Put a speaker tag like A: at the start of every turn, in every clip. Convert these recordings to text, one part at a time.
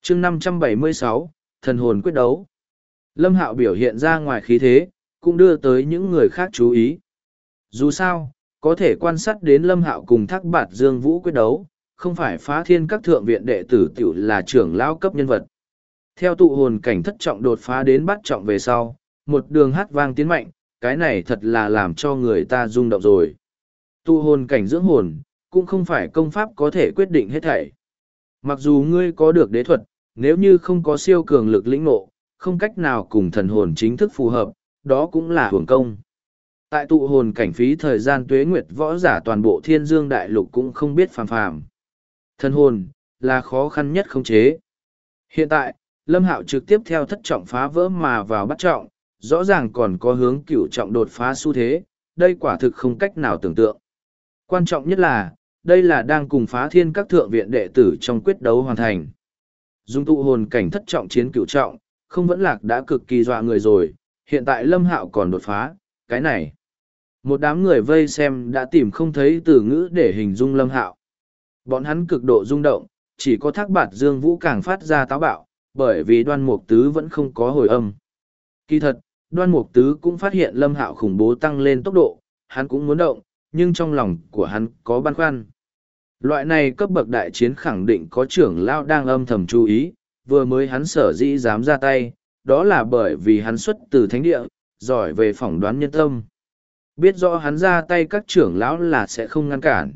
A: chương 576, thần hồn quyết đấu. Lâm Hạo biểu hiện ra ngoài khí thế, cũng đưa tới những người khác chú ý. Dù sao, có thể quan sát đến Lâm Hạo cùng Thác Bạt Dương Vũ quyết đấu, không phải Phá Thiên các thượng viện đệ tử tiểu là trưởng lão cấp nhân vật. Theo tụ hồn cảnh thất trọng đột phá đến bát trọng về sau, một đường hát vang tiến mạnh, cái này thật là làm cho người ta rung động rồi. Tụ hồn cảnh dưỡng hồn, cũng không phải công pháp có thể quyết định hết thảy. Mặc dù ngươi có được đế thuật, nếu như không có siêu cường lực lĩnh ngộ, không cách nào cùng thần hồn chính thức phù hợp, đó cũng là hưởng công. Tại tụ hồn cảnh phí thời gian tuế nguyệt võ giả toàn bộ thiên dương đại lục cũng không biết phàm phàm. Thần hồn, là khó khăn nhất khống chế. Hiện tại, Lâm Hạo trực tiếp theo thất trọng phá vỡ mà vào bắt trọng, rõ ràng còn có hướng cửu trọng đột phá xu thế, đây quả thực không cách nào tưởng tượng. Quan trọng nhất là, đây là đang cùng Phá Thiên các thượng viện đệ tử trong quyết đấu hoàn thành. Dùng tụ hồn cảnh thất trọng chiến cửu trọng, không vẫn lạc đã cực kỳ dọa người rồi, hiện tại Lâm Hạo còn đột phá, cái này. Một đám người vây xem đã tìm không thấy từ ngữ để hình dung Lâm Hạo. Bọn hắn cực độ rung động, chỉ có Thác Bạt Dương Vũ càng phát ra táo bạo, bởi vì Đoan Mục Tứ vẫn không có hồi âm. Kỳ thật, Đoan Mục Tứ cũng phát hiện Lâm Hạo khủng bố tăng lên tốc độ, hắn cũng muốn động, nhưng trong lòng của hắn có băn khoăn. Loại này cấp bậc đại chiến khẳng định có trưởng lão đang âm thầm chú ý, vừa mới hắn sở dĩ dám ra tay, đó là bởi vì hắn xuất từ thánh địa, giỏi về phỏng đoán nhân tâm. Biết rõ hắn ra tay các trưởng lão là sẽ không ngăn cản.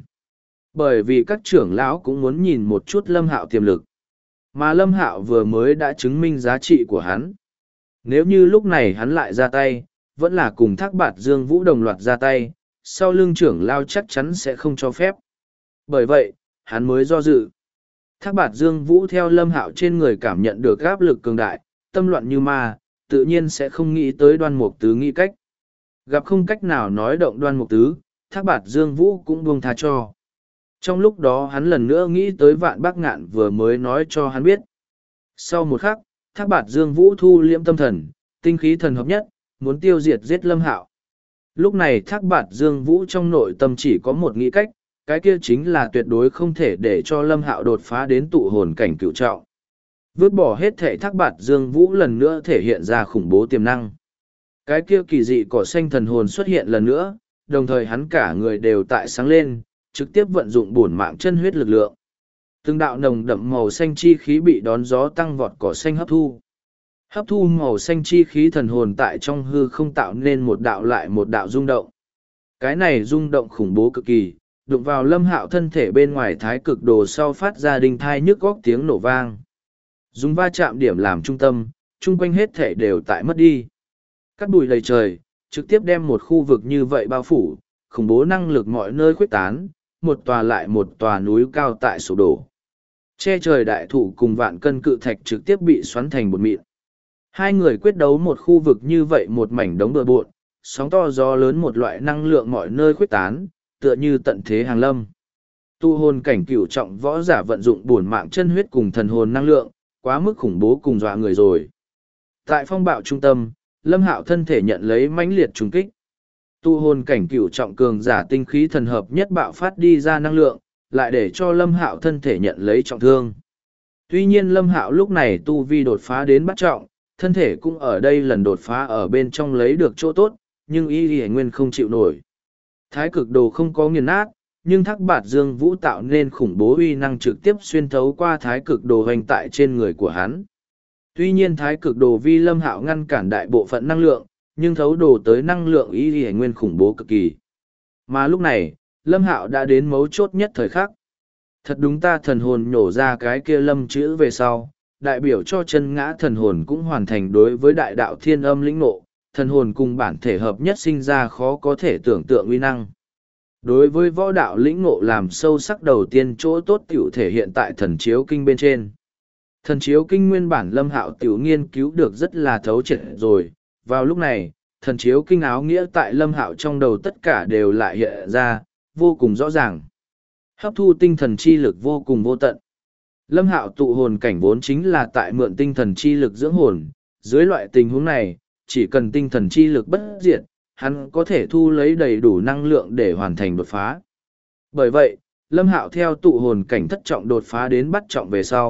A: Bởi vì các trưởng lão cũng muốn nhìn một chút Lâm Hạo tiềm lực. Mà Lâm Hạo vừa mới đã chứng minh giá trị của hắn. Nếu như lúc này hắn lại ra tay, vẫn là cùng Thác Bạt Dương Vũ đồng loạt ra tay, sau lưng trưởng lão chắc chắn sẽ không cho phép. Bởi vậy, hắn mới do dự. Thác Bạt Dương Vũ theo Lâm Hạo trên người cảm nhận được áp lực cường đại, tâm loạn như ma, tự nhiên sẽ không nghĩ tới Đoan Mục Tứ nghĩ cách. Gặp không cách nào nói động Đoan Mục Tứ, Thác Bạt Dương Vũ cũng buông tha cho. Trong lúc đó hắn lần nữa nghĩ tới Vạn Bác Ngạn vừa mới nói cho hắn biết. Sau một khắc, Thác Bạt Dương Vũ thu liễm tâm thần, tinh khí thần hợp nhất, muốn tiêu diệt giết Lâm Hạo. Lúc này Thác Bạt Dương Vũ trong nội tâm chỉ có một nghĩ cách, cái kia chính là tuyệt đối không thể để cho Lâm Hạo đột phá đến tụ hồn cảnh cửu trọng. Vứt bỏ hết thể Thác Bạt Dương Vũ lần nữa thể hiện ra khủng bố tiềm năng. Cái kia kỳ dị cỏ xanh thần hồn xuất hiện lần nữa, đồng thời hắn cả người đều tại sáng lên, trực tiếp vận dụng bổn mạng chân huyết lực lượng. Từng đạo nồng đậm màu xanh chi khí bị đón gió tăng vọt cỏ xanh hấp thu. Hấp thu màu xanh chi khí thần hồn tại trong hư không tạo nên một đạo lại một đạo rung động. Cái này rung động khủng bố cực kỳ, đụng vào Lâm Hạo thân thể bên ngoài thái cực đồ sau phát ra đinh thai nhức góc tiếng nổ vang. Dùng va chạm điểm làm trung tâm, chung quanh hết thể đều tại mất đi. Cắt bụi đầy trời, trực tiếp đem một khu vực như vậy bao phủ, khủng bố năng lực mọi nơi khuếch tán, một tòa lại một tòa núi cao tại sụp đổ. Che trời đại thụ cùng vạn cân cự thạch trực tiếp bị xoắn thành bột mịn. Hai người quyết đấu một khu vực như vậy một mảnh đống bừa bộn, sóng to gió lớn một loại năng lượng mọi nơi khuếch tán, tựa như tận thế hàng lâm. Tu hồn cảnh cửu trọng võ giả vận dụng bổn mạng chân huyết cùng thần hồn năng lượng, quá mức khủng bố cùng dọa người rồi. Tại phong bạo trung tâm, Lâm Hạo thân thể nhận lấy mãnh liệt trùng kích. Tu hồn cảnh cửu trọng cường giả tinh khí thần hợp nhất bạo phát đi ra năng lượng, lại để cho Lâm Hạo thân thể nhận lấy trọng thương. Tuy nhiên Lâm Hạo lúc này tu vi đột phá đến bát trọng, thân thể cũng ở đây lần đột phá ở bên trong lấy được chỗ tốt, nhưng y nguyên không chịu nổi. Thái cực đồ không có nghiền nát, nhưng Thác Bạt Dương Vũ tạo nên khủng bố uy năng trực tiếp xuyên thấu qua thái cực đồ hoành tại trên người của hắn. Tuy nhiên thái cực đồ vi Lâm Hạo ngăn cản đại bộ phận năng lượng, nhưng thấu đồ tới năng lượng y nguyên khủng bố cực kỳ. Mà lúc này, Lâm Hạo đã đến mấu chốt nhất thời khắc. Thật đúng ta thần hồn nhổ ra cái kia lâm chữ về sau, đại biểu cho chân ngã thần hồn cũng hoàn thành đối với đại đạo thiên âm lĩnh ngộ, thần hồn cùng bản thể hợp nhất sinh ra khó có thể tưởng tượng uy năng. Đối với võ đạo lĩnh ngộ làm sâu sắc đầu tiên chỗ tốt tiểu thể hiện tại thần chiếu kinh bên trên. Thần chiếu kinh nguyên bản Lâm Hạo tiểu nghiên cứu được rất là thấu triệt rồi, vào lúc này, thần chiếu kinh áo nghĩa tại Lâm Hạo trong đầu tất cả đều lại hiện ra, vô cùng rõ ràng. Hấp thu tinh thần chi lực vô cùng vô tận. Lâm Hạo tụ hồn cảnh vốn chính là tại mượn tinh thần chi lực dưỡng hồn, dưới loại tình huống này, chỉ cần tinh thần chi lực bất diệt, hắn có thể thu lấy đầy đủ năng lượng để hoàn thành đột phá. Bởi vậy, Lâm Hạo theo tụ hồn cảnh thất trọng đột phá đến bát trọng về sau,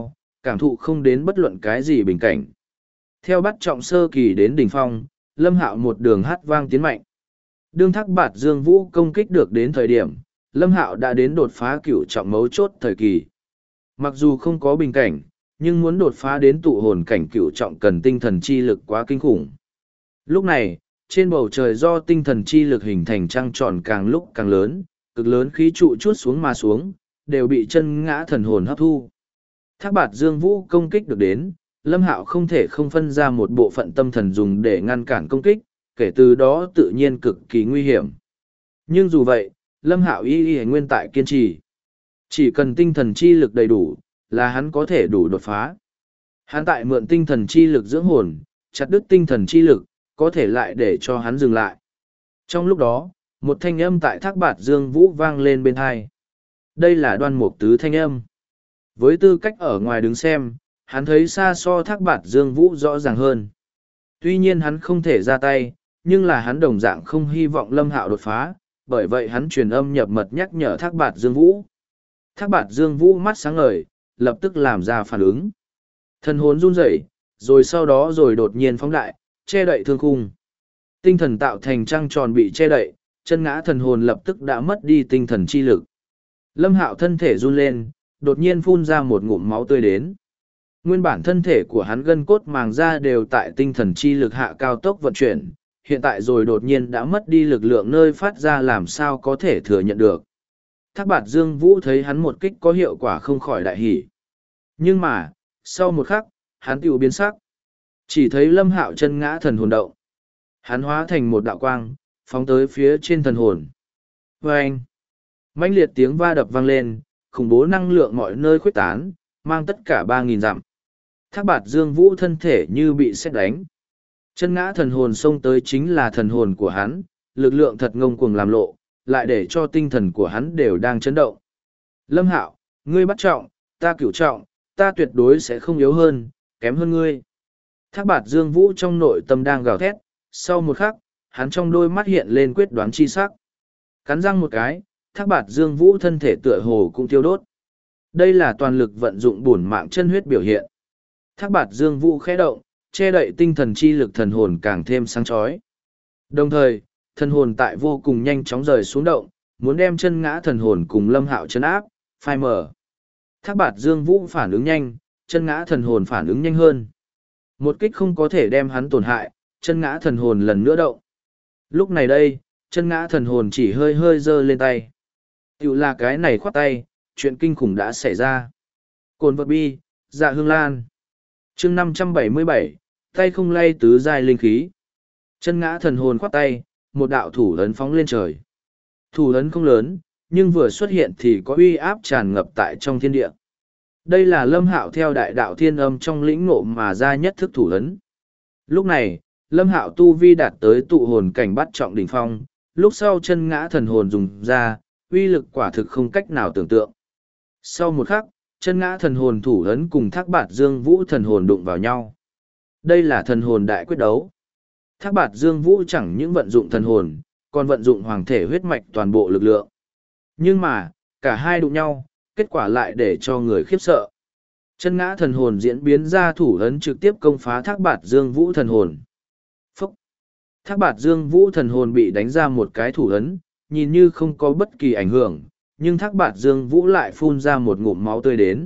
A: cảm thụ không đến bất luận cái gì bình cảnh. Theo bắt trọng sơ kỳ đến đỉnh phong, Lâm Hạo một đường hát vang tiến mạnh. Đương Thác Bạt Dương Vũ công kích được đến thời điểm, Lâm Hạo đã đến đột phá cửu trọng mấu chốt thời kỳ. Mặc dù không có bình cảnh, nhưng muốn đột phá đến tụ hồn cảnh cửu trọng cần tinh thần chi lực quá kinh khủng. Lúc này, trên bầu trời do tinh thần chi lực hình thành trăng tròn càng lúc càng lớn, cực lớn khí trụ chuốt xuống mà xuống, đều bị chân ngã thần hồn hấp thu. Thác Bạt Dương Vũ công kích được đến, Lâm Hạo không thể không phân ra một bộ phận tâm thần dùng để ngăn cản công kích, kể từ đó tự nhiên cực kỳ nguy hiểm. Nhưng dù vậy, Lâm Hạo y nguyên tại kiên trì. Chỉ cần tinh thần chi lực đầy đủ, là hắn có thể đủ đột phá. Hắn tại mượn tinh thần chi lực dưỡng hồn, chặt đứt tinh thần chi lực, có thể lại để cho hắn dừng lại. Trong lúc đó, một thanh âm tại Thác Bạt Dương Vũ vang lên bên tai. Đây là Đoan Mục Tứ thanh âm. Với tư cách ở ngoài đứng xem, hắn thấy xa so Thác Bạt Dương Vũ rõ ràng hơn. Tuy nhiên hắn không thể ra tay, nhưng là hắn đồng dạng không hy vọng Lâm Hạo đột phá, bởi vậy hắn truyền âm nhập mật nhắc nhở Thác Bạt Dương Vũ. Thác Bạt Dương Vũ mắt sáng ngời, lập tức làm ra phản ứng. Thần hồn run rẩy, rồi sau đó rồi đột nhiên phóng đại, che đậy thương khung. Tinh thần tạo thành trăng tròn bị che đậy, chân ngã thần hồn lập tức đã mất đi tinh thần chi lực. Lâm Hạo thân thể run lên, đột nhiên phun ra một ngụm máu tươi đến. Nguyên bản thân thể của hắn gân cốt màng da đều tại tinh thần chi lực hạ cao tốc vận chuyển, hiện tại rồi đột nhiên đã mất đi lực lượng nơi phát ra làm sao có thể thừa nhận được. Thác Bạt Dương Vũ thấy hắn một kích có hiệu quả không khỏi đại hỉ. Nhưng mà, sau một khắc, hắn tiểu biến sắc. Chỉ thấy Lâm Hạo chân ngã thần hồn động. Hắn hóa thành một đạo quang, phóng tới phía trên thần hồn. Vâng! Mãnh liệt tiếng va đập vang lên, khủng bố năng lượng mọi nơi khuếch tán, mang tất cả 3.000 dặm. Thác Bạt Dương Vũ thân thể như bị sét đánh. Chân ngã thần hồn xông tới chính là thần hồn của hắn, lực lượng thật ngông cuồng làm lộ, lại để cho tinh thần của hắn đều đang chấn động. Lâm Hạo, ngươi bắt trọng, ta cửu trọng, ta tuyệt đối sẽ không yếu hơn, kém hơn ngươi. Thác Bạt Dương Vũ trong nội tâm đang gào thét, sau một khắc, hắn trong đôi mắt hiện lên quyết đoán chi sắc. Cắn răng một cái, Thác Bạt Dương Vũ thân thể tựa hồ cũng thiêu đốt. Đây là toàn lực vận dụng bổn mạng chân huyết biểu hiện. Thác Bạt Dương Vũ khẽ động, che đậy tinh thần chi lực thần hồn càng thêm sáng chói. Đồng thời, thần hồn tại vô cùng nhanh chóng rời xuống động, muốn đem chân ngã thần hồn cùng Lâm Hạo chấn áp, phai mở. Thác Bạt Dương Vũ phản ứng nhanh, chân ngã thần hồn phản ứng nhanh hơn. Một kích không có thể đem hắn tổn hại, chân ngã thần hồn lần nữa động. Lúc này đây, chân ngã thần hồn chỉ hơi hơi giơ lên tay. Tiểu là cái này khoát tay, chuyện kinh khủng đã xảy ra. Cồn vật bi, dạ hương lan. Chương 577, tay không lay tứ giai linh khí. Chân ngã thần hồn khoát tay, một đạo thủ ấn phóng lên trời. Thủ ấn không lớn, nhưng vừa xuất hiện thì có uy áp tràn ngập tại trong thiên địa. Đây là Lâm Hạo theo đại đạo thiên âm trong lĩnh ngộ mà ra nhất thức thủ ấn. Lúc này, Lâm Hạo tu vi đạt tới tụ hồn cảnh bắt trọng đỉnh phong, lúc sau chân ngã thần hồn dùng ra, uy lực quả thực không cách nào tưởng tượng. Sau một khắc, chân ngã thần hồn thủ ấn cùng Thác Bạt Dương Vũ thần hồn đụng vào nhau. Đây là thần hồn đại quyết đấu. Thác Bạt Dương Vũ chẳng những vận dụng thần hồn, còn vận dụng hoàng thể huyết mạch toàn bộ lực lượng. Nhưng mà, cả hai đụng nhau, kết quả lại để cho người khiếp sợ. Chân ngã thần hồn diễn biến ra thủ ấn trực tiếp công phá Thác Bạt Dương Vũ thần hồn. Phúc! Thác Bạt Dương Vũ thần hồn bị đánh ra một cái thủ ấn, nhìn như không có bất kỳ ảnh hưởng, nhưng Thác Bạt Dương Vũ lại phun ra một ngụm máu tươi đến.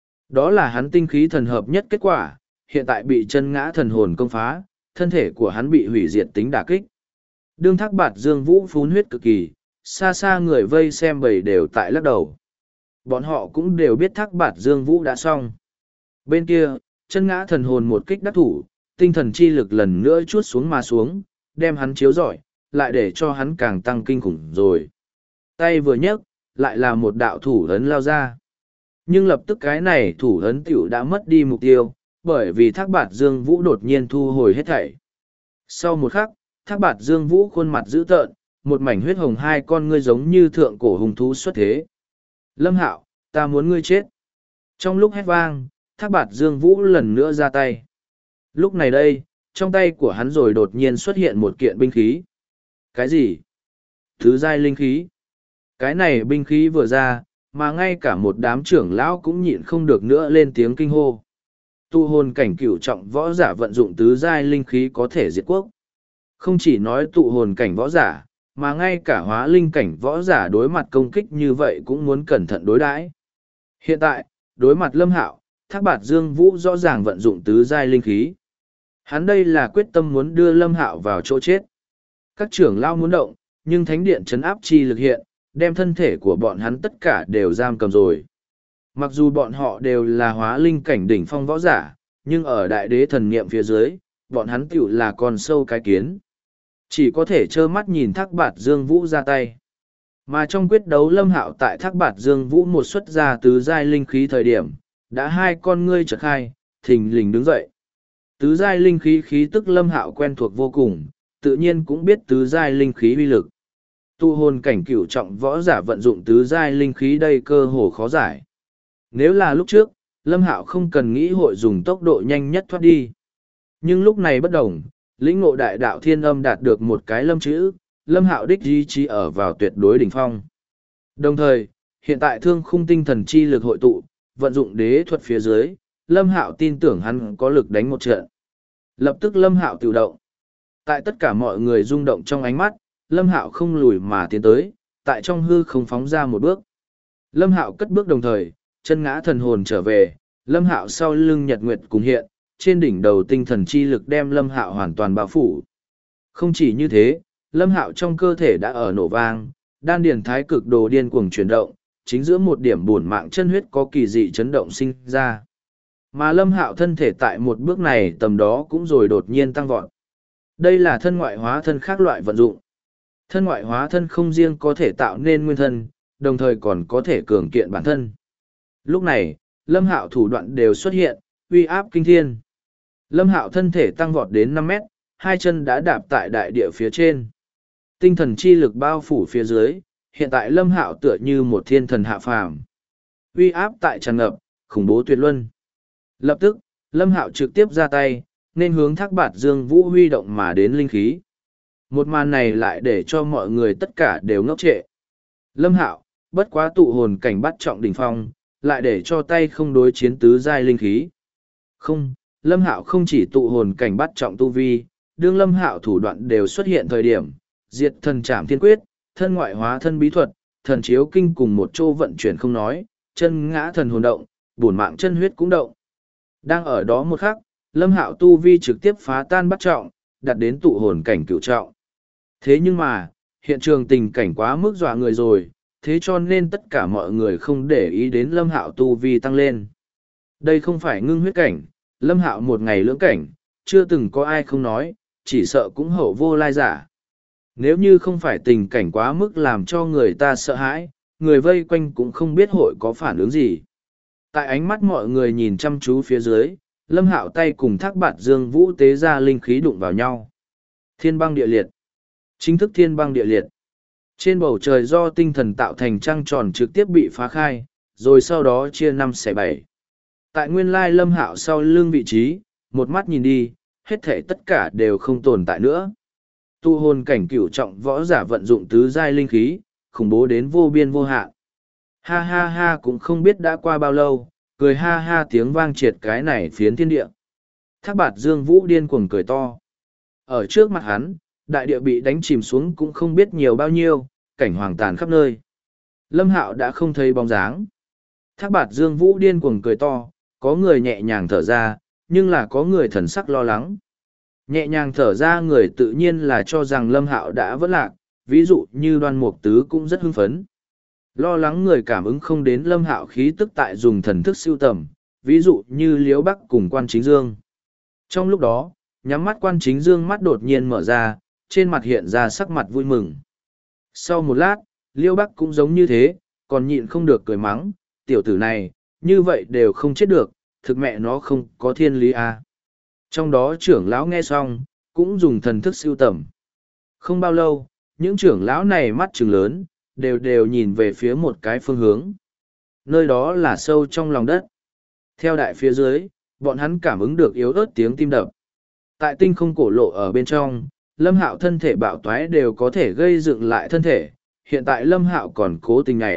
A: Đó là hắn tinh khí thần hợp nhất kết quả, hiện tại bị chân ngã thần hồn công phá, thân thể của hắn bị hủy diệt tính đả kích. Đương Thác Bạt Dương Vũ phun huyết cực kỳ, xa xa người vây xem bầy đều tại lắc đầu. Bọn họ cũng đều biết Thác Bạt Dương Vũ đã xong. Bên kia, chân ngã thần hồn một kích đắc thủ, tinh thần chi lực lần nữa chuốt xuống mà xuống, đem hắn chiếu rọi, lại để cho hắn càng tăng kinh khủng rồi. Tay vừa nhấc, lại là một đạo thủ ấn lao ra. Nhưng lập tức cái này thủ ấn tiểu đã mất đi mục tiêu, bởi vì Thác Bạt Dương Vũ đột nhiên thu hồi hết thảy. Sau một khắc, Thác Bạt Dương Vũ khuôn mặt dữ tợn, một mảnh huyết hồng hai con ngươi giống như thượng cổ hùng thú xuất thế. Lâm Hạo, ta muốn ngươi chết. Trong lúc hét vang, Thác Bạt Dương Vũ lần nữa ra tay. Lúc này đây, trong tay của hắn rồi đột nhiên xuất hiện một kiện binh khí. Cái gì? Thứ giai linh khí. Cái này binh khí vừa ra, mà ngay cả một đám trưởng lão cũng nhịn không được nữa lên tiếng kinh hô. Tụ hồn cảnh cửu trọng võ giả vận dụng tứ giai linh khí có thể diệt quốc. Không chỉ nói tụ hồn cảnh võ giả, mà ngay cả hóa linh cảnh võ giả đối mặt công kích như vậy cũng muốn cẩn thận đối đãi. Hiện tại, đối mặt Lâm Hạo, Thác Bạt Dương Vũ rõ ràng vận dụng tứ giai linh khí. Hắn đây là quyết tâm muốn đưa Lâm Hạo vào chỗ chết. Các trưởng lao muốn động, nhưng thánh điện trấn áp chi lực hiện, đem thân thể của bọn hắn tất cả đều giam cầm rồi. Mặc dù bọn họ đều là hóa linh cảnh đỉnh phong võ giả, nhưng ở đại đế thần niệm phía dưới, bọn hắn tiểu là con sâu cái kiến. Chỉ có thể trơ mắt nhìn Thác Bạt Dương Vũ ra tay. Mà trong quyết đấu Lâm Hạo tại Thác Bạt Dương Vũ một xuất ra tứ giai linh khí thời điểm, đã hai con ngươi chợt khai, thình lình đứng dậy. Tứ giai linh khí khí tức Lâm Hạo quen thuộc vô cùng, tự nhiên cũng biết tứ giai linh khí uy lực. Tu hồn cảnh cửu trọng võ giả vận dụng tứ giai linh khí đây cơ hồ khó giải. Nếu là lúc trước, Lâm Hạo không cần nghĩ hội dùng tốc độ nhanh nhất thoát đi. Nhưng lúc này bất đồng, lĩnh ngộ đại đạo thiên âm đạt được một cái lâm chữ, Lâm Hạo đích ý chí ở vào tuyệt đối đỉnh phong. Đồng thời, hiện tại thương khung tinh thần chi lực hội tụ, vận dụng đế thuật phía dưới, Lâm Hạo tin tưởng hắn có lực đánh một trận. Lập tức Lâm Hạo tự động. Tại tất cả mọi người rung động trong ánh mắt, Lâm Hạo không lùi mà tiến tới, tại trong hư không phóng ra một bước. Lâm Hạo cất bước đồng thời, chân ngã thần hồn trở về, Lâm Hạo sau lưng nhật nguyệt cùng hiện, trên đỉnh đầu tinh thần chi lực đem Lâm Hạo hoàn toàn bao phủ. Không chỉ như thế, Lâm Hạo trong cơ thể đã ở nổ vang, đan điền thái cực đồ điên cuồng chuyển động, chính giữa một điểm bổn mạng chân huyết có kỳ dị chấn động sinh ra. Mà Lâm Hạo thân thể tại một bước này tầm đó cũng rồi đột nhiên tăng vọt. Đây là thân ngoại hóa thân khác loại vận dụng. Thân ngoại hóa thân không riêng có thể tạo nên nguyên thân, đồng thời còn có thể cường kiện bản thân. Lúc này, Lâm Hạo thủ đoạn đều xuất hiện, uy áp kinh thiên. Lâm Hạo thân thể tăng vọt đến 5 mét, hai chân đã đạp tại đại địa phía trên. Tinh thần chi lực bao phủ phía dưới, hiện tại Lâm Hạo tựa như một thiên thần hạ phàm. Uy áp tại tràn ngập, khủng bố tuyệt luân. Lập tức, Lâm Hạo trực tiếp ra tay, nên hướng Thác Bạt Dương Vũ huy động mà đến linh khí. Một màn này lại để cho mọi người tất cả đều ngốc trệ. Lâm Hạo, bất quá tụ hồn cảnh bắt trọng đỉnh phong, lại để cho tay không đối chiến tứ giai linh khí. Không, Lâm Hạo không chỉ tụ hồn cảnh bắt trọng tu vi, đương Lâm Hạo thủ đoạn đều xuất hiện thời điểm, diệt thần trảm thiên quyết, thân ngoại hóa thân bí thuật, thần chiếu kinh cùng một chỗ vận chuyển không nói, chân ngã thần hồn động, bổn mạng chân huyết cũng động. Đang ở đó một khắc, Lâm Hạo tu vi trực tiếp phá tan bắt trọng, đạt đến tụ hồn cảnh cửu trọng. Thế nhưng mà, hiện trường tình cảnh quá mức dọa người rồi, thế cho nên tất cả mọi người không để ý đến Lâm Hạo tu vi tăng lên. Đây không phải ngưng huyết cảnh, Lâm Hạo một ngày lưỡng cảnh, chưa từng có ai không nói, chỉ sợ cũng hậu vô lai giả. Nếu như không phải tình cảnh quá mức làm cho người ta sợ hãi, người vây quanh cũng không biết hội có phản ứng gì. Tại ánh mắt mọi người nhìn chăm chú phía dưới, Lâm Hạo tay cùng Thác Bạt Dương Vũ tế ra linh khí đụng vào nhau. Thiên băng địa liệt. Chính thức thiên băng địa liệt. Trên bầu trời do tinh thần tạo thành trăng tròn trực tiếp bị phá khai, rồi sau đó chia 5/7. Tại nguyên lai Lâm Hạo sau lưng vị trí, một mắt nhìn đi, hết thể tất cả đều không tồn tại nữa. Tu hồn cảnh cửu trọng võ giả vận dụng tứ giai linh khí, khủng bố đến vô biên vô hạn. Ha ha ha cũng không biết đã qua bao lâu, cười ha ha tiếng vang triệt cái này phiến thiên địa. Thác Bạt Dương Vũ điên cuồng cười to. Ở trước mặt hắn, đại địa bị đánh chìm xuống cũng không biết nhiều bao nhiêu, cảnh hoàng tàn khắp nơi. Lâm Hạo đã không thấy bóng dáng. Thác Bạt Dương Vũ điên cuồng cười to, có người nhẹ nhàng thở ra, nhưng là có người thần sắc lo lắng. Nhẹ nhàng thở ra người tự nhiên là cho rằng Lâm Hạo đã vỡ lạc, ví dụ như Đoan Mục Tứ cũng rất hưng phấn. Lo lắng người cảm ứng không đến Lâm Hạo khí tức tại dùng thần thức siêu tầm, ví dụ như Liễu Bắc cùng Quan Chính Dương. Trong lúc đó, nhắm mắt Quan Chính Dương mắt đột nhiên mở ra, trên mặt hiện ra sắc mặt vui mừng. Sau một lát, Liễu Bắc cũng giống như thế, còn nhịn không được cười mắng, tiểu tử này, như vậy đều không chết được, thực mẹ nó không có thiên lý à. Trong đó trưởng lão nghe xong, cũng dùng thần thức siêu tầm. Không bao lâu, những trưởng lão này mắt trừng lớn, đều nhìn về phía một cái phương hướng. Nơi đó là sâu trong lòng đất. Theo đại phía dưới, bọn hắn cảm ứng được yếu ớt tiếng tim đập. Tại tinh không cổ lộ ở bên trong, Lâm Hạo thân thể bạo toái đều có thể gây dựng lại thân thể. Hiện tại Lâm Hạo còn cố tình nhảy,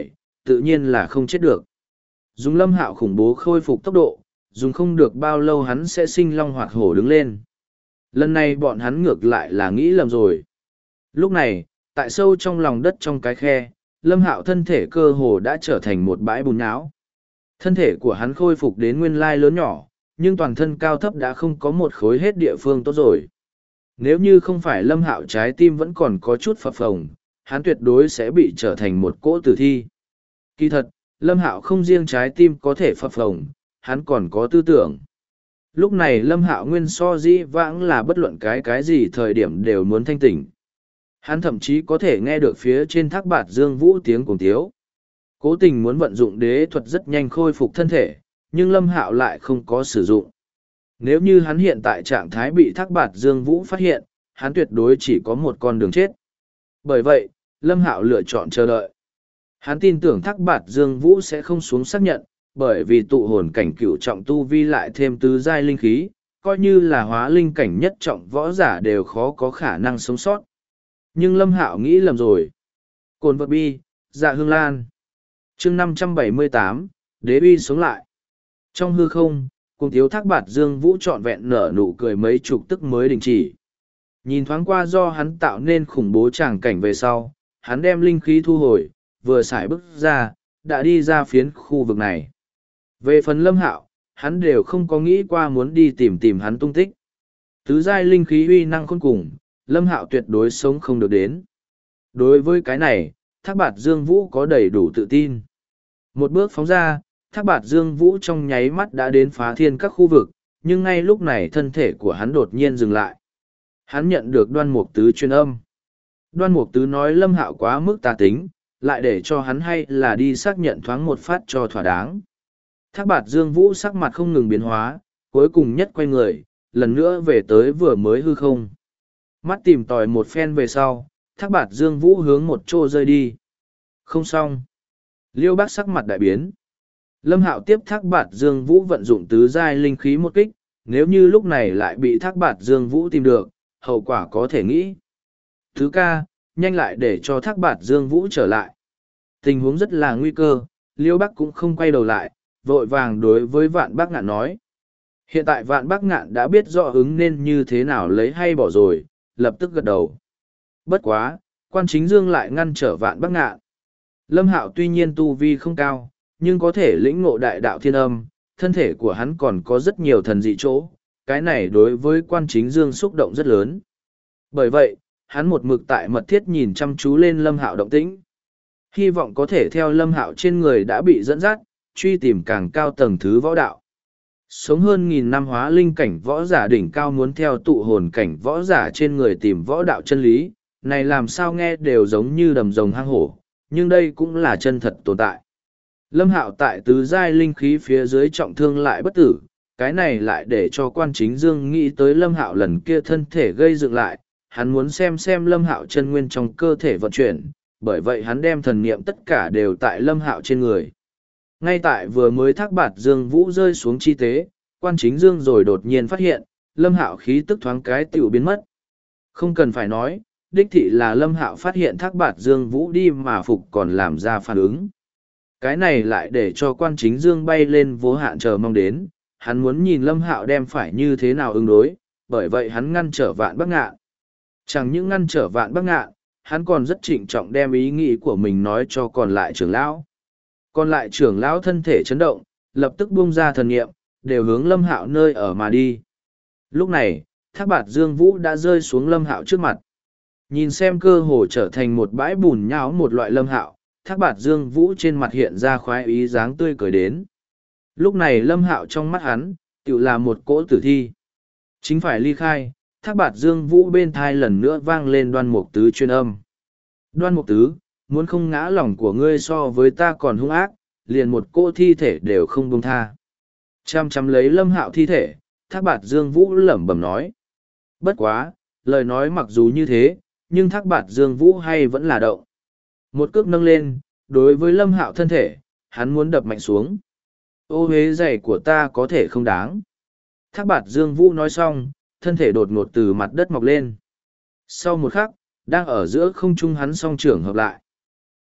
A: tự nhiên là không chết được. Dùng Lâm Hạo khủng bố khôi phục tốc độ, dùng không được bao lâu hắn sẽ sinh long hoạt hổ đứng lên. Lần này bọn hắn ngược lại là nghĩ lầm rồi. Lúc này, tại sâu trong lòng đất trong cái khe, Lâm Hạo thân thể cơ hồ đã trở thành một bãi bùn nhão. Thân thể của hắn khôi phục đến nguyên lai lớn nhỏ, nhưng toàn thân cao thấp đã không có một khối hết địa phương tốt rồi. Nếu như không phải Lâm Hạo trái tim vẫn còn có chút phập phồng, hắn tuyệt đối sẽ bị trở thành một cỗ tử thi. Kỳ thật, Lâm Hạo không riêng trái tim có thể phập phồng, hắn còn có tư tưởng. Lúc này Lâm Hạo nguyên so dĩ vãng là bất luận cái gì thời điểm đều muốn thanh tỉnh. Hắn thậm chí có thể nghe được phía trên thác bạt Dương Vũ tiếng cuồng tiếu. Cố tình muốn vận dụng đế thuật rất nhanh khôi phục thân thể, nhưng Lâm Hạo lại không có sử dụng. Nếu như hắn hiện tại trạng thái bị thác bạt Dương Vũ phát hiện, hắn tuyệt đối chỉ có một con đường chết. Bởi vậy, Lâm Hạo lựa chọn chờ đợi. Hắn tin tưởng thác bạt Dương Vũ sẽ không xuống xác nhận, bởi vì tụ hồn cảnh cửu trọng tu vi lại thêm tứ giai linh khí, coi như là hóa linh cảnh nhất trọng võ giả đều khó có khả năng sống sót. Nhưng Lâm Hạo nghĩ lầm rồi. Cồn vật bi, dạ hương lan. Chương 578, Đế uy sống lại. Trong hư không, cùng thiếu thác bạt Dương Vũ trọn vẹn nở nụ cười mấy chục tức mới đình chỉ. Nhìn thoáng qua do hắn tạo nên khủng bố tràng cảnh về sau, hắn đem linh khí thu hồi, vừa xài bước ra, đã đi ra phiến khu vực này. Về phần Lâm Hạo, hắn đều không có nghĩ qua muốn đi tìm hắn tung tích. Tứ giai linh khí uy năng khôn cùng, Lâm Hạo tuyệt đối sống không được đến. Đối với cái này, Thác Bạt Dương Vũ có đầy đủ tự tin. Một bước phóng ra, Thác Bạt Dương Vũ trong nháy mắt đã đến phá thiên các khu vực, nhưng ngay lúc này thân thể của hắn đột nhiên dừng lại. Hắn nhận được Đoan Mục Tứ truyền âm. Đoan Mục Tứ nói Lâm Hạo quá mức tà tính, lại để cho hắn hay là đi xác nhận thoáng một phát cho thỏa đáng. Thác Bạt Dương Vũ sắc mặt không ngừng biến hóa, cuối cùng nhất quay người, lần nữa về tới vừa mới hư không. Mắt tìm tòi một phen về sau, Thác Bạt Dương Vũ hướng một chỗ rơi đi. Không xong. Liêu Bác sắc mặt đại biến. Lâm Hạo tiếp Thác Bạt Dương Vũ vận dụng tứ giai linh khí một kích, nếu như lúc này lại bị Thác Bạt Dương Vũ tìm được, hậu quả có thể nghĩ. Thứ ca, nhanh lại để cho Thác Bạt Dương Vũ trở lại. Tình huống rất là nguy cơ, Liêu Bắc cũng không quay đầu lại, vội vàng đối với Vạn Bác Ngạn nói. Hiện tại Vạn Bác Ngạn đã biết rõ ứng nên như thế nào lấy hay bỏ rồi, lập tức gật đầu. Bất quá, Quan Chính Dương lại ngăn trở Vạn Bác Ngạn. Lâm Hạo tuy nhiên tu vi không cao, nhưng có thể lĩnh ngộ đại đạo thiên âm, thân thể của hắn còn có rất nhiều thần dị chỗ, cái này đối với Quan Chính Dương xúc động rất lớn. Bởi vậy, hắn một mực tại mật thiết nhìn chăm chú lên Lâm Hạo động tĩnh. Hy vọng có thể theo Lâm Hạo trên người đã bị dẫn dắt, truy tìm càng cao tầng thứ võ đạo. Sống hơn 1000 năm hóa linh cảnh võ giả đỉnh cao muốn theo tụ hồn cảnh võ giả trên người tìm võ đạo chân lý, này làm sao nghe đều giống như đầm rồng hang hổ, nhưng đây cũng là chân thật tồn tại. Lâm Hạo tại tứ giai linh khí phía dưới trọng thương lại bất tử, cái này lại để cho Quan Chính Dương nghĩ tới Lâm Hạo lần kia thân thể gây dựng lại, hắn muốn xem Lâm Hạo chân nguyên trong cơ thể vận chuyển, bởi vậy hắn đem thần niệm tất cả đều tại Lâm Hạo trên người. Ngay tại vừa mới Thác Bạt Dương Vũ rơi xuống chi tế, Quan Chính Dương rồi đột nhiên phát hiện, Lâm Hạo khí tức thoáng cái tiểu biến mất. Không cần phải nói, đích thị là Lâm Hạo phát hiện Thác Bạt Dương Vũ đi mà phục còn làm ra phản ứng. Cái này lại để cho Quan Chính Dương bay lên vô hạn chờ mong đến, hắn muốn nhìn Lâm Hạo đem phải như thế nào ứng đối, bởi vậy hắn ngăn trở Vạn Bác Ngạn. Chẳng những ngăn trở Vạn Bác Ngạn, hắn còn rất trịnh trọng đem ý nghĩ của mình nói cho còn lại trưởng lão. Còn lại trưởng lão thân thể chấn động, lập tức buông ra thần niệm, đều hướng Lâm Hạo nơi ở mà đi. Lúc này, Thác Bạt Dương Vũ đã rơi xuống Lâm Hạo trước mặt. Nhìn xem cơ hồ trở thành một bãi bùn nhão một loại Lâm Hạo, Thác Bạt Dương Vũ trên mặt hiện ra khoái ý dáng tươi cười đến. Lúc này Lâm Hạo trong mắt hắn, tự là một cỗ tử thi. Chính phải ly khai, Thác Bạt Dương Vũ bên thai lần nữa vang lên Đoan Mục Tứ truyền âm. Đoan Mục Tứ, muốn không ngã lòng của ngươi so với ta còn hung ác, liền một cỗ thi thể đều không buông tha. Chăm lấy Lâm Hạo thi thể, Thác Bạt Dương Vũ lẩm bẩm nói. Bất quá, lời nói mặc dù như thế, nhưng Thác Bạt Dương Vũ hay vẫn là động. Một cước nâng lên, đối với Lâm Hạo thân thể, hắn muốn đập mạnh xuống. Ô hế giày của ta có thể không đáng. Thác Bạt Dương Vũ nói xong, thân thể đột ngột từ mặt đất mọc lên. Sau một khắc, đang ở giữa không trung hắn song trưởng hợp lại.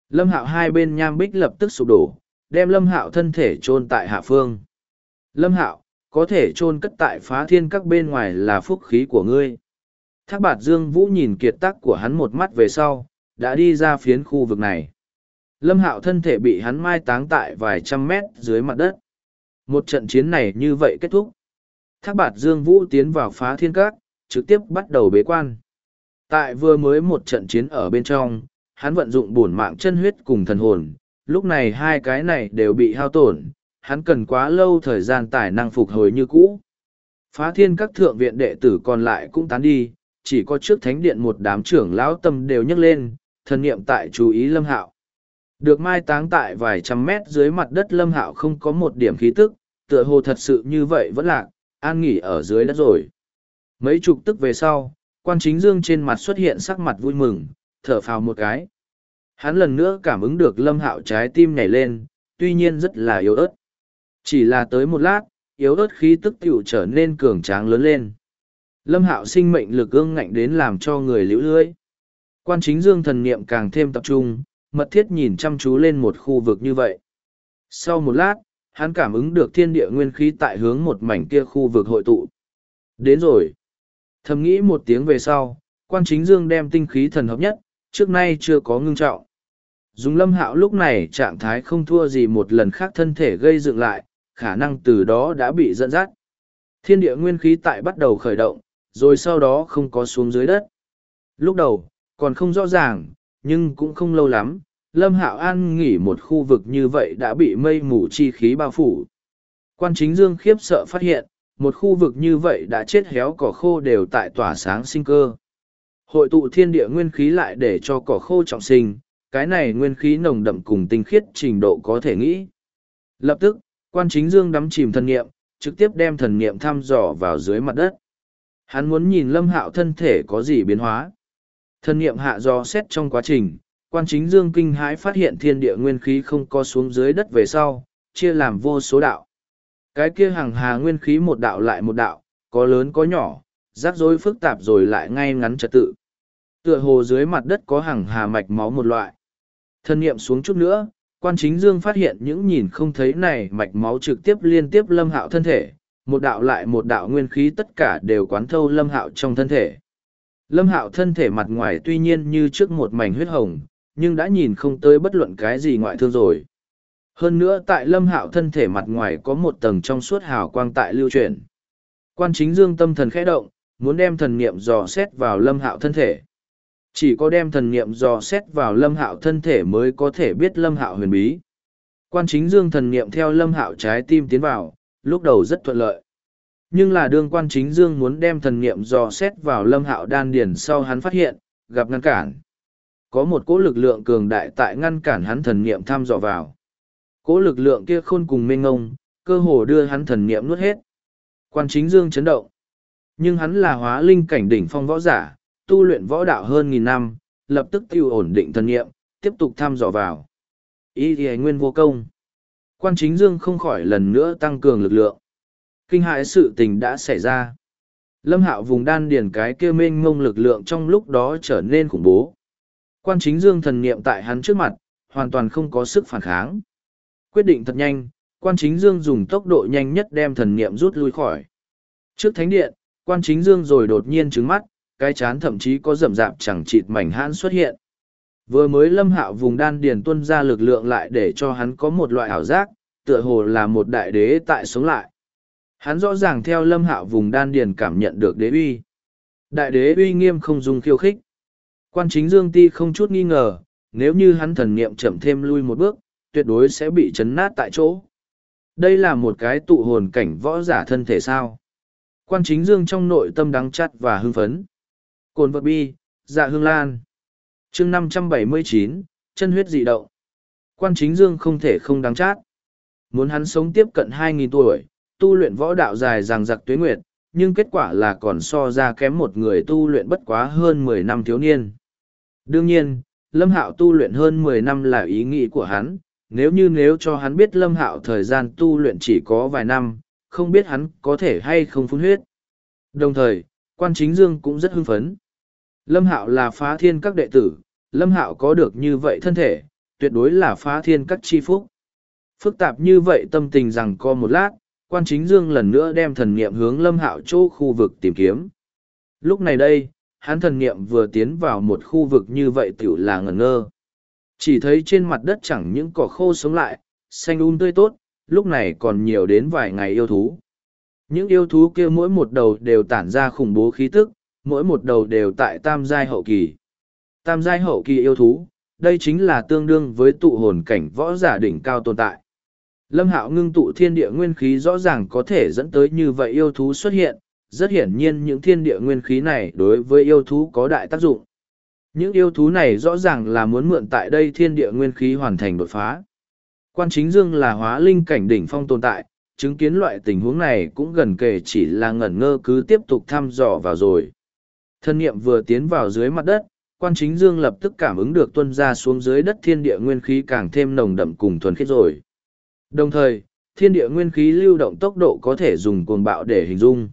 A: Lâm Hạo hai bên nham bích lập tức sụp đổ, đem Lâm Hạo thân thể chôn tại hạ phương. Lâm Hạo, có thể chôn cất tại Phá Thiên Các bên ngoài là phúc khí của ngươi. Thác Bạt Dương Vũ nhìn kiệt tác của hắn một mắt về sau, đã đi ra phiến khu vực này. Lâm Hạo thân thể bị hắn mai táng tại vài trăm mét dưới mặt đất. Một trận chiến này như vậy kết thúc. Thác Bạt Dương Vũ tiến vào Phá Thiên Các, trực tiếp bắt đầu bế quan. Tại vừa mới một trận chiến ở bên trong, hắn vận dụng bổn mạng chân huyết cùng thần hồn, lúc này hai cái này đều bị hao tổn, hắn cần quá lâu thời gian tài năng phục hồi như cũ. Phá Thiên Các thượng viện đệ tử còn lại cũng tán đi, chỉ có trước thánh điện một đám trưởng lão tâm đều nhấc lên, thần niệm tại chú ý Lâm Hạo. Được mai táng tại vài trăm mét dưới mặt đất Lâm Hạo không có một điểm khí tức, tựa hồ thật sự như vậy vẫn lạc, an nghỉ ở dưới đất rồi. Mấy chục tức về sau, Quan Chính Dương trên mặt xuất hiện sắc mặt vui mừng, thở phào một cái. Hắn lần nữa cảm ứng được Lâm Hạo trái tim nhảy lên, tuy nhiên rất là yếu ớt. Chỉ là tới một lát, yếu ớt khí tức tiểu trở nên cường tráng lớn lên. Lâm Hạo sinh mệnh lực ương ngạnh đến làm cho người liễu lưỡi. Quan Chính Dương thần niệm càng thêm tập trung, mật thiết nhìn chăm chú lên một khu vực như vậy. Sau một lát, hắn cảm ứng được thiên địa nguyên khí tại hướng một mảnh kia khu vực hội tụ. Đến rồi. Thầm nghĩ một tiếng về sau, Quan Chính Dương đem tinh khí thần hợp nhất, trước nay chưa có ngưng trọng. Dùng Lâm Hạo lúc này trạng thái không thua gì một lần khác thân thể gây dựng lại, khả năng từ đó đã bị dẫn dắt. Thiên địa nguyên khí tại bắt đầu khởi động, rồi sau đó không có xuống dưới đất. Lúc đầu, còn không rõ ràng, nhưng cũng không lâu lắm, Lâm Hạo an nghỉ một khu vực như vậy đã bị mây mù chi khí bao phủ. Quan Chính Dương khiếp sợ phát hiện, một khu vực như vậy đã chết héo cỏ khô đều tại tỏa sáng sinh cơ. Hội tụ thiên địa nguyên khí lại để cho cỏ khô trọng sinh, cái này nguyên khí nồng đậm cùng tinh khiết trình độ có thể nghĩ. Lập tức, Quan Chính Dương đắm chìm thần niệm, trực tiếp đem thần niệm thăm dò vào dưới mặt đất. Hắn muốn nhìn Lâm Hạo thân thể có gì biến hóa. Thần niệm hạ dò xét trong quá trình, Quan Chính Dương kinh hãi phát hiện thiên địa nguyên khí không có xuống dưới đất về sau, chia làm vô số đạo. Cái kia hàng hà nguyên khí một đạo lại một đạo, có lớn có nhỏ, rắc rối phức tạp rồi lại ngay ngắn trật tự. Tựa hồ dưới mặt đất có hàng hà mạch máu một loại. Thân niệm xuống chút nữa, Quan Chính Dương phát hiện những nhìn không thấy này mạch máu trực tiếp liên tiếp Lâm Hạo thân thể, một đạo lại một đạo nguyên khí tất cả đều quán thâu Lâm Hạo trong thân thể. Lâm Hạo thân thể mặt ngoài tuy nhiên như trước một mảnh huyết hồng, nhưng đã nhìn không tới bất luận cái gì ngoại thương rồi. Hơn nữa tại Lâm Hạo thân thể mặt ngoài có một tầng trong suốt hào quang tại lưu chuyển. Quan Chính Dương tâm thần khẽ động, muốn đem thần niệm dò xét vào Lâm Hạo thân thể. Chỉ có đem thần niệm dò xét vào Lâm Hạo thân thể mới có thể biết Lâm Hạo huyền bí. Quan Chính Dương thần niệm theo Lâm Hạo trái tim tiến vào, lúc đầu rất thuận lợi. Nhưng là đương Quan Chính Dương muốn đem thần niệm dò xét vào Lâm Hạo đan điền sau hắn phát hiện, gặp ngăn cản. Có một cỗ lực lượng cường đại tại ngăn cản hắn thần niệm thăm dò vào. Cỗ lực lượng kia khôn cùng mênh ngông, cơ hồ đưa hắn thần niệm nuốt hết. Quan Chính Dương chấn động. Nhưng hắn là hóa linh cảnh đỉnh phong võ giả, tu luyện võ đạo hơn 1000 năm, lập tức tiêu ổn định thần niệm, tiếp tục thăm dò vào. Ý thì nguyên vô công. Quan Chính Dương không khỏi lần nữa tăng cường lực lượng. Kinh hãi sự tình đã xảy ra. Lâm Hạo vùng đan điền cái kia mênh mông lực lượng trong lúc đó trở nên khủng bố. Quan Chính Dương thần niệm tại hắn trước mặt, hoàn toàn không có sức phản kháng. Quyết định thật nhanh, Quan Chính Dương dùng tốc độ nhanh nhất đem thần niệm rút lui khỏi. Trước thánh điện, Quan Chính Dương rồi đột nhiên trứng mắt, cái chán thậm chí có rậm rạp chẳng chịt mảnh hãn xuất hiện. Vừa mới Lâm Hạo vùng đan điền tuôn ra lực lượng lại để cho hắn có một loại ảo giác, tựa hồ là một đại đế tại sống lại. Hắn rõ ràng theo Lâm Hạo vùng đan điền cảm nhận được đế uy. Đại đế uy nghiêm không dùng khiêu khích. Quan Chính Dương ti không chút nghi ngờ, nếu như hắn thần niệm chậm thêm lui một bước, tuyệt đối sẽ bị chấn nát tại chỗ. Đây là một cái tụ hồn cảnh võ giả thân thể sao. Quan Chính Dương trong nội tâm đắng chắt và hưng phấn. Cồn vật bi, dạ hương lan. chương 579, chân huyết dị động. Quan Chính Dương không thể không đắng chát. Muốn hắn sống tiếp cận 2000 tuổi, tu luyện võ đạo dài dằng dặc tuế nguyệt, nhưng kết quả là còn so ra kém một người tu luyện bất quá hơn 10 năm thiếu niên. Đương nhiên, Lâm Hạo tu luyện hơn 10 năm là ý nghĩ của hắn, nếu cho hắn biết Lâm Hạo thời gian tu luyện chỉ có vài năm, không biết hắn có thể hay không phun huyết. Đồng thời, Quan Chính Dương cũng rất hưng phấn. Lâm Hạo là Phá Thiên Các đệ tử, Lâm Hạo có được như vậy thân thể, tuyệt đối là phá thiên các chi phúc. Phức tạp như vậy tâm tình rằng co một lát, Quan Chính Dương lần nữa đem thần niệm hướng Lâm Hạo chỗ khu vực tìm kiếm. Lúc này đây, hắn thần niệm vừa tiến vào một khu vực như vậy tiểu là ngẩn ngơ. Chỉ thấy trên mặt đất chẳng những cỏ khô sống lại, xanh tươi tốt, lúc này còn nhiều đến vài ngày yêu thú. Những yêu thú kia mỗi một đầu đều tản ra khủng bố khí tức, mỗi một đầu đều tại tam giai hậu kỳ. Tam giai hậu kỳ yêu thú, đây chính là tương đương với tụ hồn cảnh võ giả đỉnh cao tồn tại. Lâm Hạo ngưng tụ thiên địa nguyên khí rõ ràng có thể dẫn tới như vậy yêu thú xuất hiện, rất hiển nhiên những thiên địa nguyên khí này đối với yêu thú có đại tác dụng. Những yêu thú này rõ ràng là muốn mượn tại đây thiên địa nguyên khí hoàn thành đột phá. Quan Chính Dương là hóa linh cảnh đỉnh phong tồn tại, chứng kiến loại tình huống này cũng gần kề chỉ là ngẩn ngơ cứ tiếp tục thăm dò vào rồi. Thân niệm vừa tiến vào dưới mặt đất, Quan Chính Dương lập tức cảm ứng được tuôn ra xuống dưới đất thiên địa nguyên khí càng thêm nồng đậm cùng thuần khiết rồi. Đồng thời, thiên địa nguyên khí lưu động tốc độ có thể dùng cuồng bạo để hình dung.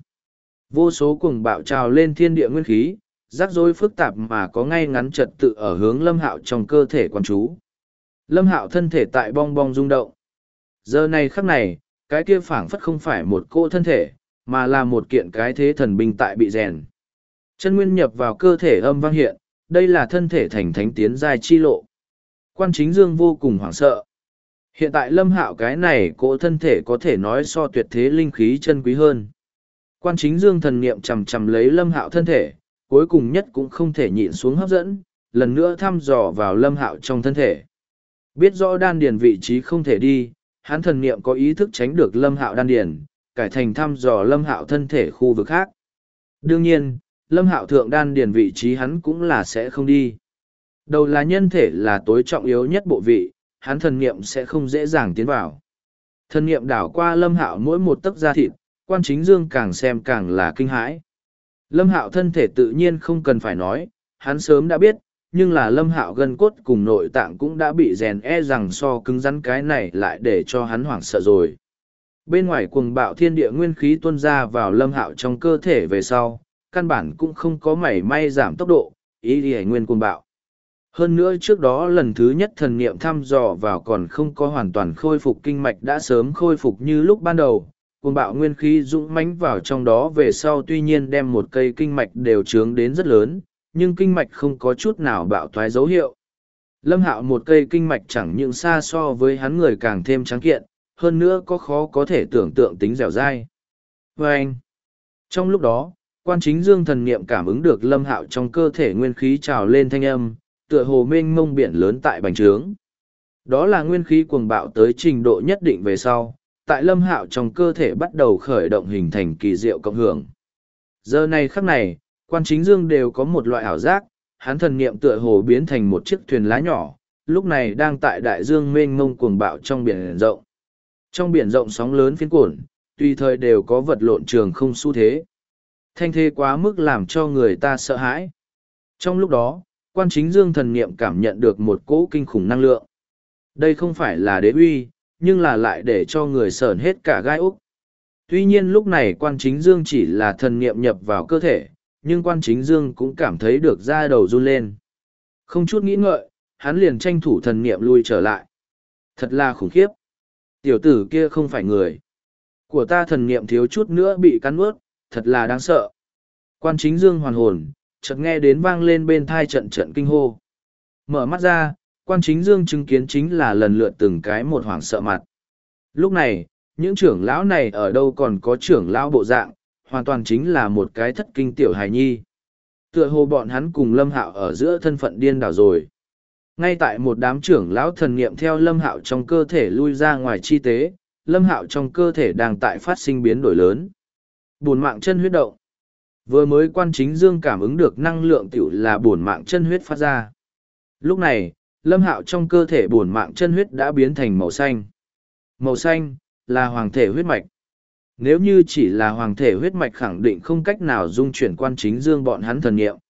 A: Vô số cuồng bạo trào lên thiên địa nguyên khí, rắc rối phức tạp mà có ngay ngắn trật tự ở hướng Lâm Hạo trong cơ thể quan chú. Lâm Hạo thân thể tại bong bong rung động. Giờ này khắc này, cái kia phảng phất không phải một cô thân thể, mà là một kiện cái thế thần binh tại bị rèn. Chân nguyên nhập vào cơ thể âm vang hiện, đây là thân thể thành thánh tiến giai chi lộ. Quan Chính Dương vô cùng hoảng sợ. Hiện tại Lâm Hạo cái này cỗ thân thể có thể nói so tuyệt thế linh khí chân quý hơn. Quan Chính Dương thần niệm chầm chầm lấy Lâm Hạo thân thể, cuối cùng nhất cũng không thể nhịn xuống hấp dẫn, lần nữa thăm dò vào Lâm Hạo trong thân thể. Biết rõ đan điền vị trí không thể đi, hắn thần niệm có ý thức tránh được Lâm Hạo đan điền, cải thành thăm dò Lâm Hạo thân thể khu vực khác. Đương nhiên, Lâm Hạo thượng đan điền vị trí hắn cũng là sẽ không đi. Đầu là nhân thể là tối trọng yếu nhất bộ vị, hắn thần niệm sẽ không dễ dàng tiến vào. Thần niệm đảo qua Lâm Hạo mỗi một tấc da thịt, Quan Chính Dương càng xem càng là kinh hãi. Lâm Hạo thân thể tự nhiên không cần phải nói, hắn sớm đã biết, nhưng là Lâm Hạo gân cốt cùng nội tạng cũng đã bị rèn rằng so cứng rắn cái này lại để cho hắn hoảng sợ rồi. Bên ngoài cuồng bạo thiên địa nguyên khí tuôn ra vào Lâm Hạo trong cơ thể về sau, căn bản cũng không có mảy may giảm tốc độ, ý đi nguyên cuồng bạo. Hơn nữa trước đó lần thứ nhất thần niệm thăm dò vào còn không có hoàn toàn khôi phục kinh mạch đã sớm khôi phục như lúc ban đầu. Cuồng bạo nguyên khí dũng mãnh vào trong đó về sau tuy nhiên đem một cây kinh mạch đều trướng đến rất lớn, nhưng kinh mạch không có chút nào bạo thoái dấu hiệu. Lâm Hạo một cây kinh mạch chẳng những xa so với hắn người càng thêm trắng kiện, hơn nữa có khó có thể tưởng tượng tính dẻo dai. Vâng! Trong lúc đó, Quan Chính Dương thần niệm cảm ứng được Lâm Hạo trong cơ thể nguyên khí trào lên thanh âm, tựa hồ mênh mông biển lớn tại bành trướng. Đó là nguyên khí cuồng bạo tới trình độ nhất định về sau, tại Lâm Hạo trong cơ thể bắt đầu khởi động hình thành kỳ diệu cộng hưởng. Giờ này khắc này, Quan Chính Dương đều có một loại ảo giác, hắn thần niệm tựa hồ biến thành một chiếc thuyền lá nhỏ, lúc này đang tại đại dương mênh mông cuồng bạo trong biển rộng. Trong biển rộng sóng lớn phiến cuộn, tùy thời đều có vật lộn trường không xu thế. Thanh thế quá mức làm cho người ta sợ hãi. Trong lúc đó, Quan Chính Dương thần niệm cảm nhận được một cỗ kinh khủng năng lượng. Đây không phải là đế uy, nhưng là lại để cho người sởn hết cả gai úc. Tuy nhiên lúc này Quan Chính Dương chỉ là thần niệm nhập vào cơ thể, nhưng Quan Chính Dương cũng cảm thấy được da đầu run lên. Không chút nghĩ ngợi, hắn liền tranh thủ thần niệm lui trở lại. Thật là khủng khiếp. Tiểu tử kia không phải người. Của ta thần niệm thiếu chút nữa bị cắn nuốt, thật là đáng sợ. Quan Chính Dương hoàn hồn, chợt nghe đến vang lên bên thai trận trận kinh hô. Mở mắt ra, Quan Chính Dương chứng kiến chính là lần lượt từng cái một hoảng sợ mặt. Lúc này, những trưởng lão này ở đâu còn có trưởng lão bộ dạng, hoàn toàn chính là một cái thất kinh tiểu hài nhi. Tựa hồ bọn hắn cùng Lâm Hạo ở giữa thân phận điên đảo rồi. Ngay tại một đám trưởng lão thần niệm theo Lâm Hạo trong cơ thể lui ra ngoài chi tế, Lâm Hạo trong cơ thể đang tại phát sinh biến đổi lớn. Bổn mạng chân huyết động. Vừa mới Quan Chính Dương cảm ứng được năng lượng tiểu là bổn mạng chân huyết phát ra. Lúc này, Lâm Hạo trong cơ thể bổn mạng chân huyết đã biến thành màu xanh. Màu xanh là hoàng thể huyết mạch. Nếu như chỉ là hoàng thể huyết mạch khẳng định không cách nào dung chuyển Quan Chính Dương bọn hắn thần nghiệm.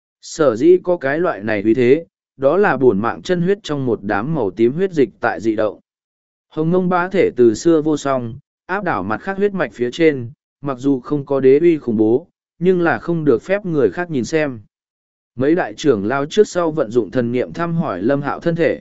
A: Sở dĩ có cái loại này vì thế, đó là bổn mạng chân huyết trong một đám màu tím huyết dịch tại dị động. Hồng Ngông bá thể từ xưa vô song, áp đảo mặt khác huyết mạch phía trên, mặc dù không có đế uy khủng bố, nhưng là không được phép người khác nhìn xem. Mấy đại trưởng lao trước sau vận dụng thần niệm thăm hỏi Lâm Hạo thân thể,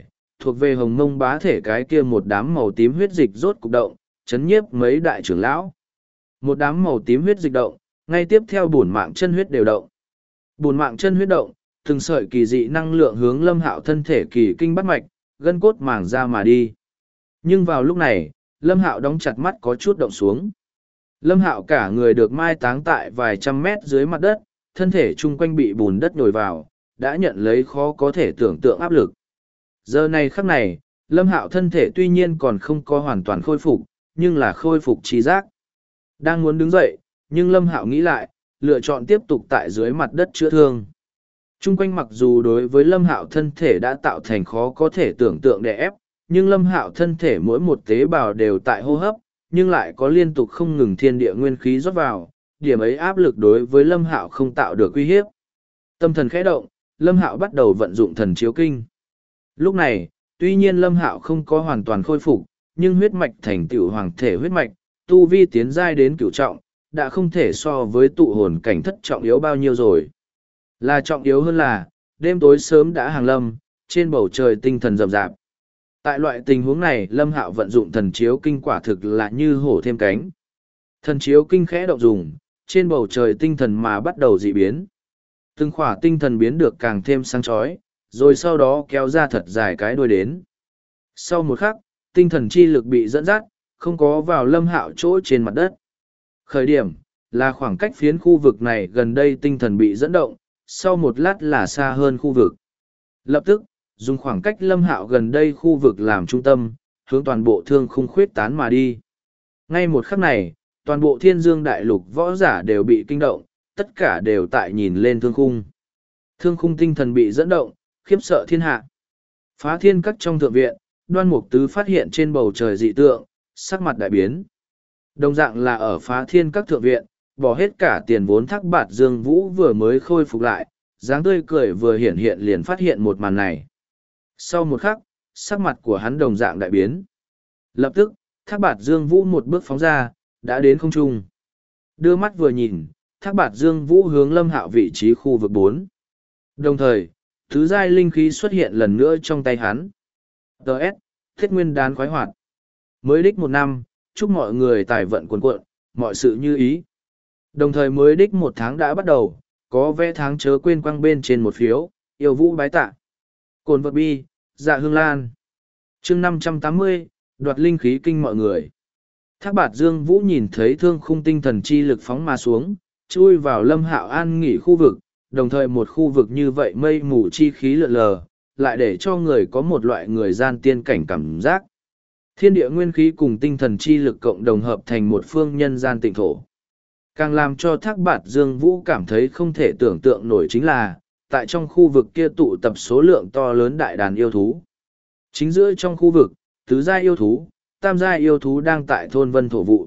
A: thuộc về hồng mông bá thể cái kia một đám màu tím huyết dịch rốt cục động, chấn nhiếp mấy đại trưởng lão. Một đám màu tím huyết dịch động, ngay tiếp theo bổn mạng chân huyết đều động. Bổn mạng chân huyết động, từng sợi kỳ dị năng lượng hướng Lâm Hạo thân thể kỳ kinh bắt mạch, gân cốt màng ra mà đi. Nhưng vào lúc này, Lâm Hạo đóng chặt mắt có chút động xuống. Lâm Hạo cả người được mai táng tại vài trăm mét dưới mặt đất, thân thể chung quanh bị bùn đất nhồi vào, đã nhận lấy khó có thể tưởng tượng áp lực. Giờ này khắc này, Lâm Hạo thân thể tuy nhiên còn không có hoàn toàn khôi phục, nhưng là khôi phục trí giác. Đang muốn đứng dậy, nhưng Lâm Hạo nghĩ lại, lựa chọn tiếp tục tại dưới mặt đất chữa thương. Chung quanh mặc dù đối với Lâm Hạo thân thể đã tạo thành khó có thể tưởng tượng đè ép, nhưng Lâm Hạo thân thể mỗi một tế bào đều tại hô hấp, nhưng lại có liên tục không ngừng thiên địa nguyên khí rót vào, điểm ấy áp lực đối với Lâm Hạo không tạo được uy hiếp. Tâm thần khẽ động, Lâm Hạo bắt đầu vận dụng thần chiếu kinh. Lúc này, tuy nhiên Lâm Hạo không có hoàn toàn khôi phục, nhưng huyết mạch thành tựu hoàng thể huyết mạch, tu vi tiến giai đến cửu trọng, đã không thể so với tụ hồn cảnh thất trọng yếu bao nhiêu rồi. Là trọng yếu hơn là, đêm tối sớm đã hàng lâm, trên bầu trời tinh thần rậm rạp. Tại loại tình huống này, Lâm Hạo vận dụng thần chiếu kinh quả thực là như hổ thêm cánh. Thần chiếu kinh khẽ động dùng, trên bầu trời tinh thần mà bắt đầu dị biến. Từng khỏa tinh thần biến được càng thêm sáng chói, rồi sau đó kéo ra thật dài cái đuôi đến. Sau một khắc, tinh thần chi lực bị dẫn dắt, không có vào Lâm Hạo chỗ trên mặt đất. Khởi điểm, là khoảng cách phiến khu vực này gần đây tinh thần bị dẫn động, sau một lát là xa hơn khu vực. Lập tức, dùng khoảng cách Lâm Hạo gần đây khu vực làm trung tâm, hướng toàn bộ thương khung khuyết tán mà đi. Ngay một khắc này, toàn bộ thiên dương đại lục võ giả đều bị kinh động, tất cả đều tại nhìn lên thương khung. Thương khung tinh thần bị dẫn động, khiếp sợ thiên hạ. Phá thiên các trong thượng viện, Đoan Mục Tứ phát hiện trên bầu trời dị tượng, sắc mặt đại biến. Đồng dạng là ở Phá thiên các thượng viện, bỏ hết cả tiền vốn Thác Bạt Dương Vũ vừa mới khôi phục lại, dáng tươi cười vừa hiển hiện liền phát hiện một màn này. Sau một khắc, sắc mặt của hắn đồng dạng đại biến. Lập tức, Thác Bạt Dương Vũ một bước phóng ra, đã đến không trung. Đưa mắt vừa nhìn, Thác Bạt Dương Vũ hướng Lâm Hạo vị trí khu vực 4. Đồng thời, thứ giai linh khí xuất hiện lần nữa trong tay hắn. Đợt, Thiết Nguyên Đán khoái hoạt. Mới đích 1 năm, chúc mọi người tài vận cuồn cuộn, mọi sự như ý. Đồng thời mới đích 1 tháng đã bắt đầu, có vẽ tháng chớ quên quăng bên trên một phiếu, yêu vũ bái tạ. Cồn vật bi, dạ hương lan. chương 580, đoạt linh khí kinh mọi người. Thác Bạt Dương Vũ nhìn thấy thương khung tinh thần chi lực phóng mà xuống, chui vào Lâm Hạo an nghỉ khu vực, đồng thời một khu vực như vậy mây mù chi khí lượn lờ, lại để cho người có một loại người gian tiên cảnh cảm giác. Thiên địa nguyên khí cùng tinh thần chi lực cộng đồng hợp thành một phương nhân gian tịnh thổ. Càng làm cho Thác Bạt Dương Vũ cảm thấy không thể tưởng tượng nổi chính là, tại trong khu vực kia tụ tập số lượng to lớn đại đàn yêu thú. Chính giữa trong khu vực, tứ giai yêu thú, tam giai yêu thú đang tại thôn vân thổ vụ.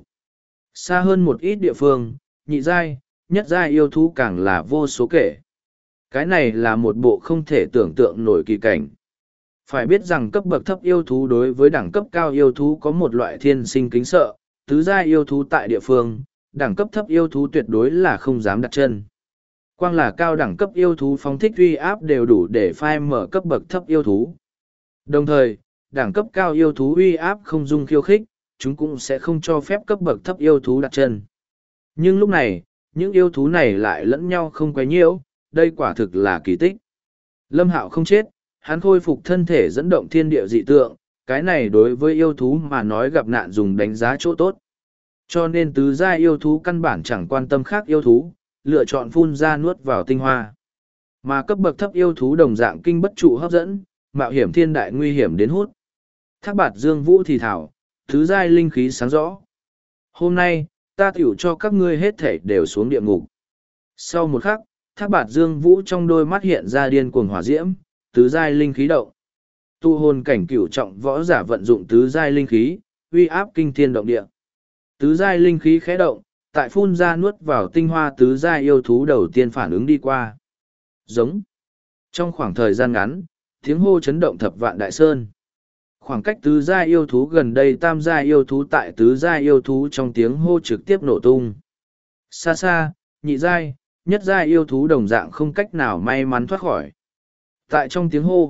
A: Xa hơn một ít địa phương, nhị giai, nhất giai yêu thú càng là vô số kể. Cái này là một bộ không thể tưởng tượng nổi kỳ cảnh. Phải biết rằng cấp bậc thấp yêu thú đối với đẳng cấp cao yêu thú có một loại thiên sinh kính sợ, tứ giai yêu thú tại địa phương, đẳng cấp thấp yêu thú tuyệt đối là không dám đặt chân. Quang là cao đẳng cấp yêu thú phóng thích uy áp đều đủ để phai mở cấp bậc thấp yêu thú. Đồng thời, đẳng cấp cao yêu thú uy áp không dung khiêu khích, chúng cũng sẽ không cho phép cấp bậc thấp yêu thú đặt chân. Nhưng lúc này, những yêu thú này lại lẫn nhau không quấy nhiễu, đây quả thực là kỳ tích. Lâm Hạo không chết, hắn khôi phục thân thể dẫn động thiên địa dị tượng, cái này đối với yêu thú mà nói gặp nạn dùng đánh giá chỗ tốt. Cho nên tứ giai yêu thú căn bản chẳng quan tâm khác yêu thú, lựa chọn phun ra nuốt vào tinh hoa. Mà cấp bậc thấp yêu thú đồng dạng kinh bất trụ hấp dẫn, mạo hiểm thiên đại nguy hiểm đến hút. Thác Bạt Dương Vũ thì thảo, tứ giai linh khí sáng rõ. Hôm nay, ta tiểu cho các ngươi hết thể đều xuống địa ngục. Sau một khắc, Thác Bạt Dương Vũ trong đôi mắt hiện ra điên cuồng hỏa diễm, tứ giai linh khí động. Tu hồn cảnh cửu trọng võ giả vận dụng tứ giai linh khí, uy áp kinh thiên động địa. Tứ giai linh khí khẽ động, tại phun ra nuốt vào tinh hoa tứ giai yêu thú đầu tiên phản ứng đi qua. Giống. Trong khoảng thời gian ngắn, tiếng hô chấn động thập vạn đại sơn. Khoảng cách tứ giai yêu thú gần đây tam giai yêu thú tại tứ giai yêu thú trong tiếng hô trực tiếp nổ tung. Xa xa, nhị giai, nhất giai yêu thú đồng dạng không cách nào may mắn thoát khỏi. Tại trong tiếng hô,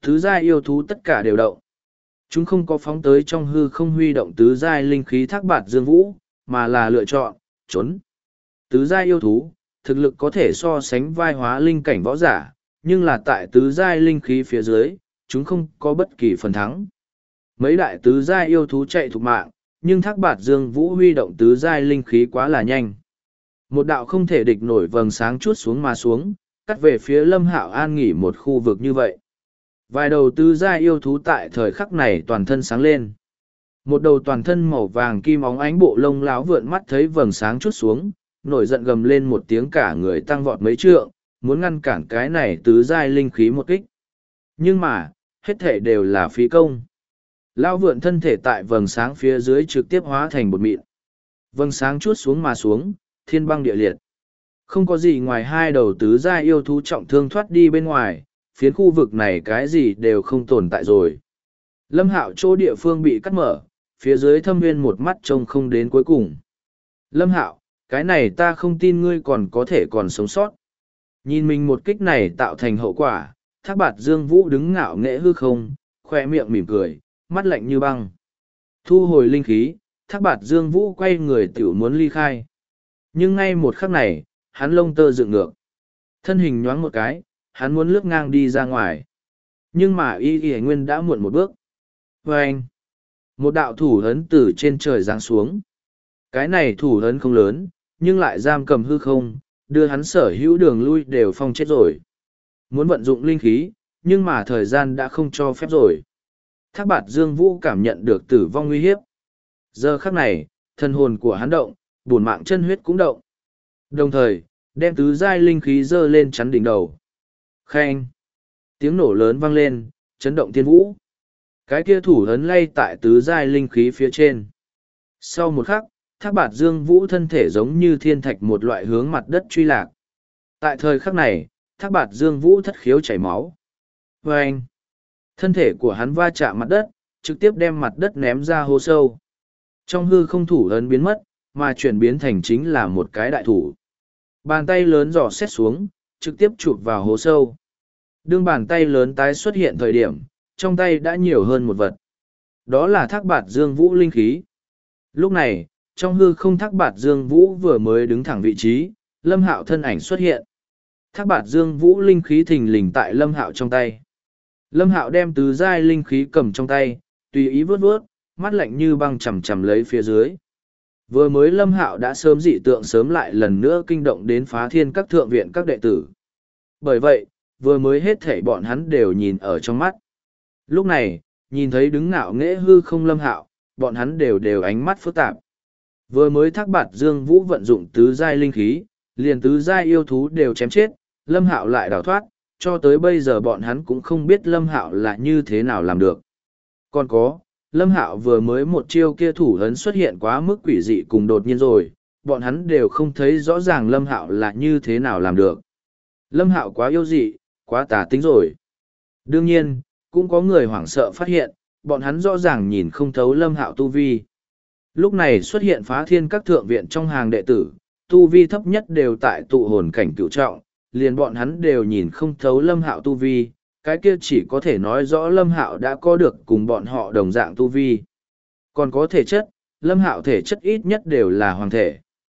A: Tứ giai yêu thú tất cả đều động. Chúng không có phóng tới trong hư không huy động tứ giai linh khí thác bạt dương vũ, mà là lựa chọn, trốn. Tứ giai yêu thú, thực lực có thể so sánh vai hóa linh cảnh võ giả, nhưng là tại tứ giai linh khí phía dưới, chúng không có bất kỳ phần thắng. Mấy đại tứ giai yêu thú chạy thục mạng, nhưng thác bạt dương vũ huy động tứ giai linh khí quá là nhanh. Một đạo không thể địch nổi vầng sáng chuốt xuống mà xuống, cắt về phía Lâm Hạo an nghỉ một khu vực như vậy. Vài đầu tứ giai yêu thú tại thời khắc này toàn thân sáng lên. Một đầu toàn thân màu vàng kim óng ánh bộ lông láo vượn mắt thấy vầng sáng chút xuống, nổi giận gầm lên một tiếng, cả người tăng vọt mấy trượng, muốn ngăn cản cái này tứ giai linh khí một kích. Nhưng mà, hết thể đều là phí công. Lao vượn thân thể tại vầng sáng phía dưới trực tiếp hóa thành bột mịn. Vầng sáng chút xuống mà xuống, thiên băng địa liệt. Không có gì ngoài hai đầu tứ giai yêu thú trọng thương thoát đi bên ngoài, phiến khu vực này cái gì đều không tồn tại rồi. Lâm Hạo chỗ địa phương bị cắt mở, phía dưới Thâm Nguyên một mắt trông không đến cuối cùng. Lâm Hạo, cái này ta không tin ngươi còn có thể còn sống sót. Nhìn mình một kích này tạo thành hậu quả, Thác Bạt Dương Vũ đứng ngạo nghễ hư không, khoe miệng mỉm cười, mắt lạnh như băng. Thu hồi linh khí, Thác Bạt Dương Vũ quay người tiểu muốn ly khai. Nhưng ngay một khắc này, hắn lông tơ dựng ngược. Thân hình nhoáng một cái, hắn muốn lướt ngang đi ra ngoài. Nhưng mà y nguyên đã muộn một bước. Và anh, một đạo thủ ấn từ trên trời giáng xuống. Cái này thủ ấn không lớn, nhưng lại giam cầm hư không, đưa hắn sở hữu đường lui đều phong chết rồi. Muốn vận dụng linh khí, nhưng mà thời gian đã không cho phép rồi. Thác Bạt Dương Vũ cảm nhận được tử vong nguy hiếp. Giờ khắc này, thân hồn của hắn động, bổn mạng chân huyết cũng động. Đồng thời, đem tứ giai linh khí dơ lên chắn đỉnh đầu. Khen! Tiếng nổ lớn vang lên, chấn động thiên vũ. Cái kia thủ ấn lay tại tứ giai linh khí phía trên. Sau một khắc, Thác Bạt Dương Vũ thân thể giống như thiên thạch một loại hướng mặt đất truy lạc. Tại thời khắc này, Thác Bạt Dương Vũ thất khiếu chảy máu. Và anh, thân thể của hắn va chạm mặt đất, trực tiếp đem mặt đất ném ra hố sâu. Trong hư không thủ ấn biến mất, mà chuyển biến thành chính là một cái đại thủ. Bàn tay lớn dò xét xuống, trực tiếp chụp vào hố sâu. Đương bàn tay lớn tái xuất hiện thời điểm, trong tay đã nhiều hơn một vật. Đó là Thác Bạt Dương Vũ linh khí. Lúc này, trong hư không Thác Bạt Dương Vũ vừa mới đứng thẳng vị trí, Lâm Hạo thân ảnh xuất hiện. Thác Bạt Dương Vũ linh khí thình lình tại Lâm Hạo trong tay. Lâm Hạo đem tứ giai linh khí cầm trong tay, tùy ý vớt vớt, mắt lạnh như băng chằm chằm lấy phía dưới. Vừa mới Lâm Hạo đã sớm dị tượng sớm lại lần nữa kinh động đến Phá Thiên các thượng viện các đệ tử. Bởi vậy, vừa mới hết thảy bọn hắn đều nhìn ở trong mắt. Lúc này, nhìn thấy đứng ngạo nghễ hư không Lâm Hạo, bọn hắn đều ánh mắt phức tạp. Vừa mới Thác Bạt Dương Vũ vận dụng tứ giai linh khí, liền tứ giai yêu thú đều chém chết, Lâm Hạo lại đào thoát, cho tới bây giờ bọn hắn cũng không biết Lâm Hạo là như thế nào làm được. Còn có, Lâm Hạo vừa mới một chiêu kia thủ ấn xuất hiện quá mức quỷ dị cùng đột nhiên rồi, bọn hắn đều không thấy rõ ràng Lâm Hạo là như thế nào làm được. Lâm Hạo quá yêu dị, quá tà tính rồi. Đương nhiên, cũng có người hoảng sợ phát hiện, bọn hắn rõ ràng nhìn không thấu Lâm Hạo tu vi. Lúc này xuất hiện Phá Thiên các thượng viện trong hàng đệ tử, tu vi thấp nhất đều tại tụ hồn cảnh cửu trọng, liền bọn hắn đều nhìn không thấu Lâm Hạo tu vi, cái kia chỉ có thể nói rõ Lâm Hạo đã có được cùng bọn họ đồng dạng tu vi. Còn có thể chất, Lâm Hạo thể chất ít nhất đều là hoàng thể.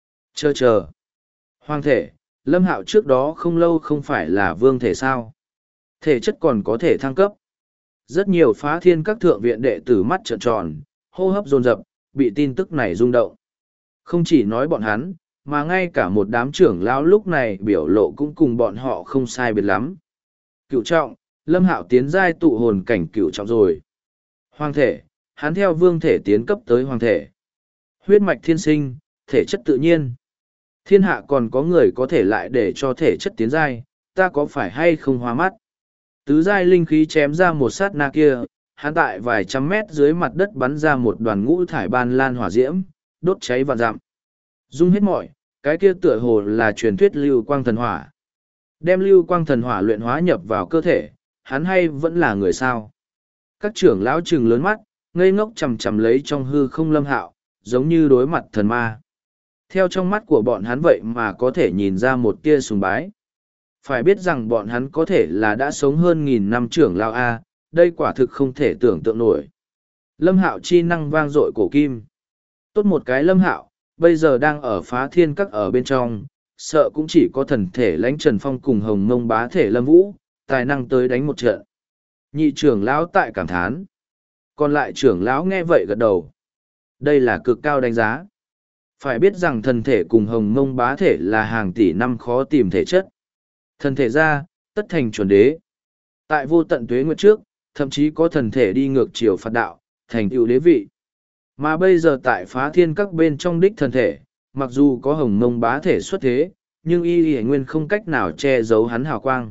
A: Chờ. Hoàng thể, Lâm Hạo trước đó không lâu không phải là vương thể sao? Thể chất còn có thể thăng cấp. Rất nhiều Phá Thiên các thượng viện đệ tử mắt trợn tròn, hô hấp dồn dập, bị tin tức này rung động. Không chỉ nói bọn hắn, mà ngay cả một đám trưởng lão lúc này biểu lộ cũng cùng bọn họ không sai biệt lắm. Cửu trọng, Lâm Hạo tiến giai tụ hồn cảnh cửu trọng rồi. Hoàng thể, hắn theo vương thể tiến cấp tới hoàng thể. Huyết mạch thiên sinh, thể chất tự nhiên. Thiên hạ còn có người có thể lại để cho thể chất tiến giai, ta có phải hay không hoa mắt? Tứ giai linh khí chém ra một sát na kia, hắn tại vài trăm mét dưới mặt đất bắn ra một đoàn ngũ thải ban lan hỏa diễm, đốt cháy vạn dặm. Dung hết mọi, cái kia tựa hồ là truyền thuyết lưu quang thần hỏa. Đem lưu quang thần hỏa luyện hóa nhập vào cơ thể, hắn hay vẫn là người sao? Các trưởng lão trừng lớn mắt, ngây ngốc chằm chằm lấy trong hư không Lâm Hạo, giống như đối mặt thần ma. Theo trong mắt của bọn hắn vậy mà có thể nhìn ra một tia sùng bái. Phải biết rằng bọn hắn có thể là đã sống hơn 1000 năm trưởng lão A, đây quả thực không thể tưởng tượng nổi. Lâm Hạo chi năng vang dội cổ kim. Tốt một cái Lâm Hạo, bây giờ đang ở Phá Thiên Các ở bên trong, sợ cũng chỉ có thần thể lãnh Trần Phong cùng Hồng Mông bá thể Lâm Vũ, tài năng tới đánh một trận. Nhị trưởng lão tại cảm thán. Còn lại trưởng lão nghe vậy gật đầu. Đây là cực cao đánh giá. Phải biết rằng thần thể cùng Hồng Mông bá thể là hàng tỷ năm khó tìm thể chất. Thần thể ra, tất thành chuẩn đế. Tại vô tận tuế nguyệt trước, thậm chí có thần thể đi ngược chiều phạt đạo, thành tựu đế vị. Mà bây giờ tại Phá Thiên Các bên trong đích thần thể, mặc dù có Hồng Mông bá thể xuất thế, nhưng y nguyên không cách nào che giấu hắn hào quang.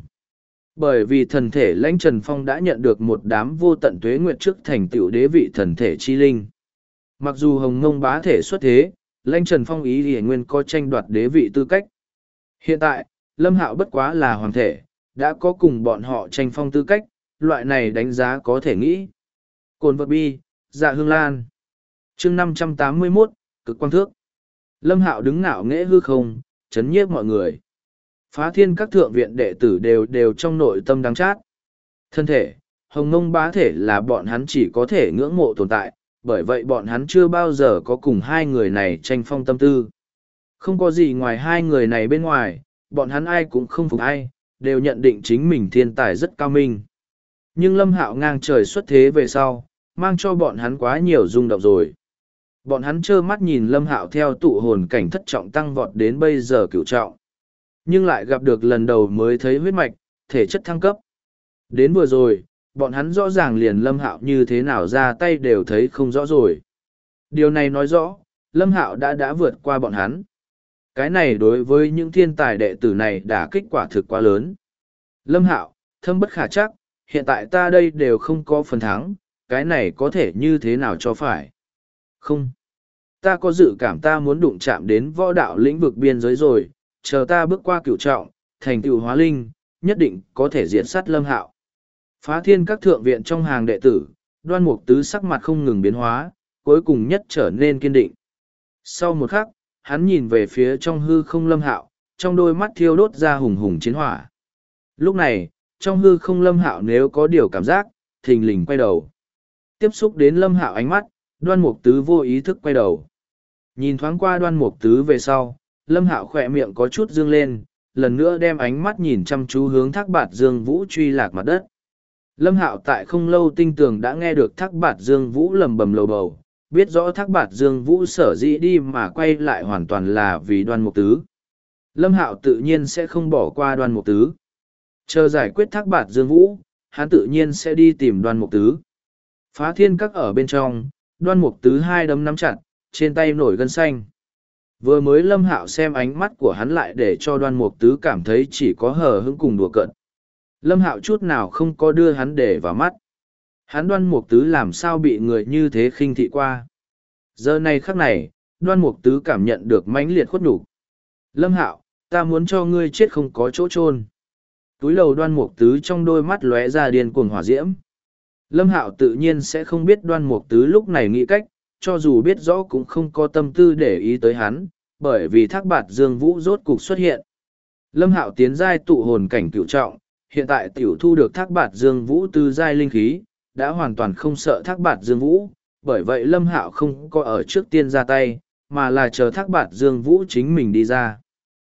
A: Bởi vì thần thể lãnh Trần Phong đã nhận được một đám vô tận tuế nguyệt trước thành tựu đế vị thần thể chi linh. Mặc dù Hồng Mông bá thể xuất thế, lãnh Trần Phong y nguyên có tranh đoạt đế vị tư cách. Hiện tại, Lâm Hạo bất quá là hoàng thể, đã có cùng bọn họ tranh phong tư cách, loại này đánh giá có thể nghĩ. Cồn vật bi, dạ hương lan. Chương 581, cực quang thước. Lâm Hạo đứng ngạo nghễ hư không, chấn nhiếp mọi người. Phá Thiên Các thượng viện đệ tử đều trong nội tâm đáng chát. Thân thể, Hồng Mông bá thể là bọn hắn chỉ có thể ngưỡng mộ tồn tại, bởi vậy bọn hắn chưa bao giờ có cùng hai người này tranh phong tâm tư. Không có gì ngoài hai người này bên ngoài, bọn hắn ai cũng không phục ai, đều nhận định chính mình thiên tài rất cao minh. Nhưng Lâm Hạo ngang trời xuất thế về sau, mang cho bọn hắn quá nhiều rung động rồi. Bọn hắn trơ mắt nhìn Lâm Hạo theo tụ hồn cảnh thất trọng tăng vọt đến bây giờ cửu trọng. Nhưng lại gặp được lần đầu mới thấy huyết mạch, thể chất thăng cấp. Đến vừa rồi, bọn hắn rõ ràng liền Lâm Hạo như thế nào ra tay đều thấy không rõ rồi. Điều này nói rõ, Lâm Hạo đã vượt qua bọn hắn. Cái này đối với những thiên tài đệ tử này đã kích quả thực quá lớn. Lâm Hạo, thâm bất khả chắc, hiện tại ta đây đều không có phần thắng, cái này có thể như thế nào cho phải. Không. Ta có dự cảm ta muốn đụng chạm đến võ đạo lĩnh vực biên giới rồi, chờ ta bước qua cửu trọng, thành tựu hóa linh, nhất định có thể diệt sát Lâm Hạo. Phá Thiên Các thượng viện trong hàng đệ tử, Đoan Mục Tứ sắc mặt không ngừng biến hóa, cuối cùng nhất trở nên kiên định. Sau một khắc, hắn nhìn về phía trong hư không Lâm Hạo, trong đôi mắt thiêu đốt ra hùng hùng chiến hỏa. Lúc này, trong hư không Lâm Hạo nếu có điều cảm giác, thình lình quay đầu. Tiếp xúc đến Lâm Hạo ánh mắt, Đoan Mục Tứ vô ý thức quay đầu. Nhìn thoáng qua Đoan Mục Tứ về sau, Lâm Hạo khỏe miệng có chút dương lên, lần nữa đem ánh mắt nhìn chăm chú hướng Thác Bạt Dương Vũ truy lạc mặt đất. Lâm Hạo tại không lâu tinh tường đã nghe được Thác Bạt Dương Vũ lầm bầm lầu bầu, biết rõ Thác Bạt Dương Vũ sở dĩ đi mà quay lại hoàn toàn là vì Đoan Mục Tứ. Lâm Hạo tự nhiên sẽ không bỏ qua Đoan Mục Tứ. Chờ giải quyết Thác Bạt Dương Vũ, hắn tự nhiên sẽ đi tìm Đoan Mục Tứ. Phá Thiên Các ở bên trong, Đoan Mục Tứ hai đấm nắm chặt, trên tay nổi gân xanh. Vừa mới Lâm Hạo xem ánh mắt của hắn lại để cho Đoan Mục Tứ cảm thấy chỉ có hờ hững cùng đùa cợt. Lâm Hạo chút nào không có đưa hắn để vào mắt. Hắn Đoan Mục Tứ làm sao bị người như thế khinh thị qua. Giờ này khắc này, Đoan Mục Tứ cảm nhận được mãnh liệt khuất nhục. Lâm Hạo, ta muốn cho ngươi chết không có chỗ chôn. Túi đầu Đoan Mục Tứ trong đôi mắt lóe ra điên cuồng hỏa diễm. Lâm Hạo tự nhiên sẽ không biết Đoan Mục Tứ lúc này nghĩ cách, cho dù biết rõ cũng không có tâm tư để ý tới hắn, bởi vì Thác Bạt Dương Vũ rốt cục xuất hiện. Lâm Hạo tiến giai tụ hồn cảnh cửu trọng, hiện tại tiểu thu được Thác Bạt Dương Vũ từ giai linh khí, đã hoàn toàn không sợ Thác Bạt Dương Vũ, bởi vậy Lâm Hạo không có ở trước tiên ra tay, mà là chờ Thác Bạt Dương Vũ chính mình đi ra.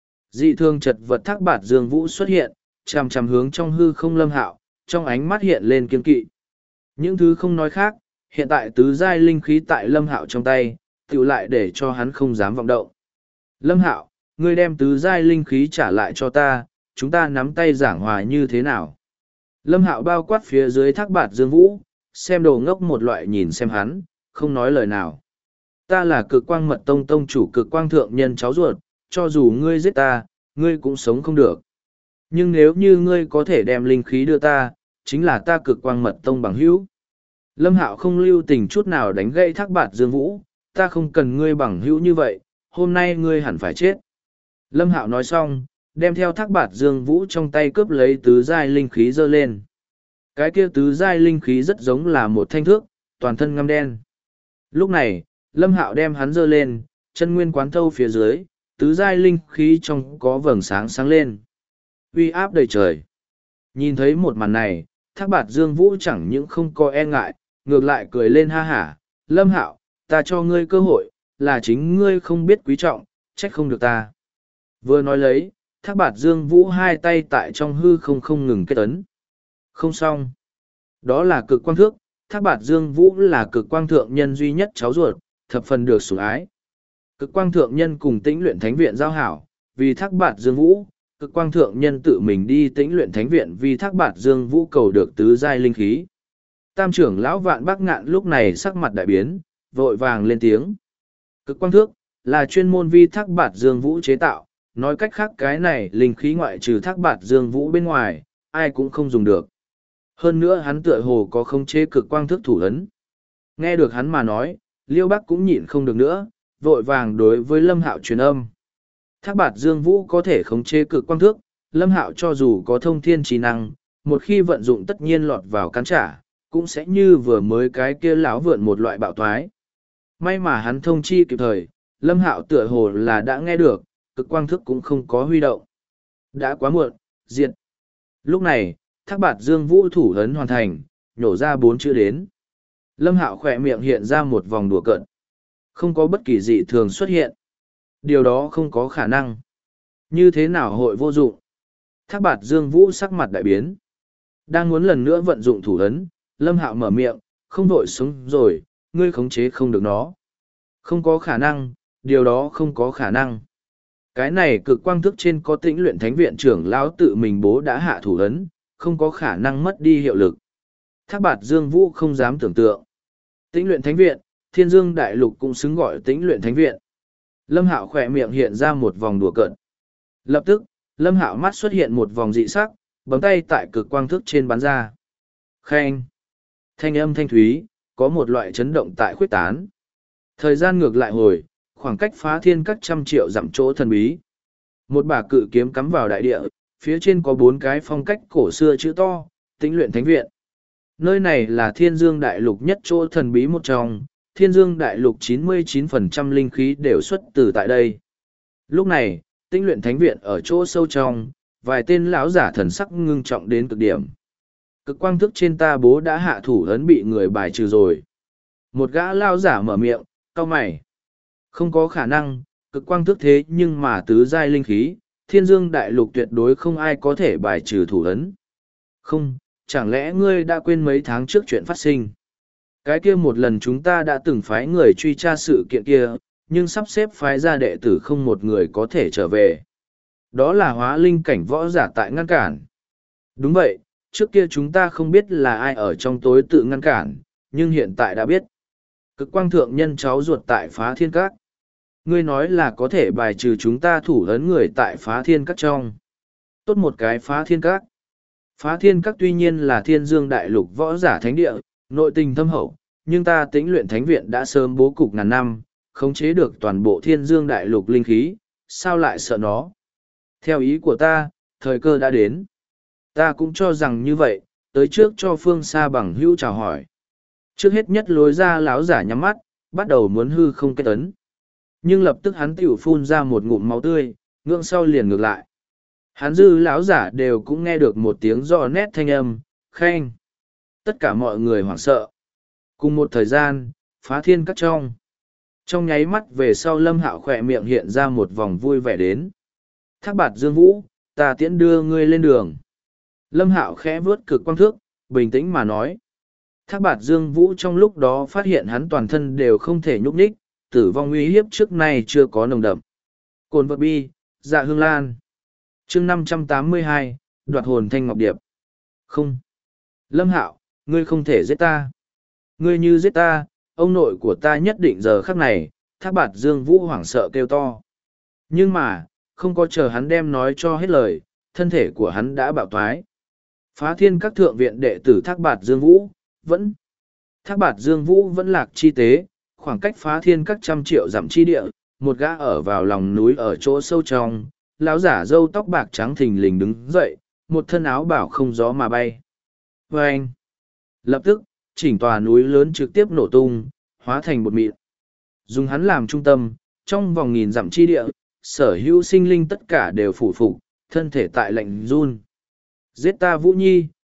A: Dị thường chật vật Thác Bạt Dương Vũ xuất hiện, chằm chằm hướng trong hư không Lâm Hạo, trong ánh mắt hiện lên kiên kỵ. Những thứ không nói khác, hiện tại tứ giai linh khí tại Lâm Hạo trong tay, tiểu lại để cho hắn không dám vọng động. Lâm Hạo, ngươi đem tứ giai linh khí trả lại cho ta, chúng ta nắm tay giảng hòa như thế nào? Lâm Hạo bao quát phía dưới Thác Bạt Dương Vũ, xem đồ ngốc một loại nhìn xem hắn, không nói lời nào. Ta là Cực Quang Mật Tông tông chủ Cực Quang thượng nhân cháu ruột, cho dù ngươi giết ta, ngươi cũng sống không được. Nhưng nếu như ngươi có thể đem linh khí đưa ta, chính là ta Cực Quang Mật Tông bằng hữu. Lâm Hạo không lưu tình chút nào đánh gãy Thác Bạt Dương Vũ, ta không cần ngươi bằng hữu như vậy, hôm nay ngươi hẳn phải chết. Lâm Hạo nói xong, đem theo Thác Bạt Dương Vũ trong tay cướp lấy tứ giai linh khí giơ lên. Cái kia tứ giai linh khí rất giống là một thanh thước, toàn thân ngăm đen. Lúc này, Lâm Hạo đem hắn giơ lên, chân nguyên quán thâu phía dưới, tứ giai linh khí trong có vầng sáng sáng lên. Uy áp đầy trời. Nhìn thấy một màn này, Thác Bạt Dương Vũ chẳng những không có e ngại, ngược lại cười lên ha hả, Lâm Hạo, ta cho ngươi cơ hội, là chính ngươi không biết quý trọng, trách không được ta. Vừa nói lấy, Thác Bạt Dương Vũ hai tay tại trong hư không ngừng kết ấn. Không xong. Đó là cực quang thước, Thác Bạt Dương Vũ là cực quang thượng nhân duy nhất cháu ruột, thập phần được sủng ái. Cực quang thượng nhân cùng Tĩnh Luyện Thánh Viện giao hảo, vì Thác Bạt Dương Vũ, cực quang thượng nhân tự mình đi Tĩnh Luyện Thánh Viện vì Thác Bạt Dương Vũ cầu được tứ giai linh khí. Tam trưởng lão Vạn Bác Ngạn lúc này sắc mặt đại biến, vội vàng lên tiếng. Cực quang thước, là chuyên môn vi Thác Bạt Dương Vũ chế tạo, nói cách khác cái này linh khí ngoại trừ Thác Bạt Dương Vũ bên ngoài, ai cũng không dùng được. Hơn nữa hắn tựa hồ có khống chế cực quang thước thủ ấn. Nghe được hắn mà nói, Liêu Bắc cũng nhịn không được nữa, vội vàng đối với Lâm Hạo truyền âm. Thác Bạt Dương Vũ có thể khống chế cực quang thước, Lâm Hạo cho dù có thông thiên trí năng, một khi vận dụng tất nhiên lọt vào cắn trả, cũng sẽ như vừa mới cái kia lão vượn một loại bạo thoái. May mà hắn thông chi kịp thời, Lâm Hạo tựa hồ là đã nghe được, cực quang thước cũng không có huy động. Đã quá muộn, diệt. Lúc này, Thác Bạt Dương Vũ thủ ấn hoàn thành, nhổ ra 4 chữ đến. Lâm Hạo khỏe miệng hiện ra một vòng đùa cợt. Không có bất kỳ dị thường xuất hiện. Điều đó không có khả năng. Như thế nào hội vô dụng? Thác Bạt Dương Vũ sắc mặt đại biến. Đang muốn lần nữa vận dụng thủ ấn, Lâm Hạo mở miệng, không vội sống rồi, ngươi khống chế không được nó. Không có khả năng, điều đó không có khả năng. Cái này cực quang thức trên có Tĩnh Luyện Thánh Viện trưởng lão tự mình bố đã hạ thủ ấn, không có khả năng mất đi hiệu lực. Thác Bạt Dương Vũ không dám tưởng tượng. Tĩnh Luyện Thánh Viện, Thiên Dương Đại Lục cũng xứng gọi Tĩnh Luyện Thánh Viện. Lâm Hạo khỏe miệng hiện ra một vòng đùa cợt. Lập tức, Lâm Hạo mắt xuất hiện một vòng dị sắc, bấm tay tại cực quang thức trên bắn ra. Khen. Thanh âm thanh thúy, có một loại chấn động tại khuyết tán. Thời gian ngược lại hồi, khoảng cách phá thiên các trăm triệu dặm chỗ thần bí. Một bả cự kiếm cắm vào đại địa, phía trên có 4 cái phong cách cổ xưa chữ to, Tĩnh Luyện Thánh Viện. Nơi này là Thiên Dương Đại Lục nhất chỗ thần bí một trong, Thiên Dương Đại Lục 99% linh khí đều xuất từ tại đây. Lúc này, Tĩnh Luyện Thánh Viện ở chỗ sâu trong, vài tên lão giả thần sắc ngưng trọng đến cực điểm. Cực quang thức trên ta bố đã hạ thủ ấn bị người bài trừ rồi. Một gã lão giả mở miệng, cau mày. Không có khả năng, cực quang thức thế nhưng mà tứ giai linh khí, Thiên Dương Đại Lục tuyệt đối không ai có thể bài trừ thủ ấn. Không, chẳng lẽ ngươi đã quên mấy tháng trước chuyện phát sinh? Cái kia một lần chúng ta đã từng phái người truy tra sự kiện kia, nhưng sắp xếp phái ra đệ tử không một người có thể trở về. Đó là hóa linh cảnh võ giả tại ngăn cản. Đúng vậy, trước kia chúng ta không biết là ai ở trong tối tự ngăn cản, nhưng hiện tại đã biết. Cực quang thượng nhân cháu ruột tại phá thiên các. Ngươi nói là có thể bài trừ chúng ta thủ ấn người tại phá thiên các trong. Tốt một cái phá thiên các. Phá thiên các tuy nhiên là Thiên Dương Đại Lục võ giả thánh địa, nội tình thâm hậu, nhưng ta Tĩnh Luyện Thánh Viện đã sớm bố cục ngàn năm, khống chế được toàn bộ Thiên Dương Đại Lục linh khí, sao lại sợ nó? Theo ý của ta, thời cơ đã đến. Ta cũng cho rằng như vậy, tới trước cho Phương Sa bằng hữu chào hỏi. Trước hết nhất lối ra láo giả nhắm mắt, bắt đầu muốn hư không kết ấn. Nhưng lập tức hắn tiểu phun ra một ngụm máu tươi, ngưỡng sau liền ngược lại. Hắn dư láo giả đều cũng nghe được một tiếng rõ nét thanh âm, khen. Tất cả mọi người hoảng sợ. Cùng một thời gian, phá thiên các trong. Trong nháy mắt về sau Lâm Hạo khỏe miệng hiện ra một vòng vui vẻ đến. Thác Bạt Dương Vũ, ta tiễn đưa ngươi lên đường. Lâm Hạo khẽ vướt cực quang thước, bình tĩnh mà nói. Thác Bạt Dương Vũ trong lúc đó phát hiện hắn toàn thân đều không thể nhúc nhích, tử vong uy hiếp trước nay chưa có nồng đậm. Cồn vật bi, dạ hương lan. Chương 582, đoạt hồn thanh ngọc điệp. Không. Lâm Hạo, ngươi không thể giết ta. Ngươi như giết ta, ông nội của ta nhất định giờ khắc này, Thác Bạt Dương Vũ hoảng sợ kêu to. Nhưng mà, không có chờ hắn đem nói cho hết lời, thân thể của hắn đã bạo thoái. Phá thiên các thượng viện đệ tử Thác Bạt Dương Vũ, Thác Bạt Dương Vũ vẫn lạc chi tế, khoảng cách phá thiên các trăm triệu dặm chi địa, một gã ở vào lòng núi ở chỗ sâu trong, lão giả râu tóc bạc trắng thình lình đứng dậy, một thân áo bảo không gió mà bay. Và anh, lập tức, chỉnh tòa núi lớn trực tiếp nổ tung, hóa thành bột mịn. Dùng hắn làm trung tâm, trong vòng nghìn dặm chi địa, sở hữu sinh linh tất cả đều phủ phục, thân thể tại lạnh run. Giết ta Vũ Nhi,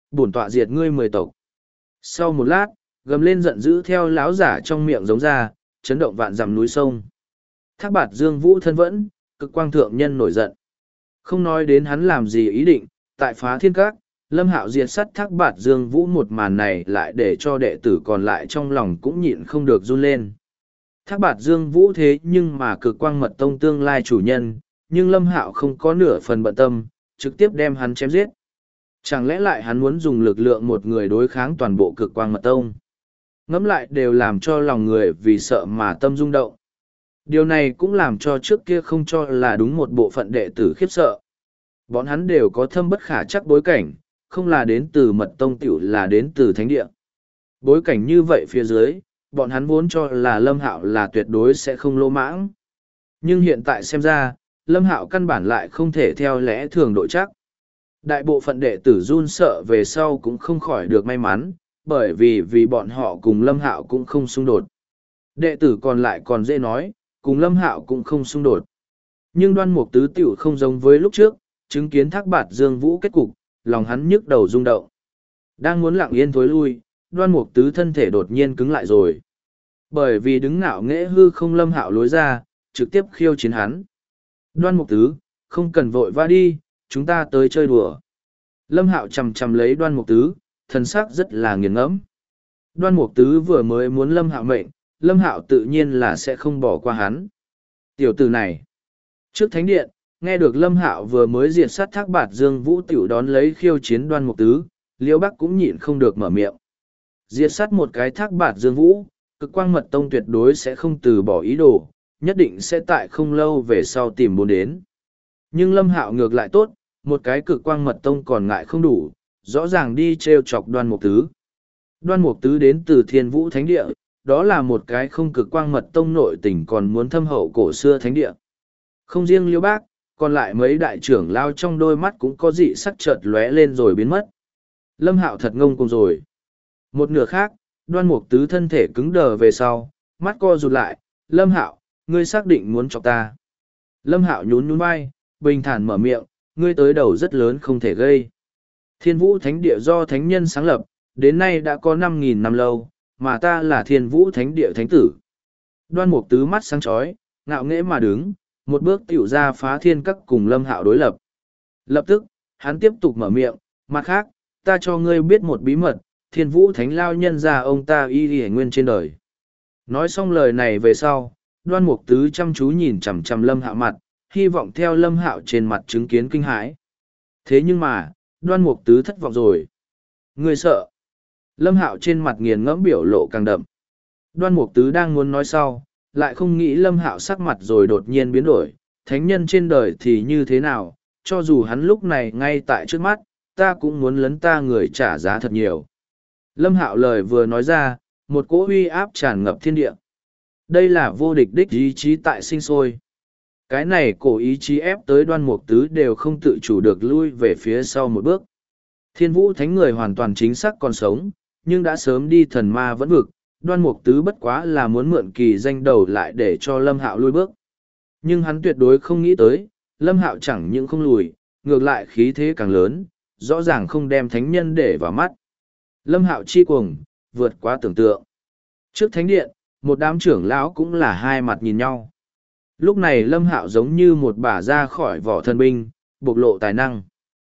A: bổn tọa diệt ngươi 10 tộc. Sau một lát, gầm lên giận dữ theo láo giả trong miệng giống ra, chấn động vạn dặm núi sông. Thác Bạt Dương Vũ thân vẫn, cực quang thượng nhân nổi giận. Không nói đến hắn làm gì ý định, tại Phá Thiên Các, Lâm Hạo diệt sắt Thác Bạt Dương Vũ một màn này lại để cho đệ tử còn lại trong lòng cũng nhịn không được run lên. Thác Bạt Dương Vũ thế nhưng mà cực quang mật tông tương lai chủ nhân, nhưng Lâm Hạo không có nửa phần bận tâm, trực tiếp đem hắn chém giết. Chẳng lẽ lại hắn muốn dùng lực lượng một người đối kháng toàn bộ cực quang mật tông? Ngẫm lại đều làm cho lòng người vì sợ mà tâm rung động. Điều này cũng làm cho trước kia không cho là đúng một bộ phận đệ tử khiếp sợ. Bọn hắn đều có thâm bất khả chắc bối cảnh, không là đến từ mật tông tiểu là đến từ thánh địa. Bối cảnh như vậy phía dưới, bọn hắn vốn cho là Lâm Hạo là tuyệt đối sẽ không lỗ mãng. Nhưng hiện tại xem ra, Lâm Hạo căn bản lại không thể theo lẽ thường độ chắc. Đại bộ phận đệ tử run sợ về sau cũng không khỏi được may mắn, bởi vì bọn họ cùng Lâm Hạo cũng không xung đột. Đệ tử còn lại còn dễ nói, cùng Lâm Hạo cũng không xung đột. Nhưng Đoan Mục Tứ tiểu không giống với lúc trước, chứng kiến Thác Bạt Dương Vũ kết cục, lòng hắn nhức đầu rung động. Đang muốn lặng yên thối lui, Đoan Mục Tứ thân thể đột nhiên cứng lại rồi. Bởi vì đứng ngạo nghễ hư không Lâm Hạo lối ra, trực tiếp khiêu chiến hắn. Đoan Mục Tứ, không cần vội va đi, chúng ta tới chơi đùa. Lâm Hạo chầm chầm lấy Đoan Mục Tứ, thần sắc rất là nghiền ngẫm. Đoan Mục Tứ vừa mới muốn Lâm Hạo mệnh, Lâm Hạo tự nhiên là sẽ không bỏ qua hắn. Tiểu tử này, trước thánh điện, nghe được Lâm Hạo vừa mới diệt sát Thác Bạt Dương Vũ tiểu đón lấy khiêu chiến Đoan Mục Tứ, Liễu Bắc cũng nhịn không được mở miệng. Diệt sát một cái Thác Bạt Dương Vũ, cực quang mật tông tuyệt đối sẽ không từ bỏ ý đồ, nhất định sẽ tại không lâu về sau tìm bốn đến. Nhưng Lâm Hạo ngược lại tốt, một cái cực quang mật tông còn ngại không đủ, rõ ràng đi trêu chọc Đoan Mục Tứ. Đoan Mục Tứ đến từ Thiên Vũ Thánh Địa, đó là một cái không cực quang mật tông nội tình còn muốn thâm hậu cổ xưa thánh địa. Không riêng Liễu Bác, còn lại mấy đại trưởng lao trong đôi mắt cũng có dị sắc chợt lóe lên rồi biến mất. Lâm Hạo thật ngông cuồng rồi. Một nửa khác, Đoan Mục Tứ thân thể cứng đờ về sau, mắt co rụt lại, Lâm Hạo, ngươi xác định muốn chọc ta. Lâm Hạo nhún nhún vai, bình thản mở miệng, ngươi tới đầu rất lớn không thể gây. Thiên Vũ Thánh Địa do Thánh Nhân sáng lập, đến nay đã có 5.000 năm lâu, mà ta là Thiên Vũ Thánh Địa Thánh Tử. Đoan Mục Tứ mắt sáng chói, ngạo nghễ mà đứng, một bước tiểu ra Phá Thiên Các cùng Lâm Hạo đối lập. Lập tức, hắn tiếp tục mở miệng, mặt khác, ta cho ngươi biết một bí mật, Thiên Vũ Thánh Lao nhân ra ông ta y y nguyên trên đời. Nói xong lời này về sau, Đoan Mục Tứ chăm chú nhìn chằm chằm Lâm Hạo mặt, hy vọng theo Lâm Hạo trên mặt chứng kiến kinh hãi. Thế nhưng mà, Đoan Mục Tứ thất vọng rồi. Ngươi sợ. Lâm Hạo trên mặt nghiền ngẫm biểu lộ càng đậm. Đoan Mục Tứ đang muốn nói sau, lại không nghĩ Lâm Hạo sắc mặt rồi đột nhiên biến đổi. Thánh nhân trên đời thì như thế nào, cho dù hắn lúc này ngay tại trước mắt, ta cũng muốn lấn ta người trả giá thật nhiều. Lâm Hạo lời vừa nói ra, một cỗ uy áp tràn ngập thiên địa. Đây là vô địch đích ý chí tại sinh sôi. Cái này cổ ý chí ép tới Đoan Mục Tứ đều không tự chủ được lui về phía sau một bước. Thiên Vũ Thánh người hoàn toàn chính xác còn sống, nhưng đã sớm đi thần ma vẫn vực. Đoan Mục Tứ bất quá là muốn mượn kỳ danh đầu lại để cho Lâm Hạo lui bước. Nhưng hắn tuyệt đối không nghĩ tới, Lâm Hạo chẳng những không lùi, ngược lại khí thế càng lớn, rõ ràng không đem thánh nhân để vào mắt. Lâm Hạo chi cuồng, vượt quá tưởng tượng. Trước thánh điện, một đám trưởng lão cũng là hai mặt nhìn nhau. Lúc này Lâm Hạo giống như một bả ra khỏi vỏ thân binh, bộc lộ tài năng.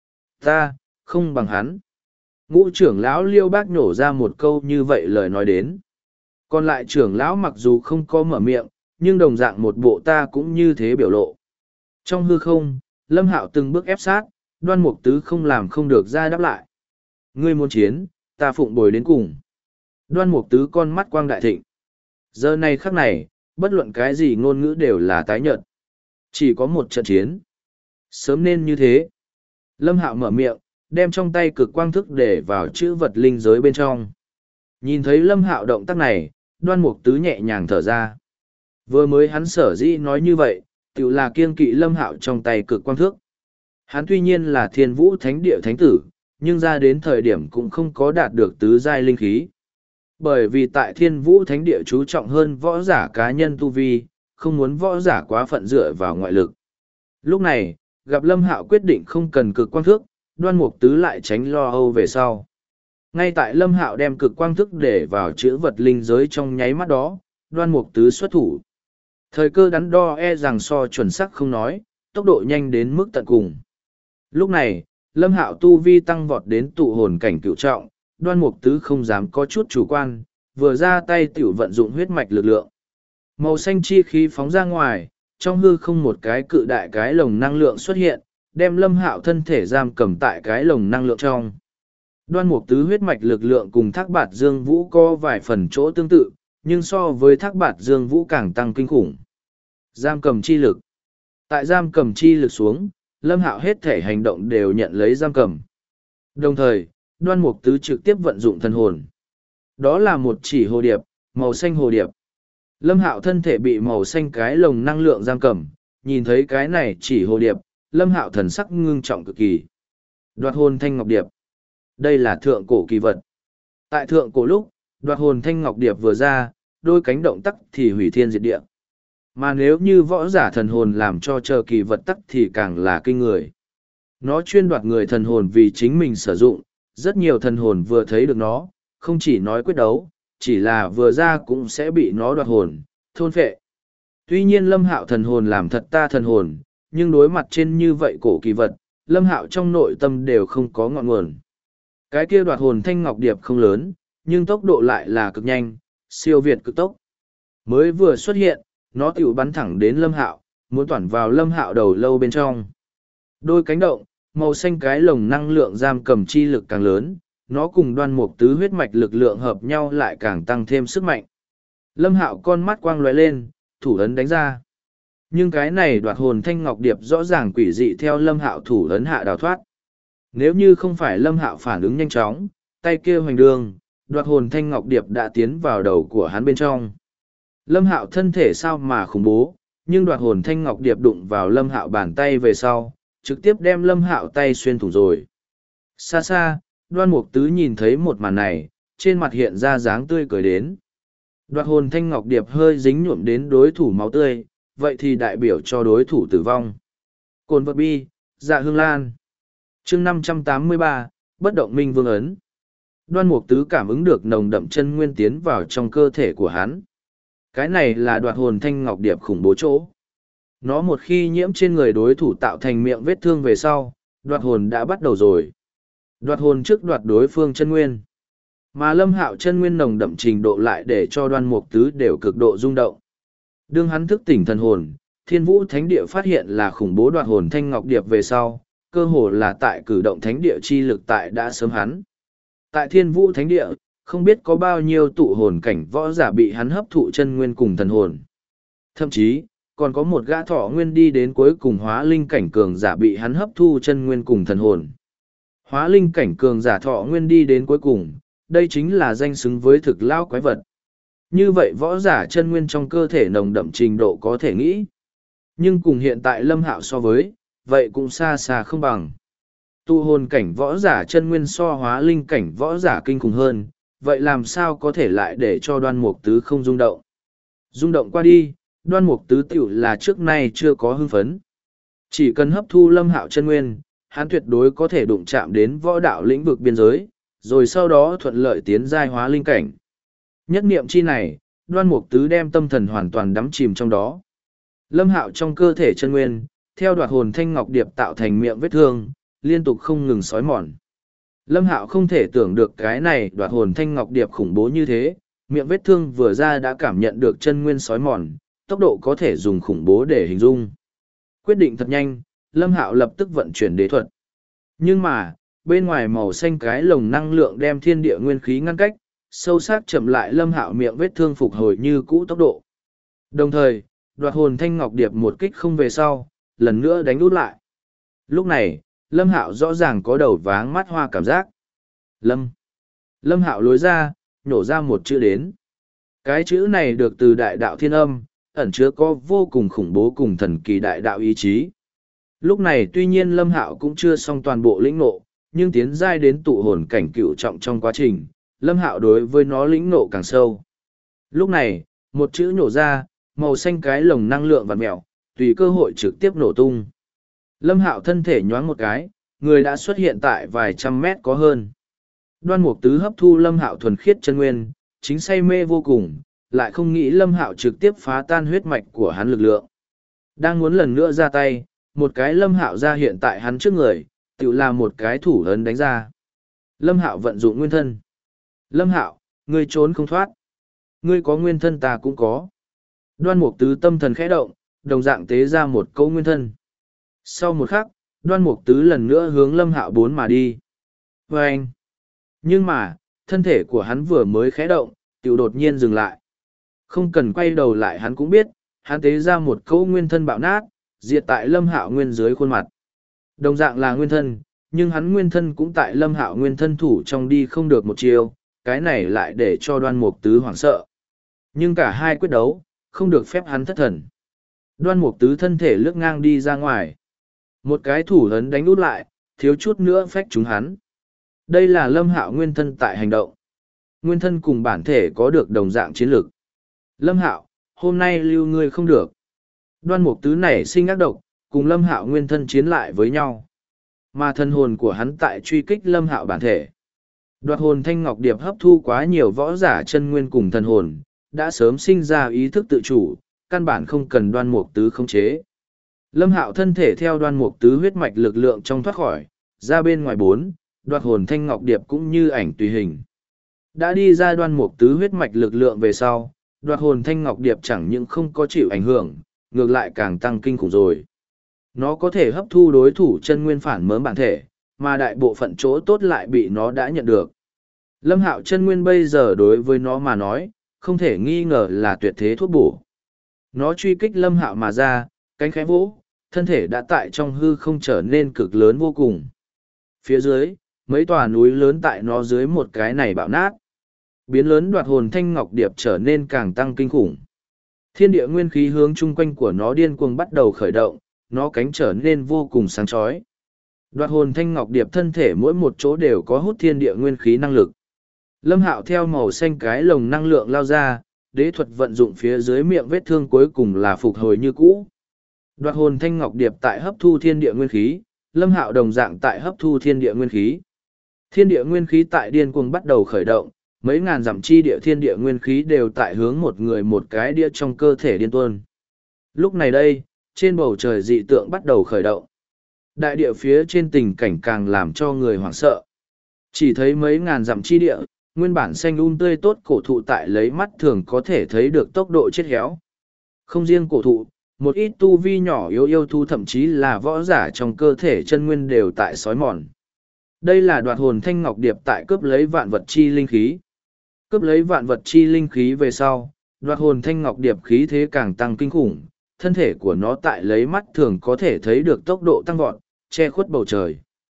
A: Ta, không bằng hắn. Ngũ trưởng lão Liêu Bác nhổ ra một câu như vậy lời nói đến. Còn lại trưởng lão mặc dù không có mở miệng, nhưng đồng dạng một bộ ta cũng như thế biểu lộ. Trong hư không, Lâm Hạo từng bước ép sát, Đoan Mục Tứ không làm không được ra đáp lại. Ngươi muốn chiến, ta phụng bồi đến cùng. Đoan Mục Tứ con mắt quang đại thịnh. Giờ này khắc này, bất luận cái gì ngôn ngữ đều là tái nhợt. Chỉ có một trận chiến. Sớm nên như thế. Lâm Hạo mở miệng, đem trong tay cực quang thức để vào chữ vật linh giới bên trong. Nhìn thấy Lâm Hạo động tác này, Đoan Mục Tứ nhẹ nhàng thở ra. Vừa mới hắn sở dĩ nói như vậy, tự là kiêng kỵ Lâm Hạo trong tay cực quang thước. Hắn tuy nhiên là Thiên Vũ Thánh Địa Thánh Tử, nhưng ra đến thời điểm cũng không có đạt được tứ giai linh khí. Bởi vì tại Thiên Vũ Thánh Địa chú trọng hơn võ giả cá nhân tu vi, không muốn võ giả quá phận dựa vào ngoại lực. Lúc này, gặp Lâm Hạo quyết định không cần cực quang thước, Đoan Mục Tứ lại tránh lo âu về sau. Ngay tại Lâm Hạo đem cực quang thức để vào chữ vật linh giới trong nháy mắt đó, Đoan Mục Tứ xuất thủ. Thời cơ đắn đo e rằng so chuẩn xác không nói, tốc độ nhanh đến mức tận cùng. Lúc này, Lâm Hạo tu vi tăng vọt đến tụ hồn cảnh cựu trọng, Đoan Mục Tứ không dám có chút chủ quan, vừa ra tay tiểu vận dụng huyết mạch lực lượng. Màu xanh chi khí phóng ra ngoài, trong hư không một cái cự đại cái lồng năng lượng xuất hiện, đem Lâm Hạo thân thể giam cầm tại cái lồng năng lượng trong. Đoan Mục Tứ huyết mạch lực lượng cùng Thác Bạt Dương Vũ có vài phần chỗ tương tự, nhưng so với Thác Bạt Dương Vũ càng tăng kinh khủng. Giam cầm chi lực. Tại giam cầm chi lực xuống, Lâm Hạo hết thể hành động đều nhận lấy giam cầm. Đồng thời, Đoan Mục Tứ trực tiếp vận dụng thần hồn. Đó là một chỉ hồ điệp, màu xanh hồ điệp. Lâm Hạo thân thể bị màu xanh cái lồng năng lượng giam cầm, nhìn thấy cái này chỉ hồ điệp, Lâm Hạo thần sắc ngưng trọng cực kỳ. Đoạt hồn thanh ngọc điệp. Đây là thượng cổ kỳ vật. Tại thượng cổ lúc, đoạt hồn thanh ngọc điệp vừa ra, đôi cánh động tắc thì hủy thiên diệt địa. Mà nếu như võ giả thần hồn làm cho chờ kỳ vật tắc thì càng là kinh người. Nó chuyên đoạt người thần hồn vì chính mình sử dụng, rất nhiều thần hồn vừa thấy được nó, không chỉ nói quyết đấu, chỉ là vừa ra cũng sẽ bị nó đoạt hồn, thôn phệ. Tuy nhiên Lâm Hạo thần hồn làm thật ta thần hồn, nhưng đối mặt trên như vậy cổ kỳ vật, Lâm Hạo trong nội tâm đều không có ngọn nguồn. Cái kia đoạt hồn thanh ngọc điệp không lớn, nhưng tốc độ lại là cực nhanh, siêu việt cực tốc. Mới vừa xuất hiện, nó tiểu bắn thẳng đến Lâm Hạo, muốn toàn vào Lâm Hạo đầu lâu bên trong. Đôi cánh động, màu xanh cái lồng năng lượng giam cầm chi lực càng lớn, nó cùng Đoan Mục Tứ huyết mạch lực lượng hợp nhau lại càng tăng thêm sức mạnh. Lâm Hạo con mắt quang lóe lên, thủ ấn đánh ra. Nhưng cái này đoạt hồn thanh ngọc điệp rõ ràng quỷ dị theo Lâm Hạo thủ ấn hạ đào thoát. Nếu như không phải Lâm Hạo phản ứng nhanh chóng, tay kia hoành đường, đoạt hồn thanh ngọc điệp đã tiến vào đầu của hắn bên trong. Lâm Hạo thân thể sao mà khủng bố, nhưng đoạt hồn thanh ngọc điệp đụng vào Lâm Hạo bàn tay về sau, trực tiếp đem Lâm Hạo tay xuyên thủng rồi. Xa xa, Đoan Mục Tứ nhìn thấy một màn này, trên mặt hiện ra dáng tươi cười đến. Đoạt hồn thanh ngọc điệp hơi dính nhuộm đến đối thủ máu tươi, vậy thì đại biểu cho đối thủ tử vong. Cồn vật bi, dạ hương lan. Chương 583, bất động minh vương ấn. Đoan Mục Tứ cảm ứng được nồng đậm chân nguyên tiến vào trong cơ thể của hắn. Cái này là đoạt hồn thanh ngọc điệp khủng bố chỗ. Nó một khi nhiễm trên người đối thủ tạo thành miệng vết thương về sau, đoạt hồn đã bắt đầu rồi. Đoạt hồn trước đoạt đối phương chân nguyên. Mà Lâm Hạo chân nguyên nồng đậm trình độ lại để cho Đoan Mục Tứ đều cực độ rung động. Đương hắn thức tỉnh thần hồn, Thiên Vũ Thánh Địa phát hiện là khủng bố đoạt hồn thanh ngọc điệp về sau, cơ hồ là tại cử động thánh địa chi lực tại đã sớm hắn. Tại Thiên Vũ Thánh Địa, không biết có bao nhiêu tụ hồn cảnh võ giả bị hắn hấp thụ chân nguyên cùng thần hồn. Thậm chí, còn có một gã thọ nguyên đi đến cuối cùng hóa linh cảnh cường giả bị hắn hấp thu chân nguyên cùng thần hồn. Hóa linh cảnh cường giả thọ nguyên đi đến cuối cùng, đây chính là danh xứng với thực lao quái vật. Như vậy võ giả chân nguyên trong cơ thể nồng đậm trình độ có thể nghĩ. Nhưng cùng hiện tại Lâm Hạo so với, vậy cũng xa xa không bằng. Tu hồn cảnh võ giả chân nguyên so hóa linh cảnh võ giả kinh khủng hơn, vậy làm sao có thể lại để cho Đoan Mục Tứ không rung động. Rung động qua đi, Đoan Mục Tứ tiểu là trước nay chưa có hưng phấn. Chỉ cần hấp thu Lâm Hạo chân nguyên, hắn tuyệt đối có thể đụng chạm đến võ đạo lĩnh vực biên giới, rồi sau đó thuận lợi tiến giai hóa linh cảnh. Nhất niệm chi này, Đoan Mục Tứ đem tâm thần hoàn toàn đắm chìm trong đó. Lâm Hạo trong cơ thể chân nguyên, theo đoạt hồn thanh ngọc điệp tạo thành miệng vết thương, liên tục không ngừng xói mòn. Lâm Hạo không thể tưởng được cái này đoạt hồn thanh ngọc điệp khủng bố như thế, miệng vết thương vừa ra đã cảm nhận được chân nguyên xói mòn, tốc độ có thể dùng khủng bố để hình dung. Quyết định thật nhanh, Lâm Hạo lập tức vận chuyển đế thuật. Nhưng mà, bên ngoài màu xanh cái lồng năng lượng đem thiên địa nguyên khí ngăn cách, sâu sắc chậm lại Lâm Hạo miệng vết thương phục hồi như cũ tốc độ. Đồng thời, đoạt hồn thanh ngọc điệp một kích không về sau, lần nữa đánh út lại. Lúc này, Lâm Hạo rõ ràng có đầu váng mắt hoa cảm giác. Lâm Hạo lối ra, nhổ ra một chữ đến. Cái chữ này được từ đại đạo thiên âm, ẩn chứa có vô cùng khủng bố cùng thần kỳ đại đạo ý chí. Lúc này tuy nhiên Lâm Hạo cũng chưa xong toàn bộ lĩnh ngộ, nhưng tiến giai đến tụ hồn cảnh cựu trọng trong quá trình, Lâm Hạo đối với nó lĩnh ngộ càng sâu. Lúc này, một chữ nhổ ra, màu xanh cái lồng năng lượng vặn mèo, tùy cơ hội trực tiếp nổ tung. Lâm Hạo thân thể nhoáng một cái, người đã xuất hiện tại vài trăm mét có hơn. Đoan Mục Tứ hấp thu Lâm Hạo thuần khiết chân nguyên, chính say mê vô cùng, lại không nghĩ Lâm Hạo trực tiếp phá tan huyết mạch của hắn lực lượng. Đang muốn lần nữa ra tay, một cái Lâm Hạo ra hiện tại hắn trước người, tự là một cái thủ ấn đánh ra. Lâm Hạo vận dụng nguyên thân. Lâm Hạo, ngươi trốn không thoát. Ngươi có nguyên thân ta cũng có. Đoan Mục Tứ tâm thần khẽ động, đồng dạng tế ra một câu nguyên thân. Sau một khắc, Đoan Mục Tứ lần nữa hướng Lâm Hạo bốn mà đi. Vâng! Nhưng mà, thân thể của hắn vừa mới khẽ động, tiểu đột nhiên dừng lại. Không cần quay đầu lại hắn cũng biết, hắn tế ra một câu nguyên thân bạo nát, diệt tại Lâm Hạo nguyên dưới khuôn mặt. Đồng dạng là nguyên thân, nhưng hắn nguyên thân cũng tại Lâm Hạo nguyên thân thủ trong đi không được một chiều, cái này lại để cho Đoan Mục Tứ hoảng sợ. Nhưng cả hai quyết đấu, không được phép hắn thất thần. Đoan Mục Tứ thân thể lướt ngang đi ra ngoài. Một cái thủ ấn đánh út lại, thiếu chút nữa phách trúng hắn. Đây là Lâm Hạo nguyên thân tại hành động. Nguyên thân cùng bản thể có được đồng dạng chiến lược. Lâm Hạo, hôm nay lưu ngươi không được. Đoan Mục Tứ nảy sinh ác độc, cùng Lâm Hạo nguyên thân chiến lại với nhau. Mà thân hồn của hắn tại truy kích Lâm Hạo bản thể. Đoạt hồn thanh ngọc điệp hấp thu quá nhiều võ giả chân nguyên cùng thần hồn, đã sớm sinh ra ý thức tự chủ, căn bản không cần Đoan Mục Tứ khống chế. Lâm Hạo thân thể theo Đoan Mục Tứ huyết mạch lực lượng trong thoát khỏi, ra bên ngoài bốn, đoạt hồn thanh ngọc điệp cũng như ảnh tùy hình. Đã đi ra Đoan Mục Tứ huyết mạch lực lượng về sau, đoạt hồn thanh ngọc điệp chẳng những không có chịu ảnh hưởng, ngược lại càng tăng kinh khủng rồi. Nó có thể hấp thu đối thủ chân nguyên phản mớm bản thể, mà đại bộ phận chỗ tốt lại bị nó đã nhận được. Lâm Hạo chân nguyên bây giờ đối với nó mà nói, không thể nghi ngờ là tuyệt thế thuốc bổ. Nó truy kích Lâm Hạo mà ra, cánh khẽ vỗ, thân thể đã tại trong hư không trở nên cực lớn vô cùng. Phía dưới, mấy tòa núi lớn tại nó dưới một cái này bạo nát. Biến lớn đoạt hồn thanh ngọc điệp trở nên càng tăng kinh khủng. Thiên địa nguyên khí hướng chung quanh của nó điên cuồng bắt đầu khởi động, nó cánh trở nên vô cùng sáng chói. Đoạt hồn thanh ngọc điệp thân thể mỗi một chỗ đều có hút thiên địa nguyên khí năng lực. Lâm Hạo theo màu xanh cái lồng năng lượng lao ra, đế thuật vận dụng phía dưới miệng vết thương cuối cùng là phục hồi như cũ. Đoạt hồn thanh ngọc điệp tại hấp thu thiên địa nguyên khí, Lâm Hạo đồng dạng tại hấp thu thiên địa nguyên khí. Thiên địa nguyên khí tại điên cuồng bắt đầu khởi động, mấy ngàn dặm chi địa thiên địa nguyên khí đều tại hướng một người một cái đĩa trong cơ thể điên tuôn. Lúc này đây, trên bầu trời dị tượng bắt đầu khởi động. Đại địa phía trên tình cảnh càng làm cho người hoảng sợ. Chỉ thấy mấy ngàn dặm chi địa, nguyên bản xanh tươi tốt cổ thụ tại lấy mắt thường có thể thấy được tốc độ chết héo. Không riêng cổ thụ, một ít tu vi nhỏ yếu yêu thú thậm chí là võ giả trong cơ thể chân nguyên đều tại sói mòn. Đây là đoạt hồn thanh ngọc điệp tại cướp lấy vạn vật chi linh khí. Cướp lấy vạn vật chi linh khí về sau, đoạt hồn thanh ngọc điệp khí thế càng tăng kinh khủng, thân thể của nó tại lấy mắt thường có thể thấy được tốc độ tăng vọt, che khuất bầu trời.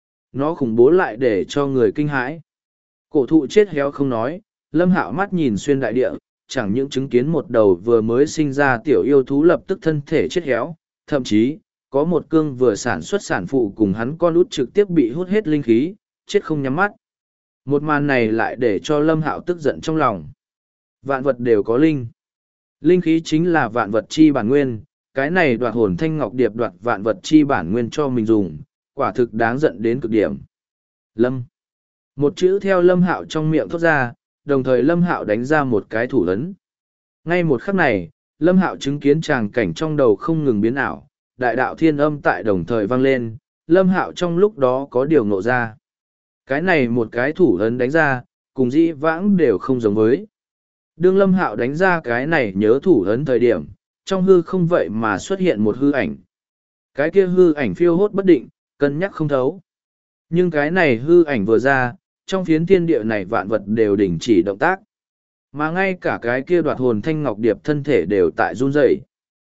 A: Nó khủng bố lại để cho người kinh hãi. Cổ thụ chết héo không nói, Lâm Hạo mắt nhìn xuyên đại địa, chẳng những chứng kiến một đầu vừa mới sinh ra tiểu yêu thú lập tức thân thể chết héo, thậm chí, có một cương vừa sản xuất sản phụ cùng hắn con út trực tiếp bị hút hết linh khí, chết không nhắm mắt. Một màn này lại để cho Lâm Hạo tức giận trong lòng. Vạn vật đều có linh. Linh khí chính là vạn vật chi bản nguyên, cái này đoạt hồn thanh ngọc điệp đoạt vạn vật chi bản nguyên cho mình dùng, quả thực đáng giận đến cực điểm. Lâm. Một chữ theo Lâm Hạo trong miệng thốt ra, đồng thời Lâm Hạo đánh ra một cái thủ ấn. Ngay một khắc này, Lâm Hạo chứng kiến tràng cảnh trong đầu không ngừng biến ảo, đại đạo thiên âm tại đồng thời vang lên, Lâm Hạo trong lúc đó có điều ngộ ra. Cái này một cái thủ ấn đánh ra, cùng dĩ vãng đều không giống với. Đương Lâm Hạo đánh ra cái này nhớ thủ ấn thời điểm, trong hư không vậy mà xuất hiện một hư ảnh. Cái kia hư ảnh phiêu hốt bất định, cân nhắc không thấu. Nhưng cái này hư ảnh vừa ra, trong phiến thiên địa này vạn vật đều đình chỉ động tác. Mà ngay cả cái kia đoạt hồn thanh ngọc điệp thân thể đều tại run rẩy.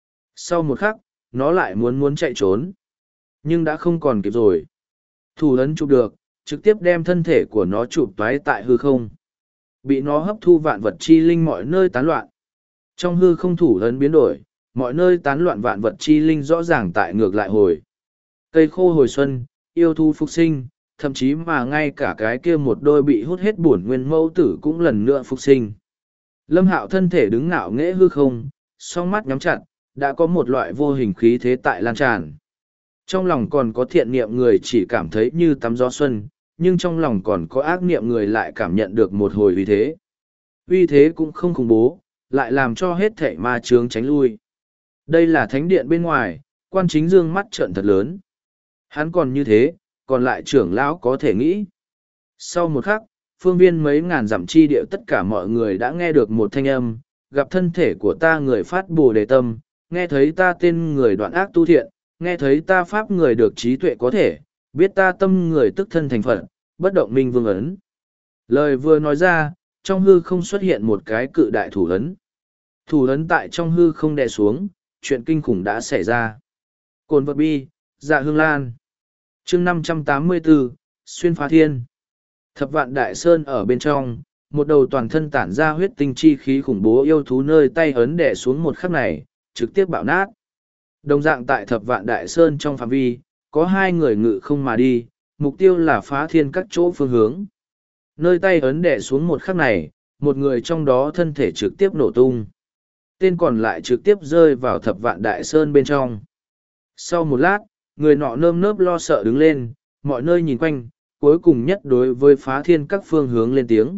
A: Sau một khắc, nó lại muốn chạy trốn. Nhưng đã không còn kịp rồi. Thủ ấn chụp được, trực tiếp đem thân thể của nó chụp toái tại hư không. Bị nó hấp thu vạn vật chi linh mọi nơi tán loạn. Trong hư không thủ ấn biến đổi, mọi nơi tán loạn vạn vật chi linh rõ ràng tại ngược lại hồi. Cây khô hồi xuân, yêu thú phục sinh, thậm chí mà ngay cả cái kia một đôi bị hút hết bổn nguyên mẫu tử cũng lần nữa phục sinh. Lâm Hạo thân thể đứng ngạo nghễ hư không, song mắt nhắm chặt, đã có một loại vô hình khí thế tại lan tràn. Trong lòng còn có thiện niệm người chỉ cảm thấy như tắm gió xuân, nhưng trong lòng còn có ác niệm người lại cảm nhận được một hồi uy thế. Uy thế cũng không khủng bố, lại làm cho hết thảy ma chướng tránh lui. Đây là thánh điện bên ngoài, quan chính dương mắt trợn thật lớn. Hắn còn như thế, còn lại trưởng lão có thể nghĩ. Sau một khắc, phương viên mấy ngàn dặm chi địa tất cả mọi người đã nghe được một thanh âm, gặp thân thể của ta người phát bồ đề tâm, nghe thấy ta tên người đoạn ác tu thiện, nghe thấy ta pháp người được trí tuệ có thể, biết ta tâm người tức thân thành phận, bất động minh vương ấn. Lời vừa nói ra, trong hư không xuất hiện một cái cự đại thủ ấn. Thủ ấn tại trong hư không đè xuống, chuyện kinh khủng đã xảy ra. Cồn vật bi, dạ hương lan. chương 584, xuyên phá thiên. Thập vạn đại sơn ở bên trong, một đầu toàn thân tản ra huyết tinh chi khí khủng bố yêu thú nơi tay ấn đè xuống một khắc này, trực tiếp bạo nát. Đồng dạng tại thập vạn đại sơn trong phạm vi, có hai người ngự không mà đi, mục tiêu là phá thiên các chỗ phương hướng. Nơi tay ấn đè xuống một khắc này, một người trong đó thân thể trực tiếp nổ tung. Tên còn lại trực tiếp rơi vào thập vạn đại sơn bên trong. Sau một lát, người nọ nơm nớp lo sợ đứng lên, mọi nơi nhìn quanh, cuối cùng nhất đối với phá thiên các phương hướng lên tiếng,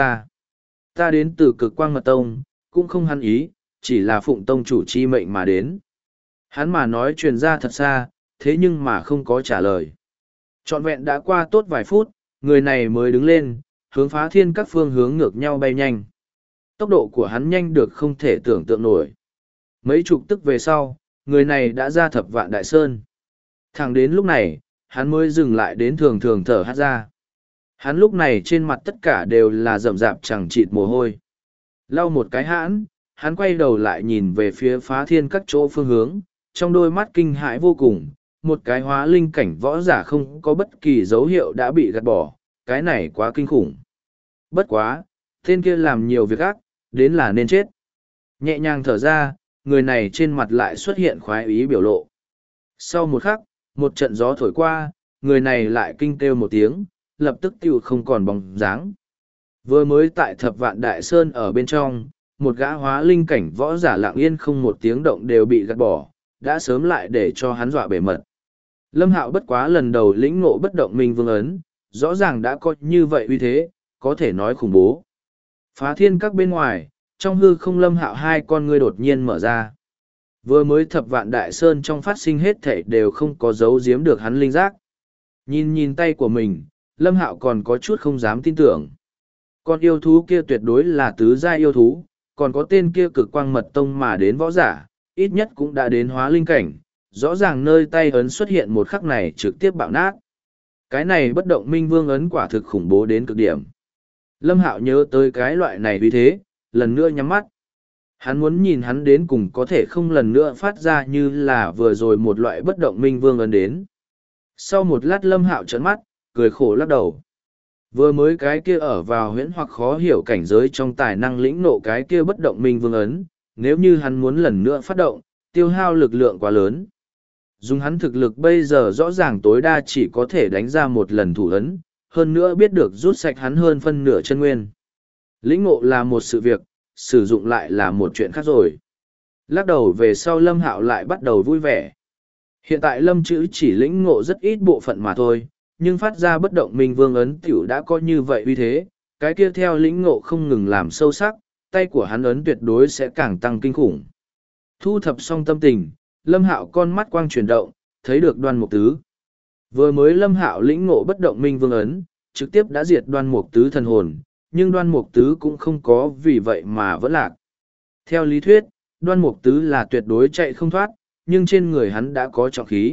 A: ta đến từ cực quang mật tông, cũng không hắn ý, chỉ là phụng tông chủ chi mệnh mà đến. Hắn mà nói truyền ra thật xa, thế nhưng mà không có trả lời. Trọn vẹn đã qua tốt vài phút, người này mới đứng lên, hướng phá thiên các phương hướng ngược nhau bay nhanh. Tốc độ của hắn nhanh được không thể tưởng tượng nổi. Mấy chục tức về sau, người này đã ra thập vạn đại sơn. Thẳng đến lúc này, hắn mới dừng lại đến thường thường thở hắt ra. Hắn lúc này trên mặt tất cả đều là rậm rạp chẳng chịt mồ hôi. Lau một cái hãn, hắn quay đầu lại nhìn về phía phá thiên các chỗ phương hướng, trong đôi mắt kinh hãi vô cùng, một cái hóa linh cảnh võ giả không có bất kỳ dấu hiệu đã bị gạt bỏ, cái này quá kinh khủng. Bất quá, tên kia làm nhiều việc ác, đến là nên chết. Nhẹ nhàng thở ra, người này trên mặt lại xuất hiện khoái ý biểu lộ. Sau một khắc, một trận gió thổi qua, người này lại kinh kêu một tiếng, lập tức tiêu không còn bóng dáng. Vừa mới tại thập vạn đại sơn ở bên trong, một gã hóa linh cảnh võ giả lặng yên không một tiếng động đều bị gạt bỏ, đã sớm lại để cho hắn dọa bể mật. Lâm Hạo bất quá lần đầu lĩnh ngộ bất động minh vương ấn, rõ ràng đã có như vậy uy thế, có thể nói khủng bố. Phá thiên các bên ngoài, trong hư không Lâm Hạo hai con ngươi đột nhiên mở ra. Vừa mới thập vạn đại sơn trong phát sinh hết thảy đều không có giấu giếm được hắn linh giác. Nhìn tay của mình, Lâm Hạo còn có chút không dám tin tưởng. Con yêu thú kia tuyệt đối là tứ giai yêu thú, còn có tên kia cực quang mật tông mà đến võ giả, ít nhất cũng đã đến hóa linh cảnh, rõ ràng nơi tay ấn xuất hiện một khắc này trực tiếp bạo nát. Cái này bất động minh vương ấn quả thực khủng bố đến cực điểm. Lâm Hạo nhớ tới cái loại này vì thế, lần nữa nhắm mắt. Hắn muốn nhìn hắn đến cùng có thể không lần nữa phát ra như là vừa rồi một loại bất động minh vương ấn đến. Sau một lát Lâm Hạo trợn mắt, cười khổ lắc đầu. Vừa mới cái kia ở vào huyễn hoặc khó hiểu cảnh giới trong tài năng lĩnh nộ cái kia bất động minh vương ấn, nếu như hắn muốn lần nữa phát động, tiêu hao lực lượng quá lớn. Dùng hắn thực lực bây giờ rõ ràng tối đa chỉ có thể đánh ra một lần thủ ấn, hơn nữa biết được rút sạch hắn hơn phân nửa chân nguyên. Lĩnh ngộ là một sự việc, sử dụng lại là một chuyện khác rồi. Lắc đầu về sau Lâm Hạo lại bắt đầu vui vẻ. Hiện tại Lâm chữ chỉ lĩnh ngộ rất ít bộ phận mà thôi, nhưng phát ra bất động minh vương ấn tiểu đã có như vậy uy thế, cái kia theo lĩnh ngộ không ngừng làm sâu sắc, tay của hắn ấn tuyệt đối sẽ càng tăng kinh khủng. Thu thập xong tâm tình, Lâm Hạo con mắt quang chuyển động, thấy được Đoan Mục Tứ. Vừa mới Lâm Hạo lĩnh ngộ bất động minh vương ấn, trực tiếp đã diệt Đoan Mục Tứ thần hồn, nhưng Đoan Mục Tứ cũng không có vì vậy mà vẫn lạc. Theo lý thuyết, Đoan Mục Tứ là tuyệt đối chạy không thoát, nhưng trên người hắn đã có trọng khí.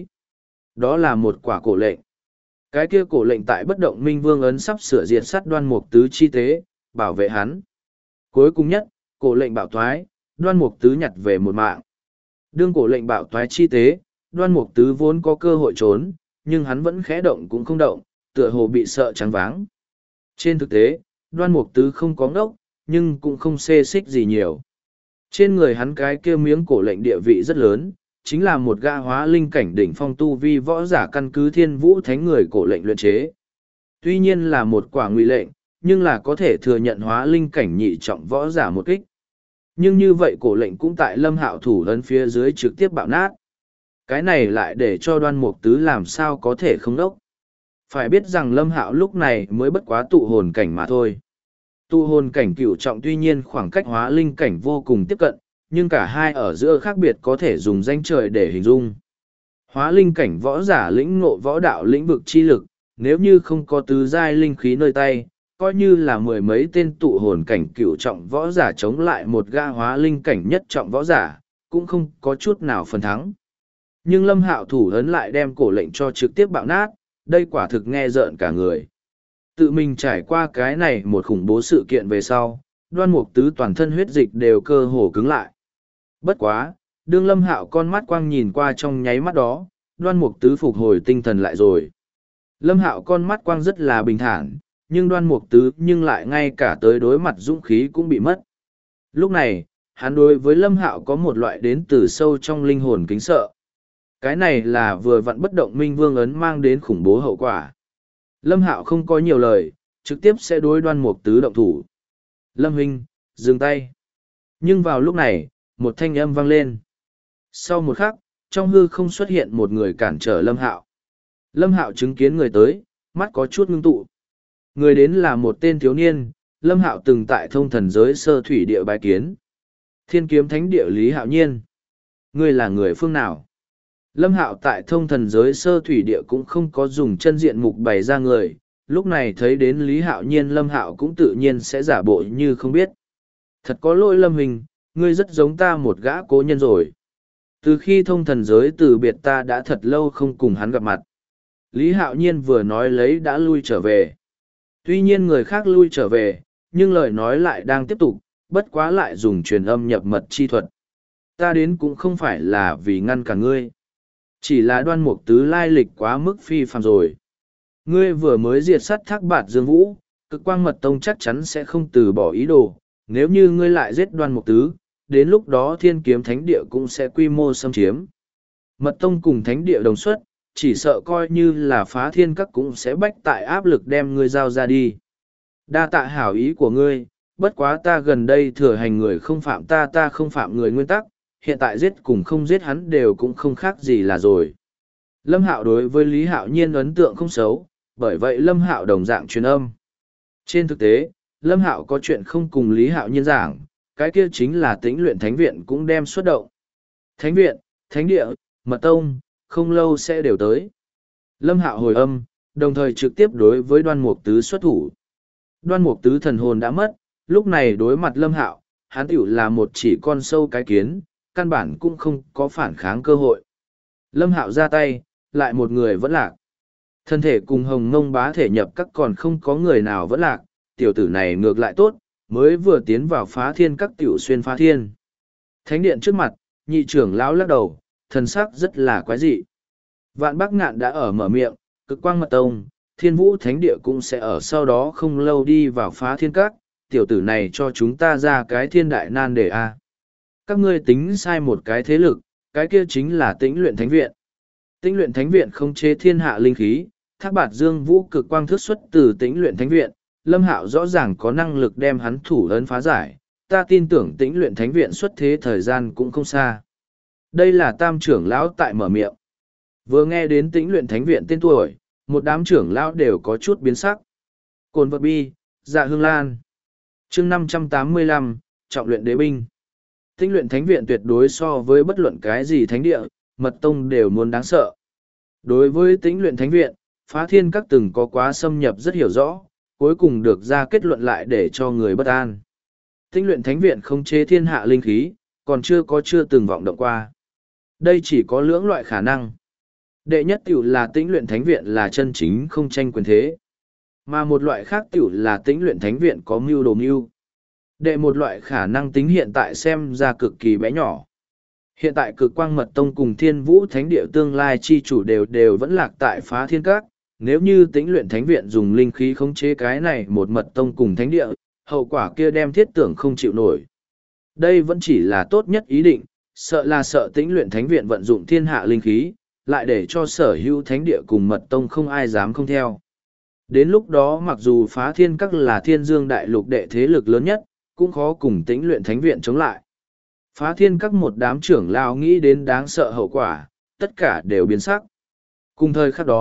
A: Đó là một quả cổ lệnh. Cái kia cổ lệnh tại bất động minh vương ấn sắp sửa diệt sát Đoan Mục Tứ chi tế, bảo vệ hắn. Cuối cùng nhất, cổ lệnh bạo thoái, Đoan Mục Tứ nhặt về một mạng. Đương cổ lệnh bạo thoái chi tế, Đoan Mục Tứ vốn có cơ hội trốn, nhưng hắn vẫn khẽ động cũng không động, tựa hồ bị sợ trắng váng. Trên thực tế, Đoan Mục Tứ không có ngốc, nhưng cũng không xê xích gì nhiều. Trên người hắn cái kia miếng cổ lệnh địa vị rất lớn, chính là một gã hóa linh cảnh đỉnh phong tu vi võ giả căn cứ Thiên Vũ Thánh người cổ lệnh luyện chế. Tuy nhiên là một quả ngụy lệnh, nhưng là có thể thừa nhận hóa linh cảnh nhị trọng võ giả một kích. Nhưng như vậy cổ lệnh cũng tại Lâm Hạo thủ ấn phía dưới trực tiếp bạo nát. Cái này lại để cho Đoan Mục Tứ làm sao có thể không đốc. Phải biết rằng Lâm Hạo lúc này mới bất quá tụ hồn cảnh mà thôi. Tụ hồn cảnh cửu trọng tuy nhiên khoảng cách hóa linh cảnh vô cùng tiếp cận, nhưng cả hai ở giữa khác biệt có thể dùng danh trời để hình dung. Hóa linh cảnh võ giả lĩnh ngộ võ đạo lĩnh vực chi lực, nếu như không có tứ giai linh khí nơi tay, coi như là mười mấy tên tụ hồn cảnh cửu trọng võ giả chống lại một gã hóa linh cảnh nhất trọng võ giả, cũng không có chút nào phần thắng. Nhưng Lâm Hạo thủ ấn lại đem cổ lệnh cho trực tiếp bạo nát, đây quả thực nghe rợn cả người. Tự mình trải qua cái này một khủng bố sự kiện về sau, Đoan Mục Tứ toàn thân huyết dịch đều cơ hồ cứng lại. Bất quá, đương Lâm Hạo con mắt quang nhìn qua trong nháy mắt đó, Đoan Mục Tứ phục hồi tinh thần lại rồi. Lâm Hạo con mắt quang rất là bình thản, nhưng Đoan Mục Tứ nhưng lại ngay cả tới đối mặt dũng khí cũng bị mất. Lúc này, hắn đối với Lâm Hạo có một loại đến từ sâu trong linh hồn kính sợ. Cái này là vừa vặn bất động minh vương ấn mang đến khủng bố hậu quả. Lâm Hạo không có nhiều lời, trực tiếp sẽ đối Đoan Mục Tứ động thủ. Lâm huynh, dừng tay. Nhưng vào lúc này, một thanh âm vang lên. Sau một khắc, trong hư không xuất hiện một người cản trở Lâm Hạo. Lâm Hạo chứng kiến người tới, mắt có chút ngưng tụ. Người đến là một tên thiếu niên, Lâm Hạo từng tại thông thần giới sơ thủy địa bái kiến. Thiên kiếm thánh địa Lý Hạo Nhiên. Ngươi là người phương nào? Lâm Hạo tại thông thần giới sơ thủy địa cũng không có dùng chân diện mục bày ra người, lúc này thấy đến Lý Hạo Nhiên Lâm Hạo cũng tự nhiên sẽ giả bộ như không biết. Thật có lỗi Lâm Hình, ngươi rất giống ta một gã cố nhân rồi. Từ khi thông thần giới từ biệt ta đã thật lâu không cùng hắn gặp mặt. Lý Hạo Nhiên vừa nói lấy đã lui trở về. Tuy nhiên người khác lui trở về, nhưng lời nói lại đang tiếp tục, bất quá lại dùng truyền âm nhập mật chi thuật. Ta đến cũng không phải là vì ngăn cả ngươi. Chỉ là Đoan Mục Tứ lai lịch quá mức phi phàm rồi. Ngươi vừa mới diệt sát Thác Bạt Dương Vũ, Cực Quang Mật Tông chắc chắn sẽ không từ bỏ ý đồ. Nếu như ngươi lại giết Đoan Mục Tứ, đến lúc đó Thiên Kiếm Thánh Địa cũng sẽ quy mô xâm chiếm. Mật Tông cùng Thánh Địa đồng xuất, chỉ sợ coi như là Phá Thiên Các cũng sẽ bách tại áp lực đem ngươi giao ra đi. Đa tạ hảo ý của ngươi, bất quá ta gần đây thừa hành người không phạm ta không phạm người nguyên tắc, hiện tại giết cùng không giết hắn đều cũng không khác gì là rồi. Lâm Hạo đối với Lý Hạo Nhiên ấn tượng không xấu, bởi vậy Lâm Hạo đồng dạng truyền âm. Trên thực tế, Lâm Hạo có chuyện không cùng Lý Hạo Nhiên giảng, cái kia chính là Tĩnh Luyện Thánh Viện cũng đem xuất động. Thánh Viện, Thánh Địa, Mật Tông, không lâu sẽ đều tới. Lâm Hạo hồi âm, đồng thời trực tiếp đối với Đoan Mục Tứ xuất thủ. Đoan Mục Tứ thần hồn đã mất, lúc này đối mặt Lâm Hạo, hắn tiểu là một chỉ con sâu cái kiến, căn bản cũng không có phản kháng cơ hội. Lâm Hạo ra tay, lại một người vẫn lạc. Thân thể cùng Hồng Ngông Bá thể nhập các còn không có người nào vẫn lạc, tiểu tử này ngược lại tốt, mới vừa tiến vào Phá Thiên các tiểu xuyên phá thiên. Thánh điện trước mặt, nhị trưởng lão lắc đầu, thần sắc rất là quái dị. Vạn Bắc Ngạn đã ở mở miệng, Cực Quang Mật Tông, Thiên Vũ Thánh Địa cũng sẽ ở sau đó không lâu đi vào Phá Thiên các, tiểu tử này cho chúng ta ra cái thiên đại nan đề a. Các ngươi tính sai một cái thế lực, cái kia chính là Tĩnh Luyện Thánh Viện. Tĩnh Luyện Thánh Viện không chế thiên hạ linh khí, Thác Bạt Dương Vũ cực quang thước xuất từ Tĩnh Luyện Thánh Viện, Lâm Hạo rõ ràng có năng lực đem hắn thủ ấn phá giải, ta tin tưởng Tĩnh Luyện Thánh Viện xuất thế thời gian cũng không xa. Đây là tam trưởng lão tại mở miệng. Vừa nghe đến Tĩnh Luyện Thánh Viện tên tuổi, một đám trưởng lão đều có chút biến sắc. Cồn vật bi, Dạ Hương Lan. Chương 585, Trọng luyện đế binh. Tĩnh Luyện Thánh Viện tuyệt đối so với bất luận cái gì thánh địa, mật tông đều muốn đáng sợ. Đối với Tĩnh Luyện Thánh Viện, Phá Thiên Các từng có quá xâm nhập rất hiểu rõ, cuối cùng được ra kết luận lại để cho người bất an. Tĩnh Luyện Thánh Viện không chế thiên hạ linh khí, còn chưa từng vọng động qua. Đây chỉ có lưỡng loại khả năng. Đệ nhất tiểu là Tĩnh Luyện Thánh Viện là chân chính không tranh quyền thế. Mà một loại khác tiểu là Tĩnh Luyện Thánh Viện có mưu đồ mưu. Đệ một loại khả năng tính hiện tại xem ra cực kỳ bé nhỏ. Hiện tại Cực Quang Mật Tông cùng Thiên Vũ Thánh Địa tương lai chi chủ đều vẫn lạc tại Phá Thiên Các. Nếu như Tĩnh Luyện Thánh Viện dùng linh khí khống chế cái này một Mật Tông cùng Thánh Địa, hậu quả kia đem thiết tưởng không chịu nổi. Đây vẫn chỉ là tốt nhất ý định, sợ Tĩnh Luyện Thánh Viện vận dụng thiên hạ linh khí, lại để cho sở hữu Thánh Địa cùng Mật Tông không ai dám không theo. Đến lúc đó mặc dù Phá Thiên Các là Thiên Dương Đại Lục đệ thế lực lớn nhất, cũng khó cùng Tĩnh Luyện Thánh Viện chống lại. Phá Thiên Các một đám trưởng lao nghĩ đến đáng sợ hậu quả, tất cả đều biến sắc. Cùng thời khắc đó,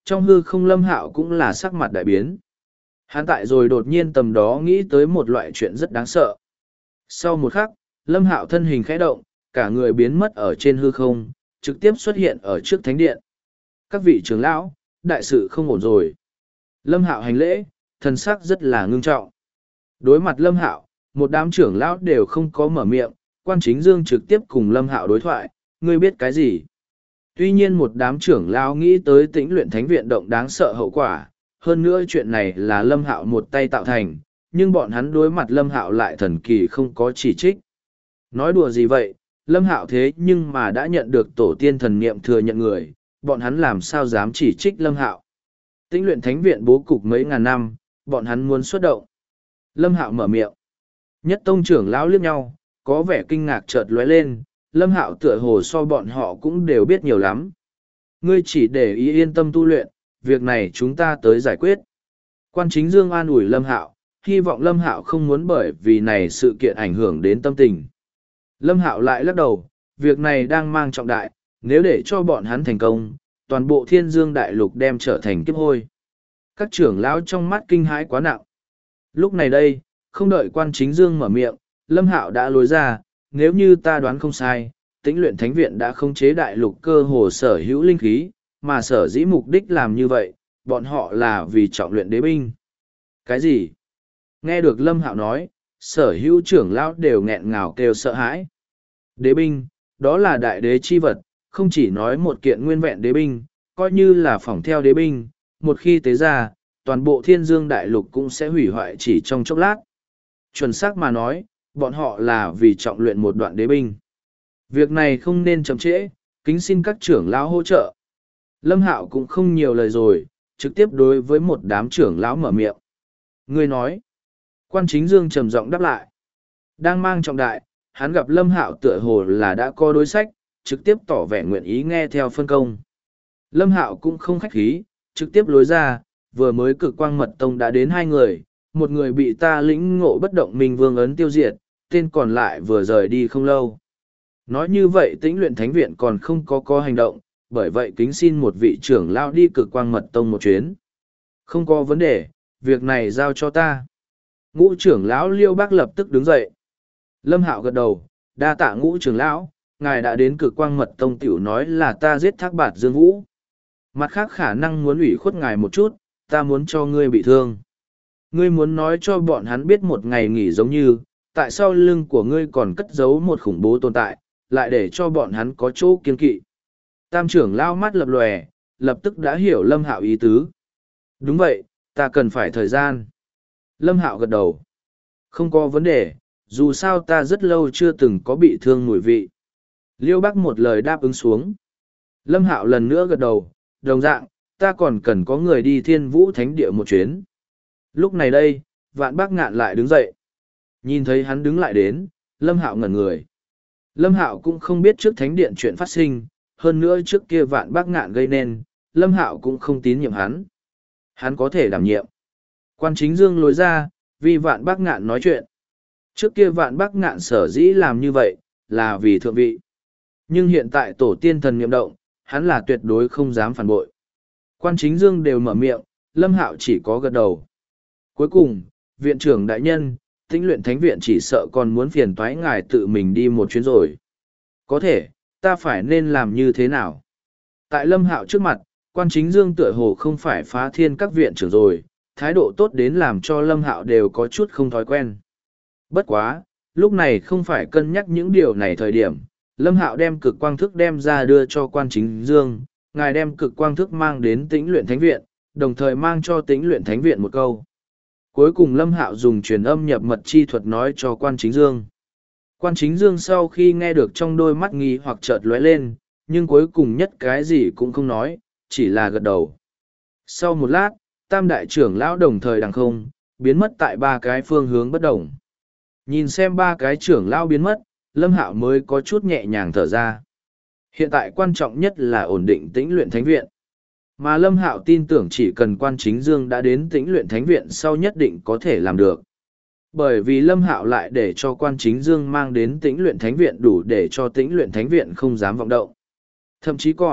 A: trong hư không Lâm Hạo cũng là sắc mặt đại biến. Hắn tại rồi đột nhiên tầm đó nghĩ tới một loại chuyện rất đáng sợ. Sau một khắc, Lâm Hạo thân hình khẽ động, cả người biến mất ở trên hư không, trực tiếp xuất hiện ở trước thánh điện. Các vị trưởng lão, đại sự không ổn rồi. Lâm Hạo hành lễ, thần sắc rất là ngưng trọng. Đối mặt Lâm Hạo, một đám trưởng lão đều không có mở miệng, Quan Chính Dương trực tiếp cùng Lâm Hạo đối thoại, ngươi biết cái gì? Tuy nhiên một đám trưởng lão nghĩ tới Tĩnh Luyện Thánh Viện động đáng sợ hậu quả, hơn nữa chuyện này là Lâm Hạo một tay tạo thành, nhưng bọn hắn đối mặt Lâm Hạo lại thần kỳ không có chỉ trích. Nói đùa gì vậy, Lâm Hạo thế nhưng mà đã nhận được tổ tiên thần niệm thừa nhận người, bọn hắn làm sao dám chỉ trích Lâm Hạo. Tĩnh Luyện Thánh Viện bố cục mấy ngàn năm, bọn hắn muốn xuất động. Lâm Hạo mở miệng. Nhất tông trưởng lão liếc nhau, có vẻ kinh ngạc chợt lóe lên, Lâm Hạo tựa hồ so bọn họ cũng đều biết nhiều lắm. Ngươi chỉ để ý yên tâm tu luyện, việc này chúng ta tới giải quyết. Quan Chính Dương an ủi Lâm Hạo, hy vọng Lâm Hạo không muốn bởi vì này sự kiện ảnh hưởng đến tâm tình. Lâm Hạo lại lắc đầu, việc này đang mang trọng đại, nếu để cho bọn hắn thành công, toàn bộ Thiên Dương Đại Lục đem trở thành kiếp hôi. Các trưởng lão trong mắt kinh hãi quá nặng. Lúc này đây, không đợi Quan Chính Dương mở miệng, Lâm Hạo đã lối ra, nếu như ta đoán không sai, Tĩnh Luyện Thánh Viện đã khống chế đại lục cơ hồ sở hữu linh khí, mà sở dĩ mục đích làm như vậy, bọn họ là vì trọng luyện đế binh. Cái gì? Nghe được Lâm Hạo nói, sở hữu trưởng lão đều nghẹn ngào kêu sợ hãi. Đế binh, đó là đại đế chi vật, không chỉ nói một kiện nguyên vẹn đế binh, coi như là phỏng theo đế binh, một khi tế ra, toàn bộ Thiên Dương Đại Lục cũng sẽ hủy hoại chỉ trong chốc lát. Chuẩn xác mà nói, bọn họ là vì trọng luyện một đoạn đế binh. Việc này không nên chậm trễ, kính xin các trưởng lão hỗ trợ. Lâm Hạo cũng không nhiều lời rồi, trực tiếp đối với một đám trưởng lão mở miệng. Ngươi nói. Quan Chính Dương trầm giọng đáp lại. Đang mang trọng đại, hắn gặp Lâm Hạo tựa hồ là đã có đối sách, trực tiếp tỏ vẻ nguyện ý nghe theo phân công. Lâm Hạo cũng không khách khí, trực tiếp lối ra, vừa mới Cực Quang Mật Tông đã đến 2 người, một người bị ta lĩnh ngộ bất động minh vương ấn tiêu diệt, tên còn lại vừa rời đi không lâu. Nói như vậy Tĩnh Luyện Thánh Viện còn không có hành động, bởi vậy kính xin một vị trưởng lão đi Cực Quang Mật Tông một chuyến. Không có vấn đề, việc này giao cho ta. Ngũ trưởng lão Liêu Bác lập tức đứng dậy. Lâm Hạo gật đầu, đa tạ Ngũ trưởng lão, ngài đã đến Cực Quang Mật Tông tiểu nói là ta giết Thác Bạt Dương Vũ. Mặt khác khả năng muốn ủy khuất ngài một chút, ta muốn cho ngươi bị thương. Ngươi muốn nói cho bọn hắn biết một ngày nghỉ giống như, tại sao lưng của ngươi còn cất giấu một khủng bố tồn tại, lại để cho bọn hắn có chỗ kiên kỵ. Tam trưởng lao mắt lập lòe, lập tức đã hiểu Lâm Hạo ý tứ. Đúng vậy, ta cần phải thời gian. Lâm Hạo gật đầu. Không có vấn đề, dù sao ta rất lâu chưa từng có bị thương mùi vị. Liêu Bắc một lời đáp ứng xuống. Lâm Hạo lần nữa gật đầu, đồng dạng, ta còn cần có người đi Thiên Vũ Thánh Địa một chuyến. Lúc này đây, Vạn Bác Ngạn lại đứng dậy. Nhìn thấy hắn đứng lại đến, Lâm Hạo ngẩn người. Lâm Hạo cũng không biết trước Thánh Điện chuyện phát sinh, hơn nữa trước kia Vạn Bác Ngạn gây nên, Lâm Hạo cũng không tín nhiệm hắn. Hắn có thể đảm nhiệm. Quan Chính Dương lối ra, vì Vạn Bác Ngạn nói chuyện. Trước kia Vạn Bác Ngạn sở dĩ làm như vậy, là vì thượng vị. Nhưng hiện tại tổ tiên thần niệm động, hắn là tuyệt đối không dám phản bội. Quan Chính Dương đều mở miệng, Lâm Hạo chỉ có gật đầu. Cuối cùng, viện trưởng đại nhân, Tĩnh Luyện Thánh Viện chỉ sợ còn muốn phiền toái ngài tự mình đi một chuyến rồi. Có thể, ta phải nên làm như thế nào? Tại Lâm Hạo trước mặt, Quan Chính Dương tựa hồ không phải phá thiên các viện trưởng rồi, thái độ tốt đến làm cho Lâm Hạo đều có chút không thói quen. Bất quá, lúc này không phải cân nhắc những điều này thời điểm, Lâm Hạo đem cực quang thức đem ra đưa cho Quan Chính Dương, ngài đem cực quang thức mang đến Tĩnh Luyện Thánh Viện, đồng thời mang cho Tĩnh Luyện Thánh Viện một câu. Cuối cùng Lâm Hạo dùng truyền âm nhập mật chi thuật nói cho Quan Chính Dương. Quan Chính Dương sau khi nghe được trong đôi mắt nghi hoặc chợt lóe lên, nhưng cuối cùng nhất cái gì cũng không nói, chỉ là gật đầu. Sau một lát, tam đại trưởng lão đồng thời đằng không, biến mất tại 3 cái phương hướng bất đồng. Nhìn xem 3 cái trưởng lão biến mất, Lâm Hạo mới có chút nhẹ nhàng thở ra. Hiện tại quan trọng nhất là ổn định Tĩnh Luyện Thánh Viện. Mà Lâm Hạo tin tưởng chỉ cần Quan Chính Dương đã đến Tĩnh Luyện Thánh Viện sau nhất định có thể làm được. Bởi vì Lâm Hạo lại để cho Quan Chính Dương mang đến Tĩnh Luyện Thánh Viện đủ để cho Tĩnh Luyện Thánh Viện không dám vọng động. Thậm chí còn,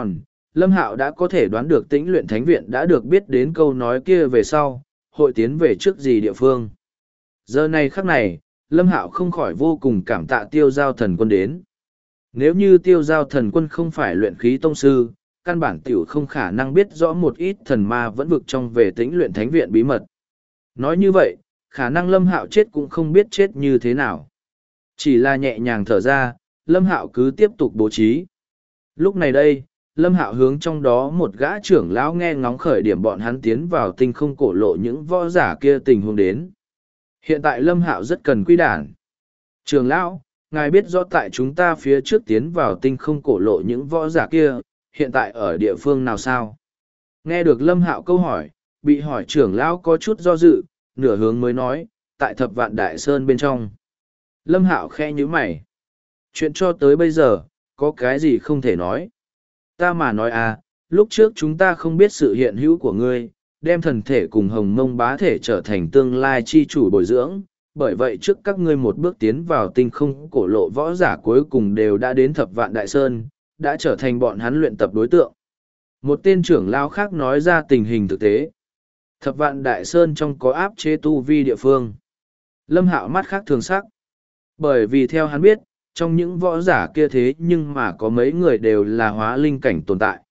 A: Lâm Hạo đã có thể đoán được Tĩnh Luyện Thánh Viện đã được biết đến câu nói kia về sau, hội tiến về trước gì địa phương. Giờ này khắc này, Lâm Hạo không khỏi vô cùng cảm tạ Tiêu Giao Thần Quân đến. Nếu như Tiêu Giao Thần Quân không phải luyện khí tông sư, căn bản tiểu không khả năng biết rõ một ít thần ma vẫn vực trong về Tĩnh Luyện Thánh Viện bí mật. Nói như vậy, khả năng Lâm Hạo chết cũng không biết chết như thế nào. Chỉ là nhẹ nhàng thở ra, Lâm Hạo cứ tiếp tục bố trí. Lúc này đây, Lâm Hạo hướng trong đó một gã trưởng lão nghe ngóng khởi điểm bọn hắn tiến vào tinh không cổ lộ những võ giả kia tình huống đến. Hiện tại Lâm Hạo rất cần quy đản. Trưởng lão, ngài biết rõ tại chúng ta phía trước tiến vào tinh không cổ lộ những võ giả kia, hiện tại ở địa phương nào sao? Nghe được Lâm Hạo câu hỏi, bị hỏi trưởng lão có chút do dự, nửa hướng mới nói, tại Thập Vạn Đại Sơn bên trong. Lâm Hạo khẽ nhíu mày. Chuyện cho tới bây giờ, có cái gì không thể nói? Ta mà nói à, lúc trước chúng ta không biết sự hiện hữu của ngươi, đem thần thể cùng hồng mông bá thể trở thành tương lai chi chủ bồi dưỡng, bởi vậy trước các ngươi một bước tiến vào tinh không cổ lộ võ giả cuối cùng đều đã đến Thập Vạn Đại Sơn, đã trở thành bọn hắn luyện tập đối tượng. Một tên trưởng lao khác nói ra tình hình thực tế. Thập Vạn Đại Sơn trong có áp chế tu vi địa phương. Lâm Hạo mắt khác thường sắc. Bởi vì theo hắn biết, trong những võ giả kia thế nhưng mà có mấy người đều là hóa linh cảnh tồn tại.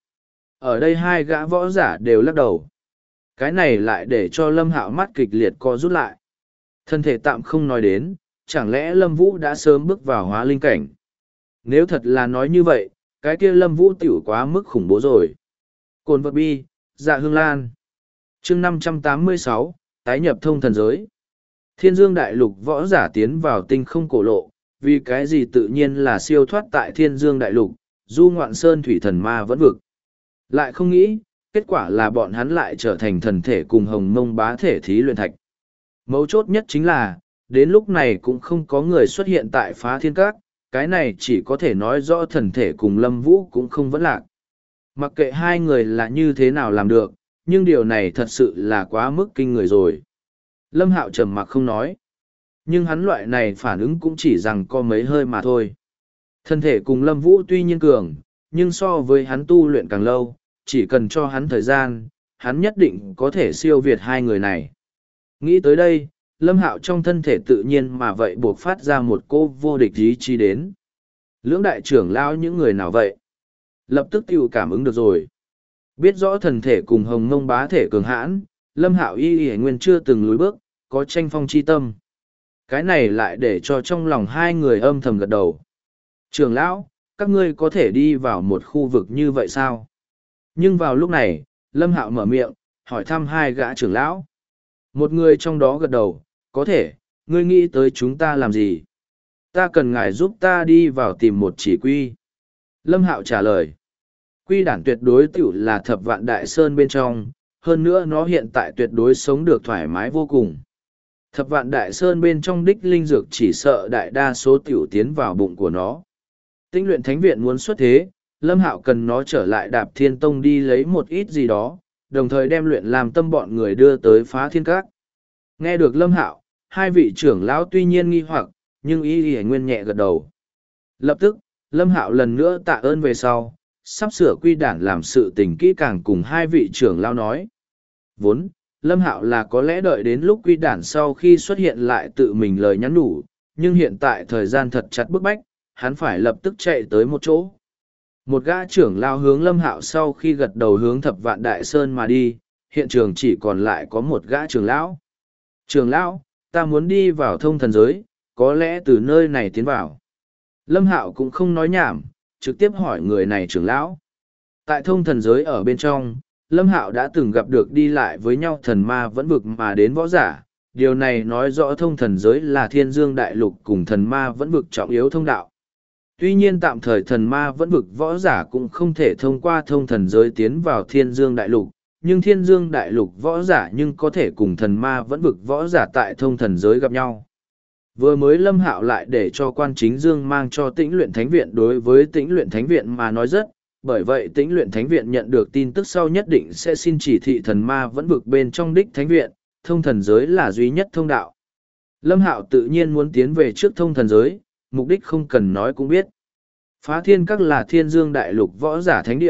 A: Ở đây hai gã võ giả đều lắc đầu. Cái này lại để cho Lâm Hạo mắt kịch liệt co rút lại. Thân thể tạm không nói đến, chẳng lẽ Lâm Vũ đã sớm bước vào hóa linh cảnh? Nếu thật là nói như vậy, cái kia Lâm Vũ tiểu quá mức khủng bố rồi. Cồn vật bi, dạ hương lan. Chương 586, tái nhập thông thần giới. Thiên Dương Đại Lục võ giả tiến vào tinh không cổ lộ, vì cái gì tự nhiên là siêu thoát tại Thiên Dương Đại Lục, du ngoạn sơn thủy thần ma vẫn vực. Lại không nghĩ, kết quả là bọn hắn lại trở thành thần thể cùng hồng mông bá thể thí luyện thạch. Mấu chốt nhất chính là, đến lúc này cũng không có người xuất hiện tại Phá Thiên Các, cái này chỉ có thể nói rõ thần thể cùng Lâm Vũ cũng không vẫn lạc. Mặc kệ hai người là như thế nào làm được, nhưng điều này thật sự là quá mức kinh người rồi. Lâm Hạo trầm mặc không nói. Nhưng hắn loại này phản ứng cũng chỉ rằng có mấy hơi mà thôi. Thân thể cùng Lâm Vũ tuy nhiên cường, nhưng so với hắn tu luyện càng lâu, chỉ cần cho hắn thời gian, hắn nhất định có thể siêu việt hai người này. Nghĩ tới đây, Lâm Hạo trong thân thể tự nhiên mà vậy buộc phát ra một cô vô địch ý chí đến. Lưỡng đại trưởng lao những người nào vậy? Lập tức tiểu cảm ứng được rồi. Biết rõ thần thể cùng hồng mông bá thể cường hãn, Lâm Hạo y nguyên chưa từng lùi bước, có tranh phong chi tâm. Cái này lại để cho trong lòng hai người âm thầm gật đầu. Trưởng lão, các ngươi có thể đi vào một khu vực như vậy sao? Nhưng vào lúc này, Lâm Hạo mở miệng, hỏi thăm hai gã trưởng lão. Một người trong đó gật đầu, có thể, ngươi nghĩ tới chúng ta làm gì? Ta cần ngài giúp ta đi vào tìm một chỉ quy. Lâm Hạo trả lời. Quy đản tuyệt đối tiểu là Thập Vạn Đại Sơn bên trong, hơn nữa nó hiện tại tuyệt đối sống được thoải mái vô cùng. Thập Vạn Đại Sơn bên trong đích linh dược chỉ sợ đại đa số tiểu tiến vào bụng của nó. Tinh luyện thánh viện muốn xuất thế, Lâm Hạo cần nó trở lại Đạp Thiên Tông đi lấy một ít gì đó, đồng thời đem luyện làm tâm bọn người đưa tới Phá Thiên Các. Nghe được Lâm Hạo, hai vị trưởng lão tuy nhiên nghi hoặc, nhưng y nguyên nhẹ gật đầu. Lập tức, Lâm Hạo lần nữa tạ ơn về sau, sắp sửa quy đản làm sự tình kỹ càng cùng hai vị trưởng lão nói. Vốn, Lâm Hạo là có lẽ đợi đến lúc quy đản sau khi xuất hiện lại tự mình lời nhắn nhủ, nhưng hiện tại thời gian thật chặt bức bách, hắn phải lập tức chạy tới một chỗ. Một gã trưởng lao hướng Lâm Hạo sau khi gật đầu hướng Thập Vạn Đại Sơn mà đi, hiện trường chỉ còn lại có một gã trưởng lão. Trưởng lão, ta muốn đi vào thông thần giới, có lẽ từ nơi này tiến vào. Lâm Hạo cũng không nói nhảm, trực tiếp hỏi người này trưởng lão. Tại thông thần giới ở bên trong, Lâm Hạo đã từng gặp được đi lại với nhau thần ma vẫn vực mà đến võ giả. Điều này nói rõ thông thần giới là Thiên Dương Đại Lục cùng thần ma vẫn vực trọng yếu thông đạo. Tuy nhiên tạm thời thần ma vẫn vực võ giả cũng không thể thông qua thông thần giới tiến vào Thiên Dương Đại Lục, nhưng Thiên Dương Đại Lục võ giả nhưng có thể cùng thần ma vẫn vực võ giả tại thông thần giới gặp nhau. Vừa mới Lâm Hạo lại để cho quan chính Dương mang cho Tĩnh Luyện Thánh Viện đối với Tĩnh Luyện Thánh Viện mà nói rất, bởi vậy Tĩnh Luyện Thánh Viện nhận được tin tức sau nhất định sẽ xin chỉ thị thần ma vẫn vực bên trong đích Thánh Viện, thông thần giới là duy nhất thông đạo. Lâm Hạo tự nhiên muốn tiến về trước thông thần giới, mục đích không cần nói cũng biết. Phá Thiên Các là Thiên Dương Đại Lục võ giả thánh địa,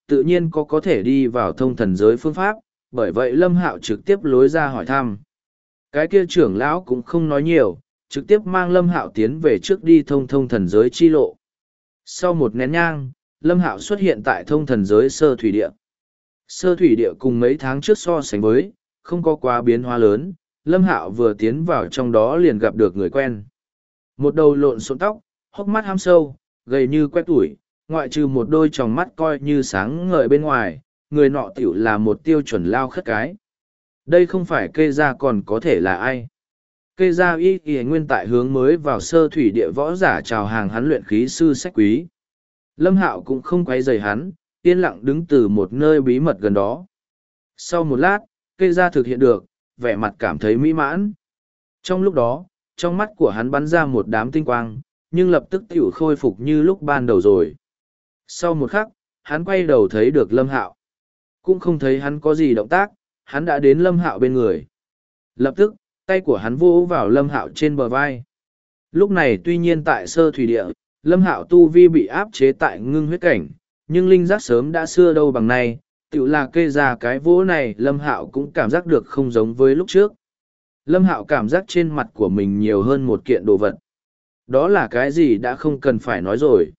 A: tự nhiên có thể đi vào thông thần giới phương pháp, bởi vậy Lâm Hạo trực tiếp lối ra hỏi thăm. Cái kia trưởng lão cũng không nói nhiều, trực tiếp mang Lâm Hạo tiến về trước đi thông thần giới chi lộ. Sau một nén nhang, Lâm Hạo xuất hiện tại thông thần giới sơ thủy địa. Sơ thủy địa cùng mấy tháng trước so sánh với, không có quá biến hóa lớn, Lâm Hạo vừa tiến vào trong đó liền gặp được người quen. Một đầu lộn xộn tóc, hốc mắt ham sâu, gầy như que tuổi, ngoại trừ một đôi tròng mắt coi như sáng ngời bên ngoài, người nọ tiểu là một tiêu chuẩn lao khất cái. Đây không phải kê gia còn có thể là ai. Kê gia y y nguyên tại hướng mới vào sơ thủy địa võ giả chào hàng hắn luyện khí sư sách quý. Lâm Hạo cũng không quấy rầy hắn, yên lặng đứng từ một nơi bí mật gần đó. Sau một lát, kê gia thực hiện được, vẻ mặt cảm thấy mỹ mãn. Trong lúc đó, trong mắt của hắn bắn ra một đám tinh quang, nhưng lập tức tiểu khôi phục như lúc ban đầu rồi. Sau một khắc, hắn quay đầu thấy được Lâm Hạo. Cũng không thấy hắn có gì động tác, hắn đã đến Lâm Hạo bên người. Lập tức, tay của hắn vỗ vào Lâm Hạo trên bờ vai. Lúc này tuy nhiên tại sơ thủy địa, Lâm Hạo tu vi bị áp chế tại ngưng huyết cảnh, nhưng linh giác sớm đã xưa đâu bằng này, tự là kê ra cái vỗ này Lâm Hạo cũng cảm giác được không giống với lúc trước. Lâm Hạo cảm giác trên mặt của mình nhiều hơn một kiện đồ vật. Đó là cái gì đã không cần phải nói rồi.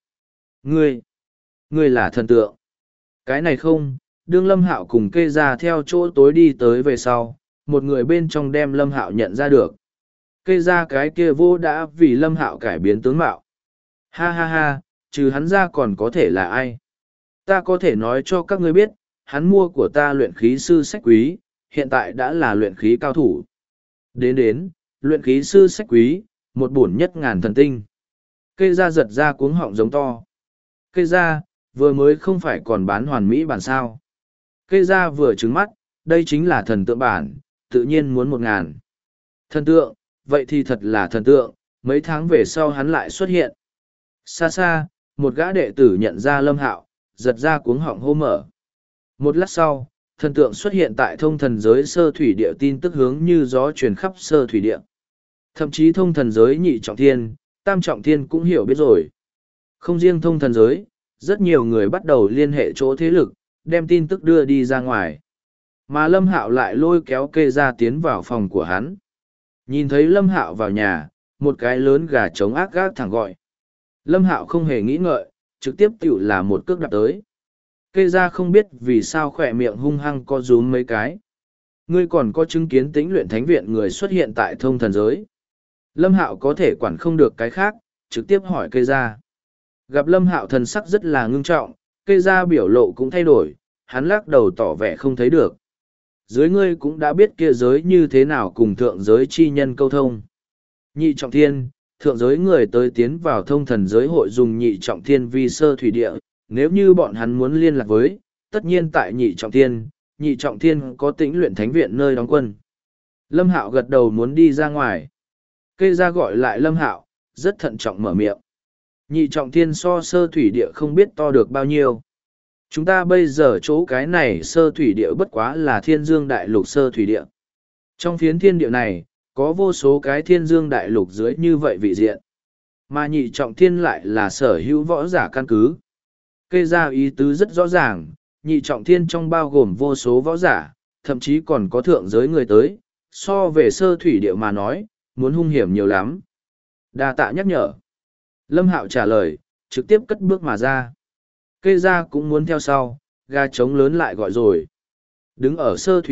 A: Ngươi là thần tượng. Cái này không, đương Lâm Hạo cùng kê ra theo chỗ tối đi tới về sau, một người bên trong đem Lâm Hạo nhận ra được. Kê ra cái kia vô đã vì Lâm Hạo cải biến tướng mạo. Ha ha ha, trừ hắn ra còn có thể là ai? Ta có thể nói cho các ngươi biết, hắn mua của ta luyện khí sư sách quý, hiện tại đã là luyện khí cao thủ. Đến, luyện khí sư sách quý, một bổn nhất ngàn thần tinh. Kê ra giật ra cuống họng giống to. Kê ra, vừa mới không phải còn bán hoàn mỹ bản sao. Kê ra vừa trứng mắt, đây chính là thần tượng bản, tự nhiên muốn 1.000. Thần tượng, vậy thì thật là thần tượng, mấy tháng về sau hắn lại xuất hiện. Xa xa, một gã đệ tử nhận ra Lâm Hạo, giật ra cuống họng hô mở. Một lát sau, thần tượng xuất hiện tại thông thần giới sơ thủy địa, tin tức hướng như gió truyền khắp sơ thủy địa. Thậm chí thông thần giới nhị trọng thiên, tam trọng thiên cũng hiểu biết rồi. Không riêng thông thần giới, rất nhiều người bắt đầu liên hệ chỗ thế lực, đem tin tức đưa đi ra ngoài. Mà Lâm Hạo lại lôi kéo kê ra tiến vào phòng của hắn. Nhìn thấy Lâm Hạo vào nhà, một cái lớn gà trống ác gác thẳng gọi. Lâm Hạo không hề nghĩ ngợi, trực tiếp tiểu là một cước đạp tới. Kê ra không biết vì sao khỏe miệng hung hăng co rúm mấy cái. Ngươi còn có chứng kiến Tĩnh Luyện Thánh Viện người xuất hiện tại thông thần giới. Lâm Hạo có thể quản không được cái khác, trực tiếp hỏi kê ra. Gặp Lâm Hạo thần sắc rất là ngưng trọng, kê ra biểu lộ cũng thay đổi, hắn lắc đầu tỏ vẻ không thấy được. Dưới ngươi cũng đã biết kia giới như thế nào cùng thượng giới chi nhân câu thông. Nhị trọng thiên, thượng giới người tới tiến vào thông thần giới hội dùng nhị trọng thiên vi sơ thủy địa, nếu như bọn hắn muốn liên lạc với, tất nhiên tại nhị trọng thiên có Tĩnh Luyện Thánh Viện nơi đóng quân. Lâm Hạo gật đầu muốn đi ra ngoài. Kê ra gọi lại Lâm Hạo, rất thận trọng mở miệng. Nhị trọng thiên so sơ thủy địa không biết to được bao nhiêu. Chúng ta bây giờ chỗ cái này sơ thủy địa bất quá là thiên dương đại lục sơ thủy địa. Trong phiến thiên địa này, có vô số cái thiên dương đại lục dưới như vậy vị diện. Mà nhị trọng thiên lại là sở hữu võ giả căn cứ. Kê ra ý tứ rất rõ ràng, nhị trọng thiên trong bao gồm vô số võ giả, thậm chí còn có thượng giới người tới, so về sơ thủy địa mà nói, muốn hung hiểm nhiều lắm. Đa tạ nhắc nhở. Lâm Hạo trả lời, trực tiếp cất bước mà ra. Kê ra cũng muốn theo sau, gà trống lớn lại gọi rồi. Đứng ở sơ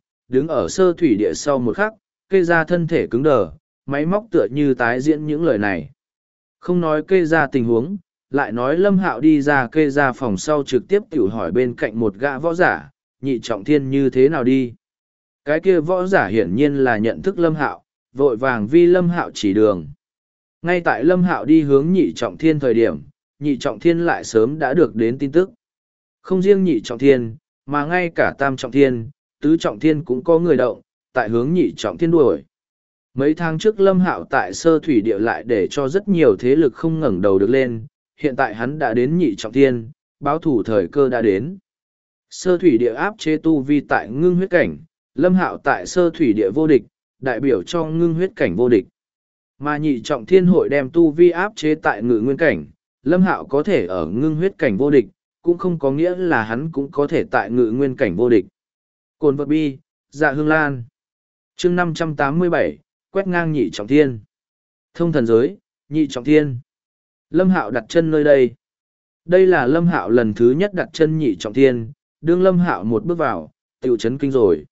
A: thủy địa sau một khắc, kê ra thân thể cứng đờ, máy móc tựa như tái diễn những lời này. Không nói kê ra tình huống, lại nói Lâm Hạo đi ra kê ra phòng sau trực tiếp tiểu hỏi bên cạnh một gã võ giả, nhị trọng thiên như thế nào đi. Cái kia võ giả hiển nhiên là nhận thức Lâm Hạo, vội vàng vi Lâm Hạo chỉ đường. Ngay tại Lâm Hạo đi hướng nhị trọng thiên thời điểm, nhị trọng thiên lại sớm đã được đến tin tức. Không riêng nhị trọng thiên, mà ngay cả tam trọng thiên, tứ trọng thiên cũng có người động, tại hướng nhị trọng thiên đuổi. Mấy tháng trước Lâm Hạo tại sơ thủy địa lại để cho rất nhiều thế lực không ngẩng đầu được lên, hiện tại hắn đã đến nhị trọng thiên, báo thủ thời cơ đã đến. Sơ thủy địa áp chế tu vi tại ngưng huyết cảnh, Lâm Hạo tại sơ thủy địa vô địch, đại biểu cho ngưng huyết cảnh vô địch. Mà nhị trọng thiên hội đem tu vi áp chế tại ngự nguyên cảnh, Lâm Hạo có thể ở ngưng huyết cảnh vô địch, cũng không có nghĩa là hắn cũng có thể tại ngự nguyên cảnh vô địch. Cồn vật bi, dạ hương lan. chương 587, quét ngang nhị trọng thiên. Thông thần giới, nhị trọng thiên. Lâm Hạo đặt chân nơi đây. Đây là Lâm Hạo lần thứ nhất đặt chân nhị trọng thiên, đương Lâm Hạo một bước vào, tiểu chấn kinh rồi.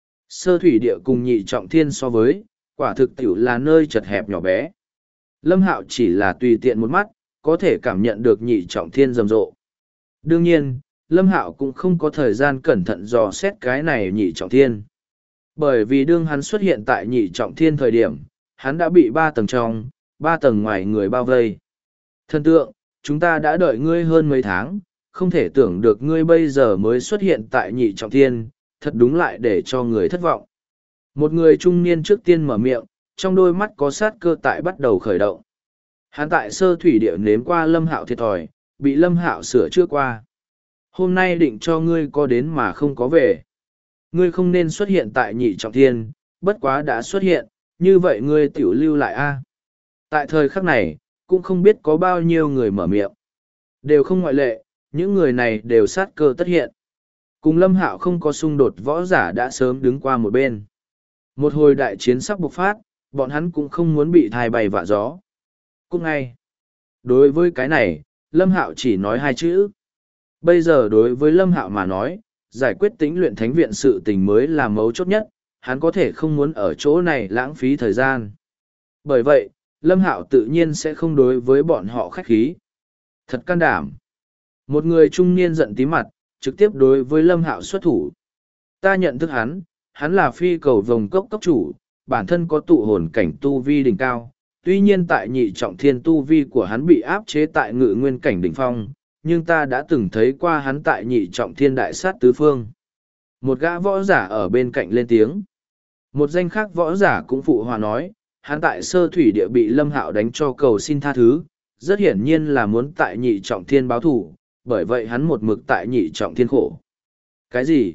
A: Sơ thủy địa cùng nhị trọng thiên so với, quả thực tiểu là nơi chật hẹp nhỏ bé. Lâm Hạo chỉ là tùy tiện một mắt, có thể cảm nhận được nhị trọng thiên rầm rộ. Đương nhiên, Lâm Hạo cũng không có thời gian cẩn thận dò xét cái này nhị trọng thiên. Bởi vì đương hắn xuất hiện tại nhị trọng thiên thời điểm, hắn đã bị 3 tầng trong, 3 tầng ngoài người bao vây. Thần tượng, chúng ta đã đợi ngươi hơn mấy tháng, không thể tưởng được ngươi bây giờ mới xuất hiện tại nhị trọng thiên, thật đúng lại để cho người thất vọng. Một người trung niên trước tiên mở miệng, trong đôi mắt có sát cơ tại bắt đầu khởi động. Hắn tại sơ thủy địa nếm qua Lâm Hạo thiệt thòi, bị Lâm Hạo sửa trước qua. Hôm nay định cho ngươi có đến mà không có về. Ngươi không nên xuất hiện tại nhị trọng thiên, bất quá đã xuất hiện, như vậy ngươi tiểu lưu lại a. Tại thời khắc này, cũng không biết có bao nhiêu người mở miệng. Đều không ngoại lệ, những người này đều sát cơ tất hiện. Cùng Lâm Hạo không có xung đột võ giả đã sớm đứng qua một bên. Một hồi đại chiến sắp bộc phát, bọn hắn cũng không muốn bị thai bay vạ gió. Cũng ngay. Đối với cái này, Lâm Hạo chỉ nói 2 chữ. Bây giờ đối với Lâm Hạo mà nói, giải quyết Tĩnh Luyện Thánh Viện sự tình mới là mấu chốt nhất, hắn có thể không muốn ở chỗ này lãng phí thời gian. Bởi vậy, Lâm Hạo tự nhiên sẽ không đối với bọn họ khách khí. Thật can đảm. Một người trung niên giận tí mặt, trực tiếp đối với Lâm Hạo xuất thủ. Ta nhận thức hắn là phi cầu vồng cốc cốc chủ, bản thân có tụ hồn cảnh tu vi đỉnh cao. Tuy nhiên tại nhị trọng thiên tu vi của hắn bị áp chế tại ngự nguyên cảnh đỉnh phong, nhưng ta đã từng thấy qua hắn tại nhị trọng thiên đại sát tứ phương. Một gã võ giả ở bên cạnh lên tiếng. Một danh khác võ giả cũng phụ hòa nói, hắn tại sơ thủy địa bị Lâm Hạo đánh cho cầu xin tha thứ, rất hiển nhiên là muốn tại nhị trọng thiên báo thù, bởi vậy hắn một mực tại nhị trọng thiên khổ. Cái gì?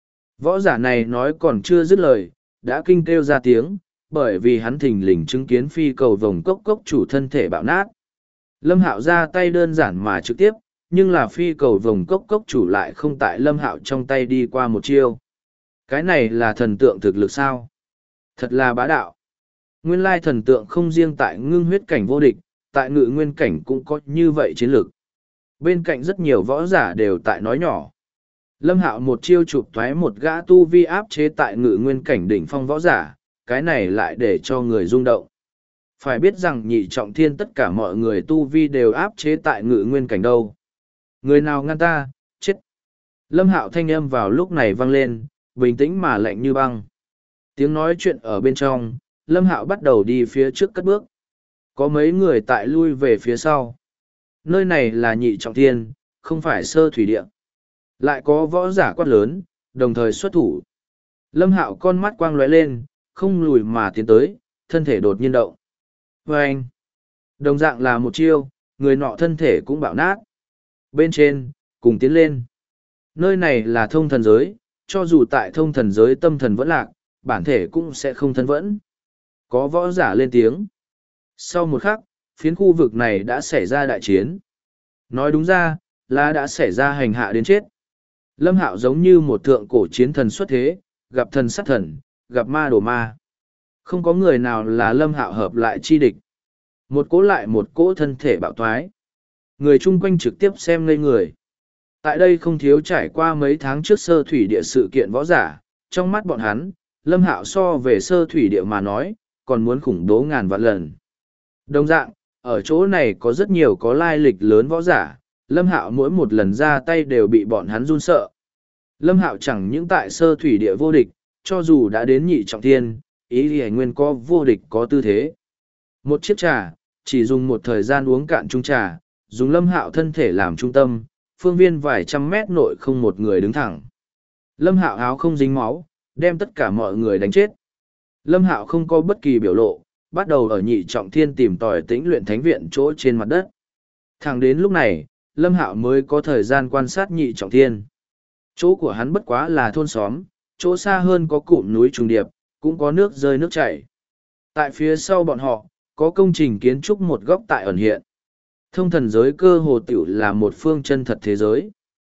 A: Võ giả này nói còn chưa dứt lời, đã kinh kêu ra tiếng, bởi vì hắn thình lình chứng kiến phi cầu vồng cốc cốc chủ thân thể bạo nát. Lâm Hạo ra tay đơn giản mà trực tiếp, nhưng là phi cầu vồng cốc cốc chủ lại không tại Lâm Hạo trong tay đi qua một chiêu. Cái này là thần tượng thực lực sao? Thật là bá đạo. Nguyên lai thần tượng không riêng tại ngưng huyết cảnh vô địch, tại ngự nguyên cảnh cũng có như vậy chiến lược. Bên cạnh rất nhiều võ giả đều tại nói nhỏ. Lâm Hạo một chiêu chụp thoái một gã tu vi áp chế tại ngự nguyên cảnh đỉnh phong võ giả, cái này lại để cho người rung động. Phải biết rằng nhị trọng thiên tất cả mọi người tu vi đều áp chế tại ngự nguyên cảnh đâu. Người nào ngăn ta, chết. Lâm Hạo thanh âm vào lúc này vang lên, bình tĩnh mà lạnh như băng. Tiếng nói chuyện ở bên trong, Lâm Hạo bắt đầu đi phía trước cất bước. Có mấy người tại lui về phía sau. Nơi này là nhị trọng thiên, không phải sơ thủy địa. Lại có võ giả quát lớn, đồng thời xuất thủ. Lâm Hạo con mắt quang lóe lên, không lùi mà tiến tới, thân thể đột nhiên động. Và anh, đồng dạng là một chiêu, người nọ thân thể cũng bạo nát. Bên trên, cùng tiến lên. Nơi này là thông thần giới, cho dù tại thông thần giới tâm thần vẫn lạc, bản thể cũng sẽ không thân vẫn. Có võ giả lên tiếng. Sau một khắc, phiến khu vực này đã xảy ra đại chiến. Nói đúng ra, là đã xảy ra hành hạ đến chết. Lâm Hạo giống như một thượng cổ chiến thần xuất thế, gặp thần sát thần, gặp ma đổ ma. Không có người nào là Lâm Hạo hợp lại chi địch. Một cỗ lại một cỗ thân thể bạo thoái. Người chung quanh trực tiếp xem ngây người. Tại đây không thiếu trải qua mấy tháng trước sơ thủy địa sự kiện võ giả, trong mắt bọn hắn, Lâm Hạo so về sơ thủy địa mà nói, còn muốn khủng bố ngàn vạn lần. Đồng dạng, ở chỗ này có rất nhiều có lai lịch lớn võ giả, Lâm Hạo mỗi một lần ra tay đều bị bọn hắn run sợ. Lâm Hạo chẳng những tại sơ thủy địa vô địch, cho dù đã đến nhị trọng thiên, ý thì nguyên có vô địch có tư thế. Một chiếc trà, chỉ dùng một thời gian uống cạn chung trà, dùng Lâm Hạo thân thể làm trung tâm, phương viên vài trăm mét nội không một người đứng thẳng. Lâm Hạo áo không dính máu, đem tất cả mọi người đánh chết. Lâm Hạo không có bất kỳ biểu lộ, bắt đầu ở nhị trọng thiên tìm tòi Tĩnh Luyện Thánh Viện chỗ trên mặt đất. Thẳng đến lúc này, Lâm Hạo mới có thời gian quan sát nhị trọng thiên. Chỗ của hắn bất quá là thôn xóm, chỗ xa hơn có cụm núi trùng điệp, cũng có nước rơi nước chảy. Tại phía sau bọn họ, có công trình kiến trúc một góc tại ẩn hiện. Thông thần giới cơ hồ tiểu là một phương chân thật thế giới.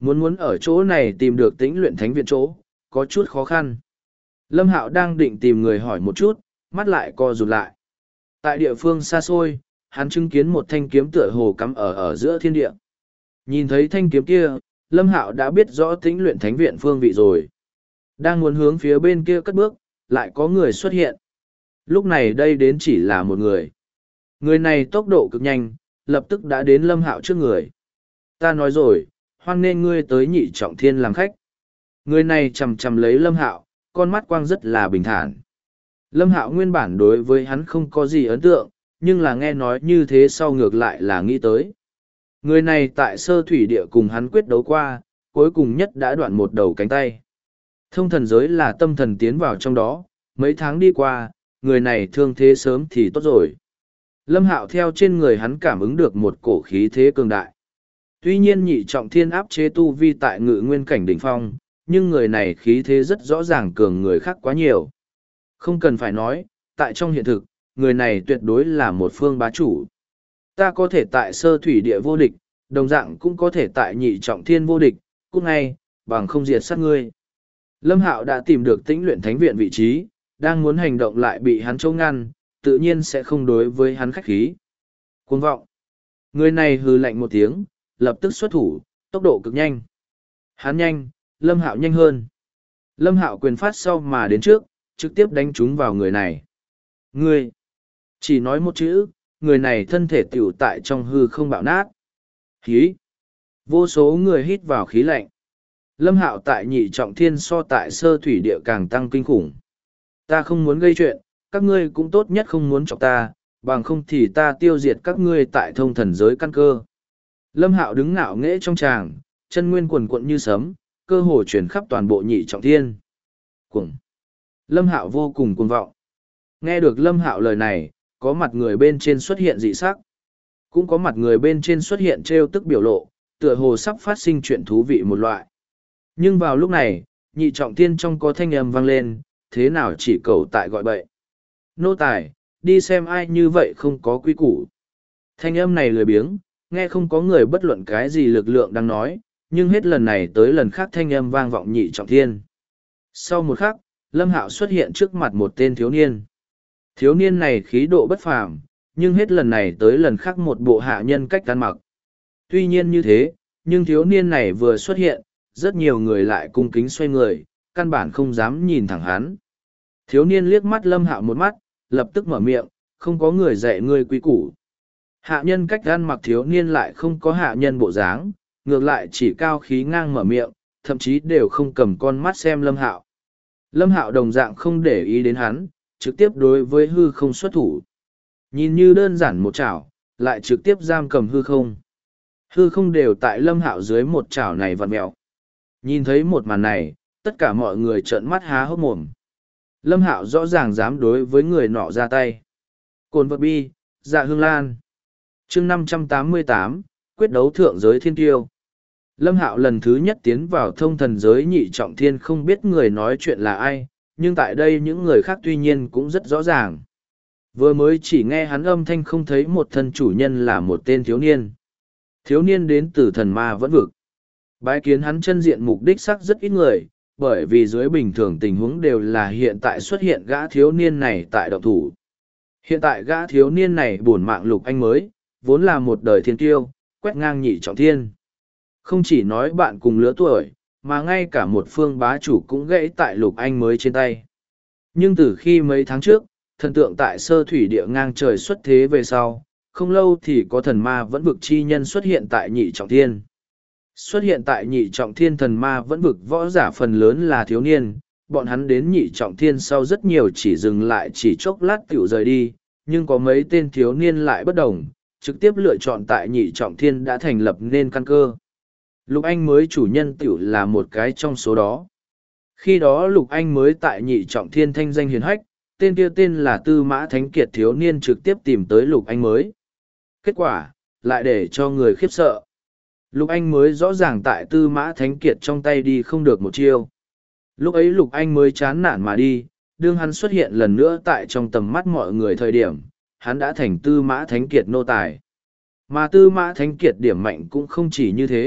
A: Muốn ở chỗ này tìm được Tĩnh Luyện Thánh Viện chỗ, có chút khó khăn. Lâm Hạo đang định tìm người hỏi một chút, mắt lại co rụt lại. Tại địa phương xa xôi, hắn chứng kiến một thanh kiếm tựa hồ cắm ở giữa thiên địa. Nhìn thấy thanh kiếm kia, Lâm Hạo đã biết rõ Tĩnh Luyện Thánh Viện phương vị rồi. Đang muốn hướng phía bên kia cất bước, lại có người xuất hiện. Lúc này đây đến chỉ là một người. Người này tốc độ cực nhanh, lập tức đã đến Lâm Hạo trước người. Ta nói rồi, hoan nên ngươi tới Nhị Trọng Thiên làm khách. Người này chầm chầm lấy Lâm Hạo, con mắt quang rất là bình thản. Lâm Hạo nguyên bản đối với hắn không có gì ấn tượng, nhưng là nghe nói như thế sau ngược lại là nghĩ tới. Người này tại sơ thủy địa cùng hắn quyết đấu qua, cuối cùng nhất đã đoạn một đầu cánh tay. Thông thần giới là tâm thần tiến vào trong đó, mấy tháng đi qua, người này thương thế sớm thì tốt rồi. Lâm Hạo theo trên người hắn cảm ứng được một cổ khí thế cường đại. Tuy nhiên Nhị Trọng Thiên áp chế tu vi tại ngự nguyên cảnh đỉnh phong, nhưng người này khí thế rất rõ ràng cường người khác quá nhiều. Không cần phải nói, tại trong hiện thực, người này tuyệt đối là một phương bá chủ. Ta có thể tại sơ thủy địa vô địch, đồng dạng cũng có thể tại Nhị Trọng Thiên vô địch, cút ngay, bằng không diệt sát ngươi. Lâm Hạo đã tìm được Tĩnh Luyện Thánh Viện vị trí, đang muốn hành động lại bị hắn chống ngăn, tự nhiên sẽ không đối với hắn khách khí. Cuồng vọng. Người này hừ lạnh một tiếng, lập tức xuất thủ, tốc độ cực nhanh. Hắn nhanh, Lâm Hạo nhanh hơn. Lâm Hạo quyền phát sau mà đến trước, trực tiếp đánh trúng vào người này. Ngươi! Chỉ nói một chữ, người này thân thể tiểu tại trong hư không bạo nát. Khí! Vô số người hít vào khí lạnh. Lâm Hạo tại Nhị Trọng Thiên so tại sơ thủy địa càng tăng kinh khủng. Ta không muốn gây chuyện, các ngươi cũng tốt nhất không muốn chọc ta, bằng không thì ta tiêu diệt các ngươi tại thông thần giới căn cơ. Lâm Hạo đứng ngạo nghễ trong tràng, chân nguyên quần quận như sấm, cơ hồ chuyển khắp toàn bộ Nhị Trọng Thiên. Cuồng! Lâm Hạo vô cùng cuồng vọng. Nghe được Lâm Hạo lời này, có mặt người bên trên xuất hiện dị sắc. Cũng có mặt người bên trên xuất hiện trêu tức biểu lộ, tựa hồ sắp phát sinh chuyện thú vị một loại. Nhưng vào lúc này, Nhị Trọng Thiên trong có thanh âm vang lên, thế nào chỉ cầu tại gọi bậy. Nô tài, đi xem ai như vậy không có quy củ. Thanh âm này lười biếng, nghe không có người bất luận cái gì lực lượng đang nói, nhưng hết lần này tới lần khác thanh âm vang vọng Nhị Trọng Thiên. Sau một khắc, Lâm Hạo xuất hiện trước mặt một tên thiếu niên. Thiếu niên này khí độ bất phàm, nhưng hết lần này tới lần khác một bộ hạ nhân cách ăn mặc. Tuy nhiên như thế, nhưng thiếu niên này vừa xuất hiện, rất nhiều người lại cung kính xoay người, căn bản không dám nhìn thẳng hắn. Thiếu niên liếc mắt Lâm Hạo một mắt, lập tức mở miệng, không có người dạy ngươi quý củ. Hạ nhân cách ăn mặc thiếu niên lại không có hạ nhân bộ dáng, ngược lại chỉ cao khí ngang mở miệng, thậm chí đều không cầm con mắt xem Lâm Hạo. Lâm Hạo đồng dạng không để ý đến hắn, trực tiếp đối với hư không xuất thủ. Nhìn như đơn giản một chảo, lại trực tiếp giam cầm hư không. Hư không đều tại Lâm Hạo dưới một chảo này vặn mẹo. Nhìn thấy một màn này, tất cả mọi người trợn mắt há hốc mồm. Lâm Hạo rõ ràng dám đối với người nọ ra tay. Cồn vật bi, dạ hương lan. Chương 588, quyết đấu thượng giới thiên tiêu. Lâm Hạo lần thứ nhất tiến vào thông thần giới Nhị Trọng Thiên không biết người nói chuyện là ai, nhưng tại đây những người khác tuy nhiên cũng rất rõ ràng. Vừa mới chỉ nghe hắn âm thanh không thấy một thân chủ nhân là một tên thiếu niên. Thiếu niên đến từ thần ma vẫn vực. Bái kiến hắn chân diện mục đích sắc rất ít người, bởi vì dưới bình thường tình huống đều là hiện tại xuất hiện gã thiếu niên này tại động thủ. Hiện tại gã thiếu niên này bổn mạng Lục Anh mới, vốn là một đời thiên tiêu, quét ngang Nhị Trọng Thiên. Không chỉ nói bạn cùng lứa tuổi, mà ngay cả một phương bá chủ cũng gãy tại Lục Anh mới trên tay. Nhưng từ khi mấy tháng trước, thần tượng tại sơ thủy địa ngang trời xuất thế về sau, không lâu thì có thần ma vẫn vực chi nhân xuất hiện tại Nhị Trọng Thiên. Xuất hiện tại Nhị Trọng Thiên thần ma vẫn vực võ giả phần lớn là thiếu niên, bọn hắn đến Nhị Trọng Thiên sau rất nhiều chỉ dừng lại chỉ chốc lát tiểu rời đi, nhưng có mấy tên thiếu niên lại bất đồng, trực tiếp lựa chọn tại Nhị Trọng Thiên đã thành lập nên căn cơ. Lục Anh mới chủ nhân tiểu là một cái trong số đó. Khi đó Lục Anh mới tại Nhị Trọng Thiên thanh danh hiển hách, tên kia tên là Tư Mã Thánh Kiệt thiếu niên trực tiếp tìm tới Lục Anh mới. Kết quả, lại để cho người khiếp sợ. Lục Anh mới rõ ràng tại Tư Mã Thánh Kiệt trong tay đi không được một chiêu. Lúc ấy Lục Anh mới chán nản mà đi, đương hắn xuất hiện lần nữa tại trong tầm mắt mọi người thời điểm, hắn đã thành Tư Mã Thánh Kiệt nô tài. Mà Tư Mã Thánh Kiệt điểm mạnh cũng không chỉ như thế,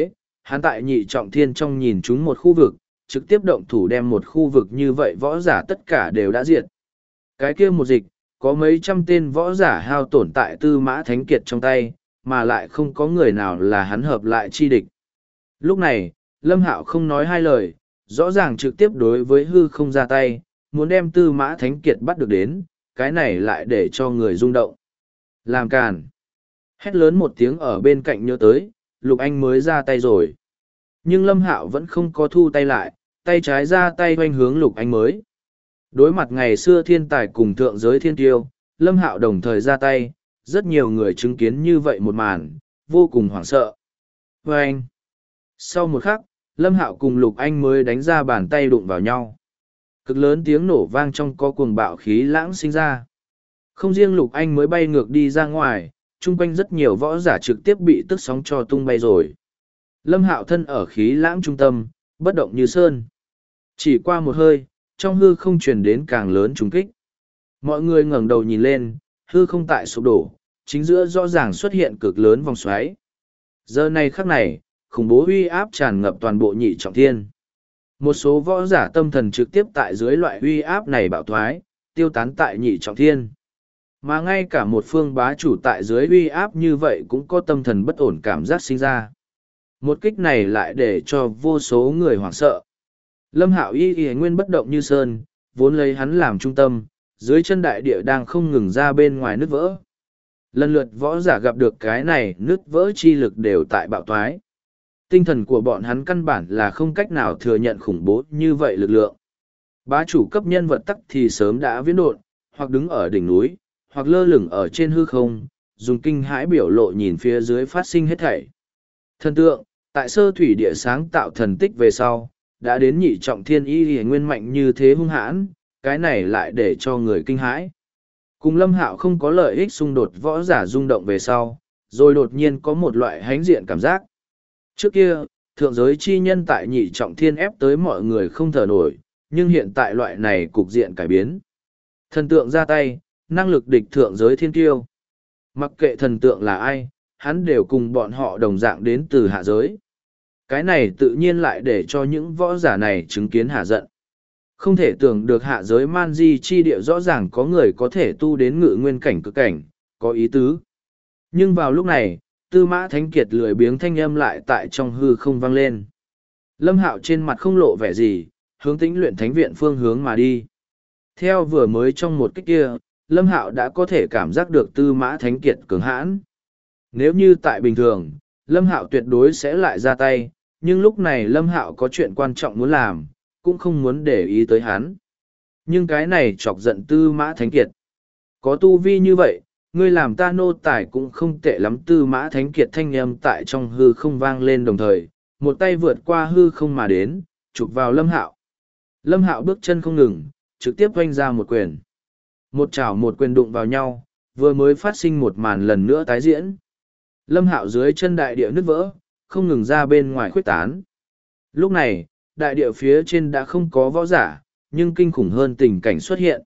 A: Hắn tại nhị trọng thiên trong nhìn chúng một khu vực, trực tiếp động thủ đem một khu vực như vậy võ giả tất cả đều đã diệt. Cái kia một dịch, có mấy trăm tên võ giả hao tổn tại Tư Mã Thánh Kiệt trong tay, mà lại không có người nào là hắn hợp lại chi địch. Lúc này, Lâm Hạo không nói hai lời, rõ ràng trực tiếp đối với hư không ra tay, muốn đem Tư Mã Thánh Kiệt bắt được đến, cái này lại để cho người rung động. Làm càn. Hét lớn một tiếng ở bên cạnh nhớ tới, Lục Anh mới ra tay rồi. Nhưng Lâm Hạo vẫn không có thu tay lại, tay trái ra tay hoành hướng Lục Anh mới. Đối mặt ngày xưa thiên tài cùng thượng giới thiên tiêu, Lâm Hạo đồng thời ra tay, rất nhiều người chứng kiến như vậy một màn, vô cùng hoảng sợ. Vâng! Sau một khắc, Lâm Hạo cùng Lục Anh mới đánh ra bàn tay đụng vào nhau. Cực lớn tiếng nổ vang trong có cuồng bạo khí lãng sinh ra. Không riêng Lục Anh mới bay ngược đi ra ngoài, chung quanh rất nhiều võ giả trực tiếp bị tức sóng cho tung bay rồi. Lâm Hạo thân ở khí lãng trung tâm, bất động như sơn. Chỉ qua một hơi, trong hư không truyền đến càng lớn trùng kích. Mọi người ngẩng đầu nhìn lên, hư không tại sụp đổ, chính giữa rõ ràng xuất hiện cực lớn vòng xoáy. Giờ này khắc này, khủng bố uy áp tràn ngập toàn bộ nhị trọng thiên. Một số võ giả tâm thần trực tiếp tại dưới loại uy áp này bạo thoái, tiêu tán tại nhị trọng thiên. Mà ngay cả một phương bá chủ tại dưới uy áp như vậy cũng có tâm thần bất ổn cảm giác sinh ra. Một kích này lại để cho vô số người hoảng sợ. Lâm Hạo y nguyên bất động như sơn, vốn lấy hắn làm trung tâm, dưới chân đại địa đang không ngừng ra bên ngoài nứt vỡ. Lần lượt võ giả gặp được cái này nứt vỡ chi lực đều tại bạo toái. Tinh thần của bọn hắn căn bản là không cách nào thừa nhận khủng bố như vậy lực lượng. Bá chủ cấp nhân vật tắc thì sớm đã viễn độn, hoặc đứng ở đỉnh núi, hoặc lơ lửng ở trên hư không, dùng kinh hãi biểu lộ nhìn phía dưới phát sinh hết thảy. Thần tượng, tại sơ thủy địa sáng tạo thần tích về sau, đã đến nhị trọng thiên y hề nguyên mạnh như thế hung hãn, cái này lại để cho người kinh hãi. Cùng Lâm Hạo không có lợi ích xung đột võ giả rung động về sau, rồi đột nhiên có một loại hãnh diện cảm giác. Trước kia, thượng giới chi nhân tại nhị trọng thiên ép tới mọi người không thở nổi, nhưng hiện tại loại này cục diện cải biến. Thần tượng ra tay, năng lực địch thượng giới thiên kiêu. Mặc kệ thần tượng là ai, hắn đều cùng bọn họ đồng dạng đến từ hạ giới. Cái này tự nhiên lại để cho những võ giả này chứng kiến hạ giận. Không thể tưởng được hạ giới man di chi địa rõ ràng có người có thể tu đến ngự nguyên cảnh cực cảnh, có ý tứ. Nhưng vào lúc này, Tư Mã Thánh Kiệt lười biếng thanh âm lại tại trong hư không vang lên. Lâm Hạo trên mặt không lộ vẻ gì, hướng Tĩnh Luyện Thánh Viện phương hướng mà đi. Theo vừa mới trong một kích kia, Lâm Hạo đã có thể cảm giác được Tư Mã Thánh Kiệt cường hãn. Nếu như tại bình thường, Lâm Hạo tuyệt đối sẽ lại ra tay, nhưng lúc này Lâm Hạo có chuyện quan trọng muốn làm, cũng không muốn để ý tới hắn. Nhưng cái này chọc giận Tư Mã Thánh Kiệt. Có tu vi như vậy, ngươi làm ta nô tài cũng không tệ lắm. Tư Mã Thánh Kiệt thanh âm tại trong hư không vang lên đồng thời, một tay vượt qua hư không mà đến, chụp vào Lâm Hạo. Lâm Hạo bước chân không ngừng, trực tiếp vung ra một quyền. Một chảo một quyền đụng vào nhau, vừa mới phát sinh một màn lần nữa tái diễn. Lâm Hạo dưới chân đại địa nứt vỡ, không ngừng ra bên ngoài khuếch tán. Lúc này, đại địa phía trên đã không có võ giả, nhưng kinh khủng hơn tình cảnh xuất hiện.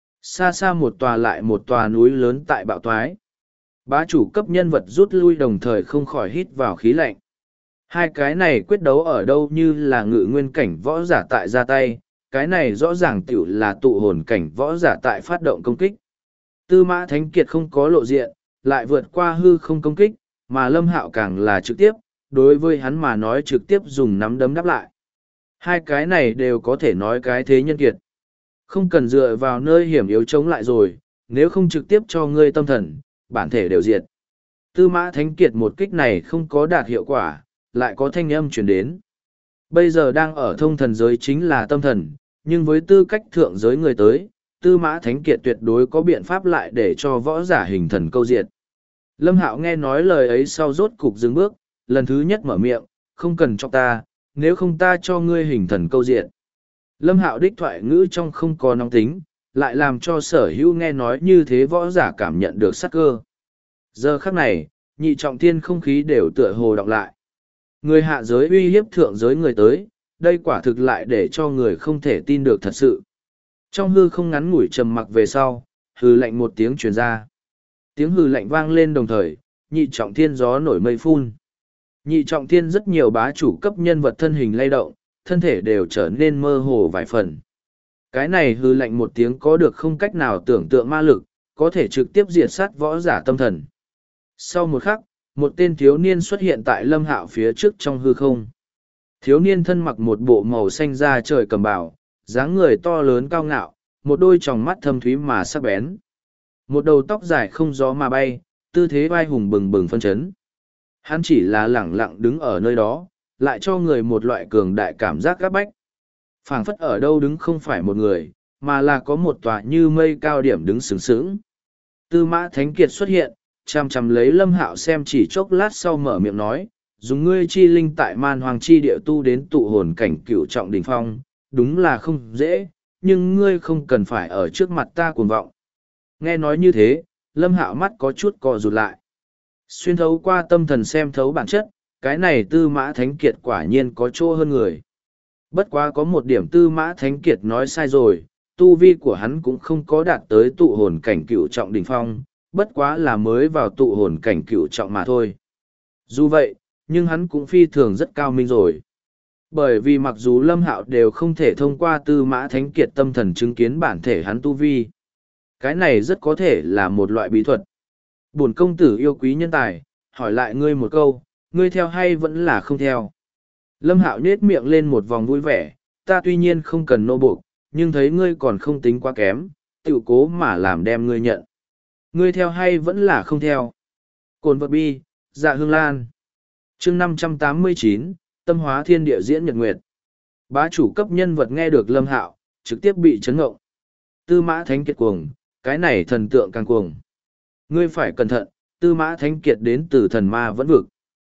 A: Xa xa một tòa lại một tòa núi lớn tại bạo toái. Bá chủ cấp nhân vật rút lui đồng thời không khỏi hít vào khí lạnh. Hai cái này quyết đấu ở đâu như là ngự nguyên cảnh võ giả tại ra tay, cái này rõ ràng tiểu là tụ hồn cảnh võ giả tại phát động công kích. Tư Mã Thánh Kiệt không có lộ diện, lại vượt qua hư không công kích, mà Lâm Hạo càng là trực tiếp, đối với hắn mà nói trực tiếp dùng nắm đấm đáp lại. Hai cái này đều có thể nói cái thế nhân kiệt. Không cần dựa vào nơi hiểm yếu chống lại rồi, nếu không trực tiếp cho ngươi tâm thần, bản thể đều diệt. Tư Mã Thánh Kiệt một kích này không có đạt hiệu quả, lại có thanh âm truyền đến. Bây giờ đang ở thông thần giới chính là tâm thần, nhưng với tư cách thượng giới người tới, Tư Mã Thánh Kiệt tuyệt đối có biện pháp lại để cho võ giả hình thần câu diệt. Lâm Hạo nghe nói lời ấy sau rốt cục dừng bước, lần thứ nhất mở miệng, không cần cho ta, nếu không ta cho ngươi hình thần câu diệt. Lâm Hạo đích thoại ngữ trong không có nóng tính, lại làm cho sở hữu nghe nói như thế võ giả cảm nhận được sắc cơ. Giờ khắc này, nhị trọng thiên không khí đều tựa hồ đọc lại. Người hạ giới uy hiếp thượng giới người tới, đây quả thực lại để cho người không thể tin được thật sự. Trong hư không ngắn ngủi trầm mặc về sau, hừ lạnh một tiếng truyền ra. Tiếng hừ lạnh vang lên đồng thời, nhị trọng thiên gió nổi mây phun. Nhị trọng thiên rất nhiều bá chủ cấp nhân vật thân hình lay động, thân thể đều trở nên mơ hồ vài phần. Cái này hư lạnh một tiếng có được không cách nào tưởng tượng ma lực, có thể trực tiếp diệt sát võ giả tâm thần. Sau một khắc, một tên thiếu niên xuất hiện tại Lâm Hạo phía trước trong hư không. Thiếu niên thân mặc một bộ màu xanh da trời cầm bào, dáng người to lớn cao ngạo, một đôi tròng mắt thâm thúy mà sắc bén. Một đầu tóc dài không gió mà bay, tư thế vai hùng bừng bừng phân chấn. Hắn chỉ là lẳng lặng đứng ở nơi đó, lại cho người một loại cường đại cảm giác gáp bách. Phảng phất ở đâu đứng không phải một người, mà là có một tòa như mây cao điểm đứng sướng sướng. Tư Mã Thánh Kiệt xuất hiện, chằm chằm lấy Lâm Hạo xem chỉ chốc lát sau mở miệng nói, dùng ngươi chi linh tại Man Hoàng chi địa tu đến tụ hồn cảnh cửu trọng đỉnh phong, đúng là không dễ, nhưng ngươi không cần phải ở trước mặt ta cuồng vọng. Nghe nói như thế, Lâm Hạo mắt có chút co rụt lại. Xuyên thấu qua tâm thần xem thấu bản chất, cái này Tư Mã Thánh Kiệt quả nhiên có chỗ hơn người. Bất quá có một điểm Tư Mã Thánh Kiệt nói sai rồi, tu vi của hắn cũng không có đạt tới tụ hồn cảnh cửu trọng đỉnh phong, bất quá là mới vào tụ hồn cảnh cửu trọng mà thôi. Dù vậy, nhưng hắn cũng phi thường rất cao minh rồi. Bởi vì mặc dù Lâm Hạo đều không thể thông qua Tư Mã Thánh Kiệt tâm thần chứng kiến bản thể hắn tu vi. Cái này rất có thể là một loại bí thuật. Bổn công tử yêu quý nhân tài, hỏi lại ngươi một câu, ngươi theo hay vẫn là không theo? Lâm Hạo nhếch miệng lên một vòng vui vẻ, ta tuy nhiên không cần nô buộc, nhưng thấy ngươi còn không tính quá kém, tự cố mà làm đem ngươi nhận. Ngươi theo hay vẫn là không theo? Cồn vật bi, Dạ Hương Lan. Chương 589, Tâm hóa thiên địa diễn nhật nguyệt. Bá chủ cấp nhân vật nghe được Lâm Hạo, trực tiếp bị chấn ngộng. Tư Mã Thánh Kiệt cuồng, cái này thần tượng càng cuồng. Ngươi phải cẩn thận, Tư Mã Thánh Kiệt đến từ thần ma vẫn vực.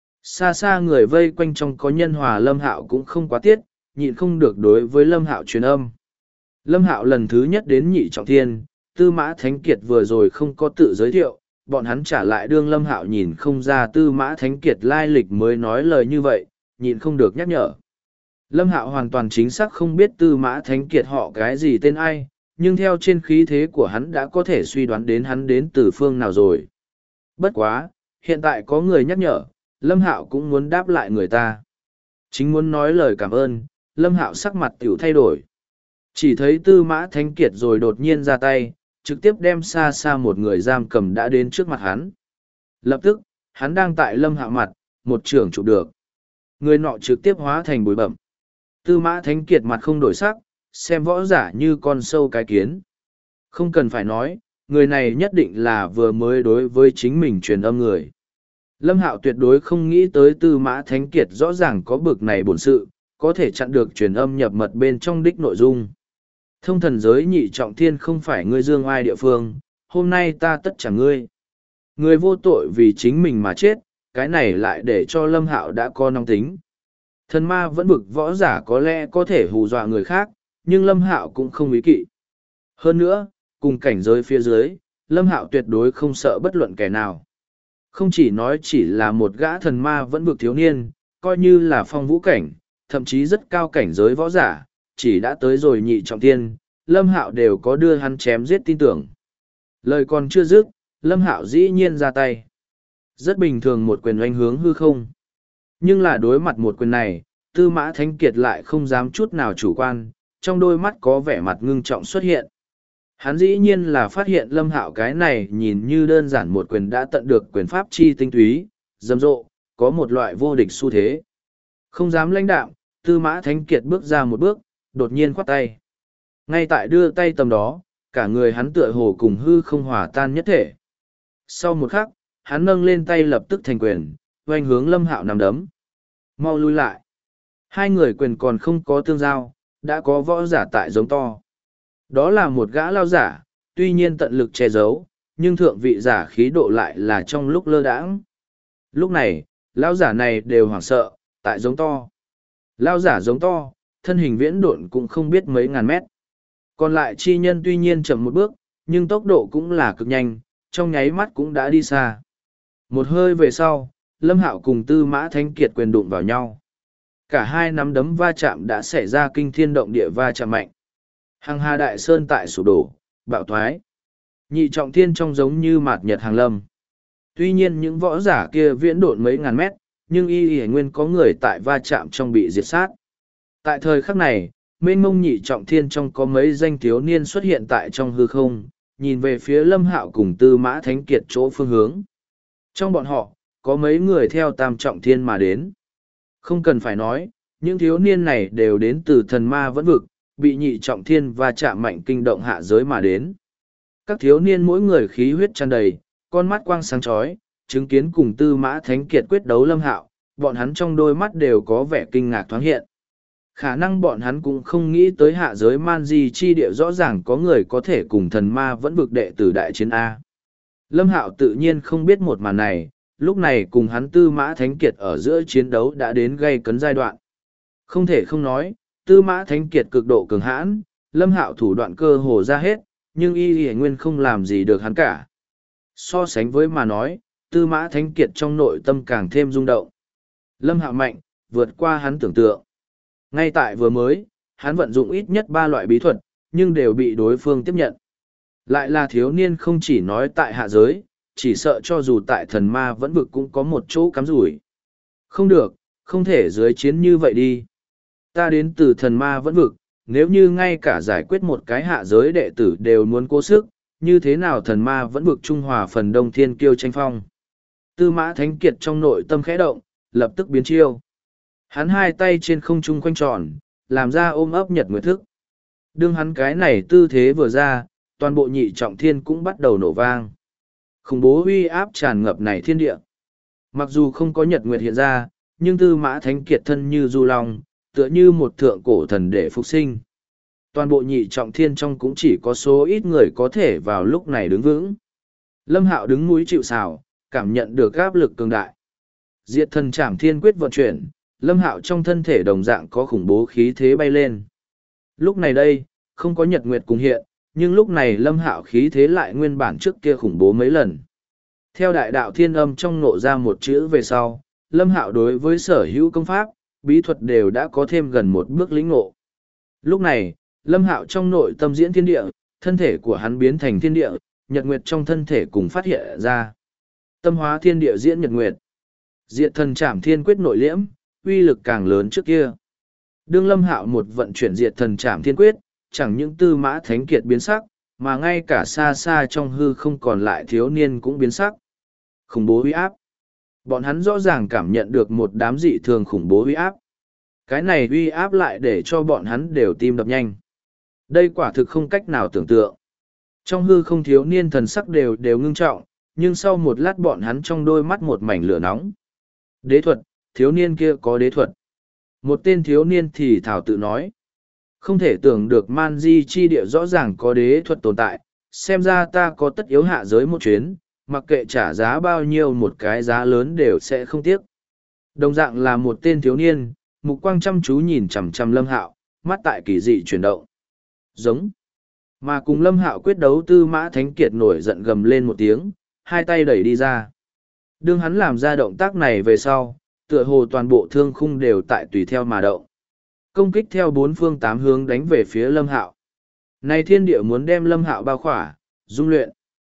A: Xa xa người vây quanh trong có nhân hòa Lâm Hạo cũng không quá tiết, nhịn không được đối với Lâm Hạo truyền âm. Lâm Hạo lần thứ nhất đến nhị trọng thiên, Tư Mã Thánh Kiệt vừa rồi không có tự giới thiệu, bọn hắn trả lại đương Lâm Hạo nhìn không ra Tư Mã Thánh Kiệt lai lịch mới nói lời như vậy, nhịn không được nhắc nhở. Lâm Hạo hoàn toàn chính xác không biết Tư Mã Thánh Kiệt họ cái gì tên ai, nhưng theo trên khí thế của hắn đã có thể suy đoán đến hắn đến từ phương nào rồi. Bất quá, hiện tại có người nhắc nhở, Lâm Hạo cũng muốn đáp lại người ta. Chính muốn nói lời cảm ơn, Lâm Hạo sắc mặt tiểu thay đổi. Chỉ thấy Tư Mã Thánh Kiệt rồi đột nhiên ra tay, trực tiếp đem xa xa một người giam cầm đã đến trước mặt hắn. Lập tức, hắn đang tại Lâm Hạo mặt, một trường chụp được. Người nọ trực tiếp hóa thành bụi bậm. Tư Mã Thánh Kiệt mặt không đổi sắc, xem võ giả như con sâu cái kiến. Không cần phải nói, người này nhất định là vừa mới đối với chính mình truyền âm người. Lâm Hạo tuyệt đối không nghĩ tới Tư Mã Thánh Kiệt rõ ràng có bực này bổn sự, có thể chặn được truyền âm nhập mật bên trong đích nội dung. Thông thần giới nhị trọng thiên không phải ngươi dương ai địa phương, hôm nay ta tất trả ngươi. Người vô tội vì chính mình mà chết, cái này lại để cho Lâm Hạo đã có nóng tính. Thần ma vẫn bực võ giả có lẽ có thể hù dọa người khác, nhưng Lâm Hạo cũng không ý kỵ. Hơn nữa, cùng cảnh giới phía dưới, Lâm Hạo tuyệt đối không sợ bất luận kẻ nào. Không chỉ nói chỉ là một gã thần ma vẫn bực thiếu niên, coi như là phong vũ cảnh, thậm chí rất cao cảnh giới võ giả, chỉ đã tới rồi nhị trọng thiên, Lâm Hạo đều có đưa hắn chém giết tin tưởng. Lời còn chưa dứt, Lâm Hạo dĩ nhiên ra tay. Rất bình thường một quyền oanh hướng hư không. Nhưng là đối mặt một quyền này, Tư Mã Thánh Kiệt lại không dám chút nào chủ quan, trong đôi mắt có vẻ mặt ngưng trọng xuất hiện. Hắn dĩ nhiên là phát hiện Lâm Hạo cái này nhìn như đơn giản một quyền đã tận được quyền pháp chi tinh túy, rầm rộ, có một loại vô địch xu thế. Không dám lãnh đạm, Tư Mã Thánh Kiệt bước ra một bước, đột nhiên khoát tay. Ngay tại đưa tay tầm đó, cả người hắn tựa hồ cùng hư không hòa tan nhất thể. Sau một khắc, hắn nâng lên tay lập tức thành quyền, oanh hướng Lâm Hạo nằm đấm. Mau lui lại. Hai người quyền còn không có tương giao, đã có võ giả tại giống to. Đó là một gã lao giả, tuy nhiên tận lực che giấu, nhưng thượng vị giả khí độ lại là trong lúc lơ đãng. Lúc này, lao giả này đều hoảng sợ, tại giống to. Lao giả giống to, thân hình viễn độn cũng không biết mấy ngàn mét. Còn lại chi nhân tuy nhiên chậm một bước, nhưng tốc độ cũng là cực nhanh, trong nháy mắt cũng đã đi xa. Một hơi về sau, Lâm Hạo cùng Tư Mã Thánh Kiệt quyền đụng vào nhau. Cả hai nắm đấm va chạm đã xảy ra kinh thiên động địa va chạm mạnh. Hằng Hà Đại Sơn tại sụp đổ, bạo thoái. Nhị trọng thiên trong giống như mạt nhật hàng lâm. Tuy nhiên những võ giả kia viễn độn mấy ngàn mét, nhưng y y nguyên có người tại va chạm trong bị diệt sát. Tại thời khắc này, mênh mông nhị trọng thiên trong có mấy danh thiếu niên xuất hiện tại trong hư không, nhìn về phía Lâm Hạo cùng Tư Mã Thánh Kiệt chỗ phương hướng. Trong bọn họ, có mấy người theo tam trọng thiên mà đến. Không cần phải nói, những thiếu niên này đều đến từ thần ma vẫn vực, bị nhị trọng thiên và chạm mạnh kinh động hạ giới mà đến. Các thiếu niên mỗi người khí huyết tràn đầy, con mắt quang sáng chói, chứng kiến cùng Tư Mã Thánh Kiệt quyết đấu Lâm Hạo, bọn hắn trong đôi mắt đều có vẻ kinh ngạc thoáng hiện. Khả năng bọn hắn cũng không nghĩ tới hạ giới man di chi địa rõ ràng có người có thể cùng thần ma vẫn vực đệ tử đại chiến A. Lâm Hạo tự nhiên không biết một màn này, lúc này cùng hắn Tư Mã Thánh Kiệt ở giữa chiến đấu đã đến gay cấn giai đoạn. Không thể không nói, Tư Mã Thánh Kiệt cực độ cường hãn, Lâm Hạo thủ đoạn cơ hồ ra hết, nhưng y nguyên không làm gì được hắn cả. So sánh với mà nói, Tư Mã Thánh Kiệt trong nội tâm càng thêm rung động. Lâm Hạo mạnh, vượt qua hắn tưởng tượng. Ngay tại vừa mới, hắn vận dụng ít nhất 3 loại bí thuật, nhưng đều bị đối phương tiếp nhận. Lại là thiếu niên không chỉ nói tại hạ giới, chỉ sợ cho dù tại thần ma vẫn vực cũng có một chỗ cắm rủi. Không được, không thể dưới chiến như vậy đi. Ta đến từ thần ma vẫn vực, nếu như ngay cả giải quyết một cái hạ giới đệ tử đều muốn cố sức, như thế nào thần ma vẫn vực Trung Hòa phần đông thiên kiêu tranh phong. Tư Mã Thánh Kiệt trong nội tâm khẽ động, lập tức biến chiêu. Hắn hai tay trên không trung quanh tròn, làm ra ôm ấp nhật nguyệt thức. Đương hắn cái này tư thế vừa ra, toàn bộ nhị trọng thiên cũng bắt đầu nổ vang. Khủng bố uy áp tràn ngập này thiên địa. Mặc dù không có nhật nguyệt hiện ra, nhưng Tư Mã Thánh Kiệt thân như du long, tựa như một thượng cổ thần để phục sinh. Toàn bộ nhị trọng thiên trong cũng chỉ có số ít người có thể vào lúc này đứng vững. Lâm Hạo đứng mũi chịu sào, cảm nhận được áp lực cường đại. Diệt thần trảm thiên quyết vận chuyển, Lâm Hạo trong thân thể đồng dạng có khủng bố khí thế bay lên. Lúc này đây, không có nhật nguyệt cùng hiện, nhưng lúc này Lâm Hạo khí thế lại nguyên bản trước kia khủng bố mấy lần. Theo đại đạo thiên âm trong nộ ra một chữ về sau, Lâm Hạo đối với sở hữu công pháp, bí thuật đều đã có thêm gần một bước lĩnh ngộ. Lúc này, Lâm Hạo trong nội tâm diễn thiên địa, thân thể của hắn biến thành thiên địa, nhật nguyệt trong thân thể cùng phát hiện ra. Tâm hóa thiên địa diễn nhật nguyệt. Diệt thần trảm thiên quyết nội liễm, uy lực càng lớn trước kia. Đương Lâm Hạo một vận chuyển diệt thần trảm thiên quyết, chẳng những Tư Mã Thánh Kiệt biến sắc, mà ngay cả xa xa trong hư không còn lại thiếu niên cũng biến sắc. Khủng bố uy áp. Bọn hắn rõ ràng cảm nhận được một đám dị thường khủng bố uy áp. Cái này uy áp lại để cho bọn hắn đều tim đập nhanh. Đây quả thực không cách nào tưởng tượng. Trong hư không thiếu niên thần sắc đều ngưng trọng, nhưng sau một lát bọn hắn trong đôi mắt một mảnh lửa nóng. Đế thuật, thiếu niên kia có đế thuật. Một tên thiếu niên thì thảo tự nói. Không thể tưởng được man di chi địa rõ ràng có đế thuật tồn tại, xem ra ta có tất yếu hạ giới một chuyến, mặc kệ trả giá bao nhiêu một cái giá lớn đều sẽ không tiếc. Đồng dạng là một tên thiếu niên, mục quang chăm chú nhìn chằm chằm Lâm Hạo, mắt tại kỳ dị chuyển động. Giống. Mà cùng Lâm Hạo quyết đấu Tư Mã Thánh Kiệt nổi giận gầm lên một tiếng, hai tay đẩy đi ra. Đương hắn làm ra động tác này về sau, tựa hồ toàn bộ thương khung đều tại tùy theo mà động. Công kích theo 4 phương 8 hướng đánh về phía Lâm Hạo. Này thiên địa muốn đem Lâm Hạo bao khỏa, dung luyện.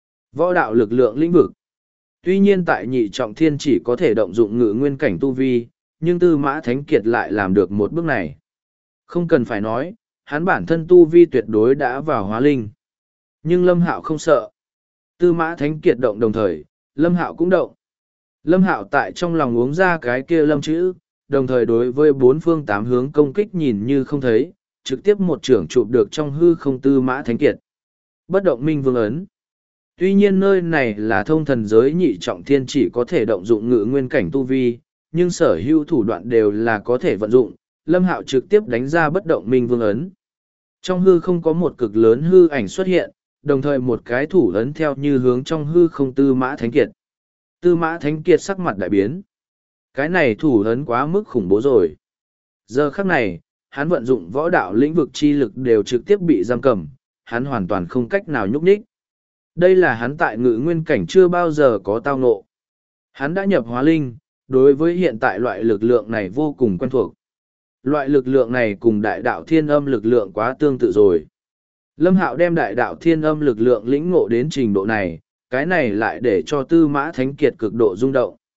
A: Võ đạo lực lượng lĩnh vực. Tuy nhiên tại nhị trọng thiên chỉ có thể động dụng ngự nguyên cảnh tu vi, nhưng Tư Mã Thánh Kiệt lại làm được một bước này. Không cần phải nói, hắn bản thân tu vi tuyệt đối đã vào hóa linh. Nhưng Lâm Hạo không sợ. Tư Mã Thánh Kiệt động đồng thời, Lâm Hạo cũng động. Lâm Hạo tại trong lòng uống ra cái kia lâm chữ, đồng thời đối với 4 phương 8 hướng công kích nhìn như không thấy, trực tiếp một trưởng chụp được trong hư không Tư Mã Thánh Kiệt. Bất động minh vương ấn. Tuy nhiên nơi này là thông thần giới nhị trọng thiên chỉ có thể động dụng ngự nguyên cảnh tu vi, nhưng sở hữu thủ đoạn đều là có thể vận dụng, Lâm Hạo trực tiếp đánh ra bất động minh vương ấn. Trong hư không có một cực lớn hư ảnh xuất hiện, đồng thời một cái thủ ấn theo như hướng trong hư không Tư Mã Thánh Kiệt. Tư Mã Thánh Kiệt sắc mặt đại biến. Cái này thủ ấn quá mức khủng bố rồi. Giờ khắc này, hắn vận dụng võ đạo lĩnh vực chi lực đều trực tiếp bị giam cầm, hắn hoàn toàn không cách nào nhúc nhích. Đây là hắn tại ngự nguyên cảnh chưa bao giờ có tao ngộ. Hắn đã nhập hóa linh, đối với hiện tại loại lực lượng này vô cùng quen thuộc. Loại lực lượng này cùng đại đạo thiên âm lực lượng quá tương tự rồi. Lâm Hạo đem đại đạo thiên âm lực lượng lĩnh ngộ đến trình độ này, cái này lại để cho Tư Mã Thánh Kiệt cực độ rung động.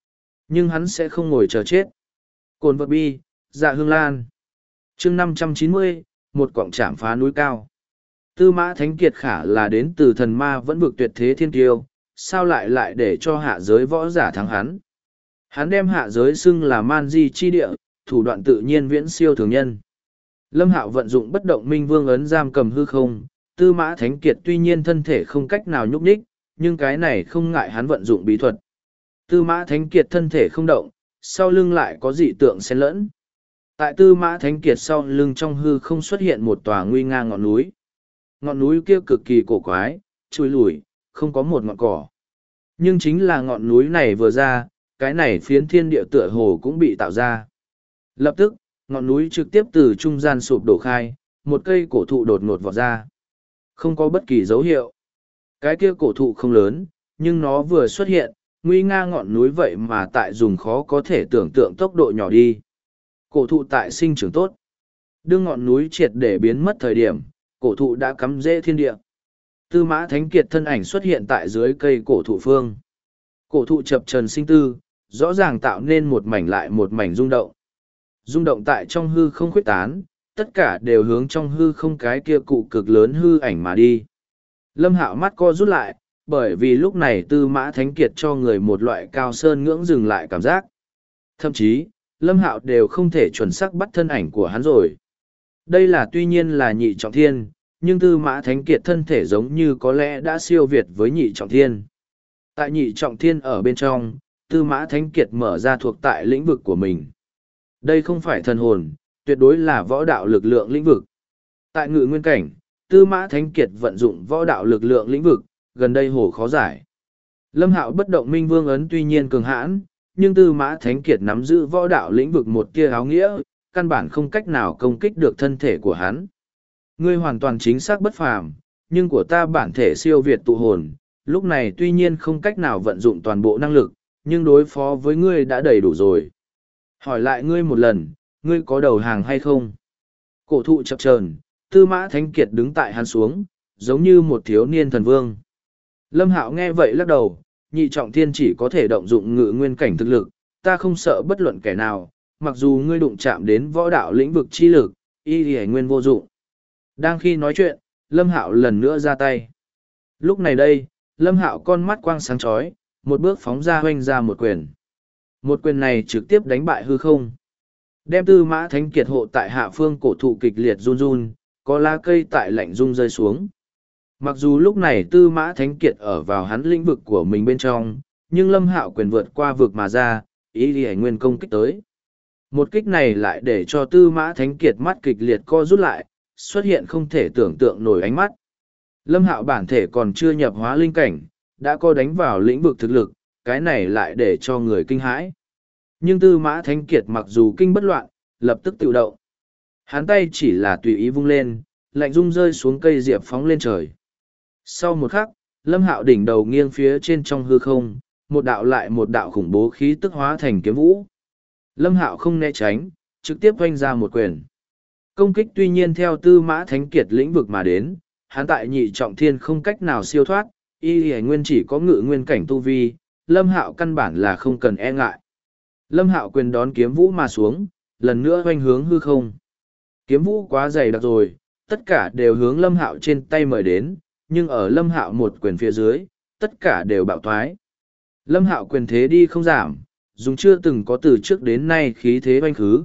A: Nhưng hắn sẽ không ngồi chờ chết. Cồn vật bi, dạ hương lan. chương 590, một quọng chạm phá núi cao. Tư Mã Thánh Kiệt khả là đến từ thần ma vẫn vực tuyệt thế thiên tiêu, sao lại để cho hạ giới võ giả thắng hắn. Hắn đem hạ giới xưng là man di chi địa, thủ đoạn tự nhiên viễn siêu thường nhân. Lâm Hạo vận dụng bất động minh vương ấn giam cầm hư không, Tư Mã Thánh Kiệt tuy nhiên thân thể không cách nào nhúc nhích, nhưng cái này không ngại hắn vận dụng bí thuật. Tư Mã Thánh Kiệt thân thể không động, sau lưng lại có dị tượng xen lẫn. Tại Tư Mã Thánh Kiệt sau lưng trong hư không xuất hiện một tòa nguy nga ngọn núi. Ngọn núi kia cực kỳ cổ quái, chui lủi, không có một ngọn cỏ. Nhưng chính là ngọn núi này vừa ra, cái này phiến thiên địa tựa hồ cũng bị tạo ra. Lập tức, ngọn núi trực tiếp từ trung gian sụp đổ khai, một cây cổ thụ đột ngột vọt ra. Không có bất kỳ dấu hiệu. Cái kia cổ thụ không lớn, nhưng nó vừa xuất hiện, nguy nga ngọn núi vậy mà tại dùng khó có thể tưởng tượng tốc độ nhỏ đi. Cổ thụ tại sinh trưởng tốt. Đưa ngọn núi triệt để biến mất thời điểm, cổ thụ đã cắm rễ thiên địa. Tư Mã Thánh Kiệt thân ảnh xuất hiện tại dưới cây cổ thụ phương. Cổ thụ chập trần sinh tư, rõ ràng tạo nên một mảnh lại một mảnh rung động. Rung động tại trong hư không khuyết tán, tất cả đều hướng trong hư không cái kia cụ cực lớn hư ảnh mà đi. Lâm Hạo mắt co rút lại, bởi vì lúc này Tư Mã Thánh Kiệt cho người một loại cao sơn ngưỡng dừng lại cảm giác. Thậm chí, Lâm Hạo đều không thể chuẩn xác bắt thân ảnh của hắn rồi. Đây là tuy nhiên là nhị trọng thiên, nhưng Tư Mã Thánh Kiệt thân thể giống như có lẽ đã siêu việt với nhị trọng thiên. Tại nhị trọng thiên ở bên trong, Tư Mã Thánh Kiệt mở ra thuộc tại lĩnh vực của mình. Đây không phải thần hồn, tuyệt đối là võ đạo lực lượng lĩnh vực. Tại ngự nguyên cảnh, Tư Mã Thánh Kiệt vận dụng võ đạo lực lượng lĩnh vực, gần đây hồ khó giải. Lâm Hạo bất động minh vương ấn tuy nhiên cường hãn, nhưng Tư Mã Thánh Kiệt nắm giữ võ đạo lĩnh vực một tia áo nghĩa, căn bản không cách nào công kích được thân thể của hắn. Ngươi hoàn toàn chính xác bất phàm, nhưng của ta bản thể siêu việt tụ hồn, lúc này tuy nhiên không cách nào vận dụng toàn bộ năng lực, nhưng đối phó với ngươi đã đầy đủ rồi. Hỏi lại ngươi một lần, ngươi có đầu hàng hay không? Cổ thụ chập chờn, Tư Mã Thánh Kiệt đứng tại hắn xuống, giống như một thiếu niên thần vương. Lâm Hạo nghe vậy lắc đầu, nhị trọng thiên chỉ có thể động dụng ngự nguyên cảnh thực lực, ta không sợ bất luận kẻ nào, mặc dù ngươi đụng chạm đến võ đạo lĩnh vực chi lực, y y nguyên vô dụng. Đang khi nói chuyện, Lâm Hạo lần nữa ra tay. Lúc này đây, Lâm Hạo con mắt quang sáng chói, một bước phóng ra hoanh ra một quyền. Một quyền này trực tiếp đánh bại hư không. Đem Tư Mã Thánh Kiệt hộ tại hạ phương cổ thụ kịch liệt run run, có lá cây tại lạnh rung rơi xuống. Mặc dù lúc này Tư Mã Thánh Kiệt ở vào hắn lĩnh vực của mình bên trong, nhưng Lâm Hạo quyền vượt qua vực mà ra, ý đi ảnh nguyên công kích tới. Một kích này lại để cho Tư Mã Thánh Kiệt mắt kịch liệt co rút lại, xuất hiện không thể tưởng tượng nổi ánh mắt. Lâm Hạo bản thể còn chưa nhập hóa linh cảnh, đã có đánh vào lĩnh vực thực lực, cái này lại để cho người kinh hãi. Nhưng Tư Mã Thánh Kiệt mặc dù kinh bất loạn, lập tức tự động. Hắn tay chỉ là tùy ý vung lên, lạnh rung rơi xuống cây diệp phóng lên trời. Sau một khắc, Lâm Hạo đỉnh đầu nghiêng phía trên trong hư không, một đạo lại một đạo khủng bố khí tức hóa thành kiếm vũ. Lâm Hạo không né tránh, trực tiếp oanh ra một quyền. Công kích tuy nhiên theo Tư Mã Thánh Kiệt lĩnh vực mà đến, hắn tại nhị trọng thiên không cách nào siêu thoát, y y nguyên chỉ có ngự nguyên cảnh tu vi, Lâm Hạo căn bản là không cần e ngại. Lâm Hạo quyền đón kiếm vũ mà xuống, lần nữa oanh hướng hư không. Kiếm vũ quá dày đặc rồi, tất cả đều hướng Lâm Hạo trên tay mời đến, nhưng ở Lâm Hạo một quyền phía dưới, tất cả đều bạo thoái. Lâm Hạo quyền thế đi không giảm, dùng chưa từng có từ trước đến nay khí thế oanh khứ.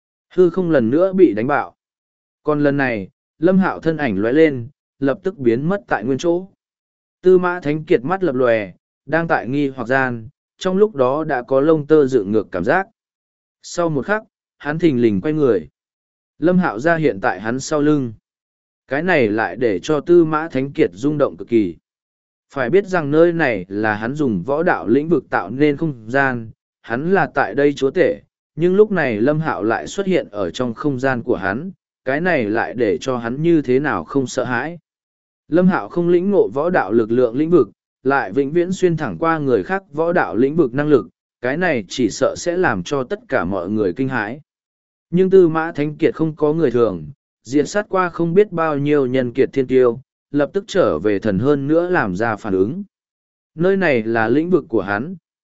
A: Hư không lần nữa bị đánh bạo. Còn lần này, Lâm Hạo thân ảnh lóe lên, lập tức biến mất tại nguyên chỗ. Tư Mã Thánh Kiệt mắt lập lòe, đang tại nghi hoặc gian, trong lúc đó đã có lông tơ dựng ngược cảm giác. Sau một khắc, hắn thình lình quay người. Lâm Hạo ra hiện tại hắn sau lưng. Cái này lại để cho Tư Mã Thánh Kiệt rung động cực kỳ. Phải biết rằng nơi này là hắn dùng võ đạo lĩnh vực tạo nên không gian, hắn là tại đây chúa tể, nhưng lúc này Lâm Hạo lại xuất hiện ở trong không gian của hắn, cái này lại để cho hắn như thế nào không sợ hãi. Lâm Hạo không lĩnh ngộ võ đạo lực lượng lĩnh vực, lại vĩnh viễn xuyên thẳng qua người khác võ đạo lĩnh vực năng lực, cái này chỉ sợ sẽ làm cho tất cả mọi người kinh hãi. Nhưng Tư Mã Thánh Kiệt không có người thường, diệt sát qua không biết bao nhiêu nhân kiệt thiên tiêu, lập tức trở về thần hơn nữa làm ra phản ứng. Nơi này là lĩnh vực của hắn,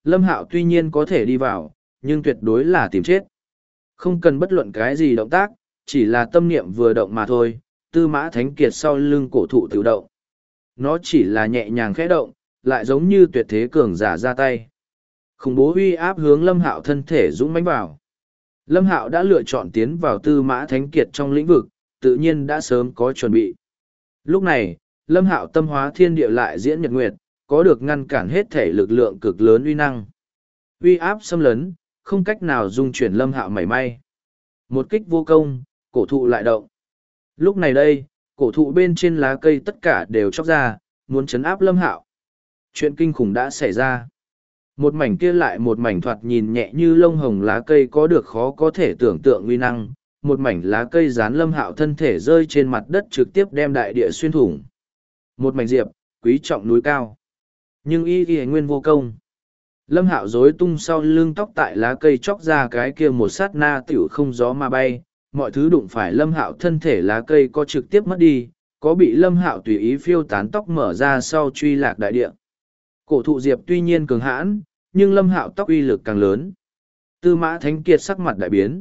A: Lâm Hạo tuy nhiên có thể đi vào, nhưng tuyệt đối là tìm chết. Không cần bất luận cái gì động tác, chỉ là tâm niệm vừa động mà thôi, Tư Mã Thánh Kiệt sau lưng cổ thụ tự động. Nó chỉ là nhẹ nhàng khẽ động, lại giống như tuyệt thế cường giả ra tay. Khủng bố uy áp hướng Lâm Hạo thân thể dũng mãnh vào. Lâm Hạo đã lựa chọn tiến vào Tư Mã Thánh Kiệt trong lĩnh vực, tự nhiên đã sớm có chuẩn bị. Lúc này, Lâm Hạo tâm hóa thiên địa lại diễn nhật nguyệt, có được ngăn cản hết thể lực lượng cực lớn uy năng. Uy áp xâm lấn, không cách nào dung chuyển Lâm Hạo mảy may. Một kích vô công, cổ thụ lại động. Lúc này đây, cổ thụ bên trên lá cây tất cả đều chóc ra, muốn chấn áp Lâm Hạo. Chuyện kinh khủng đã xảy ra. Một mảnh kia lại một mảnh thoạt nhìn nhẹ như lông hồng lá cây có được khó có thể tưởng tượng uy năng. Một mảnh lá cây dán Lâm Hạo thân thể rơi trên mặt đất trực tiếp đem đại địa xuyên thủng. Một mảnh diệp, quý trọng núi cao. Nhưng y nguyên vô công. Lâm Hạo rối tung sau lưng tóc tại lá cây chóc ra cái kia một sát na tiểu không gió mà bay, mọi thứ đụng phải Lâm Hạo thân thể lá cây có trực tiếp mất đi, có bị Lâm Hạo tùy ý phiêu tán tóc mở ra sau truy lạc đại địa. Cổ thụ diệp tuy nhiên cường hãn, nhưng Lâm Hạo tóc uy lực càng lớn. Tư Mã Thánh Kiệt sắc mặt đại biến.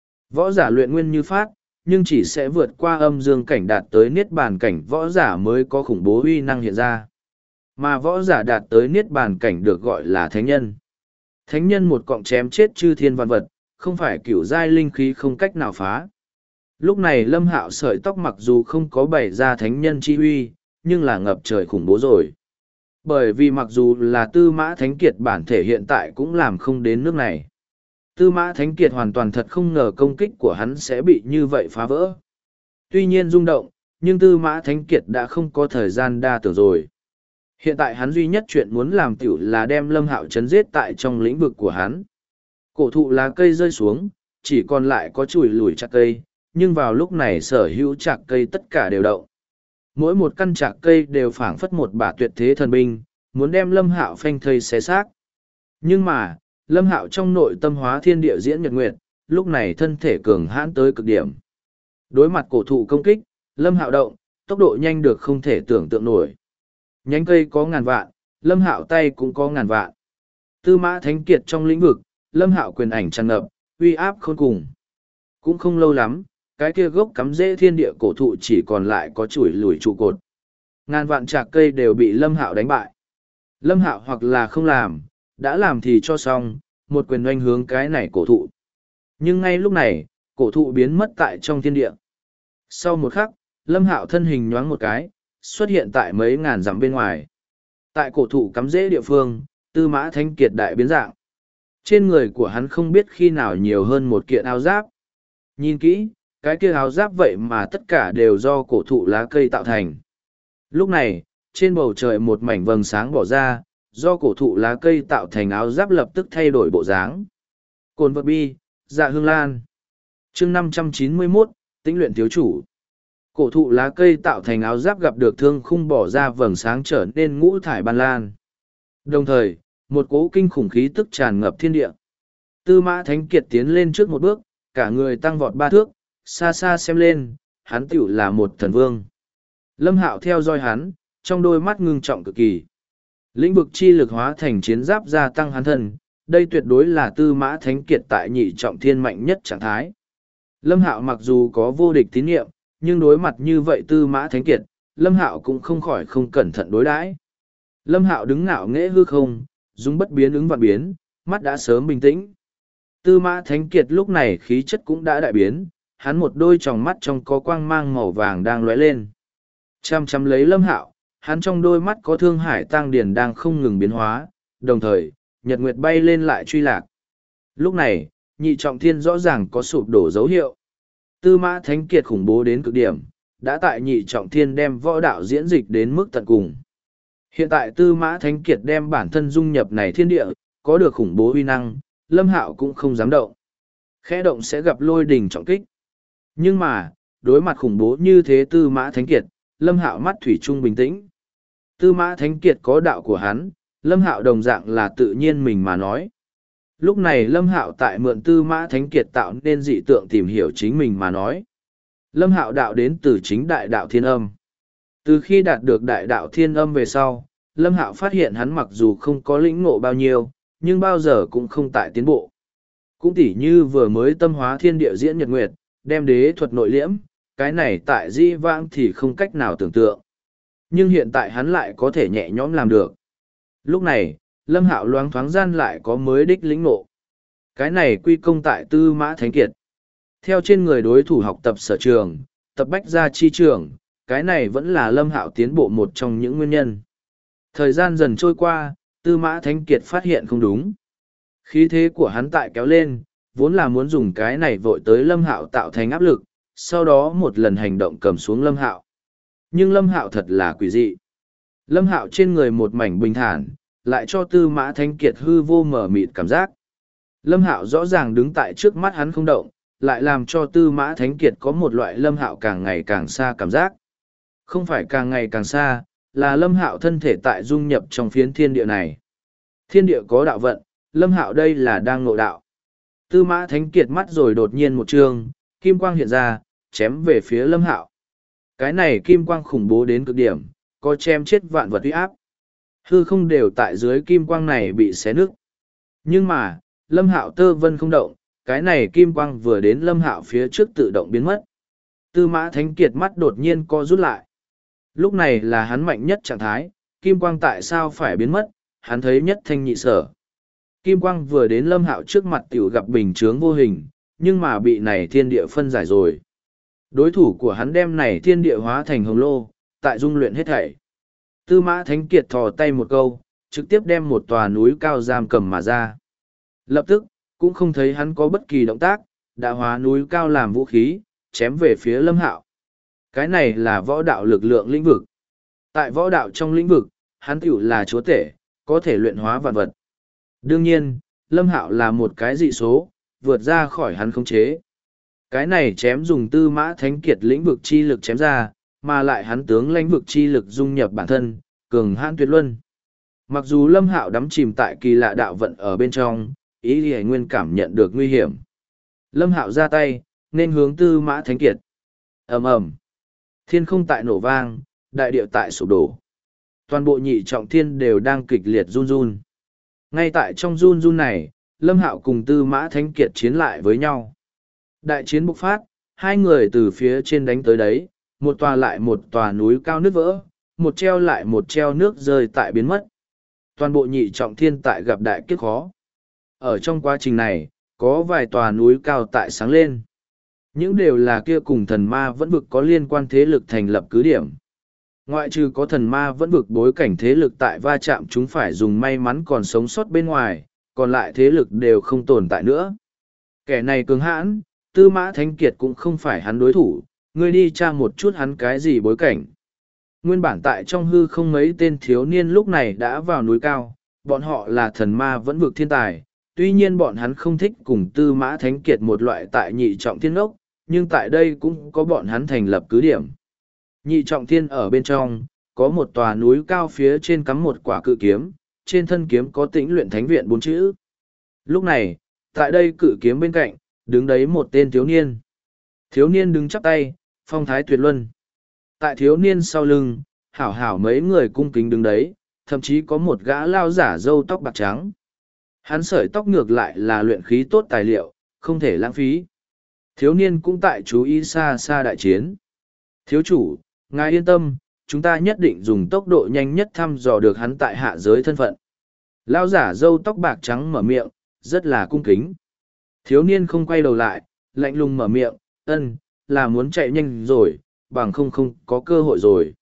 A: Võ giả luyện nguyên như phát, nhưng chỉ sẽ vượt qua âm dương cảnh đạt tới niết bàn cảnh võ giả mới có khủng bố uy năng hiện ra. Mà võ giả đạt tới niết bàn cảnh được gọi là thánh nhân. Thánh nhân một cọng chém chết chư thiên vạn vật, không phải cửu giai linh khí không cách nào phá. Lúc này Lâm Hạo sợi tóc mặc dù không có bày ra thánh nhân chi uy, nhưng là ngập trời khủng bố rồi. Bởi vì mặc dù là Tư Mã Thánh Kiệt bản thể hiện tại cũng làm không đến nước này. Tư Mã Thánh Kiệt hoàn toàn thật không ngờ công kích của hắn sẽ bị như vậy phá vỡ. Tuy nhiên rung động, nhưng Tư Mã Thánh Kiệt đã không có thời gian đa tưởng rồi. Hiện tại hắn duy nhất chuyện muốn làm tiểu là đem Lâm Hạo chấn giết tại trong lĩnh vực của hắn. Cổ thụ lá cây rơi xuống, chỉ còn lại có chùi lùi chạc cây, nhưng vào lúc này sở hữu chạc cây tất cả đều động. Mỗi một căn chạc cây đều phảng phất một bả tuyệt thế thần binh, muốn đem Lâm Hạo phanh thây xé xác. Nhưng mà, Lâm Hạo trong nội tâm hóa thiên địa diễn nhật nguyệt, lúc này thân thể cường hãn tới cực điểm. Đối mặt cổ thụ công kích, Lâm Hạo động, tốc độ nhanh được không thể tưởng tượng nổi. Nhánh cây có ngàn vạn, Lâm Hạo tay cũng có ngàn vạn. Tư Mã Thánh Kiệt trong lĩnh vực, Lâm Hạo quyền ảnh tràn ngập, uy áp khôn cùng. Cũng không lâu lắm, cái kia gốc cắm rễ thiên địa cổ thụ chỉ còn lại có chùi lùi trụ cột. Ngàn vạn trạc cây đều bị Lâm Hạo đánh bại. Lâm Hạo hoặc là không làm, đã làm thì cho xong, một quyền oanh hướng cái này cổ thụ. Nhưng ngay lúc này, cổ thụ biến mất tại trong thiên địa. Sau một khắc, Lâm Hạo thân hình nhoáng một cái, xuất hiện tại mấy ngàn dặm bên ngoài. Tại cổ thụ cắm rễ địa phương, Tư Mã Thánh Kiệt đại biến dạng. Trên người của hắn không biết khi nào nhiều hơn một kiện áo giáp. Nhìn kỹ, cái kia áo giáp vậy mà tất cả đều do cổ thụ lá cây tạo thành. Lúc này, trên bầu trời một mảnh vầng sáng bỏ ra, do cổ thụ lá cây tạo thành áo giáp lập tức thay đổi bộ dáng. Cồn vật bi, dạ hương lan. chương 591, tĩnh luyện thiếu chủ. Cổ thụ lá cây tạo thành áo giáp gặp được thương khung bỏ ra vầng sáng trở nên ngũ thải ban lan. Đồng thời, một cỗ kinh khủng khí tức tràn ngập thiên địa. Tư Mã Thánh Kiệt tiến lên trước một bước, cả người tăng vọt 3 thước, xa xa xem lên, hắn tiểu là một thần vương. Lâm Hạo theo dõi hắn, trong đôi mắt ngưng trọng cực kỳ. Lĩnh vực chi lực hóa thành chiến giáp gia tăng hắn thân, đây tuyệt đối là Tư Mã Thánh Kiệt tại nhị trọng thiên mạnh nhất trạng thái. Lâm Hạo mặc dù có vô địch tín nhiệm, nhưng đối mặt như vậy Tư Mã Thánh Kiệt, Lâm Hạo cũng không khỏi không cẩn thận đối đãi. Lâm Hạo đứng ngạo nghễ hư không, dùng bất biến ứng vạn biến, mắt đã sớm bình tĩnh. Tư Mã Thánh Kiệt lúc này khí chất cũng đã đại biến, hắn một đôi tròng mắt trong có quang mang màu vàng đang lóe lên. Chăm chăm lấy Lâm Hạo, hắn trong đôi mắt có thương hải tang điền đang không ngừng biến hóa, đồng thời, nhật nguyệt bay lên lại truy lạc. Lúc này, nhị trọng thiên rõ ràng có sụp đổ dấu hiệu. Tư Mã Thánh Kiệt khủng bố đến cực điểm, đã tại nhị trọng thiên đem võ đạo diễn dịch đến mức tận cùng. Hiện tại Tư Mã Thánh Kiệt đem bản thân dung nhập này thiên địa, có được khủng bố uy năng, Lâm Hạo cũng không dám động. Khẽ động sẽ gặp lôi đình trọng kích. Nhưng mà, đối mặt khủng bố như thế Tư Mã Thánh Kiệt, Lâm Hạo mắt thủy chung bình tĩnh. Tư Mã Thánh Kiệt có đạo của hắn, Lâm Hạo đồng dạng là tự nhiên mình mà nói. Lúc này Lâm Hạo tại mượn Tư Mã Thánh Kiệt tạo nên dị tượng tìm hiểu chính mình mà nói. Lâm Hạo đạo đến từ chính đại đạo thiên âm. Từ khi đạt được đại đạo thiên âm về sau, Lâm Hạo phát hiện hắn mặc dù không có lĩnh ngộ bao nhiêu, nhưng bao giờ cũng không tại tiến bộ. Cũng tỉ như vừa mới tâm hóa thiên địa diễn nhật nguyệt, đem đế thuật nội liễm, cái này tại di vãng thì không cách nào tưởng tượng. Nhưng hiện tại hắn lại có thể nhẹ nhõm làm được. Lúc này, Lâm Hạo loáng thoáng gian lại có mới đích lĩnh ngộ. Cái này quy công tại Tư Mã Thánh Kiệt. Theo trên người đối thủ học tập sở trường, tập bách gia chi trường, cái này vẫn là Lâm Hạo tiến bộ một trong những nguyên nhân. Thời gian dần trôi qua, Tư Mã Thánh Kiệt phát hiện không đúng. Khí thế của hắn tại kéo lên, vốn là muốn dùng cái này vội tới Lâm Hạo tạo thành áp lực, sau đó một lần hành động cầm xuống Lâm Hạo. Nhưng Lâm Hạo thật là quỷ dị. Lâm Hạo trên người một mảnh bình thản, lại cho Tư Mã Thánh Kiệt hư vô mở mịt cảm giác. Lâm Hạo rõ ràng đứng tại trước mắt hắn không động, lại làm cho Tư Mã Thánh Kiệt có một loại Lâm Hạo càng ngày càng xa cảm giác. Không phải càng ngày càng xa, là Lâm Hạo thân thể tại dung nhập trong phiến thiên địa này. Thiên địa có đạo vận, Lâm Hạo đây là đang ngộ đạo. Tư Mã Thánh Kiệt mắt rồi đột nhiên một trường, kim quang hiện ra, chém về phía Lâm Hạo. Cái này kim quang khủng bố đến cực điểm, có chém chết vạn vật uy áp. Hư không đều tại dưới kim quang này bị xé nứt. Nhưng mà, Lâm Hạo tơ vân không động, cái này kim quang vừa đến Lâm Hạo phía trước tự động biến mất. Tư Mã Thánh Kiệt mắt đột nhiên co rút lại. Lúc này là hắn mạnh nhất trạng thái, kim quang tại sao phải biến mất, hắn thấy nhất thanh nhị sở. Kim quang vừa đến Lâm Hạo trước mặt tiểu gặp bình chướng vô hình, nhưng mà bị này thiên địa phân giải rồi. Đối thủ của hắn đem này thiên địa hóa thành hồng lô, tại dung luyện hết thảy. Tư Mã Thánh Kiệt thò tay một câu, trực tiếp đem một tòa núi cao giam cầm mà ra. Lập tức, cũng không thấy hắn có bất kỳ động tác, đã hóa núi cao làm vũ khí, chém về phía Lâm Hạo. Cái này là võ đạo lực lượng lĩnh vực. Tại võ đạo trong lĩnh vực, hắn tiểu là chúa tể, có thể luyện hóa vạn vật. Đương nhiên, Lâm Hạo là một cái dị số, vượt ra khỏi hắn khống chế. Cái này chém dùng Tư Mã Thánh Kiệt lĩnh vực chi lực chém ra, mà lại hắn tướng lĩnh vực chi lực dung nhập bản thân, cường hãn tuyệt luân. Mặc dù Lâm Hạo đắm chìm tại kỳ lạ đạo vận ở bên trong, ý Lý Nguyên cảm nhận được nguy hiểm. Lâm Hạo ra tay, nên hướng Tư Mã Thánh Kiệt. Ầm ầm, thiên không tại nổ vang, đại địa tại sụp đổ. Toàn bộ nhị trọng thiên đều đang kịch liệt run run. Ngay tại trong run run này, Lâm Hạo cùng Tư Mã Thánh Kiệt chiến lại với nhau. Đại chiến bộc phát, hai người từ phía trên đánh tới đấy, một tòa lại một tòa núi cao nứt vỡ, một treo lại một treo nước rơi tại biến mất. Toàn bộ nhị trọng thiên tại gặp đại kiếp khó. Ở trong quá trình này, có vài tòa núi cao tại sáng lên. Những đều là kia cùng thần ma vẫn vực có liên quan thế lực thành lập cứ điểm. Ngoại trừ có thần ma vẫn vực bối cảnh thế lực tại va chạm chúng phải dùng may mắn còn sống sót bên ngoài, còn lại thế lực đều không tồn tại nữa. Kẻ này cường hãn, Tư Mã Thánh Kiệt cũng không phải hắn đối thủ, ngươi đi tra một chút hắn cái gì bối cảnh. Nguyên bản tại trong hư không mấy tên thiếu niên lúc này đã vào núi cao, bọn họ là thần ma vẫn vực thiên tài, tuy nhiên bọn hắn không thích cùng Tư Mã Thánh Kiệt một loại tại nhị trọng thiên ốc, nhưng tại đây cũng có bọn hắn thành lập cứ điểm. Nhị trọng thiên ở bên trong, có một tòa núi cao phía trên cắm một quả cự kiếm, trên thân kiếm có Tĩnh Luyện Thánh Viện 4 chữ. Lúc này, tại đây cự kiếm bên cạnh, đứng đấy một tên thiếu niên. Thiếu niên đứng chắp tay, phong thái tuyệt luân. Tại thiếu niên sau lưng, hảo hảo mấy người cung kính đứng đấy, thậm chí có một gã lao giả râu tóc bạc trắng. Hắn sợi tóc ngược lại là luyện khí tốt tài liệu, không thể lãng phí. Thiếu niên cũng tại chú ý xa xa đại chiến. Thiếu chủ, ngài yên tâm, chúng ta nhất định dùng tốc độ nhanh nhất thăm dò được hắn tại hạ giới thân phận. Lao giả râu tóc bạc trắng mở miệng, rất là cung kính. Thiếu niên không quay đầu lại, lạnh lùng mở miệng, là muốn chạy nhanh rồi, bằng không có cơ hội rồi.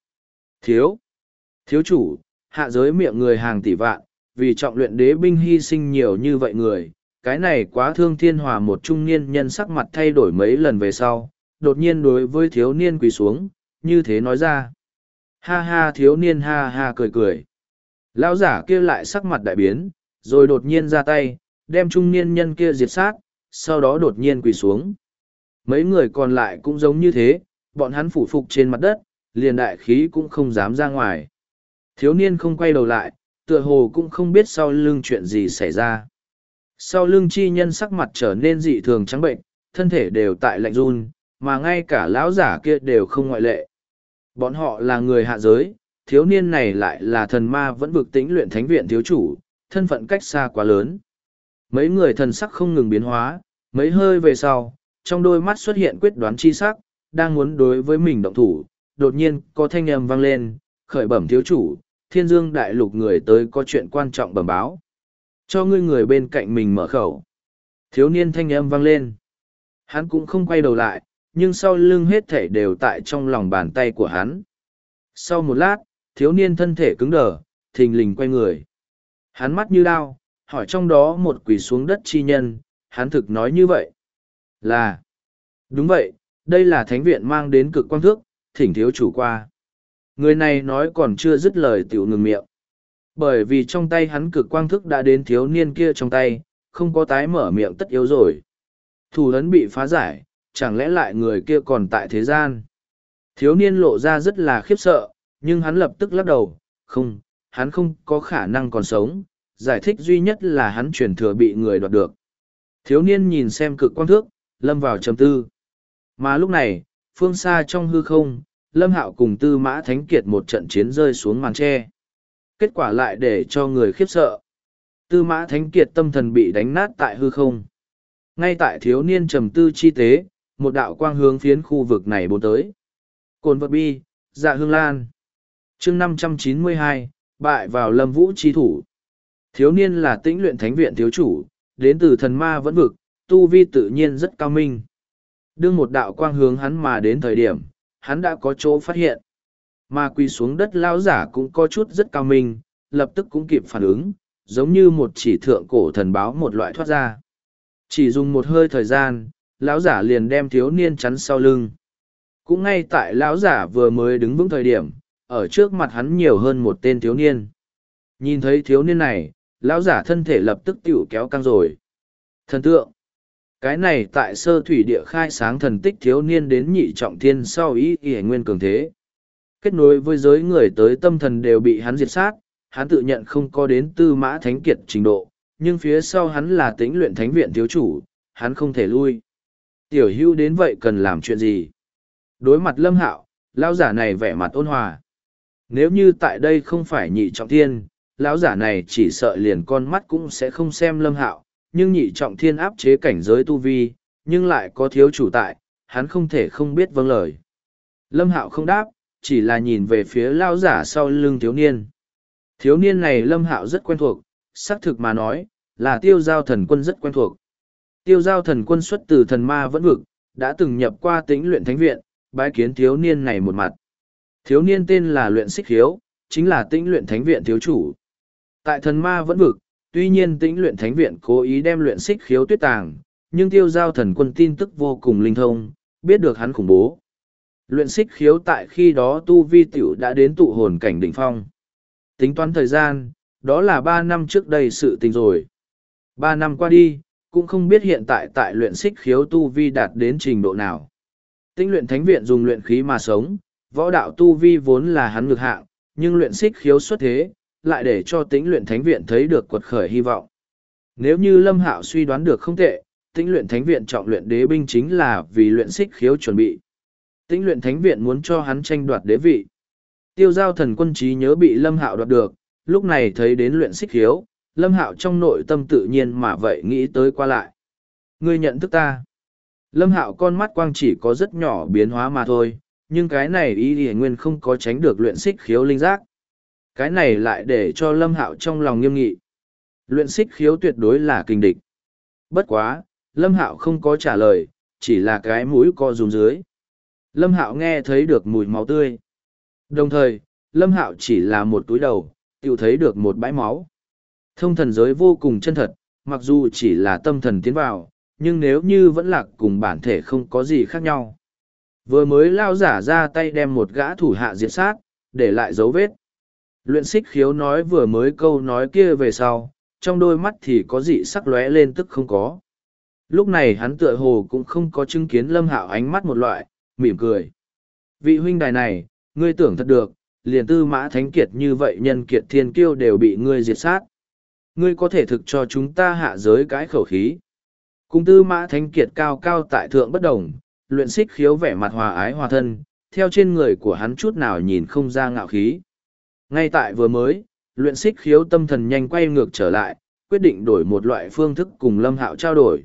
A: Thiếu chủ, hạ giới miệng người hàng tỷ vạn, vì trọng luyện đế binh hy sinh nhiều như vậy người, cái này quá thương thiên hòa một trung niên nhân sắc mặt thay đổi mấy lần về sau, đột nhiên đối với thiếu niên quỳ xuống, như thế nói ra. Ha ha, thiếu niên ha ha cười cười. Lão giả kia lại sắc mặt đại biến, rồi đột nhiên ra tay, đem trung niên nhân kia diệt sát, sau đó đột nhiên quỳ xuống. Mấy người còn lại cũng giống như thế, bọn hắn phủ phục trên mặt đất, liền đại khí cũng không dám ra ngoài. Thiếu niên không quay đầu lại, tựa hồ cũng không biết sau lưng chuyện gì xảy ra. Sau lưng chi nhân sắc mặt trở nên dị thường trắng bệnh, thân thể đều tại lạnh run, mà ngay cả lão giả kia đều không ngoại lệ. Bọn họ là người hạ giới, thiếu niên này lại là thần ma vẫn vực Tĩnh Luyện Thánh Viện thiếu chủ, thân phận cách xa quá lớn. Mấy người thần sắc không ngừng biến hóa, mấy hơi về sau, trong đôi mắt xuất hiện quyết đoán chi sắc, đang muốn đối với mình động thủ, đột nhiên có thanh âm vang lên, khởi bẩm thiếu chủ, Thiên Dương đại lục người tới có chuyện quan trọng bẩm báo. Cho ngươi người bên cạnh mình mở khẩu. Thiếu niên thanh âm vang lên. Hắn cũng không quay đầu lại, nhưng sau lưng hết thảy đều tại trong lòng bàn tay của hắn. Sau một lát, thiếu niên thân thể cứng đờ, thình lình quay người. Hắn mắt như đao, hỏi trong đó một quỳ xuống đất chi nhân, hắn thực nói như vậy. Là, đúng vậy, đây là thánh viện mang đến cực quang thước, thỉnh thiếu chủ qua. Người này nói còn chưa dứt lời tiểu ngừng miệng. Bởi vì trong tay hắn cực quang thức đã đến thiếu niên kia trong tay, không có tái mở miệng tất yếu rồi. Thủ ấn bị phá giải, chẳng lẽ lại người kia còn tại thế gian? Thiếu niên lộ ra rất là khiếp sợ, nhưng hắn lập tức lắc đầu, không, hắn không có khả năng còn sống, giải thích duy nhất là hắn truyền thừa bị người đoạt được. Thiếu niên nhìn xem cực quang thước, lâm vào trầm tư. Mà lúc này, phương xa trong hư không, Lâm Hạo cùng Tư Mã Thánh Kiệt một trận chiến rơi xuống màn tre. Kết quả lại để cho người khiếp sợ. Tư Mã Thánh Kiệt tâm thần bị đánh nát tại hư không. Ngay tại thiếu niên trầm tư chi tế, một đạo quang hướng phiến khu vực này bốn tới. Cồn vật bi, dạ hương lan. chương 592, bại vào Lâm Vũ chi thủ. Thiếu niên là Tĩnh Luyện Thánh Viện thiếu chủ, đến từ thần ma vẫn vực, tu vi tự nhiên rất cao minh. Đương một đạo quang hướng hắn mà đến thời điểm, hắn đã có chỗ phát hiện. Mà quỳ xuống đất lão giả cũng có chút rất cao minh, lập tức cũng kịp phản ứng, giống như một chỉ thượng cổ thần báo một loại thoát ra. Chỉ dùng một hơi thời gian, lão giả liền đem thiếu niên chắn sau lưng. Cũng ngay tại lão giả vừa mới đứng vững thời điểm, ở trước mặt hắn nhiều hơn một tên thiếu niên. Nhìn thấy thiếu niên này, lão giả thân thể lập tức tiểu kéo căng rồi. Thần tượng. Cái này tại sơ thủy địa khai sáng thần tích thiếu niên đến nhị trọng thiên sau ý y nguyên cường thế. Kết nối với giới người tới tâm thần đều bị hắn diệt sát, hắn tự nhận không có đến Tư Mã Thánh Kiệt trình độ, nhưng phía sau hắn là Tĩnh Luyện Thánh Viện thiếu chủ, hắn không thể lui. Tiểu Hưu đến vậy cần làm chuyện gì? Đối mặt Lâm Hạo, lão giả này vẻ mặt ôn hòa. Nếu như tại đây không phải nhị trọng thiên, lão giả này chỉ sợ liền con mắt cũng sẽ không xem Lâm Hạo, nhưng nhị trọng thiên áp chế cảnh giới tu vi, nhưng lại có thiếu chủ tại, hắn không thể không biết vâng lời. Lâm Hạo không đáp, chỉ là nhìn về phía lão giả sau lưng thiếu niên. Thiếu niên này Lâm Hạo rất quen thuộc, xác thực mà nói, là Tiêu Giao Thần Quân rất quen thuộc. Tiêu Giao Thần Quân xuất từ thần ma vẫn vực, đã từng nhập qua Tĩnh Luyện Thánh Viện, bái kiến thiếu niên này một mặt. Thiếu niên tên là Luyện Xích Khiếu, chính là Tĩnh Luyện Thánh Viện thiếu chủ. Tại thần ma vẫn vực, tuy nhiên Tĩnh Luyện Thánh Viện cố ý đem Luyện Xích Khiếu tuyết tàng, nhưng Tiêu Giao Thần Quân tin tức vô cùng linh thông, biết được hắn khủng bố. Luyện Xích Khiếu tại khi đó tu vi tiểu đã đến tụ hồn cảnh đỉnh phong. Tính toán thời gian, đó là 3 năm trước đây sự tình rồi. 3 năm qua đi, cũng không biết hiện tại Luyện Xích Khiếu tu vi đạt đến trình độ nào. Tĩnh Luyện Thánh Viện dùng luyện khí mà sống, võ đạo tu vi vốn là hắn ngược hạng, nhưng Luyện Xích Khiếu xuất thế, lại để cho Tĩnh Luyện Thánh Viện thấy được quật khởi hy vọng. Nếu như Lâm Hạo suy đoán được không tệ, Tĩnh Luyện Thánh Viện trọng luyện đế binh chính là vì Luyện Xích Khiếu chuẩn bị. Tĩnh Luyện Thánh Viện muốn cho hắn tranh đoạt đế vị. Tiêu Giao Thần Quân trí nhớ bị Lâm Hạo đoạt được, lúc này thấy đến Luyện Xích Khiếu, Lâm Hạo trong nội tâm tự nhiên mà vậy nghĩ tới qua lại. Ngươi nhận thức ta. Lâm Hạo con mắt quang chỉ có rất nhỏ biến hóa mà thôi, nhưng cái này ý nghĩa nguyên không có tránh được Luyện Xích Khiếu linh giác. Cái này lại để cho Lâm Hạo trong lòng nghiêm nghị. Luyện Xích Khiếu tuyệt đối là kình địch. Bất quá, Lâm Hạo không có trả lời, chỉ là cái mũi co rúm dưới. Lâm Hạo nghe thấy được mùi máu tươi. Đồng thời, Lâm Hạo chỉ là một túi đầu, tự thấy được một bãi máu. Thông thần giới vô cùng chân thật, mặc dù chỉ là tâm thần tiến vào, nhưng nếu như vẫn lạc cùng bản thể không có gì khác nhau. Vừa mới lao giả ra tay đem một gã thủ hạ diệt sát, để lại dấu vết. Luyện Xích Khiếu nói vừa mới câu nói kia về sau, trong đôi mắt thì có dị sắc lóe lên tức không có. Lúc này hắn tựa hồ cũng không có chứng kiến Lâm Hạo ánh mắt một loại, mỉm cười. Vị huynh đài này, ngươi tưởng thật được, liền Tư Mã Thánh Kiệt như vậy nhân kiệt thiên kiêu đều bị ngươi diệt sát. Ngươi có thể thực cho chúng ta hạ giới cái khẩu khí. Cùng Tư Mã Thánh Kiệt cao cao tại thượng bất đồng, Luyện Xích Khiếu vẻ mặt hòa ái hòa thân, theo trên người của hắn chút nào nhìn không ra ngạo khí. Ngay tại vừa mới, Luyện xích khiếu tâm thần nhanh quay ngược trở lại, quyết định đổi một loại phương thức cùng Lâm Hạo trao đổi.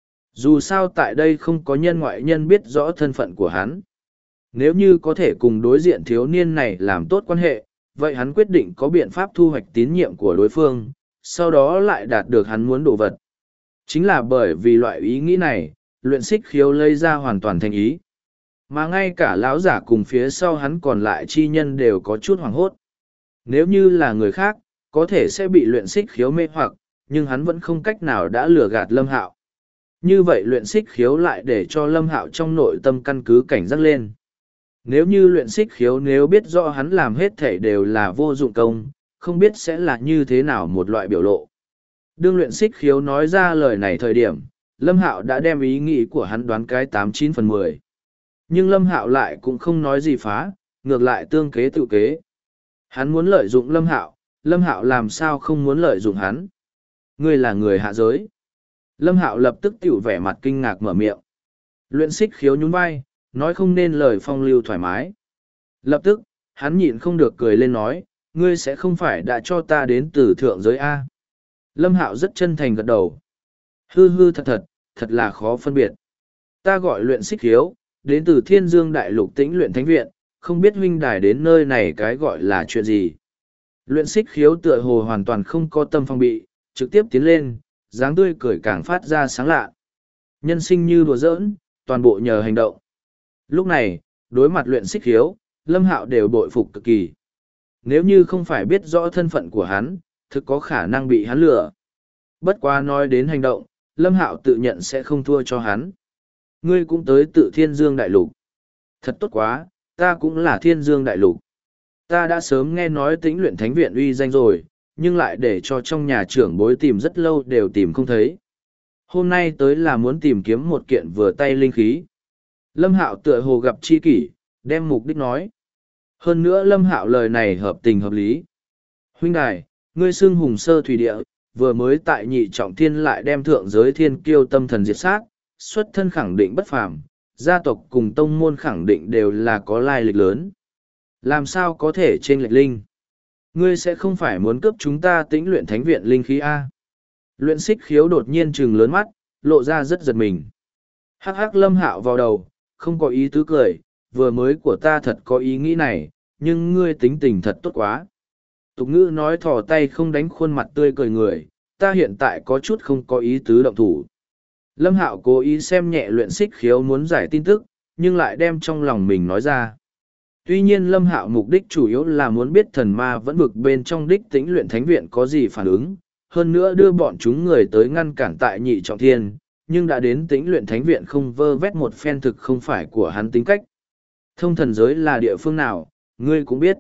A: Dù sao tại đây không có nhân ngoại nhân biết rõ thân phận của hắn. Nếu như có thể cùng đối diện thiếu niên này làm tốt quan hệ, vậy hắn quyết định có biện pháp thu hoạch tín nhiệm của đối phương, sau đó lại đạt được hắn muốn đồ vật. Chính là bởi vì loại ý nghĩ này, luyện xích khiếu lấy ra hoàn toàn thành ý. Mà ngay cả lão giả cùng phía sau hắn còn lại chi nhân đều có chút hoảng hốt. Nếu như là người khác, có thể sẽ bị luyện xích khiếu mê hoặc, nhưng hắn vẫn không cách nào đã lừa gạt Lâm Hạo. Như vậy luyện xích khiếu lại để cho Lâm Hạo trong nội tâm căn cứ cảnh giác lên. Nếu như luyện xích khiếu nếu biết rõ hắn làm hết thể đều là vô dụng công, không biết sẽ là như thế nào một loại biểu lộ. Đương luyện xích khiếu nói ra lời này thời điểm, Lâm Hạo đã đem ý nghĩ của hắn đoán cái 89/10. Nhưng Lâm Hạo lại cũng không nói gì phá, ngược lại tương kế tự kế. Hắn muốn lợi dụng Lâm Hạo làm sao không muốn lợi dụng hắn. Ngươi là người hạ giới. Lâm Hạo lập tức tiểu vẻ mặt kinh ngạc mở miệng. Luyện xích khiếu nhún vai, nói không nên lời phong lưu thoải mái. Lập tức, hắn nhịn không được cười lên nói, ngươi sẽ không phải đã cho ta đến từ thượng giới A. Lâm Hạo rất chân thành gật đầu. Hư hư thật thật, thật là khó phân biệt. Ta gọi luyện xích khiếu, đến từ Thiên Dương Đại Lục Tĩnh Luyện Thánh Viện, không biết huynh đài đến nơi này cái gọi là chuyện gì. Luyện xích khiếu tựa hồ hoàn toàn không có tâm phong bị, trực tiếp tiến lên, dáng tươi cười càng phát ra sáng lạ. Nhân sinh như đùa giỡn, toàn bộ nhờ hành động. Lúc này, đối mặt luyện xích khiếu, Lâm Hạo đều bội phục cực kỳ. Nếu như không phải biết rõ thân phận của hắn, thực có khả năng bị hắn lừa. Bất quá nói đến hành động, Lâm Hạo tự nhận sẽ không thua cho hắn. Ngươi cũng tới tự Thiên Dương Đại Lục. Thật tốt quá, ta cũng là Thiên Dương Đại Lục. Ta đã sớm nghe nói Tĩnh Luyện Thánh Viện uy danh rồi, nhưng lại để cho trong nhà trưởng bối tìm rất lâu đều tìm không thấy. Hôm nay tới là muốn tìm kiếm một kiện vừa tay linh khí. Lâm Hạo tựa hồ gặp chi kỷ, đem mục đích nói. Hơn nữa Lâm Hạo lời này hợp tình hợp lý. Huynh đài, ngươi xưng hùng sơ thủy địa, vừa mới tại nhị trọng thiên lại đem thượng giới thiên kiêu tâm thần diệt sát, xuất thân khẳng định bất phàm, gia tộc cùng tông môn khẳng định đều là có lai lịch lớn. Làm sao có thể chênh lệch linh? Ngươi sẽ không phải muốn cướp chúng ta Tĩnh Luyện Thánh Viện linh khí A. Luyện xích khiếu đột nhiên trừng lớn mắt, lộ ra rất giật mình. Hắc hắc Lâm Hạo vào đầu, không có ý tứ cười, vừa mới của ta thật có ý nghĩ này, nhưng ngươi tính tình thật tốt quá. Tục ngữ nói thò tay không đánh khuôn mặt tươi cười người, ta hiện tại có chút không có ý tứ động thủ. Lâm Hạo cố ý xem nhẹ luyện xích khiếu muốn giải tin tức, nhưng lại đem trong lòng mình nói ra. Tuy nhiên Lâm Hạo mục đích chủ yếu là muốn biết thần ma vẫn vực bên trong đích Tĩnh Luyện Thánh Viện có gì phản ứng, hơn nữa đưa bọn chúng người tới ngăn cản tại nhị trọng thiên, nhưng đã đến Tĩnh Luyện Thánh Viện không vơ vét một phen thực không phải của hắn tính cách. Thông thần giới là địa phương nào, ngươi cũng biết.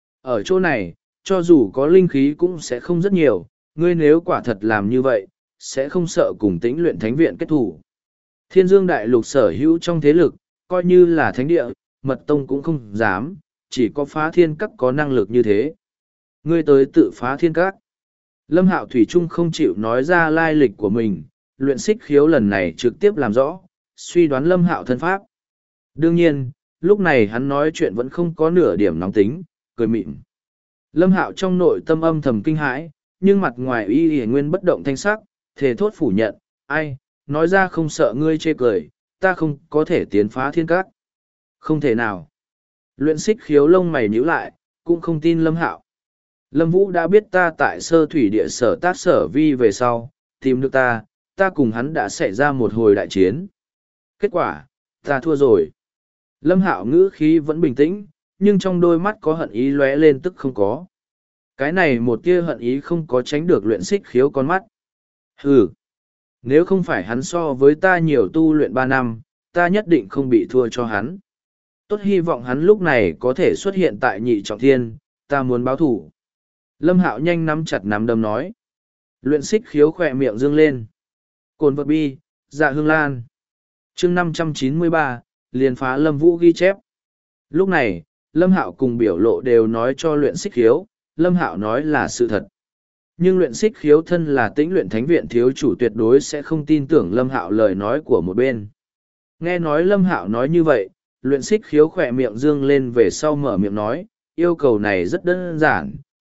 A: Ở chỗ này, cho dù có linh khí cũng sẽ không rất nhiều, ngươi nếu quả thật làm như vậy, sẽ không sợ cùng Tĩnh Luyện Thánh Viện kết thủ. Thiên Dương Đại Lục sở hữu trong thế lực, coi như là thánh địa, mật tông cũng không dám, chỉ có phá thiên các có năng lực như thế. Ngươi tới tự phá thiên các. Lâm Hạo thủy chung không chịu nói ra lai lịch của mình, luyện xích khiếu lần này trực tiếp làm rõ, suy đoán Lâm Hạo thân pháp. Đương nhiên, lúc này hắn nói chuyện vẫn không có nửa điểm nóng tính, cười mịn. Lâm Hạo trong nội tâm âm thầm kinh hãi, nhưng mặt ngoài y nguyên bất động thanh sắc, thề thốt phủ nhận, ai, nói ra không sợ ngươi chê cười, ta không có thể tiến phá thiên các. Không thể nào. Luyện xích khiếu lông mày nhíu lại, cũng không tin Lâm Hạo. Lâm Vũ đã biết ta tại sơ thủy địa sở tác sở vi về sau, tìm được ta cùng hắn đã xảy ra một hồi đại chiến. Kết quả, ta thua rồi. Lâm Hạo ngữ khí vẫn bình tĩnh, nhưng trong đôi mắt có hận ý lóe lên tức không có. Cái này một tia hận ý không có tránh được luyện xích khiếu con mắt. Hừ, nếu không phải hắn so với ta nhiều tu luyện 3 năm, ta nhất định không bị thua cho hắn. Tốt hy vọng hắn lúc này có thể xuất hiện tại nhị trọng thiên, ta muốn báo thủ. Lâm Hạo nhanh nắm chặt nắm đấm nói. Luyện xích khiếu khỏe miệng dương lên. Cồn vật bi, dạ hương lan. chương 593, liền phá Lâm Vũ ghi chép. Lúc này, Lâm Hạo cùng biểu lộ đều nói cho luyện xích khiếu, Lâm Hạo nói là sự thật. Nhưng luyện xích khiếu thân là Tĩnh Luyện Thánh Viện thiếu chủ tuyệt đối sẽ không tin tưởng Lâm Hạo lời nói của một bên. Nghe nói Lâm Hạo nói như vậy, luyện xích khiếu khỏe miệng dương lên về sau mở miệng nói, yêu cầu này rất đơn giản,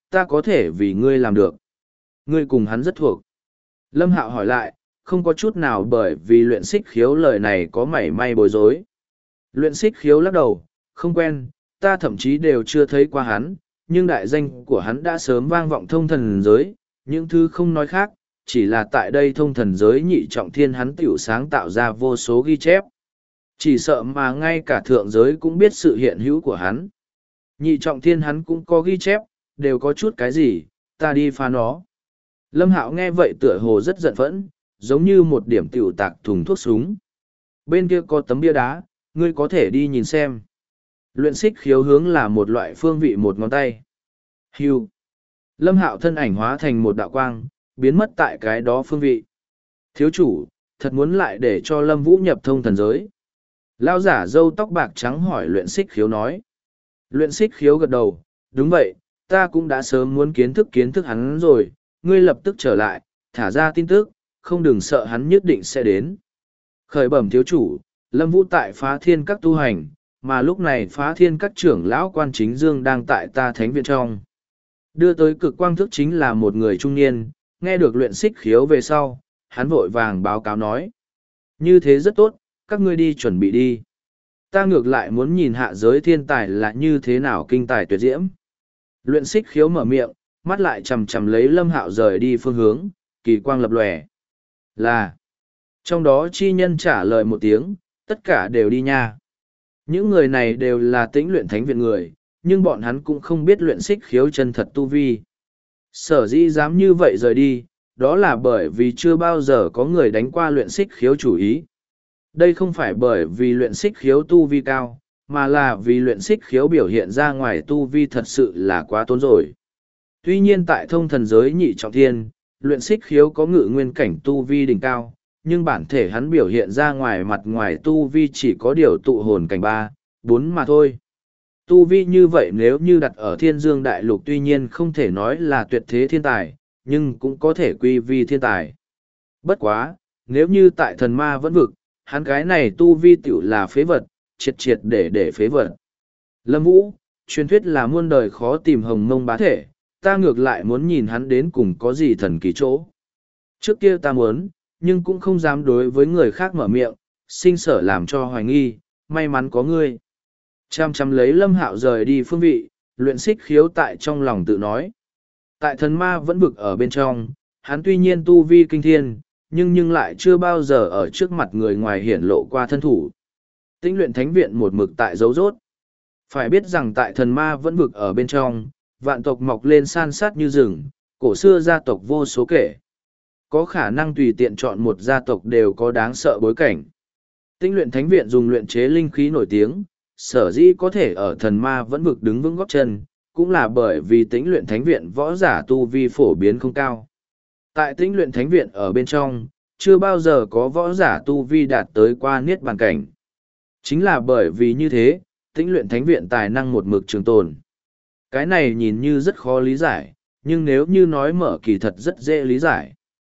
A: ta có thể vì ngươi làm được. Ngươi cùng hắn rất thuộc. Lâm Hạo hỏi lại, không có chút nào bởi vì luyện xích khiếu lời này có mảy may bối rối. Luyện xích khiếu lắc đầu, không quen, ta thậm chí đều chưa thấy qua hắn, nhưng đại danh của hắn đã sớm vang vọng thông thần giới, những thứ không nói khác, chỉ là tại đây thông thần giới nhị trọng thiên hắn tiểu sáng tạo ra vô số ghi chép. Chỉ sợ mà ngay cả thượng giới cũng biết sự hiện hữu của hắn. Nhị trọng thiên hắn cũng có ghi chép, đều có chút cái gì, ta đi phá nó. Lâm Hạo nghe vậy tựa hồ rất giận phẫn, giống như một điểm tiểu tạc thùng thuốc súng. Bên kia có tấm bia đá, ngươi có thể đi nhìn xem. Luyện xích khiếu hướng là một loại phương vị một ngón tay. Hưu. Lâm Hạo thân ảnh hóa thành một đạo quang, biến mất tại cái đó phương vị. Thiếu chủ, thật muốn lại để cho Lâm Vũ nhập thông thần giới. Lao giả râu tóc bạc trắng hỏi luyện xích khiếu nói. Luyện xích khiếu gật đầu, đúng vậy, ta cũng đã sớm muốn kiến thức hắn rồi, ngươi lập tức trở lại, thả ra tin tức, không đừng sợ hắn nhất định sẽ đến. Khởi bẩm thiếu chủ, Lâm Vũ tại phá thiên các tu hành, mà lúc này phá thiên các trưởng lão quan chính dương đang tại ta thánh viện trong. Đưa tới cực quang thức chính là một người trung niên, nghe được luyện xích khiếu về sau, hắn vội vàng báo cáo nói. Như thế rất tốt, các ngươi đi chuẩn bị đi. Ta ngược lại muốn nhìn hạ giới thiên tài là như thế nào kinh tài tuyệt diễm. Luyện xích khiếu mở miệng, mắt lại chầm chầm lấy Lâm Hạo rời đi phương hướng, kỳ quang lập lòe. Là. Trong đó chi nhân trả lời một tiếng, tất cả đều đi nha. Những người này đều là tĩnh luyện thánh viện người, nhưng bọn hắn cũng không biết luyện xích khiếu chân thật tu vi. Sở dĩ dám như vậy rời đi, đó là bởi vì chưa bao giờ có người đánh qua luyện xích khiếu chủ ý. Đây không phải bởi vì luyện xích khiếu tu vi cao, mà là vì luyện xích khiếu biểu hiện ra ngoài tu vi thật sự là quá tốn rồi. Tuy nhiên tại thông thần giới nhị trọng thiên, luyện xích khiếu có ngự nguyên cảnh tu vi đỉnh cao, nhưng bản thể hắn biểu hiện ra ngoài mặt ngoài tu vi chỉ có điều tụ hồn cảnh 3, 4 mà thôi. Tu vi như vậy nếu như đặt ở thiên dương đại lục tuy nhiên không thể nói là tuyệt thế thiên tài, nhưng cũng có thể quy vi thiên tài. Bất quá, nếu như tại thần ma vẫn vực, hắn cái này tu vi tiểu là phế vật, triệt để phế vật. Lâm Vũ, truyền thuyết là muôn đời khó tìm hồng mông bá thể, ta ngược lại muốn nhìn hắn đến cùng có gì thần kỳ chỗ. Trước kia ta muốn, nhưng cũng không dám đối với người khác mở miệng, sinh sở làm cho hoài nghi, may mắn có ngươi. Chăm chăm lấy Lâm Hạo rời đi phương vị, luyện xích khiếu tại trong lòng tự nói. Tại thần ma vẫn vực ở bên trong, hắn tuy nhiên tu vi kinh thiên, nhưng lại chưa bao giờ ở trước mặt người ngoài hiển lộ qua thân thủ. Tĩnh luyện thánh viện một mực tại dấu rốt. Phải biết rằng tại thần ma vẫn vực ở bên trong, vạn tộc mọc lên san sát như rừng, cổ xưa gia tộc vô số kể. Có khả năng tùy tiện chọn một gia tộc đều có đáng sợ bối cảnh. Tĩnh luyện thánh viện dùng luyện chế linh khí nổi tiếng, sở dĩ có thể ở thần ma vẫn vực đứng vững góp chân, cũng là bởi vì tĩnh luyện thánh viện võ giả tu vi phổ biến không cao. Tại tĩnh luyện thánh viện ở bên trong, chưa bao giờ có võ giả tu vi đạt tới qua niết bàn cảnh. Chính là bởi vì như thế, tĩnh luyện thánh viện tài năng một mực trường tồn. Cái này nhìn như rất khó lý giải, nhưng nếu như nói mở kỳ thật rất dễ lý giải.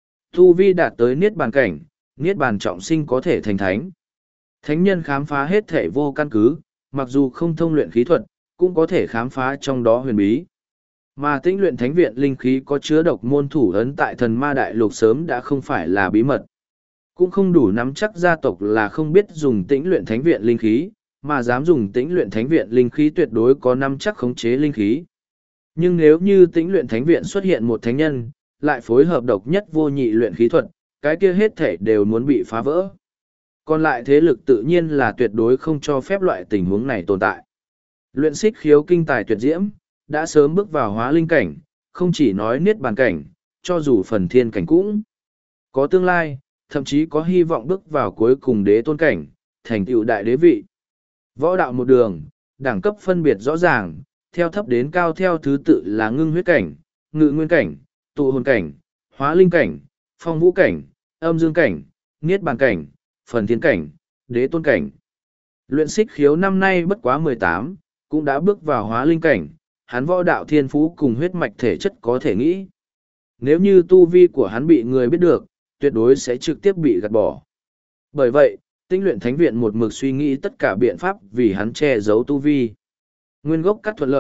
A: Tu vi đạt tới niết bàn cảnh, niết bàn trọng sinh có thể thành thánh. Thánh nhân khám phá hết thể vô căn cứ, mặc dù không thông luyện khí thuật, cũng có thể khám phá trong đó huyền bí. Mà tĩnh luyện thánh viện linh khí có chứa độc môn thủ ấn tại thần ma đại lục sớm đã không phải là bí mật. Cũng không đủ nắm chắc gia tộc là không biết dùng tĩnh luyện thánh viện linh khí, mà dám dùng tĩnh luyện thánh viện linh khí tuyệt đối có nắm chắc khống chế linh khí. Nhưng nếu như tĩnh luyện thánh viện xuất hiện một thánh nhân, lại phối hợp độc nhất vô nhị luyện khí thuật, cái kia hết thể đều muốn bị phá vỡ. Còn lại thế lực tự nhiên là tuyệt đối không cho phép loại tình huống này tồn tại. Luyện xích khiếu kinh tài tuyệt diễm, đã sớm bước vào hóa linh cảnh, không chỉ nói niết bàn cảnh, cho dù phần thiên cảnh cũng có tương lai, thậm chí có hy vọng bước vào cuối cùng đế tôn cảnh, thành tựu đại đế vị. Võ đạo một đường, đẳng cấp phân biệt rõ ràng, theo thấp đến cao theo thứ tự là ngưng huyết cảnh, ngự nguyên cảnh, tụ hồn cảnh, hóa linh cảnh, phong vũ cảnh, âm dương cảnh, niết bàn cảnh, phần thiên cảnh, đế tôn cảnh. Luyện xích khiếu năm nay bất quá 18, cũng đã bước vào hóa linh cảnh, hắn võ đạo thiên phú cùng huyết mạch thể chất có thể nghĩ. Nếu như tu vi của hắn bị người biết được, tuyệt đối sẽ trực tiếp bị gạt bỏ. Bởi vậy, tinh luyện thánh viện một mực suy nghĩ tất cả biện pháp vì hắn che giấu tu vi. Nguyên gốc cắt thuận lợi,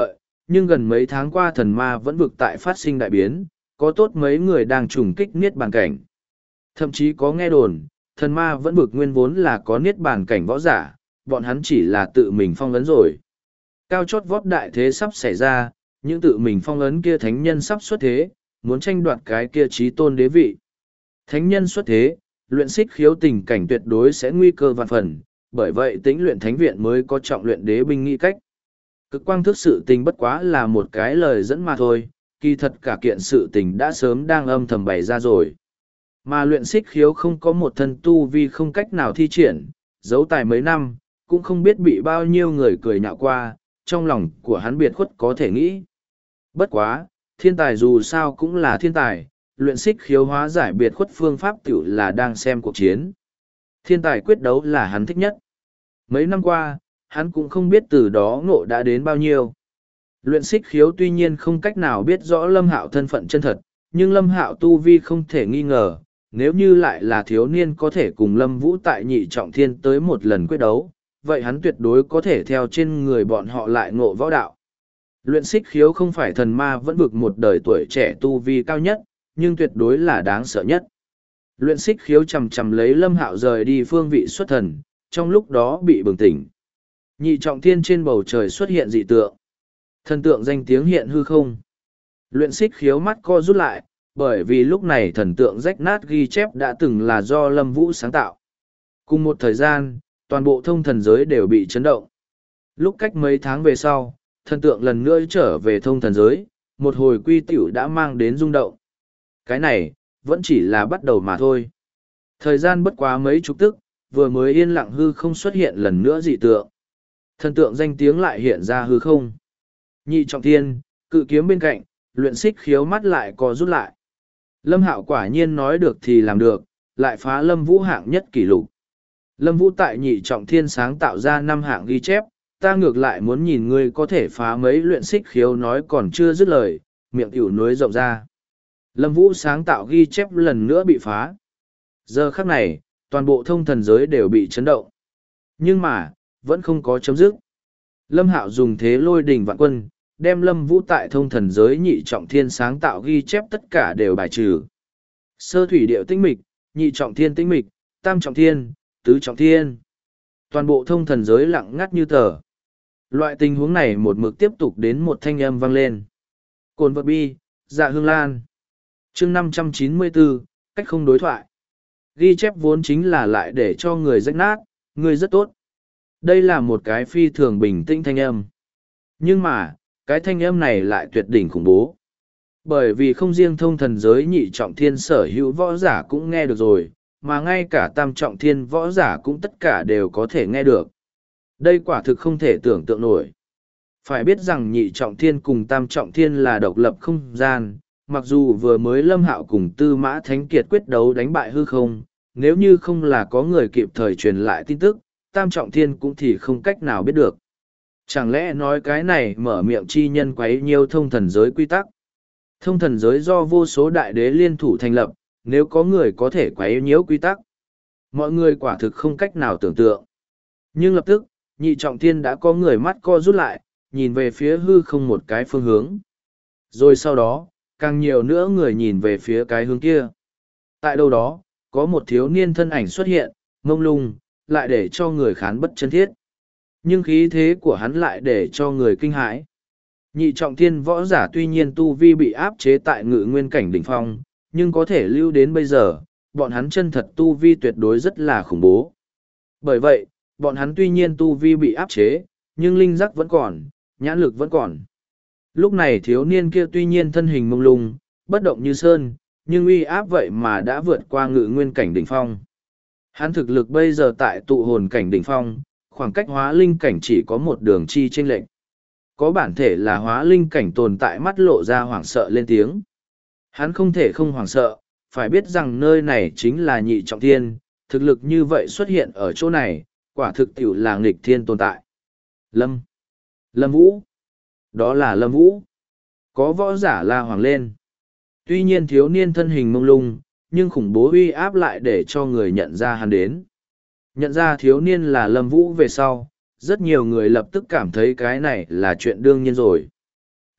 A: nhưng gần mấy tháng qua thần ma vẫn vực tại phát sinh đại biến, có tốt mấy người đang trùng kích niết bàn cảnh. Thậm chí có nghe đồn, thần ma vẫn vực nguyên vốn là có niết bàn cảnh võ giả, bọn hắn chỉ là tự mình phong ấn rồi. Cao chót vót đại thế sắp xảy ra, những tự mình phong ấn kia thánh nhân sắp xuất thế, muốn tranh đoạt cái kia trí tôn đế vị. Thánh nhân xuất thế, luyện xích khiếu tình cảnh tuyệt đối sẽ nguy cơ vạn phần, bởi vậy Tĩnh luyện thánh viện mới có trọng luyện đế binh nghĩ cách. Cực quang thức sự tình bất quá là một cái lời dẫn mà thôi, kỳ thật cả kiện sự tình đã sớm đang âm thầm bày ra rồi. Mà luyện xích khiếu không có một thân tu vi không cách nào thi triển, giấu tài mấy năm, cũng không biết bị bao nhiêu người cười nhạo qua, trong lòng của hắn biệt khuất có thể nghĩ. Bất quá, thiên tài dù sao cũng là thiên tài, luyện xích khiếu hóa giải biệt khuất phương pháp tiểu là đang xem cuộc chiến. Thiên tài quyết đấu là hắn thích nhất. Mấy năm qua, hắn cũng không biết từ đó ngộ đã đến bao nhiêu. Luyện xích khiếu tuy nhiên không cách nào biết rõ Lâm Hạo thân phận chân thật, nhưng Lâm Hạo tu vi không thể nghi ngờ, nếu như lại là thiếu niên có thể cùng Lâm Vũ tại nhị trọng thiên tới một lần quyết đấu, vậy hắn tuyệt đối có thể theo trên người bọn họ lại ngộ võ đạo. Luyện xích khiếu không phải thần ma vẫn vực một đời tuổi trẻ tu vi cao nhất, nhưng tuyệt đối là đáng sợ nhất. Luyện xích khiếu chầm chầm lấy Lâm Hạo rời đi phương vị xuất thần, trong lúc đó bị bừng tỉnh. Nhị trọng thiên trên bầu trời xuất hiện dị tượng. Thần tượng danh tiếng hiện hư không. Luyện xích khiếu mắt co rút lại, bởi vì lúc này thần tượng rách nát ghi chép đã từng là do Lâm Vũ sáng tạo. Cùng một thời gian, toàn bộ thông thần giới đều bị chấn động. Lúc cách mấy tháng về sau, thần tượng lần nữa trở về thông thần giới, một hồi quy tiểu đã mang đến rung động. Cái này, vẫn chỉ là bắt đầu mà thôi. Thời gian bất quá mấy chục tức, vừa mới yên lặng hư không xuất hiện lần nữa dị tượng. Thần tượng danh tiếng lại hiện ra hư không. Nhị trọng thiên, cự kiếm bên cạnh, luyện xích khiếu mắt lại co rút lại. Lâm Hạo quả nhiên nói được thì làm được, lại phá Lâm Vũ hạng nhất kỷ lục. Lâm Vũ tại nhị trọng thiên sáng tạo ra 5 hạng ghi chép, ta ngược lại muốn nhìn ngươi có thể phá mấy luyện xích khiếu nói còn chưa dứt lời, miệng tiểu nối rộng ra. Lâm Vũ sáng tạo ghi chép lần nữa bị phá. Giờ khắc này, toàn bộ thông thần giới đều bị chấn động. Nhưng mà, vẫn không có chấm dứt. Lâm Hạo dùng thế lôi đình vạn quân, đem Lâm Vũ tại thông thần giới nhị trọng thiên sáng tạo ghi chép tất cả đều bài trừ. Sơ thủy điệu tinh mịch, nhị trọng thiên tinh mịch, tam trọng thiên, tứ trọng thiên. Toàn bộ thông thần giới lặng ngắt như tờ. Loại tình huống này một mực tiếp tục đến một thanh âm vang lên. Cồn vật bi, dạ hương lan. Chương 594, cách không đối thoại. Ghi chép vốn chính là lại để cho người rách nát, người rất tốt. Đây là một cái phi thường bình tĩnh thanh âm. Nhưng mà, cái thanh âm này lại tuyệt đỉnh khủng bố. Bởi vì không riêng thông thần giới nhị trọng thiên sở hữu võ giả cũng nghe được rồi, mà ngay cả tam trọng thiên võ giả cũng tất cả đều có thể nghe được. Đây quả thực không thể tưởng tượng nổi. Phải biết rằng nhị trọng thiên cùng tam trọng thiên là độc lập không gian, mặc dù vừa mới Lâm Hạo cùng Tư Mã Thánh Kiệt quyết đấu đánh bại hư không, nếu như không là có người kịp thời truyền lại tin tức, tam trọng thiên cũng thì không cách nào biết được. Chẳng lẽ nói cái này mở miệng chi nhân quấy nhiêu thông thần giới quy tắc? Thông thần giới do vô số đại đế liên thủ thành lập, nếu có người có thể quấy nhiễu quy tắc, mọi người quả thực không cách nào tưởng tượng. Nhưng lập tức, nhị trọng thiên đã có người mắt co rút lại, nhìn về phía hư không một cái phương hướng. Rồi sau đó, càng nhiều nữa người nhìn về phía cái hướng kia. Tại đâu đó, có một thiếu niên thân ảnh xuất hiện, mông lung, lại để cho người khán bất chân thiết. Nhưng khí thế của hắn lại để cho người kinh hãi. Nhị trọng thiên võ giả tuy nhiên tu vi bị áp chế tại ngự nguyên cảnh đỉnh phong, nhưng có thể lưu đến bây giờ, bọn hắn chân thật tu vi tuyệt đối rất là khủng bố. Bởi vậy, bọn hắn tuy nhiên tu vi bị áp chế, nhưng linh giác vẫn còn, nhãn lực vẫn còn. Lúc này thiếu niên kia tuy nhiên thân hình mông lung, bất động như sơn, nhưng uy áp vậy mà đã vượt qua ngự nguyên cảnh đỉnh phong. Hắn thực lực bây giờ tại tụ hồn cảnh đỉnh phong, khoảng cách hóa linh cảnh chỉ có một đường chi chênh lệch. Có bản thể là hóa linh cảnh tồn tại mắt lộ ra hoảng sợ lên tiếng. Hắn không thể không hoảng sợ, phải biết rằng nơi này chính là nhị trọng thiên, thực lực như vậy xuất hiện ở chỗ này, quả thực tiểu là nghịch thiên tồn tại. Lâm Vũ. Đó là Lâm Vũ. Có võ giả la hoàng lên. Tuy nhiên thiếu niên thân hình mông lung, nhưng khủng bố uy áp lại để cho người nhận ra hắn đến. Nhận ra thiếu niên là Lâm Vũ về sau, rất nhiều người lập tức cảm thấy cái này là chuyện đương nhiên rồi.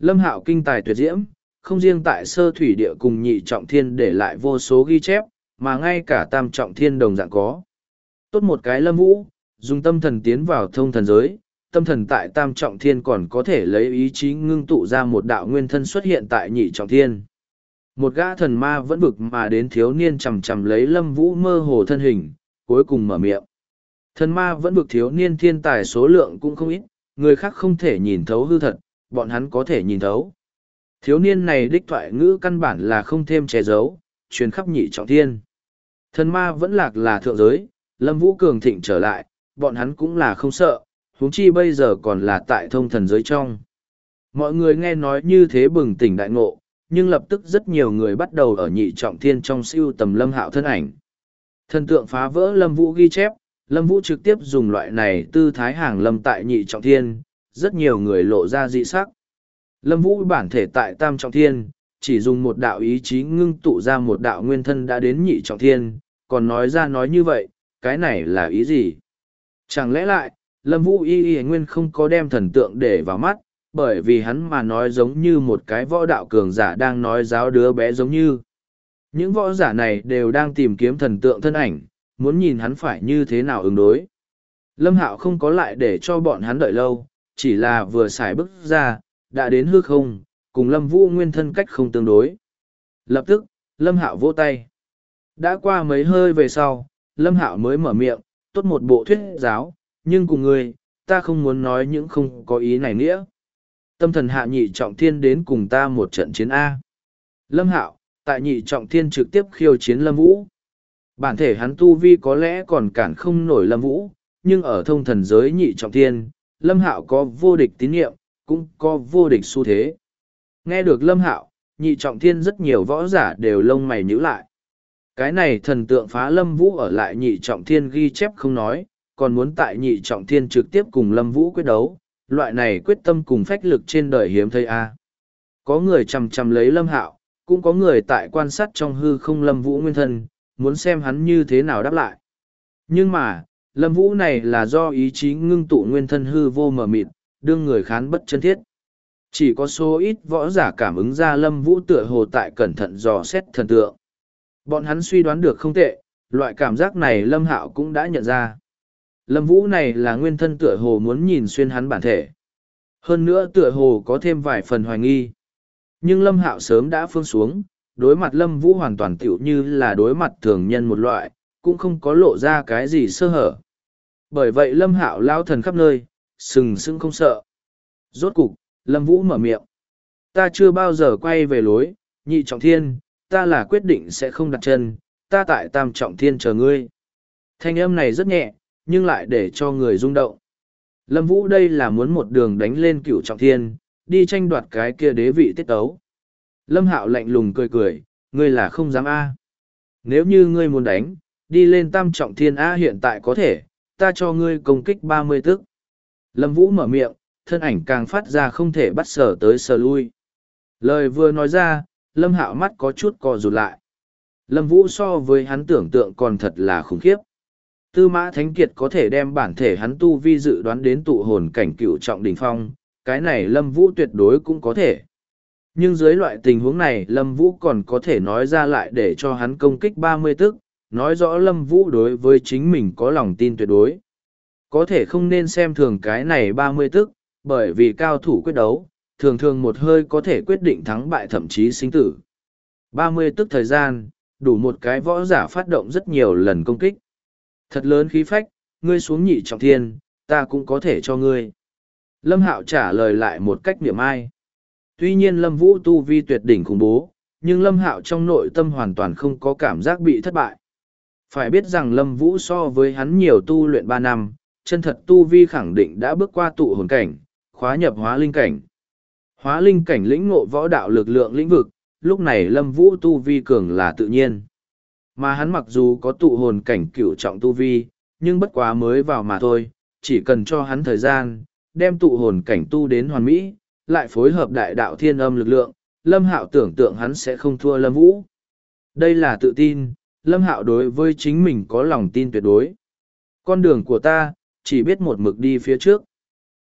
A: Lâm Hạo kinh tài tuyệt diễm, không riêng tại sơ thủy địa cùng nhị trọng thiên để lại vô số ghi chép, mà ngay cả tam trọng thiên đồng dạng có. Tốt một cái Lâm Vũ, dùng tâm thần tiến vào thông thần giới, tâm thần tại tam trọng thiên còn có thể lấy ý chí ngưng tụ ra một đạo nguyên thân xuất hiện tại nhị trọng thiên. Một gã thần ma vẫn vực mà đến thiếu niên chầm chầm lấy Lâm Vũ mơ hồ thân hình, cuối cùng mở miệng. Thần ma vẫn vực thiếu niên thiên tài số lượng cũng không ít, người khác không thể nhìn thấu hư thật, bọn hắn có thể nhìn thấu. Thiếu niên này đích thoại ngữ căn bản là không thêm che giấu, truyền khắp nhị trọng thiên. Thần ma vẫn lạc là thượng giới, Lâm Vũ cường thịnh trở lại, bọn hắn cũng là không sợ, huống chi bây giờ còn là tại thông thần giới trong. Mọi người nghe nói như thế bừng tỉnh đại ngộ, nhưng lập tức rất nhiều người bắt đầu ở nhị trọng thiên trong siêu tầm Lâm Hạo thân ảnh. Thần tượng phá vỡ Lâm Vũ ghi chép, Lâm Vũ trực tiếp dùng loại này tư thái hàng lâm tại nhị trọng thiên, rất nhiều người lộ ra dị sắc. Lâm Vũ bản thể tại tam trọng thiên, chỉ dùng một đạo ý chí ngưng tụ ra một đạo nguyên thân đã đến nhị trọng thiên, còn nói ra nói như vậy, cái này là ý gì? Chẳng lẽ lại, Lâm Vũ y nguyên không có đem thần tượng để vào mắt, bởi vì hắn mà nói giống như một cái võ đạo cường giả đang nói giáo đứa bé giống như. Những võ giả này đều đang tìm kiếm thần tượng thân ảnh, muốn nhìn hắn phải như thế nào ứng đối. Lâm Hạo không có lại để cho bọn hắn đợi lâu, chỉ là vừa xài bước ra, đã đến hư không, cùng Lâm Vũ nguyên thân cách không tương đối. Lập tức, Lâm Hạo vỗ tay. Đã qua mấy hơi về sau, Lâm Hạo mới mở miệng, tốt một bộ thuyết giáo, nhưng cùng người, ta không muốn nói những không có ý này nghĩa. Tâm thần hạ nhị trọng thiên đến cùng ta một trận chiến A. Lâm Hạo, tại nhị trọng thiên trực tiếp khiêu chiến Lâm Vũ. Bản thể hắn tu vi có lẽ còn cản không nổi Lâm Vũ, nhưng ở thông thần giới nhị trọng thiên, Lâm Hạo có vô địch tín nhiệm, cũng có vô địch xu thế. Nghe được Lâm Hạo, nhị trọng thiên rất nhiều võ giả đều lông mày nhíu lại. Cái này thần tượng phá Lâm Vũ ở lại nhị trọng thiên ghi chép không nói, còn muốn tại nhị trọng thiên trực tiếp cùng Lâm Vũ quyết đấu, loại này quyết tâm cùng phách lực trên đời hiếm thấy a. Có người chằm chằm lấy Lâm Hạo, cũng có người tại quan sát trong hư không Lâm Vũ nguyên thân, muốn xem hắn như thế nào đáp lại. Nhưng mà, Lâm Vũ này là do ý chí ngưng tụ nguyên thân hư vô mờ mịt, đương người khán bất chân thiết. Chỉ có số ít võ giả cảm ứng ra Lâm Vũ tựa hồ tại cẩn thận dò xét thần tượng. Bọn hắn suy đoán được không tệ, loại cảm giác này Lâm Hạo cũng đã nhận ra. Lâm Vũ này là nguyên thân tựa hồ muốn nhìn xuyên hắn bản thể. Hơn nữa tựa hồ có thêm vài phần hoài nghi. Nhưng Lâm Hạo sớm đã phương xuống, đối mặt Lâm Vũ hoàn toàn tựu như là đối mặt thường nhân một loại, cũng không có lộ ra cái gì sơ hở. Bởi vậy Lâm Hạo lao thần khắp nơi, sừng sững không sợ. Rốt cục, Lâm Vũ mở miệng. Ta chưa bao giờ quay về lối, nhị trọng thiên, ta là quyết định sẽ không đặt chân, ta tại tam trọng thiên chờ ngươi. Thanh âm này rất nhẹ, nhưng lại để cho người rung động. Lâm Vũ đây là muốn một đường đánh lên cửu trọng thiên, đi tranh đoạt cái kia đế vị tiết tấu. Lâm Hạo lạnh lùng cười cười, ngươi là không dám A. Nếu như ngươi muốn đánh, đi lên tam trọng thiên A hiện tại có thể, ta cho ngươi công kích 30 tức. Lâm Vũ mở miệng, thân ảnh càng phát ra không thể bắt sở tới sờ lui. Lời vừa nói ra, Lâm Hạo mắt có chút co rụt lại. Lâm Vũ so với hắn tưởng tượng còn thật là khủng khiếp. Tư Mã Thánh Kiệt có thể đem bản thể hắn tu vi dự đoán đến tụ hồn cảnh cửu trọng đỉnh phong, cái này Lâm Vũ tuyệt đối cũng có thể. Nhưng dưới loại tình huống này Lâm Vũ còn có thể nói ra lại để cho hắn công kích 30 tức, nói rõ Lâm Vũ đối với chính mình có lòng tin tuyệt đối. Có thể không nên xem thường cái này 30 tức, bởi vì cao thủ quyết đấu, thường thường một hơi có thể quyết định thắng bại thậm chí sinh tử. 30 tức thời gian, đủ một cái võ giả phát động rất nhiều lần công kích. Thật lớn khí phách, ngươi xuống nhị trọng thiên, ta cũng có thể cho ngươi. Lâm Hạo trả lời lại một cách niệm ai. Tuy nhiên Lâm Vũ tu vi tuyệt đỉnh khủng bố, nhưng Lâm Hạo trong nội tâm hoàn toàn không có cảm giác bị thất bại. Phải biết rằng Lâm Vũ so với hắn nhiều tu luyện 3 năm, chân thật tu vi khẳng định đã bước qua tụ hồn cảnh, khóa nhập hóa linh cảnh. Hóa linh cảnh lĩnh ngộ võ đạo lực lượng lĩnh vực, lúc này Lâm Vũ tu vi cường là tự nhiên. Mà hắn mặc dù có tụ hồn cảnh cửu trọng tu vi, nhưng bất quá mới vào mà thôi, chỉ cần cho hắn thời gian, đem tụ hồn cảnh tu đến hoàn mỹ, lại phối hợp đại đạo thiên âm lực lượng, Lâm Hạo tưởng tượng hắn sẽ không thua Lâm Vũ. Đây là tự tin, Lâm Hạo đối với chính mình có lòng tin tuyệt đối. Con đường của ta, chỉ biết một mực đi phía trước.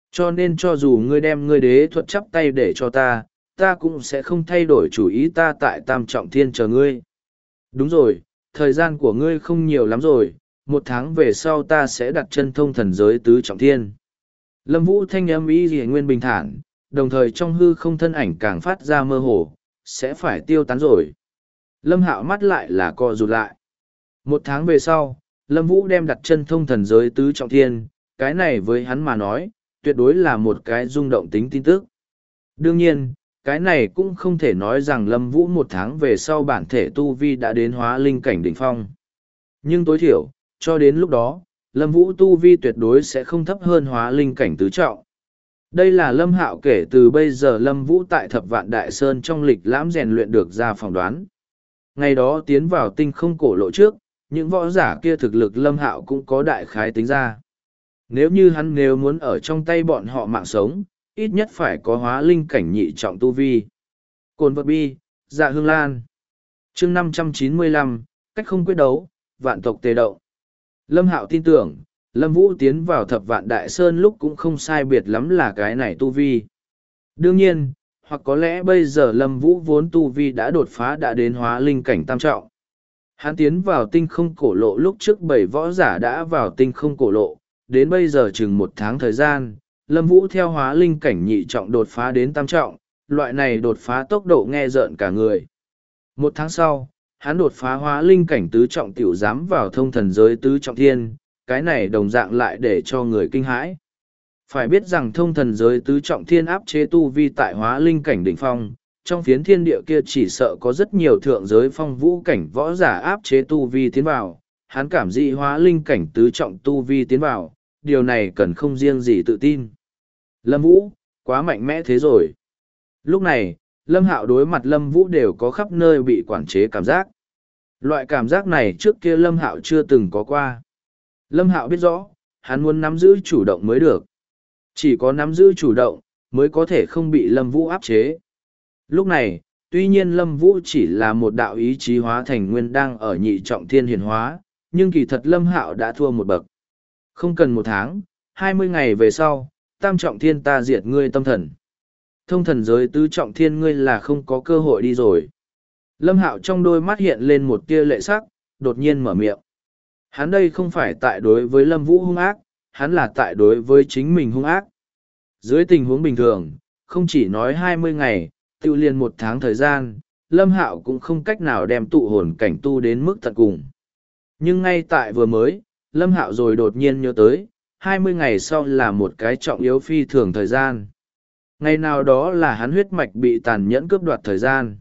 A: Cho nên cho dù ngươi đem ngươi đế thuật chắp tay để cho ta, ta cũng sẽ không thay đổi chủ ý ta tại Tam Trọng Thiên chờ ngươi. Đúng rồi, thời gian của ngươi không nhiều lắm rồi, 1 tháng về sau ta sẽ đặt chân thông thần giới tứ trọng thiên. Lâm Vũ thanh âm ý gì nguyên bình thản, đồng thời trong hư không thân ảnh càng phát ra mơ hồ, sẽ phải tiêu tán rồi. Lâm Hạo mắt lại là co rụt lại. 1 tháng về sau, Lâm Vũ đem đặt chân thông thần giới tứ trọng thiên, cái này với hắn mà nói, tuyệt đối là một cái rung động tính tin tức. Đương nhiên, cái này cũng không thể nói rằng Lâm Vũ 1 tháng về sau bản thể tu vi đã đến hóa linh cảnh đỉnh phong. Nhưng tối thiểu, cho đến lúc đó, Lâm Vũ tu vi tuyệt đối sẽ không thấp hơn hóa linh cảnh tứ trọng. Đây là Lâm Hạo kể từ bây giờ Lâm Vũ tại Thập Vạn Đại Sơn trong lịch lãm rèn luyện được ra phỏng đoán. Ngày đó tiến vào tinh không cổ lộ trước, những võ giả kia thực lực Lâm Hạo cũng có đại khái tính ra. Nếu như hắn nếu muốn ở trong tay bọn họ mạng sống, ít nhất phải có hóa linh cảnh nhị trọng tu vi. Cồn vật bi, dạ hương lan. Chương 595, cách không quyết đấu, vạn tộc tề động. Lâm Hạo tin tưởng, Lâm Vũ tiến vào Thập Vạn Đại Sơn lúc cũng không sai biệt lắm là cái này tu vi. Đương nhiên, hoặc có lẽ bây giờ Lâm Vũ vốn tu vi đã đột phá đã đến hóa linh cảnh tam trọng. Hắn tiến vào tinh không cổ lộ lúc trước 7 võ giả đã vào tinh không cổ lộ, đến bây giờ chừng 1 tháng thời gian, Lâm Vũ theo hóa linh cảnh nhị trọng đột phá đến tam trọng, loại này đột phá tốc độ nghe rợn cả người. 1 tháng sau, hắn đột phá hóa linh cảnh tứ trọng tiểu dám vào thông thần giới tứ trọng thiên, cái này đồng dạng lại để cho người kinh hãi. Phải biết rằng thông thần giới tứ trọng thiên áp chế tu vi tại hóa linh cảnh đỉnh phong, trong phiến thiên địa kia chỉ sợ có rất nhiều thượng giới phong vũ cảnh võ giả áp chế tu vi tiến vào, hắn cảm dị hóa linh cảnh tứ trọng tu vi tiến vào, điều này cần không riêng gì tự tin. Lâm Vũ, quá mạnh mẽ thế rồi. Lúc này, Lâm Hạo đối mặt Lâm Vũ đều có khắp nơi bị quản chế cảm giác. Loại cảm giác này trước kia Lâm Hạo chưa từng có qua. Lâm Hạo biết rõ, hắn muốn nắm giữ chủ động mới được. Chỉ có nắm giữ chủ động, mới có thể không bị Lâm Vũ áp chế. Lúc này, tuy nhiên Lâm Vũ chỉ là một đạo ý chí hóa thành nguyên đang ở nhị trọng thiên hiển hóa, nhưng kỳ thật Lâm Hạo đã thua một bậc. Không cần 1 tháng, 20 ngày về sau, tam trọng thiên ta diệt ngươi tâm thần. Thông thần giới tứ trọng thiên ngươi là không có cơ hội đi rồi. Lâm Hạo trong đôi mắt hiện lên một tia lệ sắc, đột nhiên mở miệng. Hắn đây không phải tại đối với Lâm Vũ hung ác, hắn là tại đối với chính mình hung ác. Dưới tình huống bình thường, không chỉ nói 20 ngày, tiêu liền 1 tháng thời gian, Lâm Hạo cũng không cách nào đem tụ hồn cảnh tu đến mức tận cùng. Nhưng ngay tại vừa mới, Lâm Hạo rồi đột nhiên nhớ tới, 20 ngày sau là một cái trọng yếu phi thường thời gian. Ngày nào đó là hắn huyết mạch bị tàn nhẫn cướp đoạt thời gian.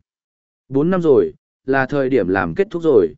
A: 4 năm rồi, là thời điểm làm kết thúc rồi.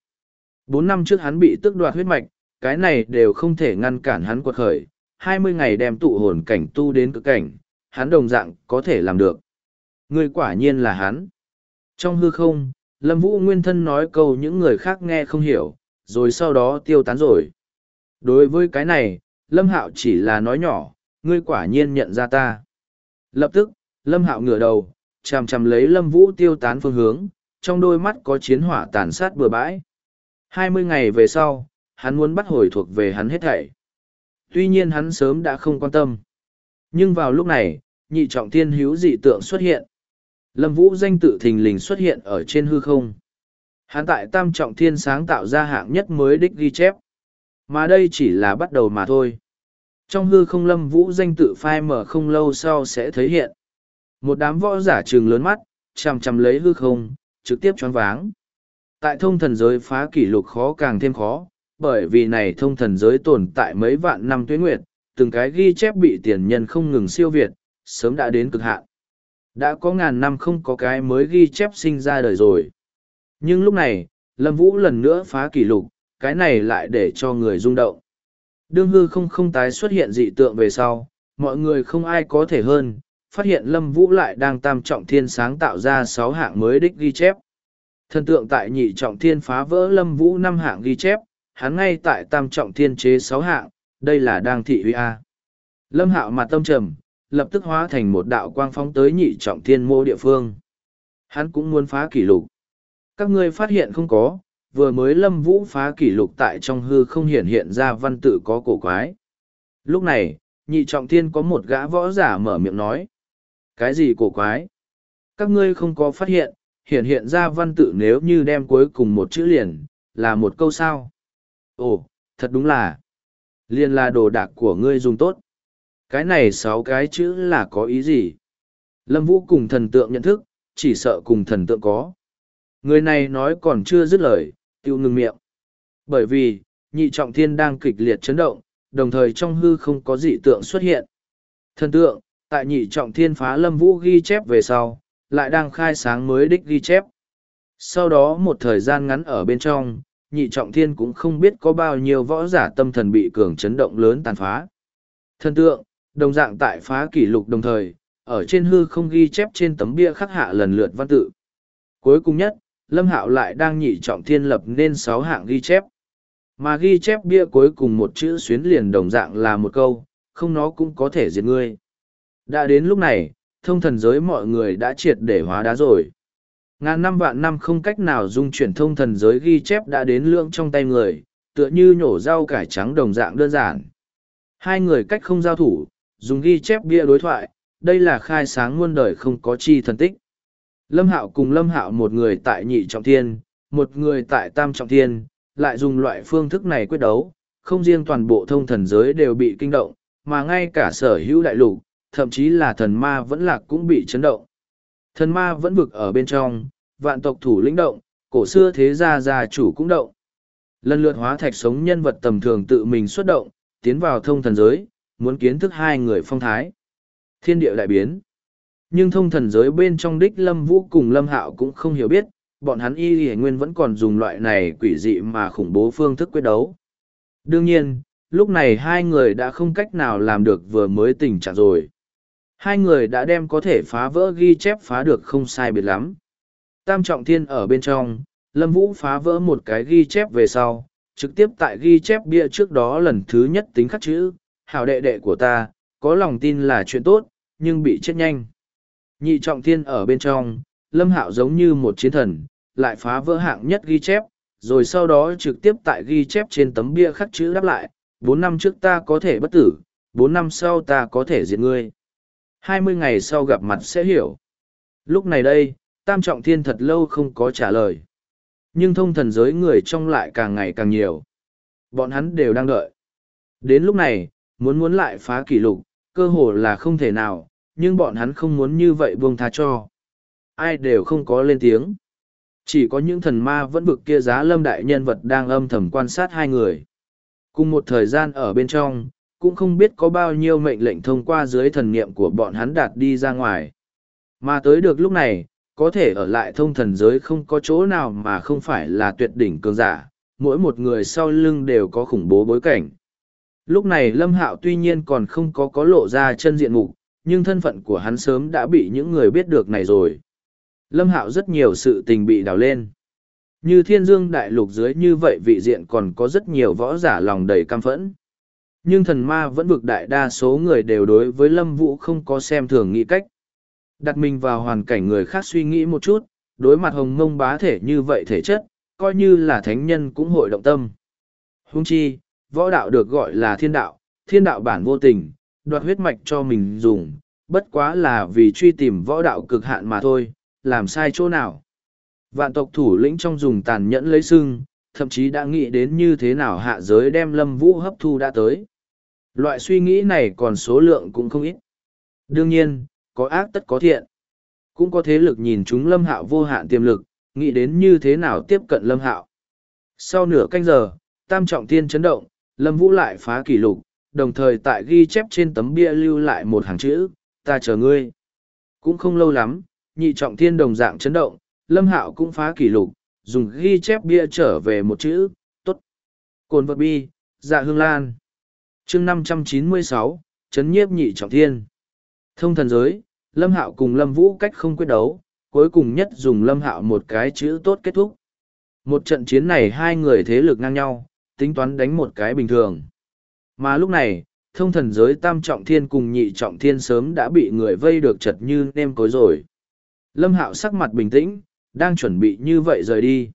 A: 4 năm trước hắn bị tước đoạt huyết mạch, cái này đều không thể ngăn cản hắn quật khởi. 20 ngày đem tụ hồn cảnh tu đến cực cảnh, hắn đồng dạng có thể làm được. Người quả nhiên là hắn. Trong hư không, Lâm Vũ nguyên thân nói câu những người khác nghe không hiểu, rồi sau đó tiêu tán rồi. Đối với cái này, Lâm Hạo chỉ là nói nhỏ, ngươi quả nhiên nhận ra ta. Lập tức, Lâm Hạo ngửa đầu, chằm chằm lấy Lâm Vũ tiêu tán phương hướng, trong đôi mắt có chiến hỏa tàn sát bừa bãi. 20 ngày về sau, hắn muốn bắt hồi thuộc về hắn hết thảy. Tuy nhiên hắn sớm đã không quan tâm. Nhưng vào lúc này, nhị trọng thiên hữu dị tượng xuất hiện. Lâm Vũ danh tự thình lình xuất hiện ở trên hư không. Hắn tại tam trọng thiên sáng tạo ra hạng nhất mới đích ghi chép. Mà đây chỉ là bắt đầu mà thôi. Trong hư không Lâm Vũ danh tự phai mở không lâu sau sẽ thấy hiện. Một đám võ giả trừng lớn mắt, chằm chằm lấy hư không, trực tiếp choáng váng. Tại thông thần giới phá kỷ lục khó càng thêm khó, bởi vì này thông thần giới tồn tại mấy vạn năm tuế nguyệt, từng cái ghi chép bị tiền nhân không ngừng siêu việt, sớm đã đến cực hạn. Đã có ngàn năm không có cái mới ghi chép sinh ra đời rồi. Nhưng lúc này, Lâm Vũ lần nữa phá kỷ lục, cái này lại để cho người rung động. Đương hư không tái xuất hiện dị tượng về sau, mọi người không ai có thể hơn, phát hiện Lâm Vũ lại đang tam trọng thiên sáng tạo ra 6 hạng mới đích ghi chép. Thần tượng tại nhị trọng thiên phá vỡ Lâm Vũ 5 hạng ghi chép, hắn ngay tại tam trọng thiên chế 6 hạng, đây là đang thị uy a. Lâm Hạo mặt tâm trầm, lập tức hóa thành một đạo quang phóng tới nhị trọng thiên mô địa phương. Hắn cũng muốn phá kỷ lục. Các ngươi phát hiện không có, vừa mới Lâm Vũ phá kỷ lục tại trong hư không hiện ra văn tự có cổ quái. Lúc này, Nhị trọng thiên có một gã võ giả mở miệng nói. Cái gì cổ quái? Các ngươi không có phát hiện, hiện ra văn tự nếu như đem cuối cùng một chữ liền, là một câu sao. Ồ, thật đúng là. Liền là đồ đạc của ngươi dùng tốt. Cái này 6 cái chữ là có ý gì? Lâm Vũ cùng thần tượng nhận thức, chỉ sợ cùng thần tượng có. Người này nói còn chưa dứt lời, tiêu ngừng miệng. Bởi vì, nhị trọng thiên đang kịch liệt chấn động, đồng thời trong hư không có dị tượng xuất hiện. Thần tượng, tại nhị trọng thiên phá Lâm Vũ ghi chép về sau, lại đang khai sáng mới đích ghi chép. Sau đó một thời gian ngắn ở bên trong, nhị trọng thiên cũng không biết có bao nhiêu võ giả tâm thần bị cường chấn động lớn tàn phá. Thần tượng, đồng dạng tại phá kỷ lục đồng thời, ở trên hư không ghi chép trên tấm bia khắc hạ lần lượt văn tự. Cuối cùng nhất, Lâm Hạo lại đang nhị trọng thiên lập nên 6 hạng ghi chép. Mà ghi chép bia cuối cùng một chữ xuyến liền đồng dạng là một câu, không nó cũng có thể diệt ngươi. Đã đến lúc này, thông thần giới mọi người đã triệt để hóa đá rồi. Ngàn năm vạn năm không cách nào dung chuyển thông thần giới ghi chép đã đến lượng trong tay người, tựa như nhổ rau cải trắng đồng dạng đơn giản. Hai người cách không giao thủ, dùng ghi chép bia đối thoại, đây là khai sáng muôn đời không có chi thần tích. Lâm Hạo cùng Lâm Hạo một người tại nhị trọng thiên, một người tại tam trọng thiên, lại dùng loại phương thức này quyết đấu, không riêng toàn bộ thông thần giới đều bị kinh động, mà ngay cả sở hữu đại lục, thậm chí là thần ma vẫn lạc cũng bị chấn động. Thần ma vẫn vực ở bên trong, vạn tộc thủ lĩnh động, cổ xưa thế gia gia chủ cũng động. Lần lượt hóa thạch sống nhân vật tầm thường tự mình xuất động, tiến vào thông thần giới, muốn kiến thức hai người phong thái. Thiên địa đại biến. Nhưng thông thần giới bên trong đích Lâm Vũ cùng Lâm Hạo cũng không hiểu biết, bọn hắn y y nguyên vẫn còn dùng loại này quỷ dị mà khủng bố phương thức quyết đấu. Đương nhiên, lúc này hai người đã không cách nào làm được vừa mới tình trạng rồi. Hai người đã đem có thể phá vỡ ghi chép phá được không sai biệt lắm. Tam trọng thiên ở bên trong, Lâm Vũ phá vỡ một cái ghi chép về sau, trực tiếp tại ghi chép bia trước đó lần thứ nhất tính khắc chữ, hảo đệ đệ của ta, có lòng tin là chuyện tốt, nhưng bị chết nhanh. Nhị trọng thiên ở bên trong, Lâm Hạo giống như một chiến thần, lại phá vỡ hạng nhất ghi chép, rồi sau đó trực tiếp tại ghi chép trên tấm bia khắc chữ đáp lại, 4 năm trước ta có thể bất tử, 4 năm sau ta có thể diệt ngươi. 20 ngày sau gặp mặt sẽ hiểu. Lúc này đây, tam trọng thiên thật lâu không có trả lời. Nhưng thông thần giới người trong lại càng ngày càng nhiều. Bọn hắn đều đang đợi. Đến lúc này, muốn lại phá kỷ lục, cơ hồ là không thể nào, nhưng bọn hắn không muốn như vậy buông tha cho. Ai đều không có lên tiếng. Chỉ có những thần ma vẫn vực kia giá lâm đại nhân vật đang âm thầm quan sát hai người. Cùng một thời gian ở bên trong, cũng không biết có bao nhiêu mệnh lệnh thông qua dưới thần niệm của bọn hắn đạt đi ra ngoài. Mà tới được lúc này, có thể ở lại thông thần giới không có chỗ nào mà không phải là tuyệt đỉnh cường giả, mỗi một người sau lưng đều có khủng bố bối cảnh. Lúc này Lâm Hạo tuy nhiên còn không có lộ ra chân diện mục, nhưng thân phận của hắn sớm đã bị những người biết được này rồi. Lâm Hạo rất nhiều sự tình bị đào lên. Như thiên dương đại lục dưới như vậy vị diện còn có rất nhiều võ giả lòng đầy căm phẫn. Nhưng thần ma vẫn vực đại đa số người đều đối với Lâm Vũ không có xem thường nghĩ cách. Đặt mình vào hoàn cảnh người khác suy nghĩ một chút, đối mặt hồng mông bá thể như vậy thể chất, coi như là thánh nhân cũng hội động tâm. Huống chi, võ đạo được gọi là thiên đạo bản vô tình, đoạt huyết mạch cho mình dùng, bất quá là vì truy tìm võ đạo cực hạn mà thôi, làm sai chỗ nào. Vạn tộc thủ lĩnh trong dùng tàn nhẫn lấy sưng, thậm chí đã nghĩ đến như thế nào hạ giới đem Lâm Vũ hấp thu đã tới. Loại suy nghĩ này còn số lượng cũng không ít. Đương nhiên, có ác tất có thiện. Cũng có thế lực nhìn chúng Lâm Hạo vô hạn tiềm lực, nghĩ đến như thế nào tiếp cận Lâm Hạo. Sau nửa canh giờ, tam trọng thiên chấn động, Lâm Vũ lại phá kỷ lục, đồng thời tại ghi chép trên tấm bia lưu lại một hàng chữ, ta chờ ngươi. Cũng không lâu lắm, nhị trọng thiên đồng dạng chấn động, Lâm Hạo cũng phá kỷ lục, dùng ghi chép bia trở về một chữ, tốt. Cồn vật bi, dạ hương lan. Chương 596, chấn nhiếp nhị trọng thiên. Thông thần giới, Lâm Hạo cùng Lâm Vũ cách không quyết đấu, cuối cùng nhất dùng Lâm Hạo một cái chữ tốt kết thúc. Một trận chiến này hai người thế lực ngang nhau, tính toán đánh một cái bình thường. Mà lúc này, thông thần giới tam trọng thiên cùng nhị trọng thiên sớm đã bị người vây được chật như nêm cối rồi. Lâm Hạo sắc mặt bình tĩnh, đang chuẩn bị như vậy rời đi.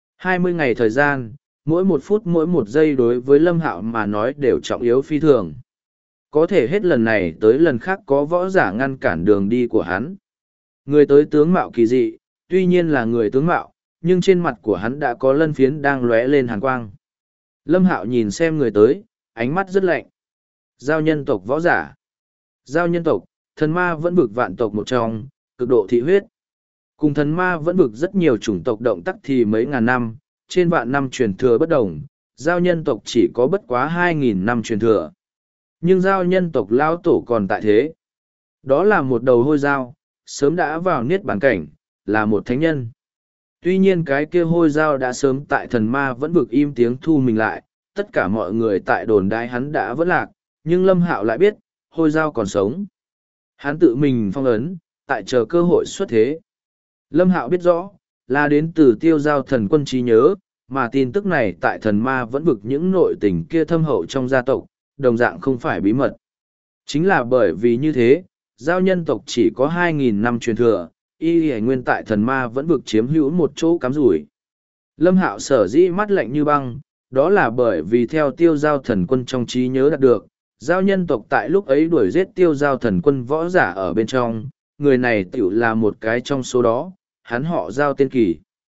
A: 20 ngày thời gian, mỗi một phút mỗi một giây đối với Lâm Hạo mà nói đều trọng yếu phi thường. Có thể hết lần này tới lần khác có võ giả ngăn cản đường đi của hắn. Người tới tướng mạo kỳ dị, tuy nhiên là người tướng mạo, nhưng trên mặt của hắn đã có lân phiến đang lóe lên hàn quang. Lâm Hạo nhìn xem người tới, ánh mắt rất lạnh. Giao nhân tộc võ giả. Giao nhân tộc, thần ma vẫn vực vạn tộc một trong, cực độ thị huyết. Cùng thần ma vẫn vực rất nhiều chủng tộc động tác thì mấy ngàn năm, trên vạn năm truyền thừa bất đồng, giao nhân tộc chỉ có bất quá 2.000 năm truyền thừa. Nhưng giao nhân tộc lao tổ còn tại thế. Đó là một đầu hôi dao, sớm đã vào niết bàn cảnh, là một thánh nhân. Tuy nhiên cái kia hôi dao đã sớm tại thần ma vẫn vực im tiếng thu mình lại, tất cả mọi người tại đồn đái hắn đã vỡ lạc, nhưng Lâm Hạo lại biết, hôi dao còn sống. Hắn tự mình phong ấn, tại chờ cơ hội xuất thế. Lâm Hạo biết rõ, là đến từ tiêu giao thần quân trí nhớ, mà tin tức này tại thần ma vẫn vực những nội tình kia thâm hậu trong gia tộc, đồng dạng không phải bí mật. Chính là bởi vì như thế, giao nhân tộc chỉ có 2.000 năm truyền thừa, y hề nguyên tại thần ma vẫn vực chiếm hữu một chỗ cắm rủi. Lâm Hạo sở dĩ mắt lạnh như băng, đó là bởi vì theo tiêu giao thần quân trong trí nhớ đạt được, giao nhân tộc tại lúc ấy đuổi giết tiêu giao thần quân võ giả ở bên trong, người này tiểu là một cái trong số đó, hắn họ giao tên kỳ.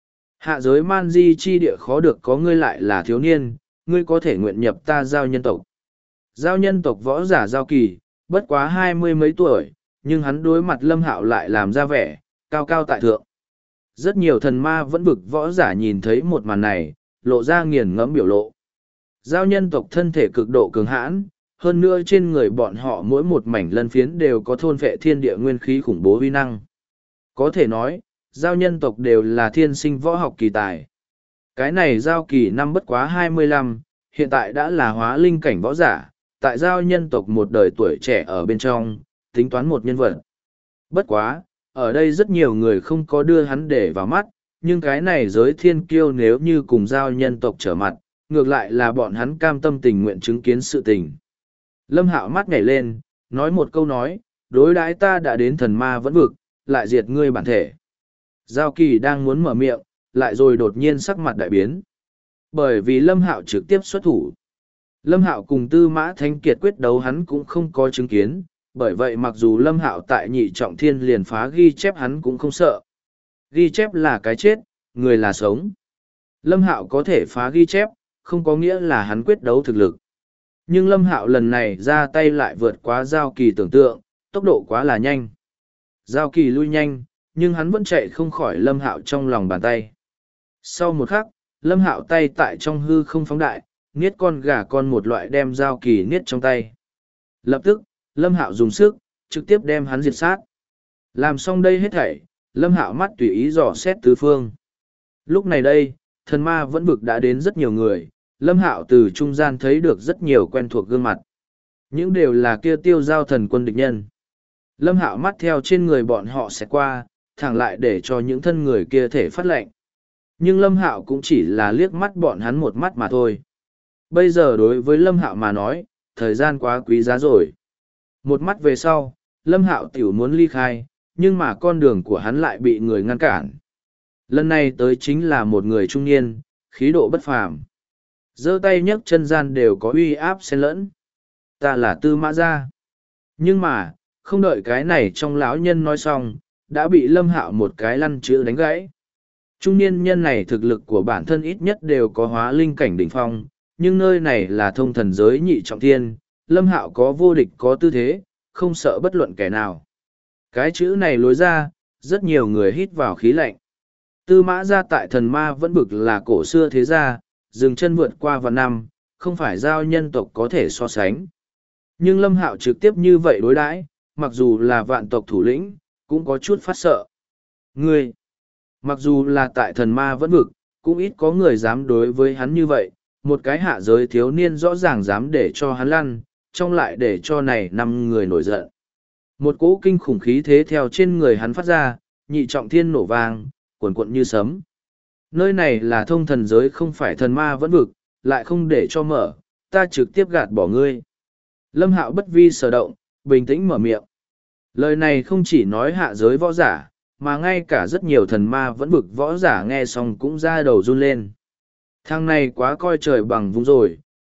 A: Hạ giới man di chi địa khó được có ngươi lại là thiếu niên, ngươi có thể nguyện nhập ta giao nhân tộc. Giao nhân tộc võ giả giao kỳ, bất quá 20 mấy tuổi, nhưng hắn đối mặt Lâm Hạo lại làm ra vẻ, cao cao tại thượng. Rất nhiều thần ma vẫn vực võ giả nhìn thấy một màn này, lộ ra nghiền ngẫm biểu lộ. Giao nhân tộc thân thể cực độ cường hãn, hơn nữa trên người bọn họ mỗi một mảnh lân phiến đều có thôn phệ thiên địa nguyên khí khủng bố uy năng. Có thể nói, giao nhân tộc đều là thiên sinh võ học kỳ tài. Cái này giao kỳ năm bất quá 25, hiện tại đã là hóa linh cảnh võ giả, tại giao nhân tộc một đời tuổi trẻ ở bên trong, tính toán một nhân vật. Bất quá, ở đây rất nhiều người không có đưa hắn để vào mắt, nhưng cái này giới thiên kiêu nếu như cùng giao nhân tộc trở mặt, ngược lại là bọn hắn cam tâm tình nguyện chứng kiến sự tình. Lâm Hạo mắt nhảy lên, nói một câu nói, đối đãi ta đã đến thần ma vẫn vực, lại diệt ngươi bản thể. Giao kỳ đang muốn mở miệng, lại rồi đột nhiên sắc mặt đại biến. Bởi vì Lâm Hạo trực tiếp xuất thủ. Lâm Hạo cùng Tư Mã Thánh Kiệt quyết đấu hắn cũng không có chứng kiến, bởi vậy mặc dù Lâm Hạo tại nhị trọng thiên liền phá ghi chép hắn cũng không sợ. Ghi chép là cái chết, người là sống. Lâm Hạo có thể phá ghi chép, không có nghĩa là hắn quyết đấu thực lực. Nhưng Lâm Hạo lần này ra tay lại vượt quá Giao Kỳ tưởng tượng, tốc độ quá là nhanh. Giao Kỳ lui nhanh, nhưng hắn vẫn chạy không khỏi Lâm Hạo trong lòng bàn tay. Sau một khắc, Lâm Hạo tay tại trong hư không phóng đại, niết con gà con một loại đem Giao Kỳ niết trong tay. Lập tức, Lâm Hạo dùng sức, trực tiếp đem hắn diệt sát. Làm xong đây hết thảy, Lâm Hạo mắt tùy ý dò xét tứ phương. Lúc này đây, thần ma vẫn vực đã đến rất nhiều người, Lâm Hạo từ trung gian thấy được rất nhiều quen thuộc gương mặt. Những đều là kia tiêu giao thần quân địch nhân. Lâm Hạo mắt theo trên người bọn họ sẽ qua, thẳng lại để cho những thân người kia thể phát lệnh. Nhưng Lâm Hạo cũng chỉ là liếc mắt bọn hắn một mắt mà thôi. Bây giờ đối với Lâm Hạo mà nói, thời gian quá quý giá rồi. Một mắt về sau, Lâm Hạo tiểu muốn ly khai, nhưng mà con đường của hắn lại bị người ngăn cản. Lần này tới chính là một người trung niên, khí độ bất phàm. Giơ tay nhấc chân gian đều có uy áp xen lẫn. Ta là Tư Mã Gia. Nhưng mà, không đợi cái này trong lão nhân nói xong, đã bị Lâm Hạo một cái lăn chữ đánh gãy. Trung niên nhân này thực lực của bản thân ít nhất đều có hóa linh cảnh đỉnh phong, nhưng nơi này là thông thần giới nhị trọng thiên, Lâm Hạo có vô địch có tư thế, không sợ bất luận kẻ nào. Cái chữ này lối ra, rất nhiều người hít vào khí lạnh. Tư Mã Gia tại thần ma vẫn bực là cổ xưa thế gia, dừng chân vượt qua vạn năm, không phải giao nhân tộc có thể so sánh. Nhưng Lâm Hạo trực tiếp như vậy đối đãi, mặc dù là vạn tộc thủ lĩnh, cũng có chút phát sợ. Ngươi, mặc dù là tại thần ma vẫn vực, cũng ít có người dám đối với hắn như vậy, một cái hạ giới thiếu niên rõ ràng dám để cho hắn lăn, trong lại để cho này 5 người nổi giận. Một cỗ kinh khủng khí thế theo trên người hắn phát ra, nhị trọng thiên nổ vang, cuồn cuộn như sấm. Nơi này là thông thần giới không phải thần ma vẫn vực, lại không để cho mở, ta trực tiếp gạt bỏ ngươi. Lâm Hạo bất vi sở động, bình tĩnh mở miệng. Lời này không chỉ nói hạ giới võ giả, mà ngay cả rất nhiều thần ma vẫn vực võ giả nghe xong cũng ra đầu run lên. Thằng này quá coi trời bằng vùng rồi,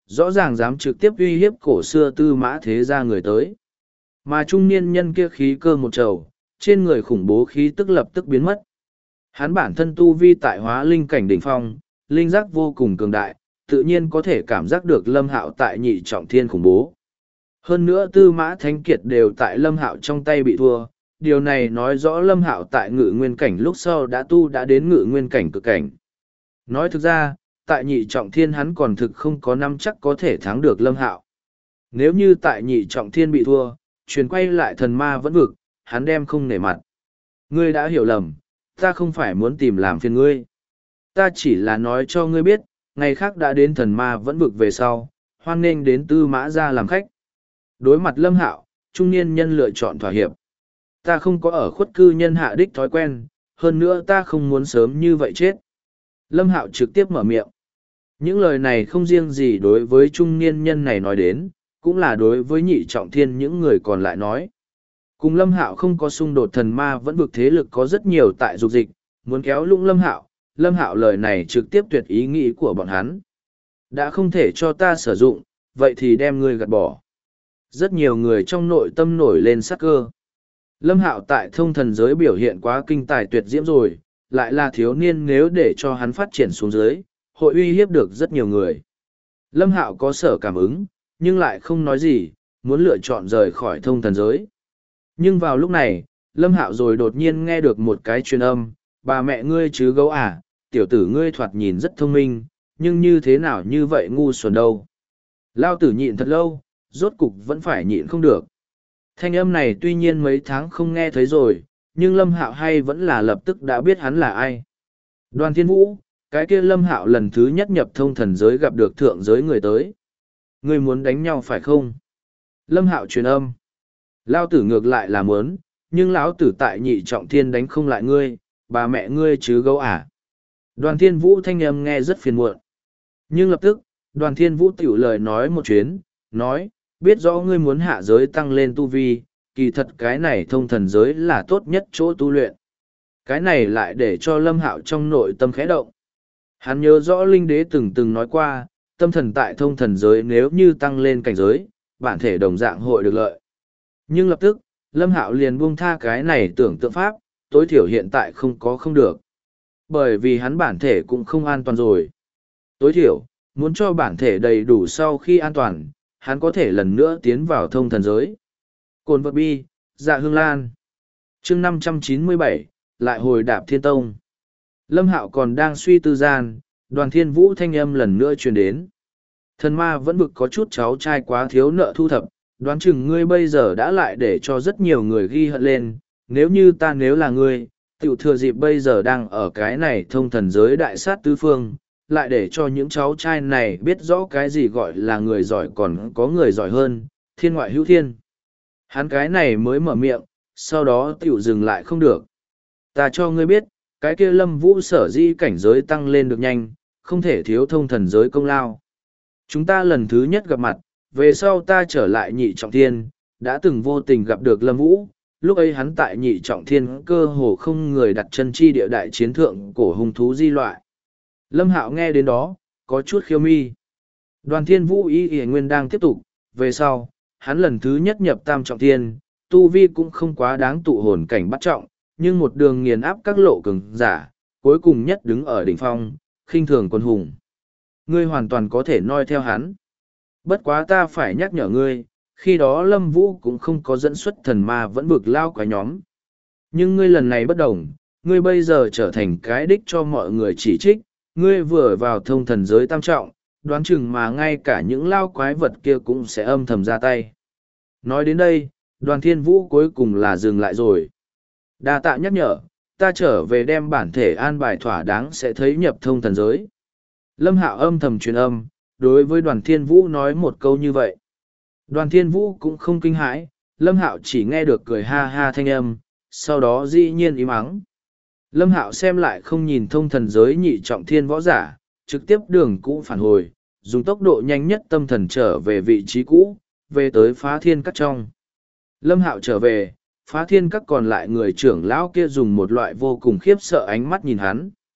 A: rõ ràng dám trực tiếp uy hiếp cổ xưa Tư Mã thế gia người tới. Mà trung niên nhân kia khí cơ một trầu, trên người khủng bố khí tức lập tức biến mất. Hắn bản thân tu vi tại hóa linh cảnh đỉnh phong, linh giác vô cùng cường đại, tự nhiên có thể cảm giác được Lâm Hạo tại nhị trọng thiên khủng bố. Hơn nữa Tư Mã Thánh Kiệt đều tại Lâm Hạo trong tay bị thua, điều này nói rõ Lâm Hạo tại ngự nguyên cảnh lúc sau đã đến ngự nguyên cảnh cực cảnh. Nói thực ra, tại nhị trọng thiên hắn còn thực không có năm chắc có thể thắng được Lâm Hạo. Nếu như tại nhị trọng thiên bị thua, truyền quay lại thần ma vẫn vực, hắn đem không nể mặt. Ngươi đã hiểu lầm, ta không phải muốn tìm làm phiền ngươi. Ta chỉ là nói cho ngươi biết, ngày khác đã đến thần ma vẫn vực về sau, hoan nghênh đến Tư Mã gia làm khách. Đối mặt Lâm Hạo, trung niên nhân lựa chọn thỏa hiệp. Ta không có ở khuất cư nhân hạ đích thói quen, hơn nữa ta không muốn sớm như vậy chết. Lâm Hạo trực tiếp mở miệng. Những lời này không riêng gì đối với trung niên nhân này nói đến, cũng là đối với nhị trọng thiên những người còn lại nói. Cùng Lâm Hạo không có xung đột, thần ma vẫn vực thế lực có rất nhiều tại dục dịch, muốn kéo lũng Lâm Hạo lời này trực tiếp tuyệt ý nghĩ của bọn hắn. Đã không thể cho ta sử dụng, vậy thì đem ngươi gạt bỏ. Rất nhiều người trong nội tâm nổi lên sắc cơ. Lâm Hạo tại thông thần giới biểu hiện quá kinh tài tuyệt diễm rồi, lại là thiếu niên, nếu để cho hắn phát triển xuống dưới, hội uy hiếp được rất nhiều người. Lâm Hạo có sở cảm ứng, nhưng lại không nói gì, muốn lựa chọn rời khỏi thông thần giới. Nhưng vào lúc này, Lâm Hạo rồi đột nhiên nghe được một cái truyền âm, bà mẹ ngươi chứ gấu à, tiểu tử ngươi thoạt nhìn rất thông minh, nhưng như thế nào như vậy ngu xuẩn đâu. Lao tử nhịn thật lâu, rốt cục vẫn phải nhịn không được. Thanh âm này tuy nhiên mấy tháng không nghe thấy rồi, nhưng Lâm Hạo hay vẫn là lập tức đã biết hắn là ai. Đoàn Thiên Vũ, cái kia Lâm Hạo lần thứ nhất nhập thông thần giới gặp được thượng giới người tới. Ngươi muốn đánh nhau phải không? Lâm Hạo truyền âm. Lao tử ngược lại là muốn, nhưng lão tử tại nhị trọng thiên đánh không lại ngươi, bà mẹ ngươi chứ gấu à. Đoàn Thiên Vũ thanh âm nghe rất phiền muộn. Nhưng lập tức, Đoàn Thiên Vũ tiểu lời nói một chuyến, nói, biết rõ ngươi muốn hạ giới tăng lên tu vi, kỳ thật cái này thông thần giới là tốt nhất chỗ tu luyện. Cái này lại để cho Lâm Hạo trong nội tâm khẽ động. Hắn nhớ rõ Linh Đế từng nói qua, tâm thần tại thông thần giới nếu như tăng lên cảnh giới, bản thể đồng dạng hội được lợi. Nhưng lập tức, Lâm Hạo liền buông tha cái này tưởng tượng pháp, tối thiểu hiện tại không được. Bởi vì hắn bản thể cũng không an toàn rồi. Tối thiểu, muốn cho bản thể đầy đủ sau khi an toàn, hắn có thể lần nữa tiến vào thông thần giới. Cồn vật bi, dạ hương lan. chương 597, lại hồi đạp thiên tông. Lâm Hạo còn đang suy tư gian, Đoàn Thiên Vũ thanh âm lần nữa truyền đến. Thần ma vẫn vực có chút cháu trai quá thiếu nợ thu thập, đoán chừng ngươi bây giờ đã lại để cho rất nhiều người ghi hận lên, nếu là ngươi, tiểu thừa dịp bây giờ đang ở cái này thông thần giới đại sát tứ phương, lại để cho những cháu trai này biết rõ cái gì gọi là người giỏi còn có người giỏi hơn, thiên ngoại hữu thiên. Hắn cái này mới mở miệng, sau đó tiểu dừng lại không được. Ta cho ngươi biết, cái kia Lâm Vũ sở di cảnh giới tăng lên được nhanh, không thể thiếu thông thần giới công lao. Chúng ta lần thứ nhất gặp mặt, về sau ta trở lại nhị trọng thiên, đã từng vô tình gặp được Lâm Vũ, lúc ấy hắn tại nhị trọng thiên cơ hồ không người đặt chân chi địa đại chiến thượng cổ hung thú di loại. Lâm Hạo nghe đến đó, có chút khiêu mi. Đoàn Thiên Vũ ý y nguyên đang tiếp tục, về sau, hắn lần thứ nhất nhập tam trọng thiên, tu vi cũng không quá đáng tụ hồn cảnh bắt trọng, nhưng một đường nghiền áp các lộ cường giả, cuối cùng nhất đứng ở đỉnh phong, khinh thường quân hùng. Ngươi hoàn toàn có thể noi theo hắn. Bất quá ta phải nhắc nhở ngươi, khi đó Lâm Vũ cũng không có dẫn xuất thần ma vẫn bực lao quái nhóm. Nhưng ngươi lần này bất đồng, ngươi bây giờ trở thành cái đích cho mọi người chỉ trích, ngươi vừa vào thông thần giới tam trọng, đoán chừng mà ngay cả những lao quái vật kia cũng sẽ âm thầm ra tay. Nói đến đây, Đoàn Thiên Vũ cuối cùng là dừng lại rồi. Đa tạ nhắc nhở, ta trở về đem bản thể an bài thỏa đáng sẽ thấy nhập thông thần giới. Lâm Hạo âm thầm truyền âm, đối với Đoàn Thiên Vũ nói một câu như vậy. Đoàn Thiên Vũ cũng không kinh hãi, Lâm Hạo chỉ nghe được cười ha ha thanh âm, sau đó dĩ nhiên im ắng. Lâm Hạo xem lại không nhìn thông thần giới nhị trọng thiên võ giả, trực tiếp đường cũ phản hồi, dùng tốc độ nhanh nhất tâm thần trở về vị trí cũ, về tới Phá Thiên Các trong. Lâm Hạo trở về, Phá Thiên Các còn lại người trưởng lão kia dùng một loại vô cùng khiếp sợ ánh mắt nhìn hắn.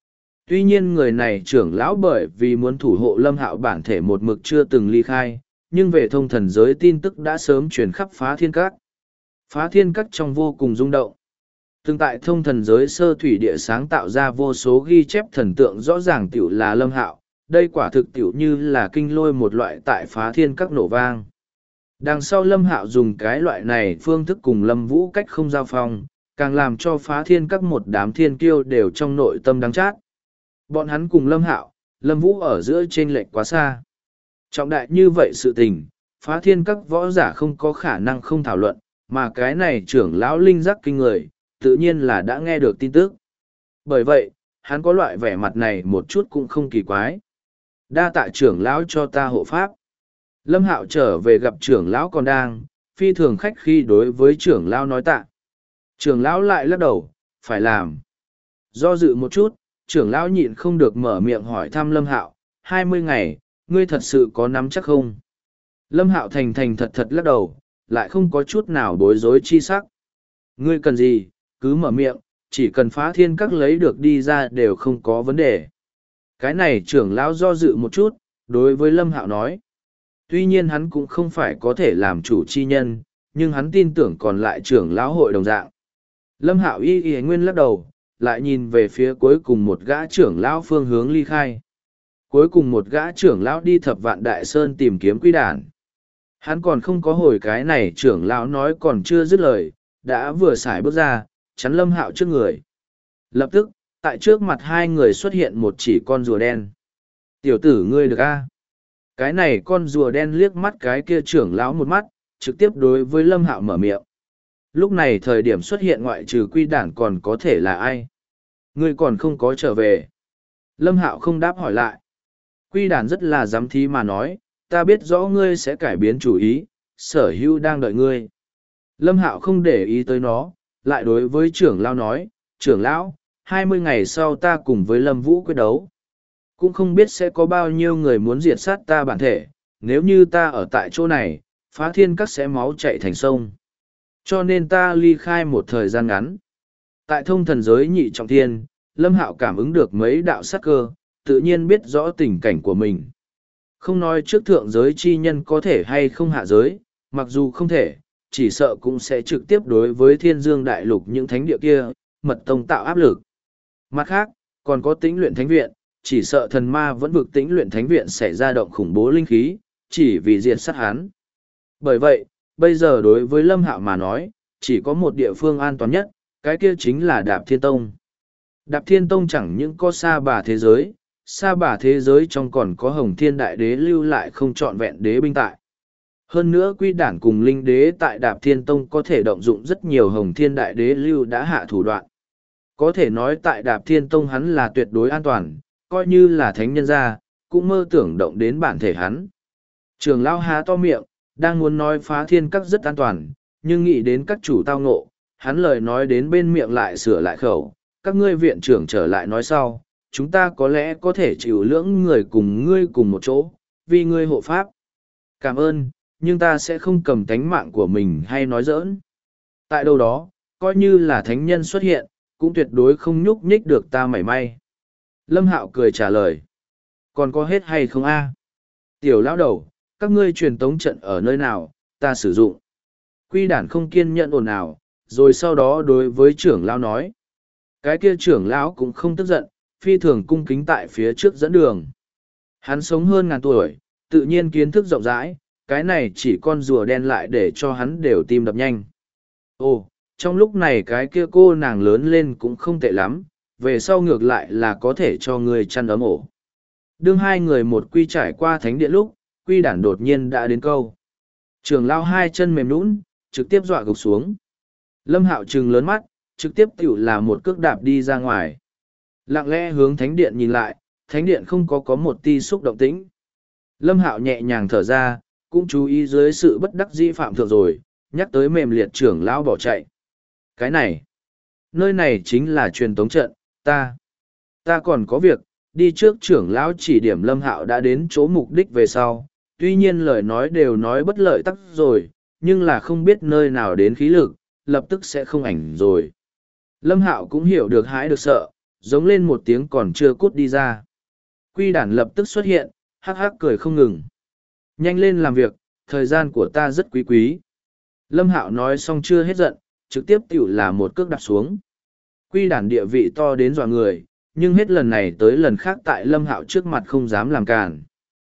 A: Tuy nhiên người này trưởng lão bởi vì muốn thủ hộ Lâm Hạo bản thể một mực chưa từng ly khai, nhưng về thông thần giới tin tức đã sớm truyền khắp phá thiên các. Phá thiên các trong vô cùng rung động. Từng tại thông thần giới sơ thủy địa sáng tạo ra vô số ghi chép thần tượng rõ ràng tiểu là Lâm Hạo, đây quả thực tiểu như là kinh lôi một loại tại phá thiên các nổ vang. Đằng sau Lâm Hạo dùng cái loại này phương thức cùng Lâm Vũ cách không giao phong, càng làm cho phá thiên các một đám thiên kiêu đều trong nội tâm đắng chát. Bọn hắn cùng Lâm Hạo, Lâm Vũ ở giữa chênh lệch quá xa. Trọng đại như vậy sự tình, phá thiên các võ giả không có khả năng không thảo luận, mà cái này trưởng lão linh giác kinh người, tự nhiên là đã nghe được tin tức. Bởi vậy, hắn có loại vẻ mặt này một chút cũng không kỳ quái. Đa tạ trưởng lão cho ta hộ pháp. Lâm Hạo trở về gặp trưởng lão còn đang, phi thường khách khi đối với trưởng lão nói tạ. Trưởng lão lại lắc đầu, phải làm. Do dự một chút, trưởng lão nhịn không được mở miệng hỏi thăm Lâm Hạo, 20 ngày, ngươi thật sự có nắm chắc không? Lâm Hạo thành thành thật thật lắc đầu, lại không có chút nào bối rối chi sắc. Ngươi cần gì, cứ mở miệng, chỉ cần phá thiên các lấy được đi ra đều không có vấn đề. Cái này trưởng lão do dự một chút, đối với Lâm Hạo nói. Tuy nhiên hắn cũng không phải có thể làm chủ chi nhân, nhưng hắn tin tưởng còn lại trưởng lão hội đồng dạng. Lâm Hạo y nguyên lắc đầu, lại nhìn về phía cuối cùng một gã trưởng lão phương hướng ly khai. Cuối cùng một gã trưởng lão đi Thập Vạn Đại Sơn tìm kiếm Quy Đản. Hắn còn không có hồi cái này trưởng lão nói còn chưa dứt lời, đã vừa xài bước ra, chắn Lâm Hạo trước người. Lập tức, tại trước mặt hai người xuất hiện một chỉ con rùa đen. Tiểu tử ngươi được a? Cái này con rùa đen liếc mắt cái kia trưởng lão một mắt, trực tiếp đối với Lâm Hạo mở miệng. Lúc này thời điểm xuất hiện ngoại trừ Quy Đản còn có thể là ai? Ngươi còn không có trở về. Lâm Hạo không đáp hỏi lại. Quy Đản rất là dám thí mà nói, ta biết rõ ngươi sẽ cải biến chủ ý, sở hữu đang đợi ngươi. Lâm Hạo không để ý tới nó, lại đối với trưởng lão nói, trưởng lão, 20 ngày sau ta cùng với Lâm Vũ quyết đấu. Cũng không biết sẽ có bao nhiêu người muốn diệt sát ta bản thể, nếu như ta ở tại chỗ này, phá thiên các sẽ máu chạy thành sông. Cho nên ta ly khai một thời gian ngắn. Tại thông thần giới nhị trọng thiên, Lâm Hạo cảm ứng được mấy đạo sát cơ, tự nhiên biết rõ tình cảnh của mình. Không nói trước thượng giới chi nhân có thể hay không hạ giới, mặc dù không thể, chỉ sợ cũng sẽ trực tiếp đối với thiên dương đại lục những thánh địa kia, mật tông tạo áp lực. Mặt khác, còn có tĩnh luyện thánh viện, chỉ sợ thần ma vẫn vực tĩnh luyện thánh viện sẽ ra động khủng bố linh khí, chỉ vì diệt sát hắn. Bởi vậy, bây giờ đối với Lâm Hạo mà nói, chỉ có một địa phương an toàn nhất, cái kia chính là Đạp Thiên Tông. Đạp Thiên Tông chẳng những có sa bà thế giới, sa bà thế giới trong còn có Hồng Thiên Đại Đế lưu lại không trọn vẹn đế binh tại. Hơn nữa Quy Đản cùng Linh Đế tại Đạp Thiên Tông có thể động dụng rất nhiều Hồng Thiên Đại Đế lưu đã hạ thủ đoạn. Có thể nói tại Đạp Thiên Tông hắn là tuyệt đối an toàn, coi như là thánh nhân gia, cũng mơ tưởng động đến bản thể hắn. Trường lão há to miệng, đang muốn nói phá thiên các rất an toàn, nhưng nghĩ đến các chủ tao ngộ, hắn lời nói đến bên miệng lại sửa lại khẩu, các ngươi viện trưởng trở lại nói sau, chúng ta có lẽ có thể chịu lưỡng người cùng ngươi cùng một chỗ, vì ngươi hộ pháp. Cảm ơn, nhưng ta sẽ không cầm tánh mạng của mình hay nói giỡn. Tại đâu đó, coi như là thánh nhân xuất hiện, cũng tuyệt đối không nhúc nhích được ta mảy may. Lâm Hạo cười trả lời. Còn có hết hay không a? Tiểu lão đầu, các ngươi truyền tống trận ở nơi nào, ta sử dụng. Quy Đản không kiên nhẫn ồn ào, rồi sau đó đối với trưởng lão nói. Cái kia trưởng lão cũng không tức giận, phi thường cung kính tại phía trước dẫn đường. Hắn sống hơn ngàn tuổi, tự nhiên kiến thức rộng rãi, cái này chỉ con rùa đen lại để cho hắn đều tim đập nhanh. Ồ, trong lúc này cái kia cô nàng lớn lên cũng không tệ lắm, về sau ngược lại là có thể cho người chăn ấm ổ. Đương hai người một quy trải qua thánh điện lúc, Quy Đản đột nhiên đã đến câu. Trưởng lão hai chân mềm nhũn, trực tiếp dọa gục xuống. Lâm Hạo trừng lớn mắt, trực tiếp tiểu là một cước đạp đi ra ngoài. Lặng lẽ hướng thánh điện nhìn lại, thánh điện không có một ti xúc động tĩnh. Lâm Hạo nhẹ nhàng thở ra, cũng chú ý dưới sự bất đắc dĩ phạm thượng rồi, nhắc tới mềm liệt trưởng lão bỏ chạy. Cái này, nơi này chính là truyền tống trận, ta còn có việc, đi trước trưởng lão chỉ điểm Lâm Hạo đã đến chỗ mục đích về sau, tuy nhiên lời nói đều nói bất lợi tắc rồi, nhưng là không biết nơi nào đến khí lực, lập tức sẽ không ảnh rồi. Lâm Hạo cũng hiểu được hãi được sợ, giống lên một tiếng còn chưa cút đi ra. Quy đản lập tức xuất hiện, hắc hắc cười không ngừng. Nhanh lên làm việc, thời gian của ta rất quý quý. Lâm Hạo nói xong chưa hết giận, trực tiếp tiểu là một cước đạp xuống. Quy đản địa vị to đến dọa người, nhưng hết lần này tới lần khác tại Lâm Hạo trước mặt không dám làm càn.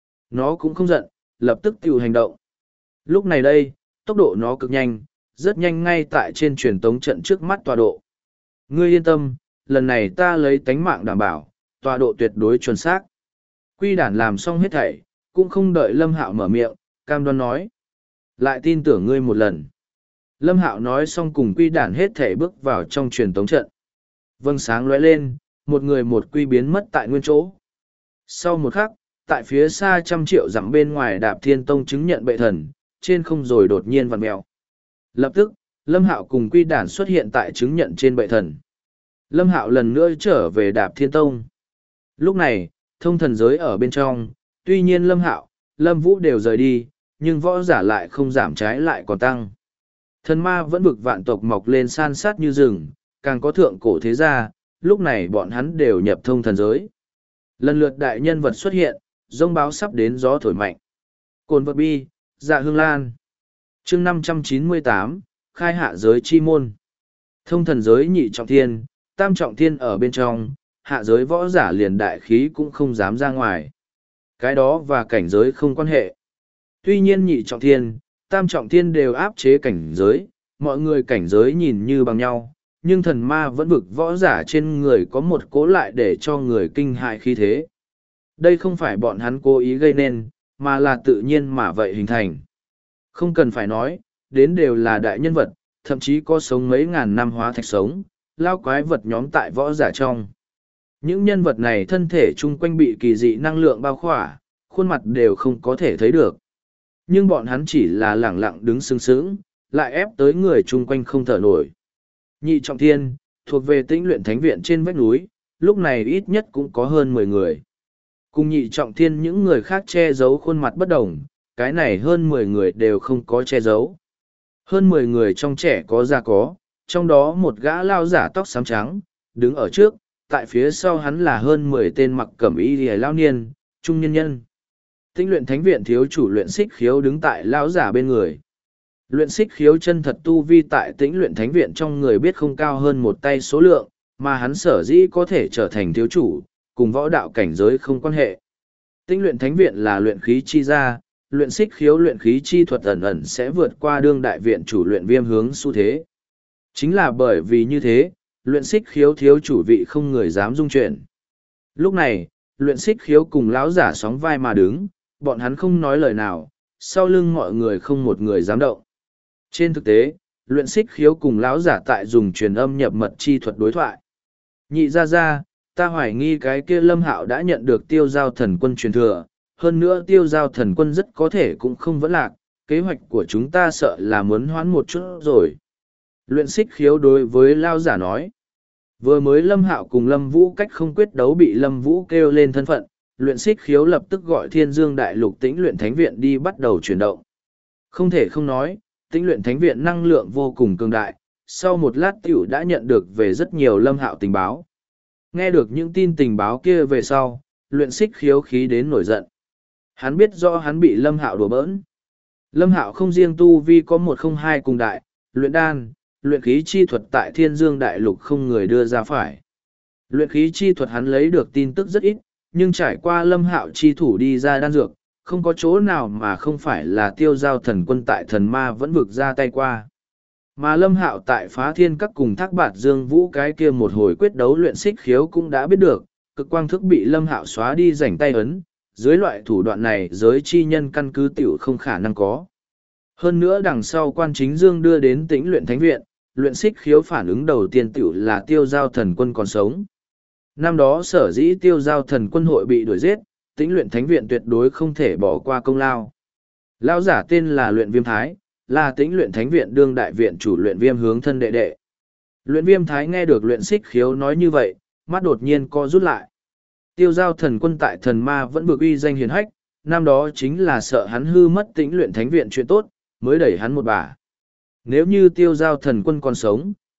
A: Nó cũng không giận, lập tức tiểu hành động. Lúc này đây, tốc độ nó cực nhanh, rất nhanh ngay tại trên truyền tống trận trước mắt tọa độ. Ngươi yên tâm, lần này ta lấy tánh mạng đảm bảo, tọa độ tuyệt đối chuẩn xác. Quy đản làm xong hết thảy, cũng không đợi Lâm Hạo mở miệng, cam đoan nói. Lại tin tưởng ngươi một lần. Lâm Hạo nói xong cùng quy đản hết thảy bước vào trong truyền tống trận. Vâng sáng lóe lên, một người một quy biến mất tại nguyên chỗ. Sau một khắc, tại phía xa 100 triệu dặm bên ngoài Đạp Thiên Tông chứng nhận bệ thần, trên không rồi đột nhiên vặn mèo. Lập tức, Lâm Hạo cùng quy đản xuất hiện tại chứng nhận trên bệ thần. Lâm Hạo lần nữa trở về Đạp Thiên Tông. Lúc này, thông thần giới ở bên trong, tuy nhiên Lâm Hạo, Lâm Vũ đều rời đi, nhưng võ giả lại không giảm trái lại còn tăng. Thần ma vẫn vực vạn tộc mọc lên san sát như rừng, càng có thượng cổ thế gia, lúc này bọn hắn đều nhập thông thần giới. Lần lượt đại nhân vật xuất hiện, rông báo sắp đến gió thổi mạnh. Cồn vật bi, dạ hương lan. chương 598, khai hạ giới chi môn. Thông thần giới nhị trọng thiên, tam trọng thiên ở bên trong, hạ giới võ giả liền đại khí cũng không dám ra ngoài. Cái đó và cảnh giới không quan hệ. Tuy nhiên nhị trọng thiên, tam trọng thiên đều áp chế cảnh giới, mọi người cảnh giới nhìn như bằng nhau, nhưng thần ma vẫn vực võ giả trên người có một cố lại để cho người kinh hại khí thế. Đây không phải bọn hắn cố ý gây nên, mà là tự nhiên mà vậy hình thành. Không cần phải nói, đến đều là đại nhân vật, thậm chí có sống mấy ngàn năm hóa thạch sống, lao quái vật nhóm tại võ giả trong. Những nhân vật này thân thể chung quanh bị kỳ dị năng lượng bao khỏa, khuôn mặt đều không có thể thấy được. Nhưng bọn hắn chỉ là lẳng lặng đứng sướng sướng, lại ép tới người chung quanh không thở nổi. Nhị trọng thiên, thuộc về tĩnh luyện thánh viện trên vách núi, lúc này ít nhất cũng có hơn 10 người. Cùng nhị trọng thiên những người khác che giấu khuôn mặt bất đồng, cái này hơn 10 người đều không có che giấu. Hơn 10 người trong trẻ có già có, trong đó một gã lao giả tóc xám trắng, đứng ở trước, tại phía sau hắn là hơn 10 tên mặc cẩm y lìa lao niên, trung nhân nhân. Tĩnh luyện thánh viện thiếu chủ luyện xích khiếu đứng tại lão giả bên người. Luyện xích khiếu chân thật tu vi tại tĩnh luyện thánh viện trong người biết không cao hơn một tay số lượng, mà hắn sở dĩ có thể trở thành thiếu chủ, cùng võ đạo cảnh giới không quan hệ. Tĩnh luyện thánh viện là luyện khí chi gia, luyện xích khiếu luyện khí chi thuật ẩn ẩn sẽ vượt qua đương đại viện chủ luyện viêm hướng xu thế. Chính là bởi vì như thế, luyện xích khiếu thiếu chủ vị không người dám dung chuyển. Lúc này, luyện xích khiếu cùng lão giả sóng vai mà đứng, bọn hắn không nói lời nào, sau lưng mọi người không một người dám động. Trên thực tế, luyện xích khiếu cùng lão giả tại dùng truyền âm nhập mật chi thuật đối thoại. Nhị ra, ta hoài nghi cái kia Lâm Hạo đã nhận được tiêu giao thần quân truyền thừa, hơn nữa tiêu giao thần quân rất có thể cũng không vẫn lạc, kế hoạch của chúng ta sợ là muốn hoãn một chút rồi. Luyện xích khiếu đối với lão giả nói. Vừa mới Lâm Hạo cùng Lâm Vũ cách không quyết đấu bị Lâm Vũ kêu lên thân phận, luyện xích khiếu lập tức gọi Thiên Dương Đại Lục Tĩnh luyện thánh viện đi bắt đầu chuyển động. Không thể không nói, Tĩnh luyện thánh viện năng lượng vô cùng cường đại, sau một lát tiểu đã nhận được về rất nhiều Lâm Hạo tình báo. Nghe được những tin tình báo kia về sau, luyện xích khiếu khí đến nổi giận. Hắn biết rõ hắn bị Lâm Hạo đùa bỡn. Lâm Hạo không riêng tu vi có 102 cùng đại, luyện đan, luyện khí chi thuật tại Thiên Dương Đại Lục không người đưa ra phải. Luyện khí chi thuật hắn lấy được tin tức rất ít, nhưng trải qua Lâm Hạo chi thủ đi ra đan dược, không có chỗ nào mà không phải là tiêu giao thần quân tại thần ma vẫn vực ra tay qua. Mà Lâm Hạo tại phá thiên các cùng Thác Bạt Dương Vũ cái kia một hồi quyết đấu luyện xích khiếu cũng đã biết được, cực quang thức bị Lâm Hạo xóa đi rảnh tay ấn, dưới loại thủ đoạn này giới chi nhân căn cứ tiểu không khả năng có. Hơn nữa đằng sau quan chính Dương đưa đến Tĩnh luyện thánh viện, luyện xích khiếu phản ứng đầu tiên tiểu là tiêu giao thần quân còn sống. Năm đó sở dĩ tiêu giao thần quân hội bị đuổi giết, Tĩnh luyện thánh viện tuyệt đối không thể bỏ qua công lao. Lão giả tên là Luyện Viêm Thái, là Tĩnh luyện thánh viện đương đại viện chủ Luyện Viêm hướng thân đệ đệ. Luyện Viêm Thái nghe được luyện xích khiếu nói như vậy, mắt đột nhiên co rút lại. Tiêu giao thần quân tại thần ma vẫn vực uy danh hiền hách, năm đó chính là sợ hắn hư mất Tĩnh luyện thánh viện chuyện tốt, mới đẩy hắn một bà. Nếu như tiêu giao thần quân còn sống,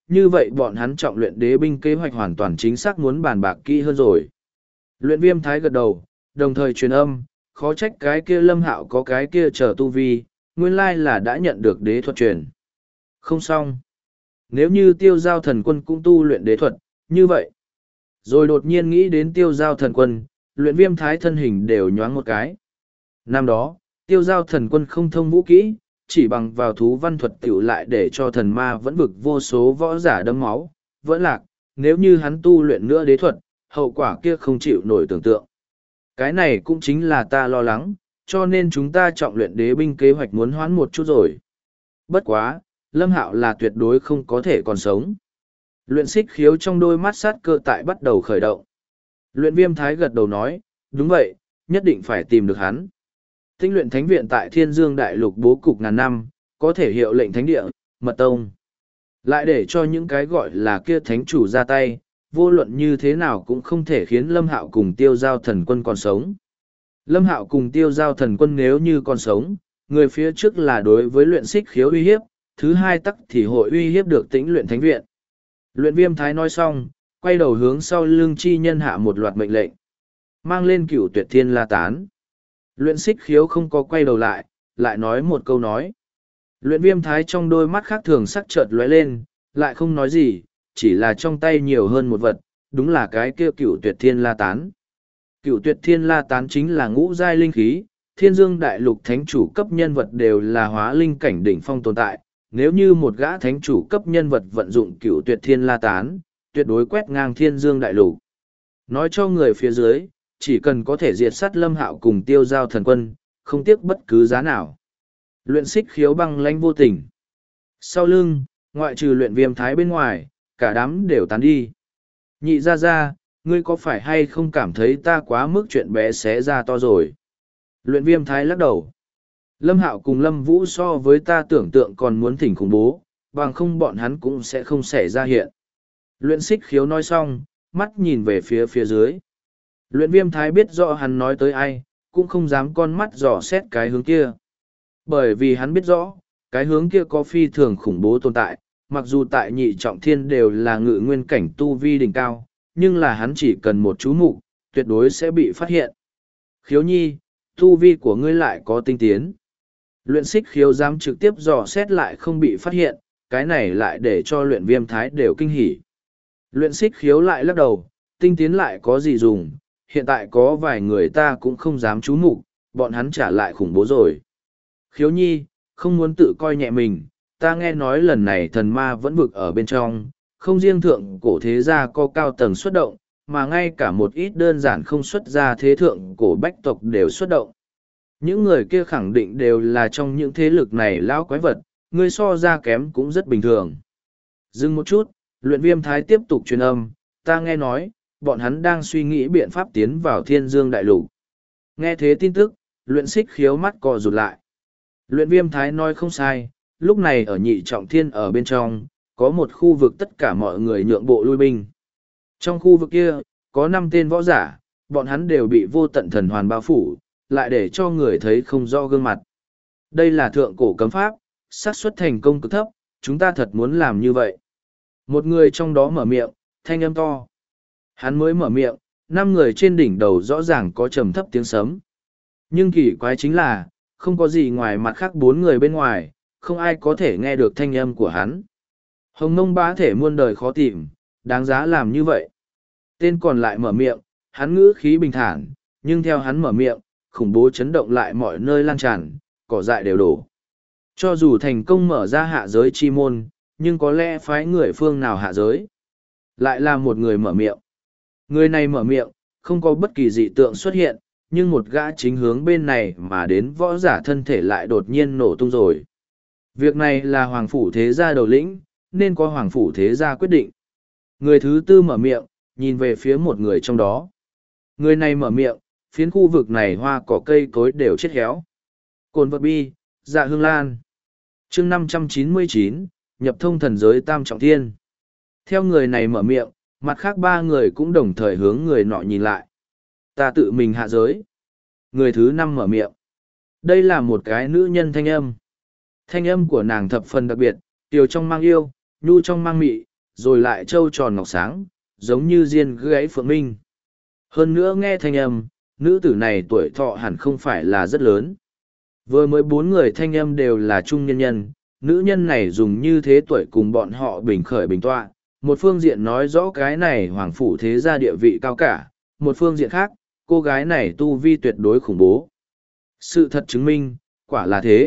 A: như vậy bọn hắn trọng luyện đế binh kế hoạch hoàn toàn chính xác muốn bàn bạc kỹ hơn rồi. Luyện Viêm Thái gật đầu, đồng thời truyền âm, khó trách cái kia Lâm Hạo có cái kia chờ tu vi, nguyên lai là đã nhận được đế thuật truyền. Không xong. Nếu như Tiêu Giao Thần Quân cũng tu luyện đế thuật, như vậy. Rồi đột nhiên nghĩ đến Tiêu Giao Thần Quân, Luyện Viêm Thái thân hình đều nhoáng một cái. Năm đó, Tiêu Giao Thần Quân không thông vũ kỹ, chỉ bằng vào thú văn thuật tiểu lại để cho thần ma vẫn vực vô số võ giả đâm máu, vẫn lạc, nếu như hắn tu luyện nữa đế thuật, hậu quả kia không chịu nổi tưởng tượng. Cái này cũng chính là ta lo lắng, cho nên chúng ta trọng luyện đế binh kế hoạch muốn hoãn một chút rồi. Bất quá, Lâm Hạo là tuyệt đối không có thể còn sống. Luyện Xích Khiếu trong đôi mắt sát cơ tại bắt đầu khởi động. Luyện Viêm Thái gật đầu nói, đúng vậy, nhất định phải tìm được hắn. Tinh luyện thánh viện tại Thiên Dương Đại Lục bố cục ngàn năm, có thể hiệu lệnh thánh địa, mật tông. Lại để cho những cái gọi là kia thánh chủ ra tay, vô luận như thế nào cũng không thể khiến Lâm Hạo cùng Tiêu Giao Thần Quân còn sống. Lâm Hạo cùng Tiêu Giao Thần Quân nếu như còn sống, người phía trước là đối với Luyện Xích Khiếu uy hiếp, thứ hai tắc thì hội uy hiếp được Tĩnh luyện thánh viện. Luyện Viêm Thái nói xong, quay đầu hướng sau lưng chi nhân hạ một loạt mệnh lệnh. Mang lên Cửu Tuyệt Thiên La Tán. Luyện Xích Khiếu không có quay đầu lại, lại nói một câu nói. Luyện Viêm Thái trong đôi mắt khác thường sắc chợt lóe lên, lại không nói gì, chỉ là trong tay nhiều hơn một vật, đúng là cái kia Cửu Tuyệt Thiên La Tán. Cửu Tuyệt Thiên La Tán chính là ngũ giai linh khí, Thiên Dương Đại Lục thánh chủ cấp nhân vật đều là hóa linh cảnh đỉnh phong tồn tại, nếu như một gã thánh chủ cấp nhân vật vận dụng Cửu Tuyệt Thiên La Tán, tuyệt đối quét ngang Thiên Dương Đại Lục. Nói cho người phía dưới, chỉ cần có thể diệt sát Lâm Hạo cùng Tiêu Giao Thần Quân, không tiếc bất cứ giá nào. Luyện Xích Khiếu băng lãnh vô tình. Sau lưng, ngoại trừ Luyện Viêm Thái bên ngoài, cả đám đều tán đi. Nhị ra ra, ngươi có phải hay không cảm thấy ta quá mức chuyện bé xé ra to rồi? Luyện Viêm Thái lắc đầu. Lâm Hạo cùng Lâm Vũ so với ta tưởng tượng còn muốn thỉnh khủng bố, bằng không bọn hắn cũng sẽ không xảy ra hiện. Luyện Xích Khiếu nói xong, mắt nhìn về phía dưới. Luyện Viêm Thái biết rõ hắn nói tới ai, cũng không dám con mắt dò xét cái hướng kia. Bởi vì hắn biết rõ, cái hướng kia có phi thường khủng bố tồn tại, mặc dù tại nhị trọng thiên đều là ngự nguyên cảnh tu vi đỉnh cao, nhưng là hắn chỉ cần một chú mục, tuyệt đối sẽ bị phát hiện. Khiếu nhi, tu vi của ngươi lại có tinh tiến. Luyện Xích Khiếu dám trực tiếp dò xét lại không bị phát hiện, cái này lại để cho Luyện Viêm Thái đều kinh hỉ. Luyện Xích Khiếu lại lắc đầu, tinh tiến lại có gì dùng, hiện tại có vài người ta cũng không dám chú mục, bọn hắn trả lại khủng bố rồi. Khiếu nhi, không muốn tự coi nhẹ mình, ta nghe nói lần này thần ma vẫn vực ở bên trong, không riêng thượng cổ thế gia có cao tầng xuất động, mà ngay cả một ít đơn giản không xuất ra thế thượng cổ bách tộc đều xuất động. Những người kia khẳng định đều là trong những thế lực này lão quái vật, người so ra kém cũng rất bình thường. Dừng một chút, Luyện Viêm Thái tiếp tục truyền âm, ta nghe nói, bọn hắn đang suy nghĩ biện pháp tiến vào Thiên Dương Đại Lục. Nghe thế tin tức, Luyện Xích Khiếu mắt cò rụt lại. Luyện Viêm Thái nói không sai, lúc này ở nhị trọng thiên ở bên trong, có một khu vực tất cả mọi người nhượng bộ lui binh. Trong khu vực kia, có 5 tên võ giả, bọn hắn đều bị vô tận thần hoàn bao phủ, lại để cho người thấy không rõ gương mặt. Đây là thượng cổ cấm pháp, xác suất thành công cực thấp, chúng ta thật muốn làm như vậy. Một người trong đó mở miệng, thanh âm to. Hắn mới mở miệng, 5 người trên đỉnh đầu rõ ràng có trầm thấp tiếng sấm. Nhưng kỳ quái chính là, không có gì ngoài mặt khác 4 người bên ngoài, không ai có thể nghe được thanh âm của hắn. Hồng Mông Bá Thể muôn đời khó tìm, đáng giá làm như vậy. Tên còn lại mở miệng, hắn ngữ khí bình thản, nhưng theo hắn mở miệng, khủng bố chấn động lại mọi nơi lan tràn, cỏ dại đều đổ. Cho dù thành công mở ra hạ giới chi môn, nhưng có lẽ phái người phương nào hạ giới. Lại là một người mở miệng. Người này mở miệng, không có bất kỳ dị tượng xuất hiện, nhưng một gã chính hướng bên này mà đến võ giả thân thể lại đột nhiên nổ tung rồi. Việc này là Hoàng Phủ Thế Gia đầu lĩnh, nên có Hoàng Phủ Thế Gia quyết định. Người thứ tư mở miệng, nhìn về phía một người trong đó. Người này mở miệng, phiến khu vực này hoa cỏ cây cối đều chết héo. Cồn vật bi, dạ hương lan. chương 599, nhập thông thần giới tam trọng thiên. Theo người này mở miệng, mặt khác 3 người cũng đồng thời hướng người nọ nhìn lại. Ta tự mình hạ giới. Người thứ 5 mở miệng. Đây là một cái nữ nhân thanh âm. Thanh âm của nàng thập phần đặc biệt, tiều trong mang yêu, nhu trong mang mị, rồi lại trâu tròn ngọc sáng, giống như diên gãy phượng minh. Hơn nữa nghe thanh âm, nữ tử này tuổi thọ hẳn không phải là rất lớn. Vừa mới bốn người thanh âm đều là trung nhân nhân, nữ nhân này dùng như thế tuổi cùng bọn họ bình khởi bình tọa. Một phương diện nói rõ cái này hoàng phủ thế gia địa vị cao cả, một phương diện khác, cô gái này tu vi tuyệt đối khủng bố. Sự thật chứng minh, quả là thế.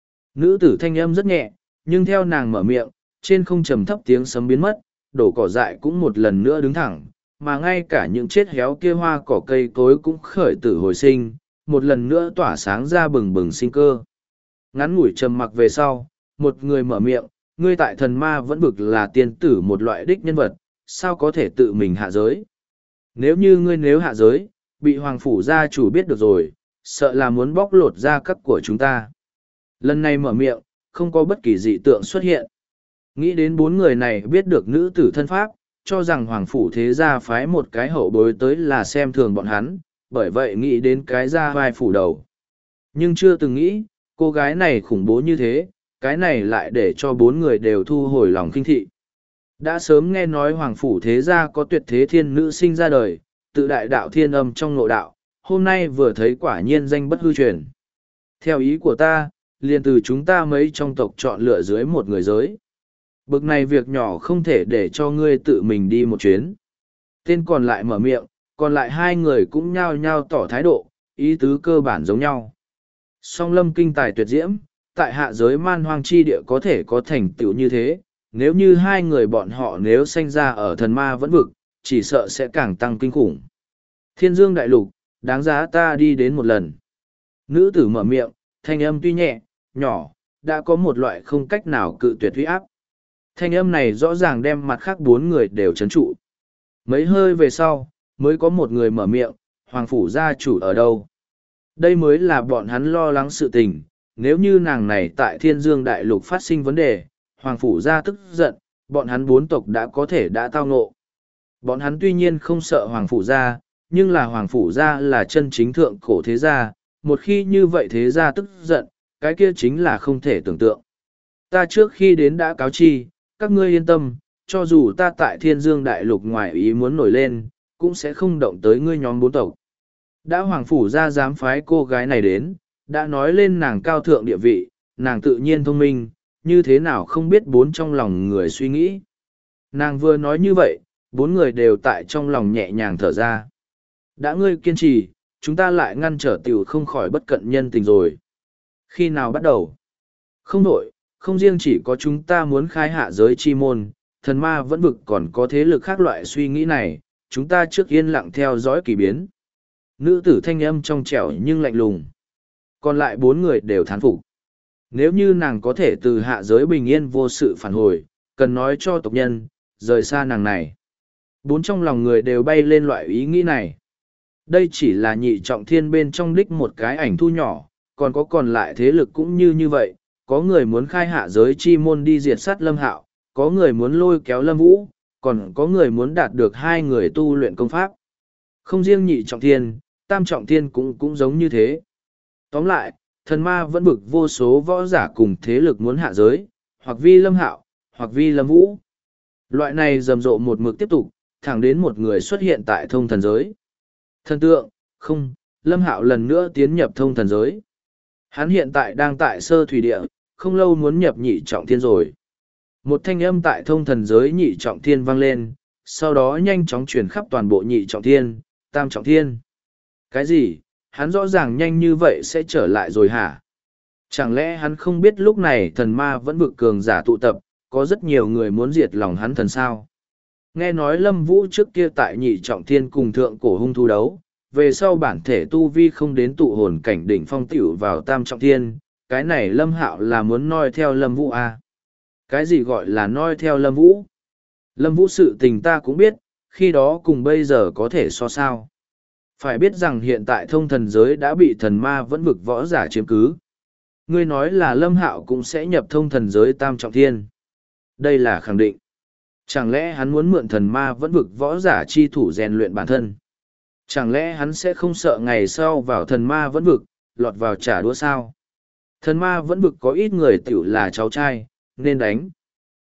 A: Nữ tử thanh âm rất nhẹ, nhưng theo nàng mở miệng, trên không trầm thấp tiếng sấm biến mất, đổ cỏ dại cũng một lần nữa đứng thẳng, mà ngay cả những chết héo kia hoa cỏ cây cối cũng khởi tử hồi sinh, một lần nữa tỏa sáng ra bừng bừng sinh cơ. Ngắn ngủi trầm mặc về sau, một người mở miệng, ngươi tại thần ma vẫn vực là tiên tử một loại đích nhân vật, sao có thể tự mình hạ giới? Nếu như ngươi hạ giới, bị hoàng phủ gia chủ biết được rồi, sợ là muốn bóc lột gia cấp của chúng ta. Lần này mở miệng, không có bất kỳ dị tượng xuất hiện. Nghĩ đến bốn người này biết được nữ tử thân pháp, cho rằng hoàng phủ thế gia phái một cái hậu bối tới là xem thường bọn hắn, bởi vậy nghĩ đến cái gia vai phủ đầu. Nhưng chưa từng nghĩ, cô gái này khủng bố như thế, cái này lại để cho bốn người đều thu hồi lòng kinh thị. Đã sớm nghe nói hoàng phủ thế gia có tuyệt thế thiên nữ sinh ra đời, tự đại đạo thiên âm trong nội đạo, hôm nay vừa thấy quả nhiên danh bất hư truyền. Theo ý của ta, liền từ chúng ta mấy trong tộc chọn lựa dưới một người giới. Bực này việc nhỏ không thể để cho ngươi tự mình đi một chuyến. Tên còn lại mở miệng, còn lại hai người cũng nhao nhao tỏ thái độ, ý tứ cơ bản giống nhau. Song lâm kinh tài tuyệt diễm, tại hạ giới man hoang chi địa có thể có thành tựu như thế, nếu như hai người bọn họ nếu sanh ra ở thần ma vẫn vực, chỉ sợ sẽ càng tăng kinh khủng. Thiên dương đại lục, đáng giá ta đi đến một lần. Nữ tử mở miệng, thanh âm tuy nhẹ, nhỏ, đã có một loại không cách nào cự tuyệt uy áp. Thanh âm này rõ ràng đem mặt khác bốn người đều chấn trụ. Mấy hơi về sau, mới có một người mở miệng, hoàng phủ gia chủ ở đâu? Đây mới là bọn hắn lo lắng sự tình, nếu như nàng này tại thiên dương đại lục phát sinh vấn đề, hoàng phủ gia tức giận, bọn hắn bốn tộc đã tao ngộ. Bọn hắn tuy nhiên không sợ hoàng phủ gia, nhưng là hoàng phủ gia là chân chính thượng cổ thế gia, một khi như vậy thế gia tức giận, cái kia chính là không thể tưởng tượng. Ta trước khi đến đã cáo chi, các ngươi yên tâm, cho dù ta tại thiên dương đại lục ngoài ý muốn nổi lên, cũng sẽ không động tới ngươi nhóm bốn tộc. Đã hoàng phủ gia dám phái cô gái này đến, đã nói lên nàng cao thượng địa vị, nàng tự nhiên thông minh, như thế nào không biết bốn trong lòng người suy nghĩ. Nàng vừa nói như vậy, bốn người đều tại trong lòng nhẹ nhàng thở ra. Đã ngươi kiên trì, chúng ta lại ngăn trở tiểu không khỏi bất cận nhân tình rồi. Khi nào bắt đầu? Không đổi, không riêng chỉ có chúng ta muốn khai hạ giới chi môn, thần ma vẫn vực còn có thế lực khác loại suy nghĩ này, chúng ta trước yên lặng theo dõi kỳ biến. Nữ tử thanh âm trong trẻo nhưng lạnh lùng. Còn lại bốn người đều thán phục. Nếu như nàng có thể từ hạ giới bình yên vô sự phản hồi, cần nói cho tộc nhân, rời xa nàng này. Bốn trong lòng người đều bay lên loại ý nghĩ này. Đây chỉ là nhị trọng thiên bên trong đích một cái ảnh thu nhỏ, còn có còn lại thế lực cũng như vậy, có người muốn khai hạ giới chi môn đi diệt sát Lâm Hạo, có người muốn lôi kéo Lâm Vũ, còn có người muốn đạt được hai người tu luyện công pháp. Không riêng nhị trọng thiên, tam trọng thiên cũng giống như thế. Tóm lại, thần ma vẫn bực vô số võ giả cùng thế lực muốn hạ giới, hoặc vi Lâm Hạo, hoặc vi Lâm Vũ. Loại này rầm rộ một mực tiếp tục, thẳng đến một người xuất hiện tại thông thần giới. Thần tượng, không, Lâm Hạo lần nữa tiến nhập thông thần giới. Hắn hiện tại đang tại sơ thủy địa, không lâu muốn nhập nhị trọng thiên rồi. Một thanh âm tại thông thần giới nhị trọng thiên vang lên, sau đó nhanh chóng truyền khắp toàn bộ nhị trọng thiên, tam trọng thiên. Cái gì? Hắn rõ ràng nhanh như vậy sẽ trở lại rồi hả? Chẳng lẽ hắn không biết lúc này thần ma vẫn vực cường giả tụ tập, có rất nhiều người muốn diệt lòng hắn thần sao? Nghe nói Lâm Vũ trước kia tại nhị trọng thiên cùng thượng cổ hung thú đấu, về sau bản thể tu vi không đến tụ hồn cảnh đỉnh phong tiểu vào tam trọng thiên, cái này Lâm Hạo là muốn noi theo Lâm Vũ à? Cái gì gọi là noi theo Lâm Vũ? Lâm Vũ sự tình ta cũng biết, khi đó cùng bây giờ có thể so sao. Phải biết rằng hiện tại thông thần giới đã bị thần ma vẫn vực võ giả chiếm cứ. Ngươi nói là Lâm Hạo cũng sẽ nhập thông thần giới tam trọng thiên. Đây là khẳng định. Chẳng lẽ hắn muốn mượn thần ma vẫn vực võ giả chi thủ rèn luyện bản thân? Chẳng lẽ hắn sẽ không sợ ngày sau vào thần ma vẫn vực, lọt vào trả đũa sao? Thần ma vẫn vực có ít người tiểu là cháu trai, nên đánh.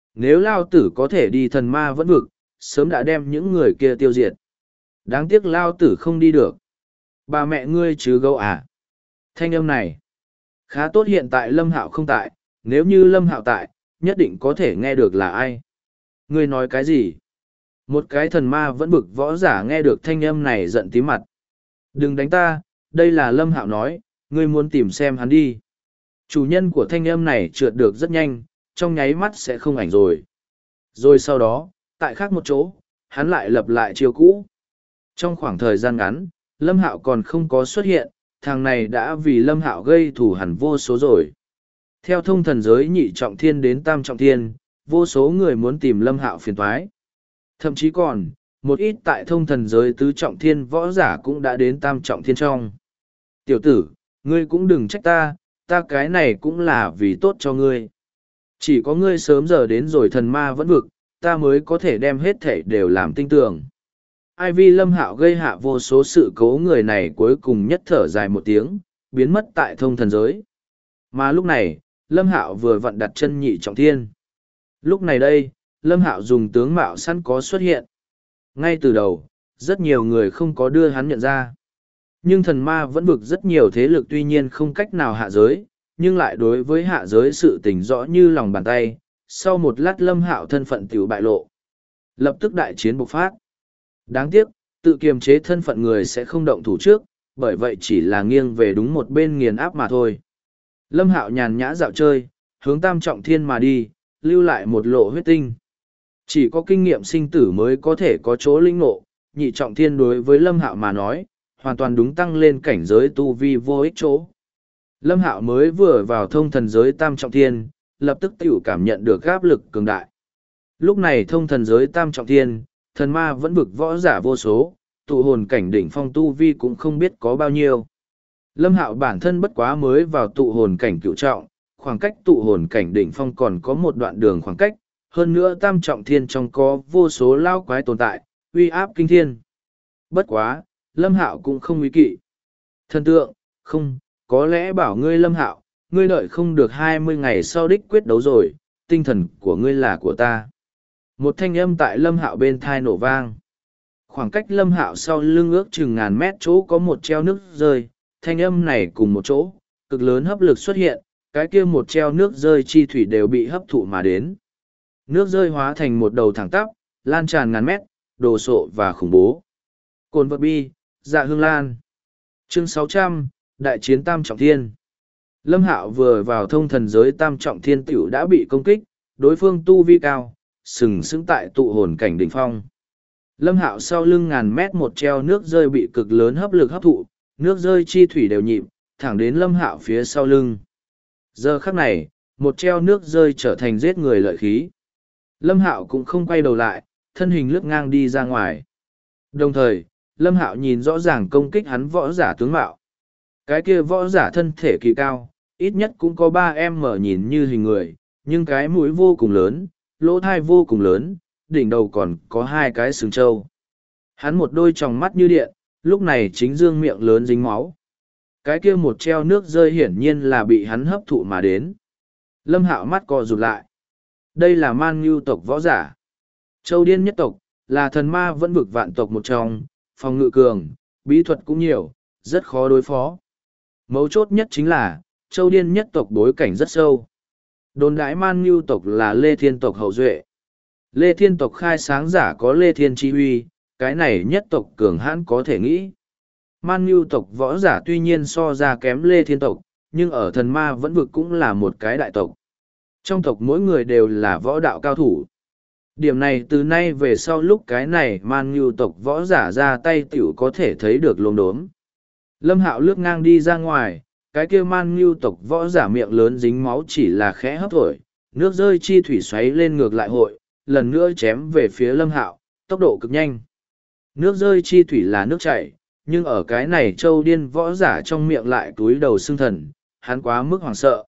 A: Nếu lao tử có thể đi thần ma vẫn vực, sớm đã đem những người kia tiêu diệt. Đáng tiếc lao tử không đi được. Bà mẹ ngươi chứ gấu à? Thanh âm này. Khá tốt hiện tại Lâm Hạo không tại, nếu như Lâm Hạo tại, nhất định có thể nghe được là ai. Ngươi nói cái gì? Một cái thần ma vẫn bực võ giả nghe được thanh âm này giận tí mặt. Đừng đánh ta, đây là Lâm Hạo nói, ngươi muốn tìm xem hắn đi. Chủ nhân của thanh âm này trượt được rất nhanh, trong nháy mắt sẽ không ảnh rồi. Rồi sau đó, tại khác một chỗ, hắn lại lập lại chiêu cũ. Trong khoảng thời gian ngắn, Lâm Hạo còn không có xuất hiện, thằng này đã vì Lâm Hạo gây thù hằn vô số rồi. Theo thông thần giới nhị trọng thiên đến tam trọng thiên, vô số người muốn tìm Lâm Hạo phiền toái. Thậm chí còn, một ít tại thông thần giới tứ trọng thiên võ giả cũng đã đến tam trọng thiên trong. Tiểu tử, ngươi cũng đừng trách ta, ta cái này cũng là vì tốt cho ngươi. Chỉ có ngươi sớm giờ đến rồi thần ma vẫn vực, ta mới có thể đem hết thể đều làm tinh tường. Ai vi Lâm Hạo gây hạ vô số sự cố, người này cuối cùng nhất thở dài một tiếng, biến mất tại thông thần giới. Mà lúc này, Lâm Hạo vừa vặn đặt chân nhị trọng thiên. Lúc này đây, Lâm Hạo dùng tướng mạo sẵn có xuất hiện. Ngay từ đầu, rất nhiều người không có đưa hắn nhận ra. Nhưng thần ma vẫn vực rất nhiều thế lực tuy nhiên không cách nào hạ giới, nhưng lại đối với hạ giới sự tình rõ như lòng bàn tay. Sau một lát Lâm Hạo thân phận tiểu bại lộ. Lập tức đại chiến bộc phát. Đáng tiếc, tự kiềm chế thân phận người sẽ không động thủ trước, bởi vậy chỉ là nghiêng về đúng một bên nghiền áp mà thôi. Lâm Hạo nhàn nhã dạo chơi, hướng tam trọng thiên mà đi, lưu lại một lộ huyết tinh. Chỉ có kinh nghiệm sinh tử mới có thể có chỗ linh ngộ, nhị trọng thiên đối với Lâm Hạo mà nói, hoàn toàn đúng tăng lên cảnh giới tu vi vô ích chỗ. Lâm Hạo mới vừa vào thông thần giới tam trọng thiên, lập tức tiểu cảm nhận được áp lực cường đại. Lúc này thông thần giới tam trọng thiên, thần ma vẫn vực võ giả vô số, tụ hồn cảnh đỉnh phong tu vi cũng không biết có bao nhiêu. Lâm Hạo bản thân bất quá mới vào tụ hồn cảnh cựu trọng, khoảng cách tụ hồn cảnh đỉnh phong còn có một đoạn đường khoảng cách, hơn nữa tam trọng thiên trong có vô số lao quái tồn tại, uy áp kinh thiên. Bất quá, Lâm Hạo cũng không uy kỵ. Thần tượng, không, có lẽ bảo ngươi Lâm Hạo, ngươi đợi không được 20 ngày sau đích quyết đấu rồi, tinh thần của ngươi là của ta. Một thanh âm tại Lâm Hạo bên thai nổ vang. Khoảng cách Lâm Hạo sau lưng ước chừng ngàn mét chỗ có một treo nước rơi, thanh âm này cùng một chỗ, cực lớn hấp lực xuất hiện, cái kia một treo nước rơi chi thủy đều bị hấp thụ mà đến. Nước rơi hóa thành một đầu thẳng tắp, lan tràn ngàn mét, đồ sộ và khủng bố. Cồn vật bi, dạ hương lan. Chương 600, Đại chiến Tam Trọng Thiên. Lâm Hạo vừa vào thông thần giới Tam Trọng Thiên tiểu đã bị công kích, đối phương tu vi cao, sừng sững tại tụ hồn cảnh đỉnh phong. Lâm Hạo sau lưng ngàn mét một treo nước rơi bị cực lớn hấp lực hấp thụ, nước rơi chi thủy đều nhịp, thẳng đến Lâm Hạo phía sau lưng. Giờ khắc này, một treo nước rơi trở thành giết người lợi khí. Lâm Hạo cũng không quay đầu lại, thân hình lướt ngang đi ra ngoài. Đồng thời, Lâm Hạo nhìn rõ ràng công kích hắn võ giả tướng mạo. Cái kia võ giả thân thể kỳ cao, ít nhất cũng có 3m nhìn như hình người, nhưng cái mũi vô cùng lớn, lỗ thai vô cùng lớn, đỉnh đầu còn có 2 cái sừng trâu. Hắn một đôi tròng mắt như điện, lúc này chính dương miệng lớn dính máu. Cái kia một treo nước rơi hiển nhiên là bị hắn hấp thụ mà đến. Lâm Hạo mắt co rụt lại. Đây là Man Ngưu tộc võ giả. Châu Điên nhất tộc, là thần ma vẫn vực vạn tộc một trong, phòng ngự cường, bí thuật cũng nhiều, rất khó đối phó. Mấu chốt nhất chính là, Châu Điên nhất tộc bối cảnh rất sâu. Đồn đãi Man Ngưu tộc là Lê Thiên tộc hậu duệ. Lê Thiên tộc khai sáng giả có Lê Thiên chi huy, cái này nhất tộc cường hãn có thể nghĩ. Man Ngưu tộc võ giả tuy nhiên so ra kém Lê Thiên tộc, nhưng ở thần ma vẫn vực cũng là một cái đại tộc. Trong tộc mỗi người đều là võ đạo cao thủ. Điểm này từ nay về sau lúc cái này Man Ngưu tộc võ giả ra tay tiểu có thể thấy được lồn đốm. Lâm Hạo lướt ngang đi ra ngoài, cái kia Man Ngưu tộc võ giả miệng lớn dính máu chỉ là khẽ hấp thổi, nước rơi chi thủy xoáy lên ngược lại hội, lần nữa chém về phía Lâm Hạo, tốc độ cực nhanh. Nước rơi chi thủy là nước chảy, nhưng ở cái này Châu Điên võ giả trong miệng lại túi đầu xương thần, hắn quá mức hoảng sợ.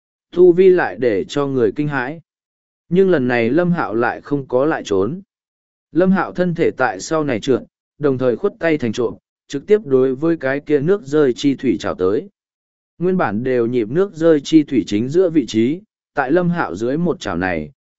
A: Tu vi lại để cho người kinh hãi. Nhưng lần này Lâm Hạo lại không có lại trốn. Lâm Hạo thân thể tại sau này trượt, đồng thời khuất tay thành trộm, trực tiếp đối với cái kia nước rơi chi thủy trào tới. Nguyên bản đều nhịp nước rơi chi thủy chính giữa vị trí, tại Lâm Hạo dưới một chảo này,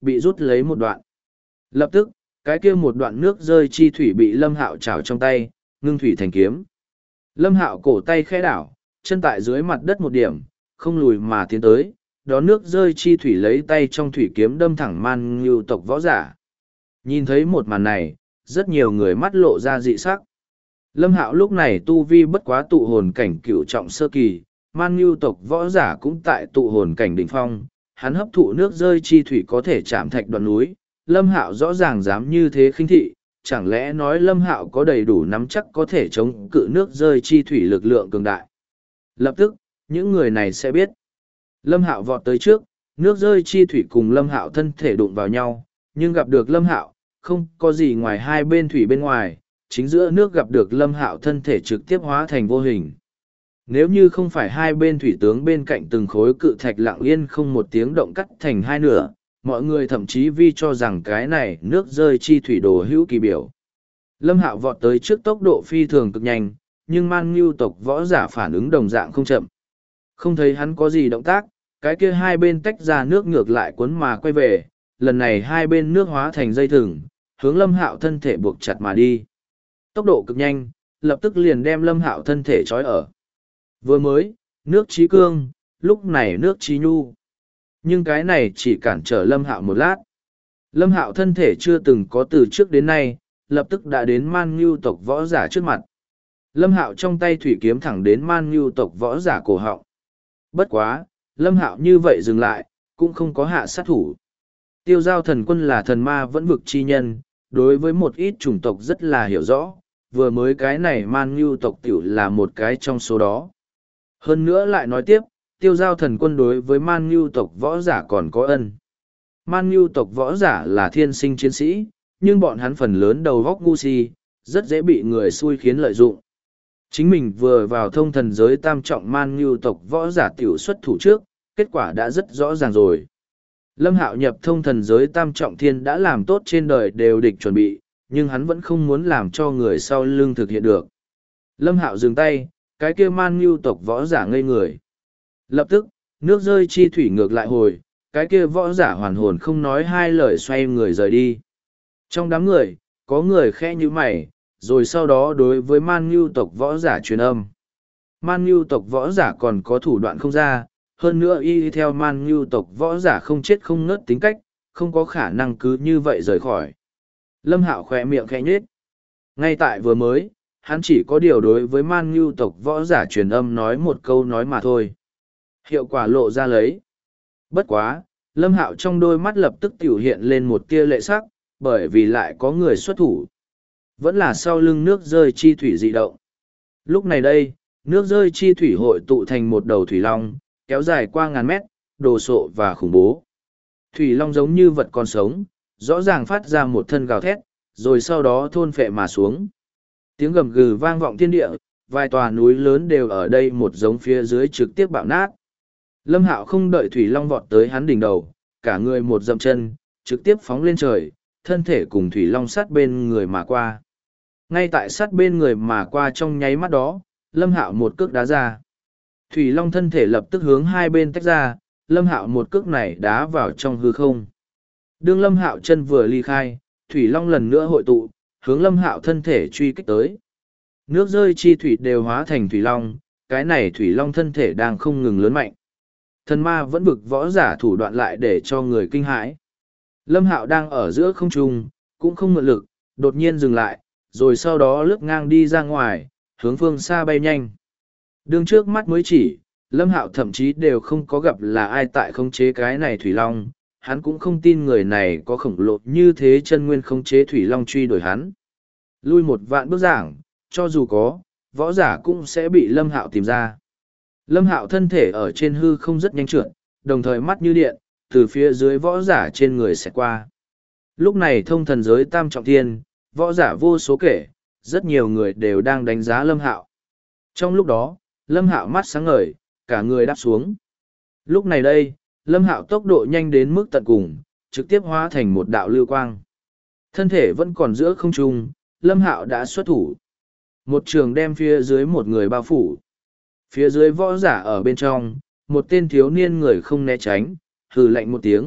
A: bị rút lấy một đoạn. Lập tức, cái kia một đoạn nước rơi chi thủy bị Lâm Hạo trảo trong tay, ngưng thủy thành kiếm. Lâm Hạo cổ tay khẽ đảo, chân tại dưới mặt đất một điểm, không lùi mà tiến tới, đó nước rơi chi thủy lấy tay trong thủy kiếm đâm thẳng Man Ngưu tộc võ giả. Nhìn thấy một màn này, rất nhiều người mắt lộ ra dị sắc. Lâm Hạo lúc này tu vi bất quá tụ hồn cảnh cửu trọng sơ kỳ, Man Ngưu tộc võ giả cũng tại tụ hồn cảnh đỉnh phong, hắn hấp thụ nước rơi chi thủy có thể chạm thạch đoạn núi. Lâm Hạo rõ ràng dám như thế khinh thị, chẳng lẽ nói Lâm Hạo có đầy đủ nắm chắc có thể chống cự nước rơi chi thủy lực lượng cường đại. Lập tức, những người này sẽ biết. Lâm Hạo vọt tới trước, nước rơi chi thủy cùng Lâm Hạo thân thể đụng vào nhau, nhưng gặp được Lâm Hạo, không có gì ngoài hai bên thủy bên ngoài, chính giữa nước gặp được Lâm Hạo thân thể trực tiếp hóa thành vô hình. Nếu như không phải hai bên thủy tướng bên cạnh từng khối cự thạch lặng yên không một tiếng động cắt thành hai nửa, mọi người thậm chí vi cho rằng cái này nước rơi chi thủy đồ hữu kỳ biểu. Lâm Hạo vọt tới trước tốc độ phi thường cực nhanh, nhưng Man Ngưu tộc võ giả phản ứng đồng dạng không chậm. Không thấy hắn có gì động tác, cái kia hai bên tách ra nước ngược lại cuốn mà quay về, lần này hai bên nước hóa thành dây thừng, hướng Lâm Hạo thân thể buộc chặt mà đi. Tốc độ cực nhanh, lập tức liền đem Lâm Hạo thân thể trói ở. Vừa mới, nước trí cương, lúc này nước trí nhu. Nhưng cái này chỉ cản trở Lâm Hạo một lát. Lâm Hạo thân thể chưa từng có từ trước đến nay, lập tức đã đến Man Ngưu tộc võ giả trước mặt. Lâm Hạo trong tay thủy kiếm thẳng đến Man Ngưu tộc võ giả cổ họng. Bất quá, Lâm Hạo như vậy dừng lại, cũng không có hạ sát thủ. Tiêu Giao thần quân là thần ma vẫn vực chi nhân, đối với một ít chủng tộc rất là hiểu rõ, vừa mới cái này Man Ngưu tộc tiểu là một cái trong số đó. Hơn nữa lại nói tiếp, Tiêu Giao thần quân đối với Man Ngưu tộc võ giả còn có ân. Man Ngưu tộc võ giả là thiên sinh chiến sĩ, nhưng bọn hắn phần lớn đầu góc ngu si, rất dễ bị người xui khiến lợi dụng. Chính mình vừa vào thông thần giới tam trọng Man Ngưu tộc võ giả tiểu xuất thủ trước, kết quả đã rất rõ ràng rồi. Lâm Hạo nhập thông thần giới tam trọng thiên đã làm tốt trên đời đều địch chuẩn bị, nhưng hắn vẫn không muốn làm cho người sau lưng thực hiện được. Lâm Hạo dừng tay, cái kia Man Ngưu tộc võ giả ngây người. Lập tức, nước rơi chi thủy ngược lại hồi, cái kia võ giả hoàn hồn không nói hai lời xoay người rời đi. Trong đám người, có người khẽ như mày, rồi sau đó đối với Man Ngưu tộc võ giả truyền âm. Man Ngưu tộc võ giả còn có thủ đoạn không ra, hơn nữa y theo Man Ngưu tộc võ giả không chết không ngớt tính cách, không có khả năng cứ như vậy rời khỏi. Lâm Hạo khỏe miệng khẽ nhếch. Ngay tại vừa mới, hắn chỉ có điều đối với Man Ngưu tộc võ giả truyền âm nói một câu nói mà thôi. Hiệu quả lộ ra lấy. Bất quá, Lâm Hạo trong đôi mắt lập tức tiểu hiện lên một tia lệ sắc, bởi vì lại có người xuất thủ. Vẫn là sau lưng nước rơi chi thủy dị động. Lúc này đây, nước rơi chi thủy hội tụ thành một đầu thủy long, kéo dài qua ngàn mét, đồ sộ và khủng bố. Thủy long giống như vật còn sống, rõ ràng phát ra một thân gào thét, rồi sau đó thôn phệ mà xuống. Tiếng gầm gừ vang vọng thiên địa, vài tòa núi lớn đều ở đây một giống phía dưới trực tiếp bạo nát. Lâm Hạo không đợi thủy long vọt tới hắn đỉnh đầu, cả người một dậm chân, trực tiếp phóng lên trời, thân thể cùng thủy long sát bên người mà qua. Ngay tại sát bên người mà qua trong nháy mắt đó, Lâm Hạo một cước đá ra. Thủy long thân thể lập tức hướng hai bên tách ra, Lâm Hạo một cước này đá vào trong hư không. Đương Lâm Hạo chân vừa ly khai, thủy long lần nữa hội tụ, hướng Lâm Hạo thân thể truy kích tới. Nước rơi chi thủy đều hóa thành thủy long, cái này thủy long thân thể đang không ngừng lớn mạnh. Thần ma vẫn vực võ giả thủ đoạn lại để cho người kinh hãi. Lâm Hạo đang ở giữa không trung, cũng không mượn lực, đột nhiên dừng lại, rồi sau đó lướt ngang đi ra ngoài, hướng phương xa bay nhanh. Đương trước mắt mới chỉ, Lâm Hạo thậm chí đều không có gặp là ai tại khống chế cái này thủy long, hắn cũng không tin người này có khổng lồ như thế chân nguyên khống chế thủy long truy đuổi hắn. Lui một vạn bước giảng, cho dù có, võ giả cũng sẽ bị Lâm Hạo tìm ra. Lâm Hạo thân thể ở trên hư không rất nhanh trượt, đồng thời mắt như điện, từ phía dưới võ giả trên người sẽ qua. Lúc này thông thần giới tam trọng thiên, võ giả vô số kể, rất nhiều người đều đang đánh giá Lâm Hạo. Trong lúc đó, Lâm Hạo mắt sáng ngời, cả người đáp xuống. Lúc này đây, Lâm Hạo tốc độ nhanh đến mức tận cùng, trực tiếp hóa thành một đạo lưu quang. Thân thể vẫn còn giữa không trung, Lâm Hạo đã xuất thủ. Một trường đem phía dưới một người bao phủ. Phía dưới võ giả ở bên trong, một tên thiếu niên người không né tránh, hừ lạnh một tiếng,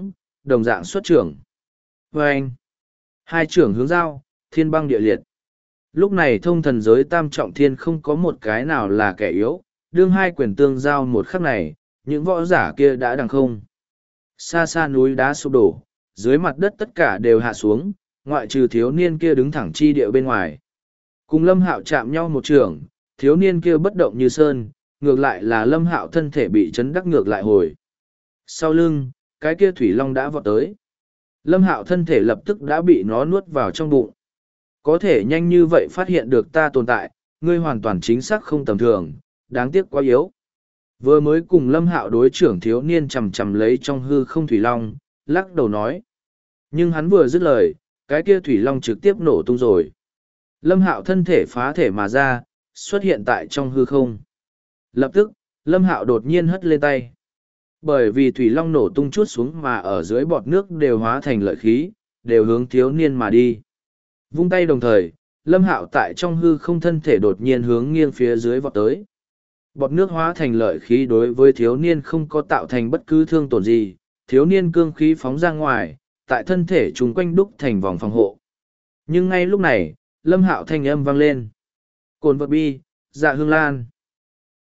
A: đồng dạng xuất trưởng. Và anh, hai trưởng hướng giao, thiên băng địa liệt. Lúc này thông thần giới tam trọng thiên không có một cái nào là kẻ yếu, đương hai quyền tương giao một khắc này, những võ giả kia đã đằng không. Xa xa núi đá sụp đổ, dưới mặt đất tất cả đều hạ xuống, ngoại trừ thiếu niên kia đứng thẳng chi địa bên ngoài. Cùng Lâm Hạo chạm nhau một trường, thiếu niên kia bất động như sơn, ngược lại là Lâm Hạo thân thể bị chấn đắc ngược lại hồi. Sau lưng, cái kia thủy long đã vọt tới. Lâm Hạo thân thể lập tức đã bị nó nuốt vào trong bụng. Có thể nhanh như vậy phát hiện được ta tồn tại, ngươi hoàn toàn chính xác không tầm thường, đáng tiếc quá yếu. Vừa mới cùng Lâm Hạo đối trưởng thiếu niên chầm chầm lấy trong hư không thủy long, lắc đầu nói. Nhưng hắn vừa dứt lời, cái kia thủy long trực tiếp nổ tung rồi. Lâm Hạo thân thể phá thể mà ra, xuất hiện tại trong hư không. Lập tức, Lâm Hạo đột nhiên hất lên tay. Bởi vì thủy long nổ tung chút xuống mà ở dưới bọt nước đều hóa thành lợi khí, đều hướng thiếu niên mà đi. Vung tay đồng thời, Lâm Hạo tại trong hư không thân thể đột nhiên hướng nghiêng phía dưới vọt tới. Bọt nước hóa thành lợi khí đối với thiếu niên không có tạo thành bất cứ thương tổn gì, thiếu niên cương khí phóng ra ngoài, tại thân thể chúng quanh đúc thành vòng phòng hộ. Nhưng ngay lúc này, Lâm Hạo thanh âm vang lên. Cồn vật bi, dạ hương lan.